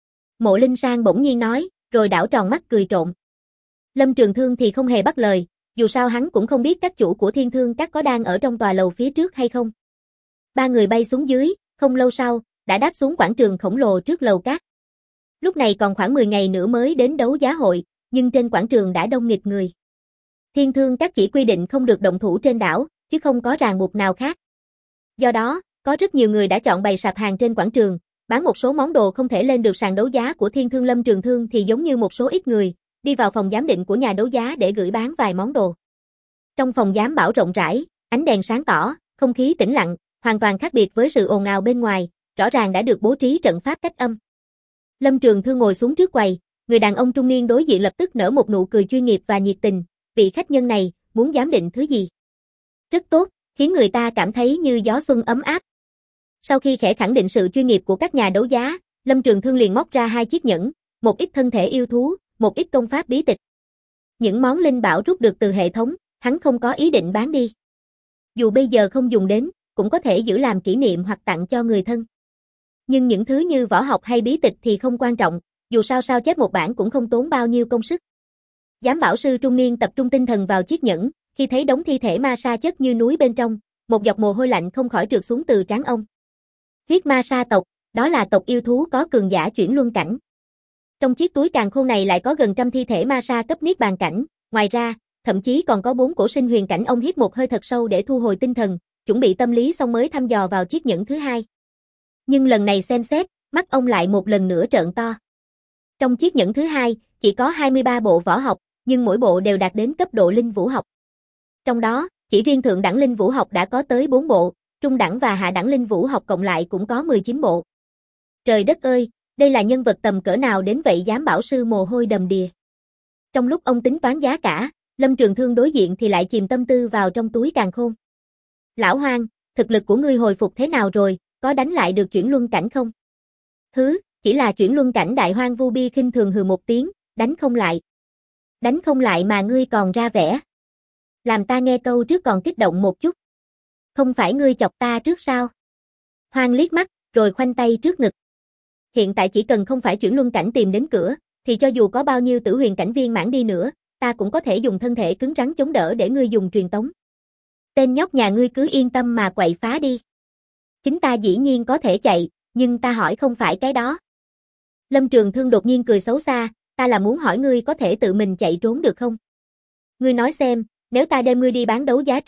Mộ Linh Sang bỗng nhiên nói, rồi đảo tròn mắt cười trộm. Lâm Trường Thương thì không hề bắt lời, dù sao hắn cũng không biết các chủ của Thiên Thương các có đang ở trong tòa lầu phía trước hay không. Ba người bay xuống dưới, không lâu sau, đã đáp xuống quảng trường khổng lồ trước lầu các. Lúc này còn khoảng 10 ngày nữa mới đến đấu giá hội, nhưng trên quảng trường đã đông nghịt người. Thiên Thương các chỉ quy định không được động thủ trên đảo, chứ không có ràng buộc nào khác. Do đó, có rất nhiều người đã chọn bày sạp hàng trên quảng trường, bán một số món đồ không thể lên được sàn đấu giá của Thiên Thương. Lâm Trường Thương thì giống như một số ít người, đi vào phòng giám định của nhà đấu giá để gửi bán vài món đồ. Trong phòng giám bảo rộng rãi, ánh đèn sáng tỏ, không khí tĩnh lặng, hoàn toàn khác biệt với sự ồn ào bên ngoài, rõ ràng đã được bố trí trận pháp cách âm. Lâm Trường Thương ngồi xuống trước quầy, người đàn ông trung niên đối diện lập tức nở một nụ cười chuyên nghiệp và nhiệt tình, vị khách nhân này, muốn giám định thứ gì? Rất tốt, khiến người ta cảm thấy như gió xuân ấm áp. Sau khi khẽ khẳng định sự chuyên nghiệp của các nhà đấu giá, Lâm Trường Thương liền móc ra 2 chiếc nhẫn, một ít thân thể yêu thú, một ít công pháp bí tịch. Những món linh bảo rút được từ hệ thống, hắn không có ý định bán đi. Dù bây giờ không dùng đến, cũng có thể giữ làm kỷ niệm hoặc tặng cho người thân. Nhưng những thứ như võ học hay bí tịch thì không quan trọng, dù sao sao chép một bản cũng không tốn bao nhiêu công sức. Giám bảo sư trung niên tập trung tinh thần vào chiếc nhẫn, khi thấy đống thi thể ma sa chất như núi bên trong, một giọt mồ hôi lạnh không khỏi trượt xuống từ trán ông. Huyết ma sa tộc, đó là tộc yêu thú có cường giả chuyển luân cảnh. Trong chiếc túi càn khôn này lại có gần trăm thi thể ma sa cấp niết bàn cảnh, ngoài ra, thậm chí còn có 4 cổ sinh huyền cảnh. Ông hít một hơi thật sâu để thu hồi tinh thần, chuẩn bị tâm lý xong mới thăm dò vào chiếc nhẫn thứ hai. Nhưng lần này xem xét, mắt ông lại một lần nữa trợn to. Trong chiếc nhẫn thứ hai, chỉ có 23 bộ võ học, nhưng mỗi bộ đều đạt đến cấp độ linh vũ học. Trong đó, chỉ riêng thượng đẳng linh vũ học đã có tới 4 bộ, trung đẳng và hạ đẳng linh vũ học cộng lại cũng có 19 bộ. Trời đất ơi, đây là nhân vật tầm cỡ nào đến vậy? Giám bảo sư mồ hôi đầm đìa. Trong lúc ông tính toán giá cả, Lâm Trường Thương đối diện thì lại chìm tâm tư vào trong túi càn khôn. Lão Hoang, thực lực của ngươi hồi phục thế nào rồi, có đánh lại được chuyển luân cảnh không? Chỉ là chuyển luân cảnh. Đại Hoang Vu Bi khinh thường hừ một tiếng, đánh không lại. Đánh không lại mà ngươi còn ra vẻ. Làm ta nghe câu trước còn kích động một chút. Không phải ngươi chọc ta trước sao? Hoang liếc mắt, rồi khoanh tay trước ngực. Hiện tại chỉ cần không phải chuyển luân cảnh tìm đến cửa, thì cho dù có bao nhiêu tử huyền cảnh viên mãn đi nữa, ta cũng có thể dùng thân thể cứng rắn chống đỡ để ngươi dùng truyền tống. Tên nhóc nhà ngươi cứ yên tâm mà quậy phá đi. Chính ta dĩ nhiên có thể chạy, nhưng ta hỏi không phải cái đó. Lâm Trường Thương đột nhiên cười xấu xa, ta là muốn hỏi ngươi có thể tự mình chạy trốn được không? Ngươi nói xem, nếu ta đem ngươi đi bán đấu giá trước,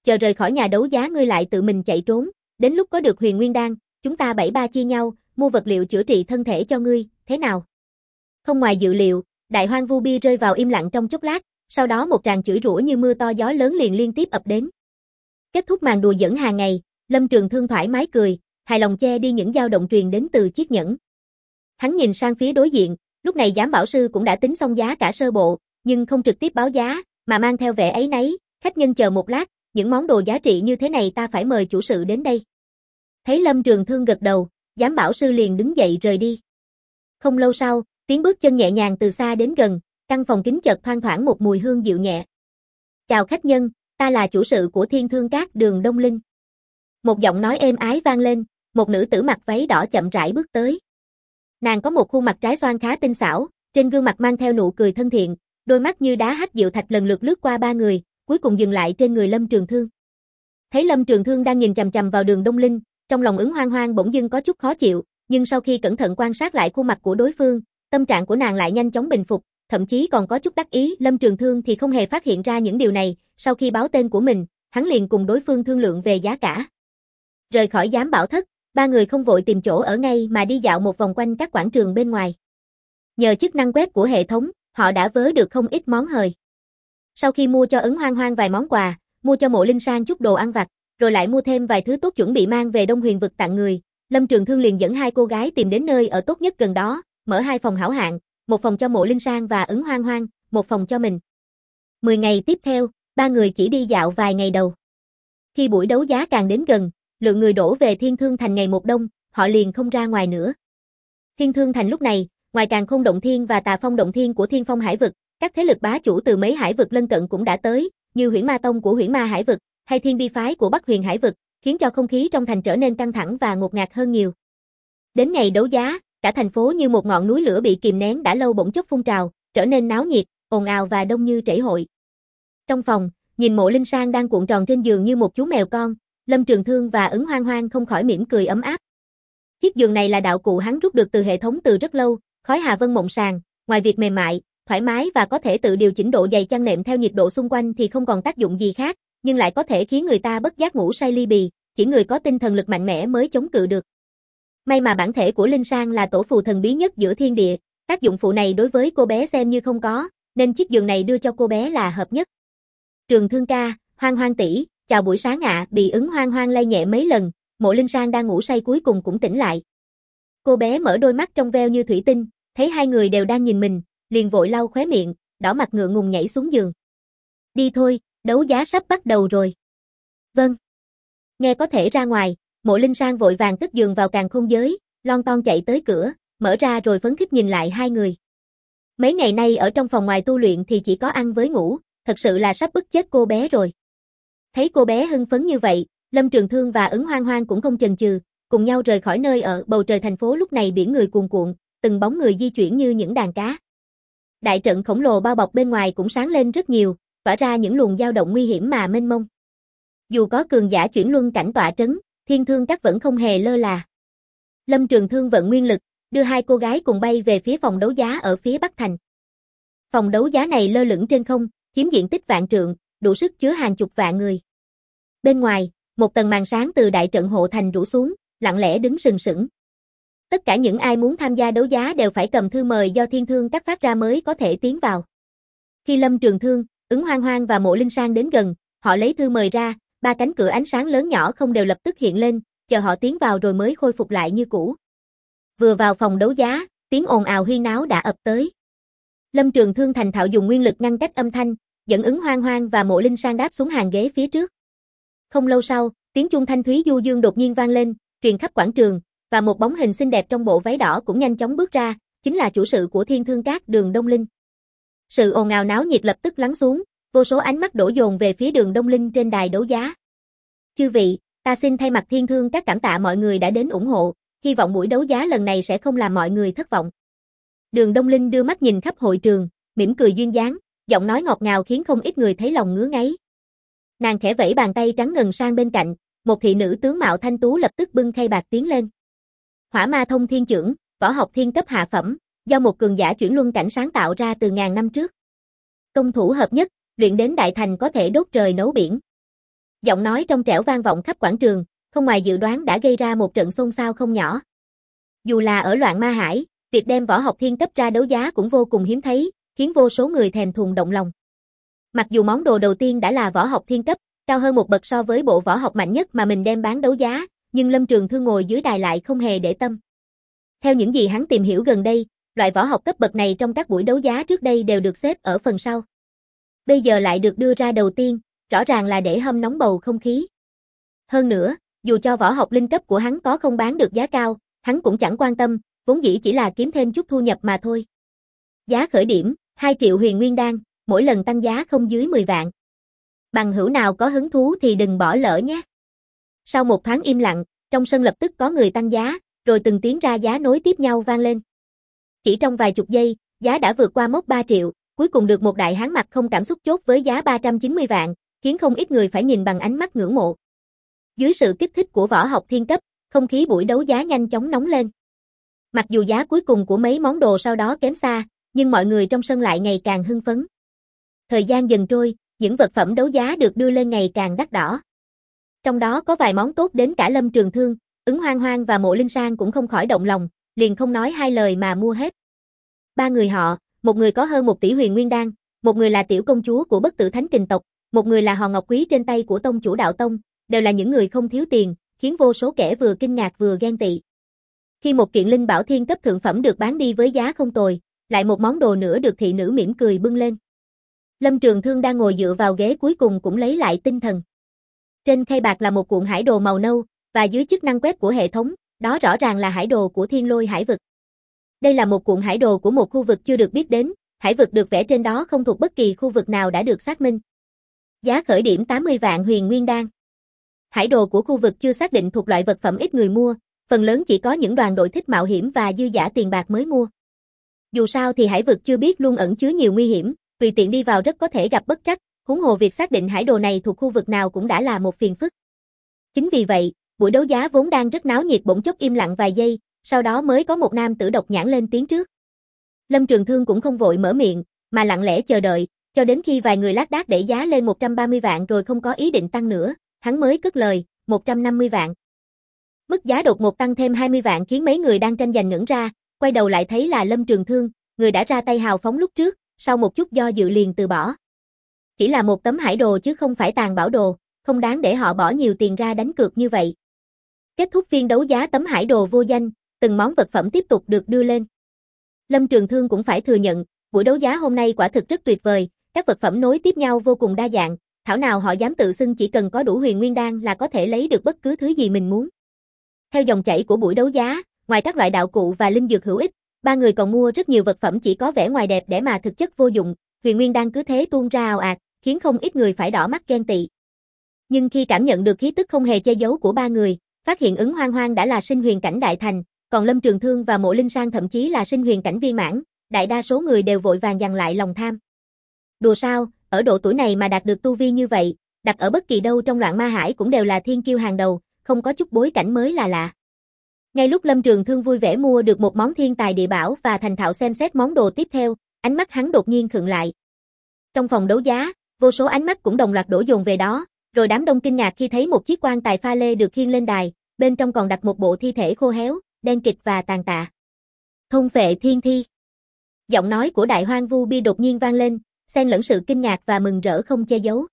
chờ rời khỏi nhà đấu giá ngươi lại tự mình chạy trốn, đến lúc có được Huyền Nguyên Đan, chúng ta 7-3 chia nhau, mua vật liệu chữa trị thân thể cho ngươi, thế nào? Không ngoài dự liệu, Đại Hoang Vu Bi rơi vào im lặng trong chốc lát, sau đó một tràng chửi rủa như mưa to gió lớn liền liên tiếp ập đến. Kết thúc màn đùa giỡn hàng ngày, Lâm Trường Thương thoải mái cười, hài lòng che đi những dao động truyền đến từ chiếc nhẫn. Hắn nhìn sang phía đối diện, lúc này giám bảo sư cũng đã tính xong giá cả sơ bộ, nhưng không trực tiếp báo giá, mà mang theo vẻ áy náy, khách nhân chờ một lát, những món đồ giá trị như thế này ta phải mời chủ sự đến đây. Thấy Lâm Trường Thương gật đầu, giám bảo sư liền đứng dậy rời đi. Không lâu sau, tiếng bước chân nhẹ nhàng từ xa đến gần, căn phòng kính chợt thoang thoảng một mùi hương dịu nhẹ. Chào khách nhân, ta là chủ sự của Thiên Thương Các đường Đông Linh. Một giọng nói êm ái vang lên, một nữ tử mặc váy đỏ chậm rãi bước tới. Nàng có một khuôn mặt trái xoan khá tinh xảo, trên gương mặt mang theo nụ cười thân thiện, đôi mắt như đá hắc diệu thạch lần lượt lướt qua ba người, cuối cùng dừng lại trên người Lâm Trường Thương. Thấy Lâm Trường Thương đang nhìn chằm chằm vào đường Đông Linh, trong lòng Ứng Hoang Hoang bỗng dưng có chút khó chịu, nhưng sau khi cẩn thận quan sát lại khuôn mặt của đối phương, tâm trạng của nàng lại nhanh chóng bình phục, thậm chí còn có chút đắc ý. Lâm Trường Thương thì không hề phát hiện ra những điều này, sau khi báo tên của mình, hắn liền cùng đối phương thương lượng về giá cả. Rời khỏi giám bảo thất, ba người không vội tìm chỗ ở ngay mà đi dạo một vòng quanh các quảng trường bên ngoài. Nhờ chức năng quét của hệ thống, họ đã vớ được không ít món hời. Sau khi mua cho Ứng Hoang Hoang vài món quà, mua cho Mộ Linh Sang chút đồ ăn vặt, rồi lại mua thêm vài thứ tốt chuẩn bị mang về Đông Huyền vực tặng người, Lâm Trường Thương liền dẫn hai cô gái tìm đến nơi ở tốt nhất gần đó, mở hai phòng hảo hạng, một phòng cho Mộ Linh Sang và Ứng Hoang Hoang, một phòng cho mình. 10 ngày tiếp theo, ba người chỉ đi dạo vài ngày đầu. Khi buổi đấu giá càng đến gần, lượng người đổ về Thiên Thương Thành ngày một đông, họ liền không ra ngoài nữa. Thiên Thương Thành lúc này, ngoài Càn Khôn Động Thiên và Tà Phong Động Thiên của Thiên Phong Hải vực, các thế lực bá chủ từ mấy hải vực lân cận cũng đã tới, như Huyễn Ma Tông của Huyễn Ma Hải vực, hay Thiên Bi phái của Bắc Huyền Hải vực, khiến cho không khí trong thành trở nên căng thẳng và ngột ngạt hơn nhiều. Đến ngày đấu giá, cả thành phố như một ngọn núi lửa bị kìm nén đã lâu bỗng chốc phun trào, trở nên náo nhiệt, ồn ào và đông như trễ hội. Trong phòng, nhìn Mộ Linh Sang đang cuộn tròn trên giường như một chú mèo con, Lâm Trường Thương và Ứng Hoang Hoang không khỏi mỉm cười ấm áp. Chiếc giường này là đạo cụ hắn rút được từ hệ thống từ rất lâu, khói Hà Vân Mộng Sàng, ngoài việc mềm mại, thoải mái và có thể tự điều chỉnh độ dày chăn nệm theo nhiệt độ xung quanh thì không còn tác dụng gì khác, nhưng lại có thể khiến người ta bất giác ngủ say ly bì, chỉ người có tinh thần lực mạnh mẽ mới chống cự được. May mà bản thể của Linh Sang là tổ phù thần bí nhất giữa thiên địa, tác dụng phụ này đối với cô bé xem như không có, nên chiếc giường này đưa cho cô bé là hợp nhất. Trường Thương ca, Hoang Hoang tỷ, chào buổi sáng ạ, bị Ứng Hoang Hoang lay nhẹ mấy lần, Mộ Linh Sang đang ngủ say cuối cùng cũng tỉnh lại. Cô bé mở đôi mắt trong veo như thủy tinh, thấy hai người đều đang nhìn mình, liền vội lau khóe miệng, đỏ mặt ngượng ngùng nhảy xuống giường. Đi thôi, đấu giá sắp bắt đầu rồi. Vâng. Nghe có thể ra ngoài, Mộ Linh Sang vội vàng cất giường vào càn khôn giới, lon ton chạy tới cửa, mở ra rồi phấn khích nhìn lại hai người. Mấy ngày nay ở trong phòng ngoài tu luyện thì chỉ có ăn với ngủ, thật sự là sắp bức chết cô bé rồi. Thấy cô bé hưng phấn như vậy, Lâm Trường Thương và Ứng Hoang Hoang cũng không chần chừ, cùng nhau rời khỏi nơi ở. Bầu trời thành phố lúc này biển người cuồn cuộn, từng bóng người di chuyển như những đàn cá. Đại trận khổng lồ bao bọc bên ngoài cũng sáng lên rất nhiều, tỏa ra những luồng dao động nguy hiểm mà mênh mông. Dù có cường giả chuyển luân cảnh tọa trấn, Thiên Thương Các vẫn không hề lơ là. Lâm Trường Thương vận nguyên lực, đưa hai cô gái cùng bay về phía phòng đấu giá ở phía Bắc Thành. Phòng đấu giá này lơ lửng trên không, chiếm diện tích vạn trượng, đủ sức chứa hàng chục vạn người. Bên ngoài, một tầng màn sáng từ đại trận hộ thành rủ xuống, lặng lẽ đứng sừng sững. Tất cả những ai muốn tham gia đấu giá đều phải cầm thư mời do Thiên Thương Các phát ra mới có thể tiến vào. Khi Lâm Trường Thương, Ứng Hoang Hoang và Mộ Linh Sang đến gần, họ lấy thư mời ra, ba cánh cửa ánh sáng lớn nhỏ không đều lập tức hiện lên, chờ họ tiến vào rồi mới khôi phục lại như cũ. Vừa vào phòng đấu giá, tiếng ồn ào huyên náo đã ập tới. Lâm Trường Thương thành thạo dùng nguyên lực ngăn cách âm thanh, dẫn Ứng Hoang Hoang và Mộ Linh Sang đáp xuống hàng ghế phía trước. Không lâu sau, tiếng chuông thanh thúy du dương đột nhiên vang lên, truyền khắp quảng trường, và một bóng hình xinh đẹp trong bộ váy đỏ cũng nhanh chóng bước ra, chính là chủ sự của Thiên Thương Các đường Đông Linh. Sự ồn ào náo nhiệt lập tức lắng xuống, vô số ánh mắt đổ dồn về phía đường Đông Linh trên đài đấu giá. Chư vị, ta xin thay mặt Thiên Thương Các cảm tạ mọi người đã đến ủng hộ, hy vọng buổi đấu giá lần này sẽ không làm mọi người thất vọng. Đường Đông Linh đưa mắt nhìn khắp hội trường, mỉm cười duyên dáng, giọng nói ngọt ngào khiến không ít người thấy lòng ngứa ngáy. Nàng khẽ vẫy bàn tay trắng ngần sang bên cạnh, một thị nữ tướng mạo thanh tú lập tức bưng khay bạc tiến lên. Hỏa Ma Thông Thiên Chưởng, võ học thiên cấp hạ phẩm, do một cường giả chuyển luân cảnh sáng tạo ra từ ngàn năm trước. Công thủ hợp nhất, luyện đến đại thành có thể đốt trời nấu biển. Giọng nói trong trẻo vang vọng khắp quảng trường, không ngoài dự đoán đã gây ra một trận xôn xao không nhỏ. Dù là ở Loạn Ma Hải, việc đem võ học thiên cấp ra đấu giá cũng vô cùng hiếm thấy, khiến vô số người thèm thuồng động lòng. Mặc dù món đồ đầu tiên đã là võ học thiên cấp, cao hơn một bậc so với bộ võ học mạnh nhất mà mình đem bán đấu giá, nhưng Lâm Trường Thương ngồi dưới đài lại không hề để tâm. Theo những gì hắn tìm hiểu gần đây, loại võ học cấp bậc này trong các buổi đấu giá trước đây đều được xếp ở phần sau. Bây giờ lại được đưa ra đầu tiên, rõ ràng là để hâm nóng bầu không khí. Hơn nữa, dù cho võ học linh cấp của hắn có không bán được giá cao, hắn cũng chẳng quan tâm, vốn dĩ chỉ là kiếm thêm chút thu nhập mà thôi. Giá khởi điểm, 2 triệu huyền nguyên đan, mỗi lần tăng giá không dưới 10 vạn. Bằng hữu nào có hứng thú thì đừng bỏ lỡ nhé. Sau một thoáng im lặng, trong sân lập tức có người tăng giá, rồi từng tiếng ra giá nối tiếp nhau vang lên. Chỉ trong vài chục giây, giá đã vượt qua mốc 3 triệu, cuối cùng được một đại hán mặt không cảm xúc chốt với giá 390 vạn, khiến không ít người phải nhìn bằng ánh mắt ngưỡng mộ. Dưới sự kích thích của võ học thiên cấp, không khí buổi đấu giá nhanh chóng nóng lên. Mặc dù giá cuối cùng của mấy món đồ sau đó kém xa, nhưng mọi người trong sân lại ngày càng hưng phấn. Thời gian dần trôi, những vật phẩm đấu giá được đưa lên ngày càng đắt đỏ. Trong đó có vài món tốt đến cả Lâm Trường Thương, Ứng Hoang Hoang và Mộ Linh Sang cũng không khỏi động lòng, liền không nói hai lời mà mua hết. Ba người họ, một người có hơn 1 tỷ huyền nguyên đan, một người là tiểu công chúa của Bất Tử Thánh Kình tộc, một người là hòn ngọc quý trên tay của tông chủ đạo tông, đều là những người không thiếu tiền, khiến vô số kẻ vừa kinh ngạc vừa ghen tị. Khi một kiện linh bảo thiên cấp thượng phẩm được bán đi với giá không tồi, lại một món đồ nữa được thị nữ mỉm cười bưng lên. Lâm Trường Thương đang ngồi dựa vào ghế cuối cùng cũng lấy lại tinh thần. Trên khay bạc là một cuộn hải đồ màu nâu, và dưới chức năng quét của hệ thống, đó rõ ràng là hải đồ của Thiên Lôi Hải vực. Đây là một cuộn hải đồ của một khu vực chưa được biết đến, hải vực được vẽ trên đó không thuộc bất kỳ khu vực nào đã được xác minh. Giá khởi điểm 80 vạn huyền nguyên đan. Hải đồ của khu vực chưa xác định thuộc loại vật phẩm ít người mua, phần lớn chỉ có những đoàn đội thích mạo hiểm và dư dả tiền bạc mới mua. Dù sao thì hải vực chưa biết luôn ẩn chứa nhiều nguy hiểm, tùy tiện đi vào rất có thể gặp bất trắc, huống hồ việc xác định hải đồ này thuộc khu vực nào cũng đã là một phiền phức. Chính vì vậy, buổi đấu giá vốn đang rất náo nhiệt bỗng chốc im lặng vài giây, sau đó mới có một nam tử độc nhãn lên tiếng trước. Lâm Trường Thương cũng không vội mở miệng, mà lặng lẽ chờ đợi, cho đến khi vài người lác đác đẩy giá lên 130 vạn rồi không có ý định tăng nữa, hắn mới cất lời, 150 vạn. Mức giá đột ngột tăng thêm 20 vạn khiến mấy người đang tranh giành ngẩn ra, quay đầu lại thấy là Lâm Trường Thương, người đã ra tay hào phóng lúc trước, sau một chút do dự liền từ bỏ. Chỉ là một tấm hải đồ chứ không phải tàn bảo đồ, không đáng để họ bỏ nhiều tiền ra đánh cược như vậy. Kết thúc phiên đấu giá tấm hải đồ vô danh, từng món vật phẩm tiếp tục được đưa lên. Lâm Trường Thương cũng phải thừa nhận, buổi đấu giá hôm nay quả thực rất tuyệt vời, các vật phẩm nối tiếp nhau vô cùng đa dạng, thảo nào họ dám tự xưng chỉ cần có đủ huyền nguyên đan là có thể lấy được bất cứ thứ gì mình muốn. Theo dòng chảy của buổi đấu giá, ngoài các loại đạo cụ và linh dược hữu ích, ba người còn mua rất nhiều vật phẩm chỉ có vẻ ngoài đẹp để mà thực chất vô dụng, huyền nguyên đan cứ thế tuôn ra ào ạt, khiến không ít người phải đỏ mắt ghen tị. Nhưng khi cảm nhận được khí tức không hề che giấu của ba người, phát hiện Ứng Hoang Hoang đã là sinh huyền cảnh đại thành, còn Lâm Trường Thương và Mộ Linh Sang thậm chí là sinh huyền cảnh viên mãn, đại đa số người đều vội vàng dằn lại lòng tham. Đùa sao, ở độ tuổi này mà đạt được tu vi như vậy, đặt ở bất kỳ đâu trong Loạn Ma Hải cũng đều là thiên kiêu hàng đầu, không có chút bối cảnh mới là lạ. Ngay lúc Lâm Trường Thương vui vẻ mua được một món thiên tài địa bảo và thành thạo xem xét món đồ tiếp theo, ánh mắt hắn đột nhiên khựng lại. Trong phòng đấu giá, vô số ánh mắt cũng đồng loạt đổ dồn về đó, rồi đám đông kinh ngạc khi thấy một chiếc quan tài pha lê được khiêng lên đài, bên trong còn đặt một bộ thi thể khô héo, đen kịt và tàn tạ. Thôn phệ thiên thi. Giọng nói của Đại Hoang Vu Bi đột nhiên vang lên, xen lẫn sự kinh ngạc và mừng rỡ không che giấu.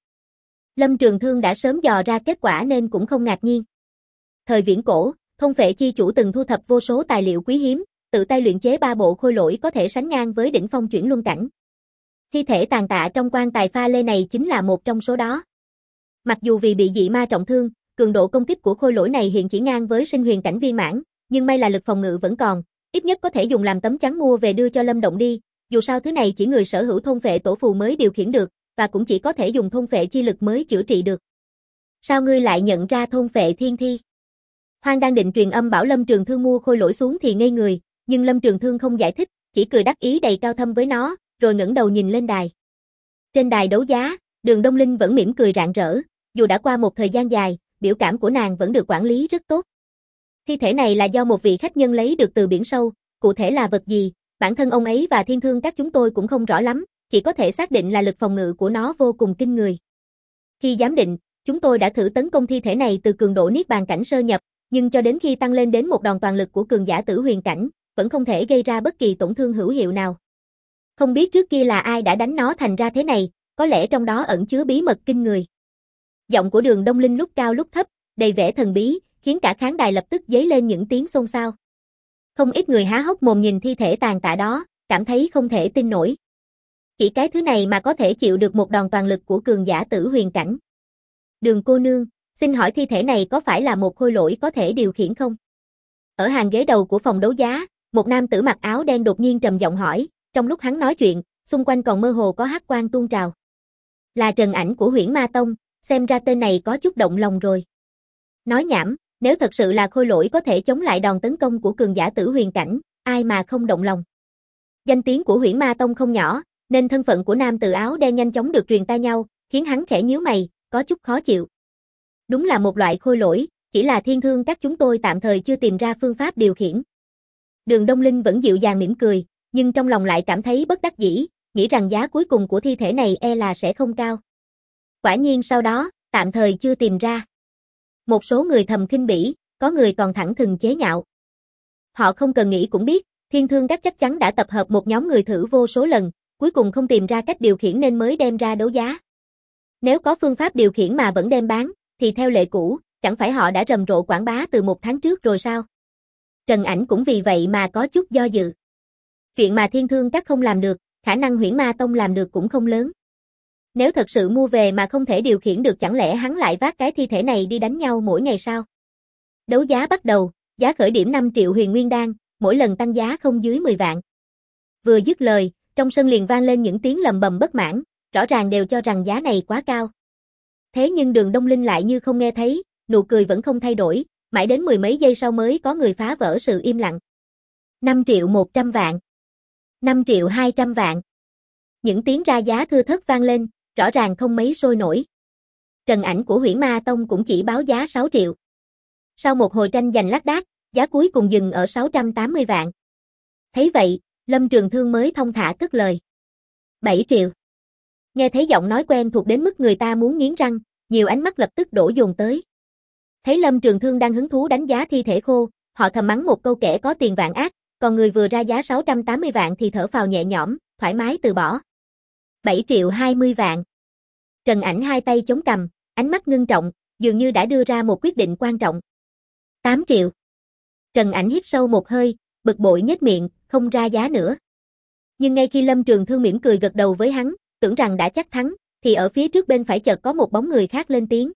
Lâm Trường Thương đã sớm dò ra kết quả nên cũng không ngạc nhiên. Thời viễn cổ, thôn phệ chi chủ từng thu thập vô số tài liệu quý hiếm, tự tay luyện chế 3 bộ khôi lỗi có thể sánh ngang với đỉnh phong chuyển luân cảnh. Thi thể tàn tạ trong quan tài pha lê này chính là một trong số đó. Mặc dù vì bị dị ma trọng thương, cường độ công kích của khôi lỗi này hiện chỉ ngang với sinh huyền cảnh viên mãn, nhưng may là lực phòng ngự vẫn còn, ít nhất có thể dùng làm tấm chắn mua về đưa cho Lâm Động đi, dù sao thứ này chỉ người sở hữu thôn phệ tổ phù mới điều khiển được, và cũng chỉ có thể dùng thôn phệ chi lực mới chữa trị được. Sao ngươi lại nhận ra thôn phệ thiên thi? Hoang đang định truyền âm bảo Lâm Trường Thương mua khôi lỗi xuống thì ngây người, nhưng Lâm Trường Thương không giải thích, chỉ cười đắc ý đầy cao thâm với nó, rồi ngẩng đầu nhìn lên đài. Trên đài đấu giá, Đường Đông Linh vẫn mỉm cười rạng rỡ, dù đã qua một thời gian dài, biểu cảm của nàng vẫn được quản lý rất tốt. Thi thể này là do một vị khách nhân lấy được từ biển sâu, cụ thể là vật gì, bản thân ông ấy và thiên thương các chúng tôi cũng không rõ lắm, chỉ có thể xác định là lực phòng ngự của nó vô cùng kinh người. Khi giám định, chúng tôi đã thử tấn công thi thể này từ cường độ niết bàn cảnh sơ nhập, nhưng cho đến khi tăng lên đến một đòn toàn lực của cường giả tử huyền cảnh, vẫn không thể gây ra bất kỳ tổn thương hữu hiệu nào. Không biết trước kia là ai đã đánh nó thành ra thế này, có lẽ trong đó ẩn chứa bí mật kinh người. Giọng của Đường Đông Linh lúc cao lúc thấp, đầy vẻ thần bí, khiến cả khán đài lập tức dấy lên những tiếng xôn xao. Không ít người há hốc mồm nhìn thi thể tàn tạ đó, cảm thấy không thể tin nổi. Chỉ cái thứ này mà có thể chịu được một đòn toàn lực của cường giả tử huyền cảnh. Đường cô nương, xin hỏi thi thể này có phải là một khôi lỗi có thể điều khiển không? Ở hàng ghế đầu của phòng đấu giá, một nam tử mặc áo đen đột nhiên trầm giọng hỏi, trong lúc hắn nói chuyện, xung quanh còn mơ hồ có hắc quang tuôn trào. Là Trần Ảnh của Huyễn Ma Tông, xem ra tên này có chút động lòng rồi. Nói nhảm, nếu thật sự là khôi lỗi có thể chống lại đòn tấn công của cường giả tử huyền cảnh, ai mà không động lòng. Danh tiếng của Huyễn Ma Tông không nhỏ, nên thân phận của nam tử áo đen nhanh chóng được truyền tai nhau, khiến hắn khẽ nhíu mày, có chút khó chịu. Đúng là một loại khôi lỗi, chỉ là Thiên Thương các chúng tôi tạm thời chưa tìm ra phương pháp điều khiển. Đường Đông Linh vẫn dịu dàng mỉm cười, nhưng trong lòng lại cảm thấy bất đắc dĩ, nghĩ rằng giá cuối cùng của thi thể này e là sẽ không cao. Quả nhiên sau đó, tạm thời chưa tìm ra. Một số người thầm khinh bỉ, có người còn thẳng thừng chế nhạo. Họ không cần nghĩ cũng biết, Thiên Thương các chắc chắn đã tập hợp một nhóm người thử vô số lần, cuối cùng không tìm ra cách điều khiển nên mới đem ra đấu giá. Nếu có phương pháp điều khiển mà vẫn đem bán, thì theo lệ cũ, chẳng phải họ đã rầm rộ quảng bá từ 1 tháng trước rồi sao? Trần Ảnh cũng vì vậy mà có chút do dự. Chuyện mà Thiên Thương các không làm được, khả năng Huyễn Ma Tông làm được cũng không lớn. Nếu thật sự mua về mà không thể điều khiển được chẳng lẽ hắn lại vác cái thi thể này đi đánh nhau mỗi ngày sao? Đấu giá bắt đầu, giá khởi điểm 5 triệu huyền nguyên đan, mỗi lần tăng giá không dưới 10 vạn. Vừa dứt lời, trong sân liền vang lên những tiếng lầm bầm bất mãn, rõ ràng đều cho rằng giá này quá cao. Thế nhưng Đường Đông Linh lại như không nghe thấy, nụ cười vẫn không thay đổi, mãi đến 10 mấy giây sau mới có người phá vỡ sự im lặng. 5 triệu 100 vạn. 5 triệu 200 vạn. Những tiếng ra giá thưa thớt vang lên, rõ ràng không mấy sôi nổi. Trần Ảnh của Huyễn Ma Tông cũng chỉ báo giá 6 triệu. Sau một hồi tranh giành lác đác, giá cuối cùng dừng ở 680 vạn. Thấy vậy, Lâm Trường Thương mới thông thả cất lời. 7 triệu. Nghe thấy giọng nói quen thuộc đến mức người ta muốn nghiến răng, nhiều ánh mắt lập tức đổ dồn tới. Thấy Lâm Trường Thương đang hứng thú đánh giá thi thể khô, họ thầm mắng một câu kẻ có tiền vạn ác, còn người vừa ra giá 680 vạn thì thở phào nhẹ nhõm, thoải mái từ bỏ. 7 triệu 20 vạn. Trần Ảnh hai tay chống cằm, ánh mắt ngưng trọng, dường như đã đưa ra một quyết định quan trọng. 8 triệu. Trần Ảnh hít sâu một hơi, bực bội nhếch miệng, không ra giá nữa. Nhưng ngay khi Lâm Trường Thương mỉm cười gật đầu với hắn, tưởng rằng đã chắc thắng, thì ở phía trước bên phải chợt có một bóng người khác lên tiếng.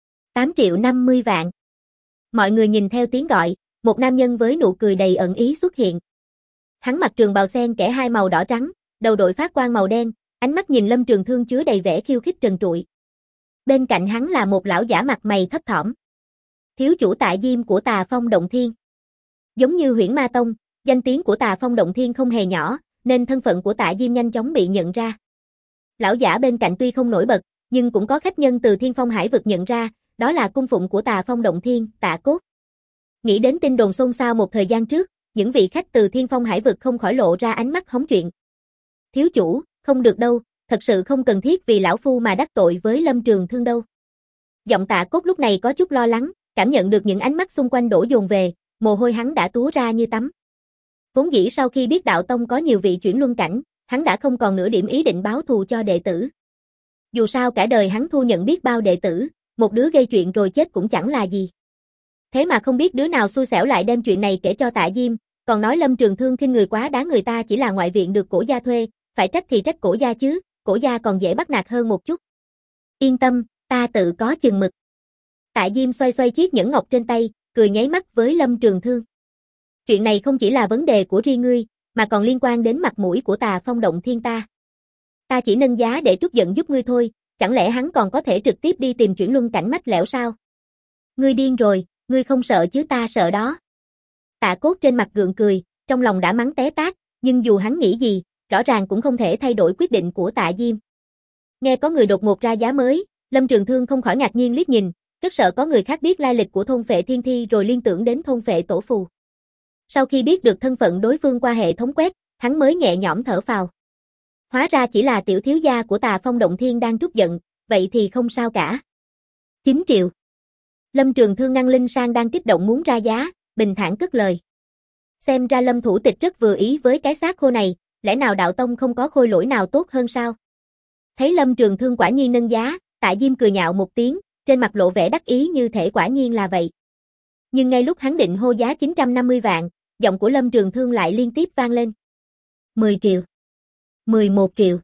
8 triệu 50 vạn. Mọi người nhìn theo tiếng gọi, một nam nhân với nụ cười đầy ẩn ý xuất hiện. Hắn mặc trường bào xen kẽ hai màu đỏ trắng, đầu đội phát quang màu đen, ánh mắt nhìn Lâm Trường Thương chứa đầy vẻ khiêu khích trần trụi. Bên cạnh hắn là một lão giả mặt mày thấp thỏm. Thiếu chủ Tạ Diêm của Tà Phong Động Thiên. Giống như Huyễn Ma Tông, danh tiếng của Tà Phong Động Thiên không hề nhỏ, nên thân phận của Tạ Diêm nhanh chóng bị nhận ra. Lão giả bên cạnh tuy không nổi bật, nhưng cũng có khách nhân từ Thiên Phong Hải vực nhận ra, đó là cung phụng của Tà Phong Động Thiên, Tạ Cốt. Nghĩ đến tin đồn xôn xao một thời gian trước, những vị khách từ Thiên Phong Hải vực không khỏi lộ ra ánh mắt hóng chuyện. Thiếu chủ, không được đâu, thật sự không cần thiết vì lão phu mà đắc tội với Lâm Trường Thương đâu. Giọng Tạ Cốt lúc này có chút lo lắng, cảm nhận được những ánh mắt xung quanh đổ dồn về, mồ hôi hắn đã túa ra như tắm. Vốn dĩ sau khi biết đạo tông có nhiều vị chuyển luân cảnh, hắn đã không còn nửa điểm ý định báo thù cho đệ tử. Dù sao cả đời hắn thu nhận biết bao đệ tử, một đứa gây chuyện rồi chết cũng chẳng là gì. Thế mà không biết đứa nào xui xẻo lại đem chuyện này kể cho Tạ Diêm, còn nói Lâm Trường Thương khinh người quá đáng người ta chỉ là ngoại viện được Cổ gia thuê, phải trách thì trách Cổ gia chứ, Cổ gia còn dễ bắt nạt hơn một chút. Yên tâm, ta tự có chừng mực. Tạ Diêm xoay xoay chiếc nhẫn ngọc trên tay, cười nháy mắt với Lâm Trường Thương. Chuyện này không chỉ là vấn đề của riêng ngươi, mà còn liên quan đến mặt mũi của Tà Phong Động Thiên ta. Ta chỉ nâng giá để trút giận giúp ngươi thôi, chẳng lẽ hắn còn có thể trực tiếp đi tìm chuyển luân cảnh mách lẻo sao? Ngươi điên rồi, ngươi không sợ chứ ta sợ đó. Tạ Cốt trên mặt gượng cười, trong lòng đã mắng té tát, nhưng dù hắn nghĩ gì, rõ ràng cũng không thể thay đổi quyết định của Tạ Diêm. Nghe có người đột ngột ra giá mới, Lâm Trường Thương không khỏi ngạc nhiên liếc nhìn, rất sợ có người khác biết lai lịch của thôn Phệ Thiên Thi rồi liên tưởng đến thôn Phệ Tổ Phù. Sau khi biết được thân phận đối phương qua hệ thống quét, hắn mới nhẹ nhõm thở phào. Hóa ra chỉ là tiểu thiếu gia của Tà Phong Động Thiên đang trút giận, vậy thì không sao cả. 9 triệu. Lâm Trường Thương ngăn Linh Sang đang kích động muốn ra giá, bình thản cất lời. Xem ra Lâm thủ tịch rất vừa ý với cái xác khô này, lẽ nào đạo tông không có khôi lỗi nào tốt hơn sao? Thấy Lâm Trường Thương quả nhiên nâng giá, Tạ Diêm cười nhạo một tiếng, trên mặt lộ vẻ đắc ý như thể quả nhiên là vậy. Nhưng ngay lúc hắn định hô giá 950 vạn, giọng của Lâm Trường Thương lại liên tiếp vang lên. 10 triệu, 11 triệu,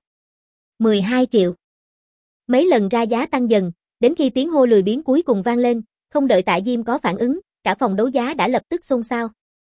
12 triệu. Mấy lần ra giá tăng dần, đến khi tiếng hô lười biếng cuối cùng vang lên, không đợi Tạ Diêm có phản ứng, cả phòng đấu giá đã lập tức xôn xao.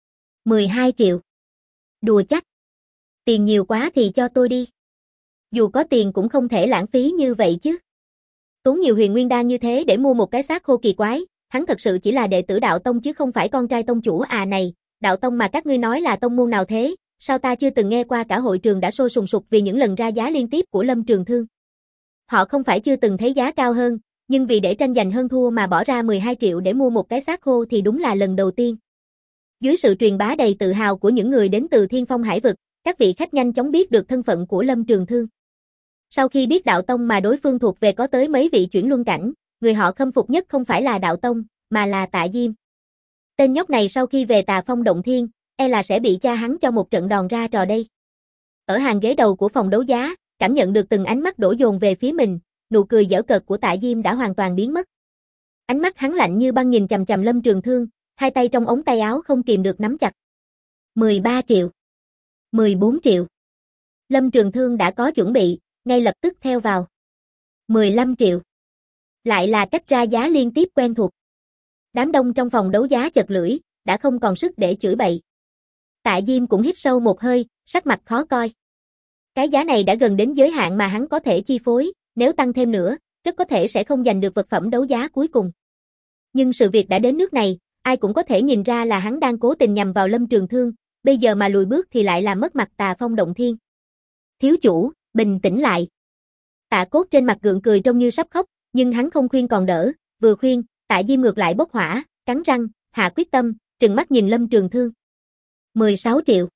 12 triệu. Đùa chắc. Tiền nhiều quá thì cho tôi đi. Dù có tiền cũng không thể lãng phí như vậy chứ. Tốn nhiều huyền nguyên đan như thế để mua một cái xác khô kỳ quái, hắn thật sự chỉ là đệ tử đạo tông chứ không phải con trai tông chủ à này, đạo tông mà các ngươi nói là tông môn nào thế, sao ta chưa từng nghe qua cả hội trường đã sôi sùng sục vì những lần ra giá liên tiếp của Lâm Trường Thương. Họ không phải chưa từng thấy giá cao hơn, nhưng vì để tranh giành hơn thua mà bỏ ra 12 triệu để mua một cái xác khô thì đúng là lần đầu tiên. Dưới sự truyền bá đầy tự hào của những người đến từ Thiên Phong Hải Vực, các vị khách nhanh chóng biết được thân phận của Lâm Trường Thương. Sau khi biết đạo tông mà đối phương thuộc về có tới mấy vị chuyển luân cảnh, người họ khâm phục nhất không phải là đạo tông, mà là Tạ Diêm. Tên nhóc này sau khi về Tà Phong Động Thiên, e là sẽ bị cha hắn cho một trận đòn ra trò đây. Ở hàng ghế đầu của phòng đấu giá, cảm nhận được từng ánh mắt đổ dồn về phía mình, nụ cười giễu cợt của Tạ Diêm đã hoàn toàn biến mất. Ánh mắt hắn lạnh như băng nhìn chằm chằm Lâm Trường Thương, hai tay trong ống tay áo không kìm được nắm chặt. 13 triệu. 14 triệu. Lâm Trường Thương đã có chuẩn bị, ngay lập tức theo vào. 15 triệu. Lại là cách ra giá liên tiếp quen thuộc. Đám đông trong phòng đấu giá chật lưỡi, đã không còn sức để chửi bậy. Tạ Diêm cũng hít sâu một hơi, sắc mặt khó coi. Cái giá này đã gần đến giới hạn mà hắn có thể chi phối, nếu tăng thêm nữa, rất có thể sẽ không giành được vật phẩm đấu giá cuối cùng. Nhưng sự việc đã đến nước này, ai cũng có thể nhìn ra là hắn đang cố tình nhằm vào Lâm Trường Thương, bây giờ mà lùi bước thì lại làm mất mặt Tà Phong Động Thiên. Thiếu chủ, bình tĩnh lại. Tạ Cốt trên mặt gượng cười trông như sắp khóc, nhưng hắn không khuyên còn đỡ, vừa khuyên, Tạ Diêm ngược lại bốc hỏa, cắn răng, hạ quyết tâm, trừng mắt nhìn Lâm Trường Thương. 16 triệu.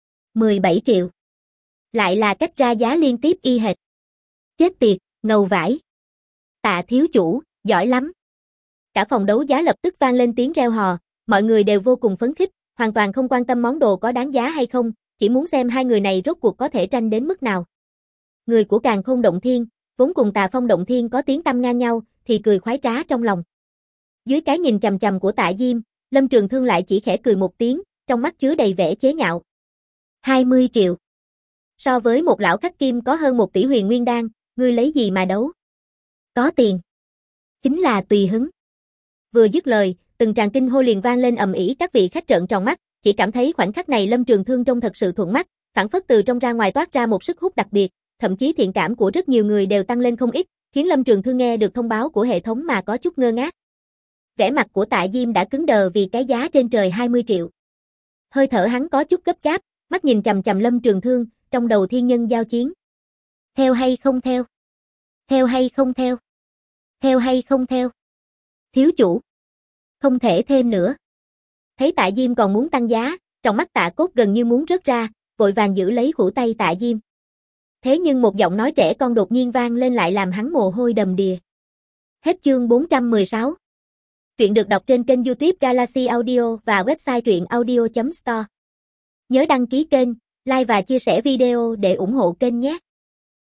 17 triệu. Lại là cách ra giá liên tiếp y hệt. Chết tiệt, ngầu vãi. Tạ thiếu chủ, giỏi lắm. Cả phòng đấu giá lập tức vang lên tiếng reo hò, mọi người đều vô cùng phấn khích, hoàn toàn không quan tâm món đồ có đáng giá hay không, chỉ muốn xem hai người này rốt cuộc có thể tranh đến mức nào. Người của Càn Khôn Động Thiên, vốn cùng Tà Phong Động Thiên có tiếng tăm ngang nhau, thì cười khoái trá trong lòng. Dưới cái nhìn chằm chằm của Tạ Diêm, Lâm Trường Thương lại chỉ khẽ cười một tiếng, trong mắt chứa đầy vẻ chế nhạo. 20 triệu. So với một lão khắc kim có hơn 1 tỷ huyền nguyên đan, ngươi lấy gì mà đấu? Có tiền. Chính là tùy hứng. Vừa dứt lời, từng tràng kinh hô liền vang lên ầm ĩ, các vị khách trợn tròn mắt, chỉ cảm thấy khoảnh khắc này Lâm Trường Thương trông thật sự thuận mắt, phảng phất từ trong ra ngoài toát ra một sức hút đặc biệt, thậm chí thiện cảm của rất nhiều người đều tăng lên không ít, khiến Lâm Trường Thương nghe được thông báo của hệ thống mà có chút ngơ ngác. Vẻ mặt của Tạ Diêm đã cứng đờ vì cái giá trên trời 20 triệu. Hơi thở hắn có chút gấp gáp, mắt nhìn chằm chằm Lâm Trường Thương, trong đầu thiên nhân giao chiến. Theo hay không theo? Theo hay không theo? Theo hay không theo? Thiếu chủ. Không thể thêm nữa. Thấy Tạ Diêm còn muốn tăng giá, trong mắt Tạ Cốt gần như muốn rớt ra, vội vàng giữ lấy khuỷu tay Tạ Diêm. Thế nhưng một giọng nói trẻ con đột nhiên vang lên lại làm hắn mồ hôi đầm đìa. Hết chương 416. Truyện được đọc trên kênh YouTube Galaxy Audio và website truyệnaudio.store. Nhớ đăng ký kênh, like và chia sẻ video để ủng hộ kênh nhé.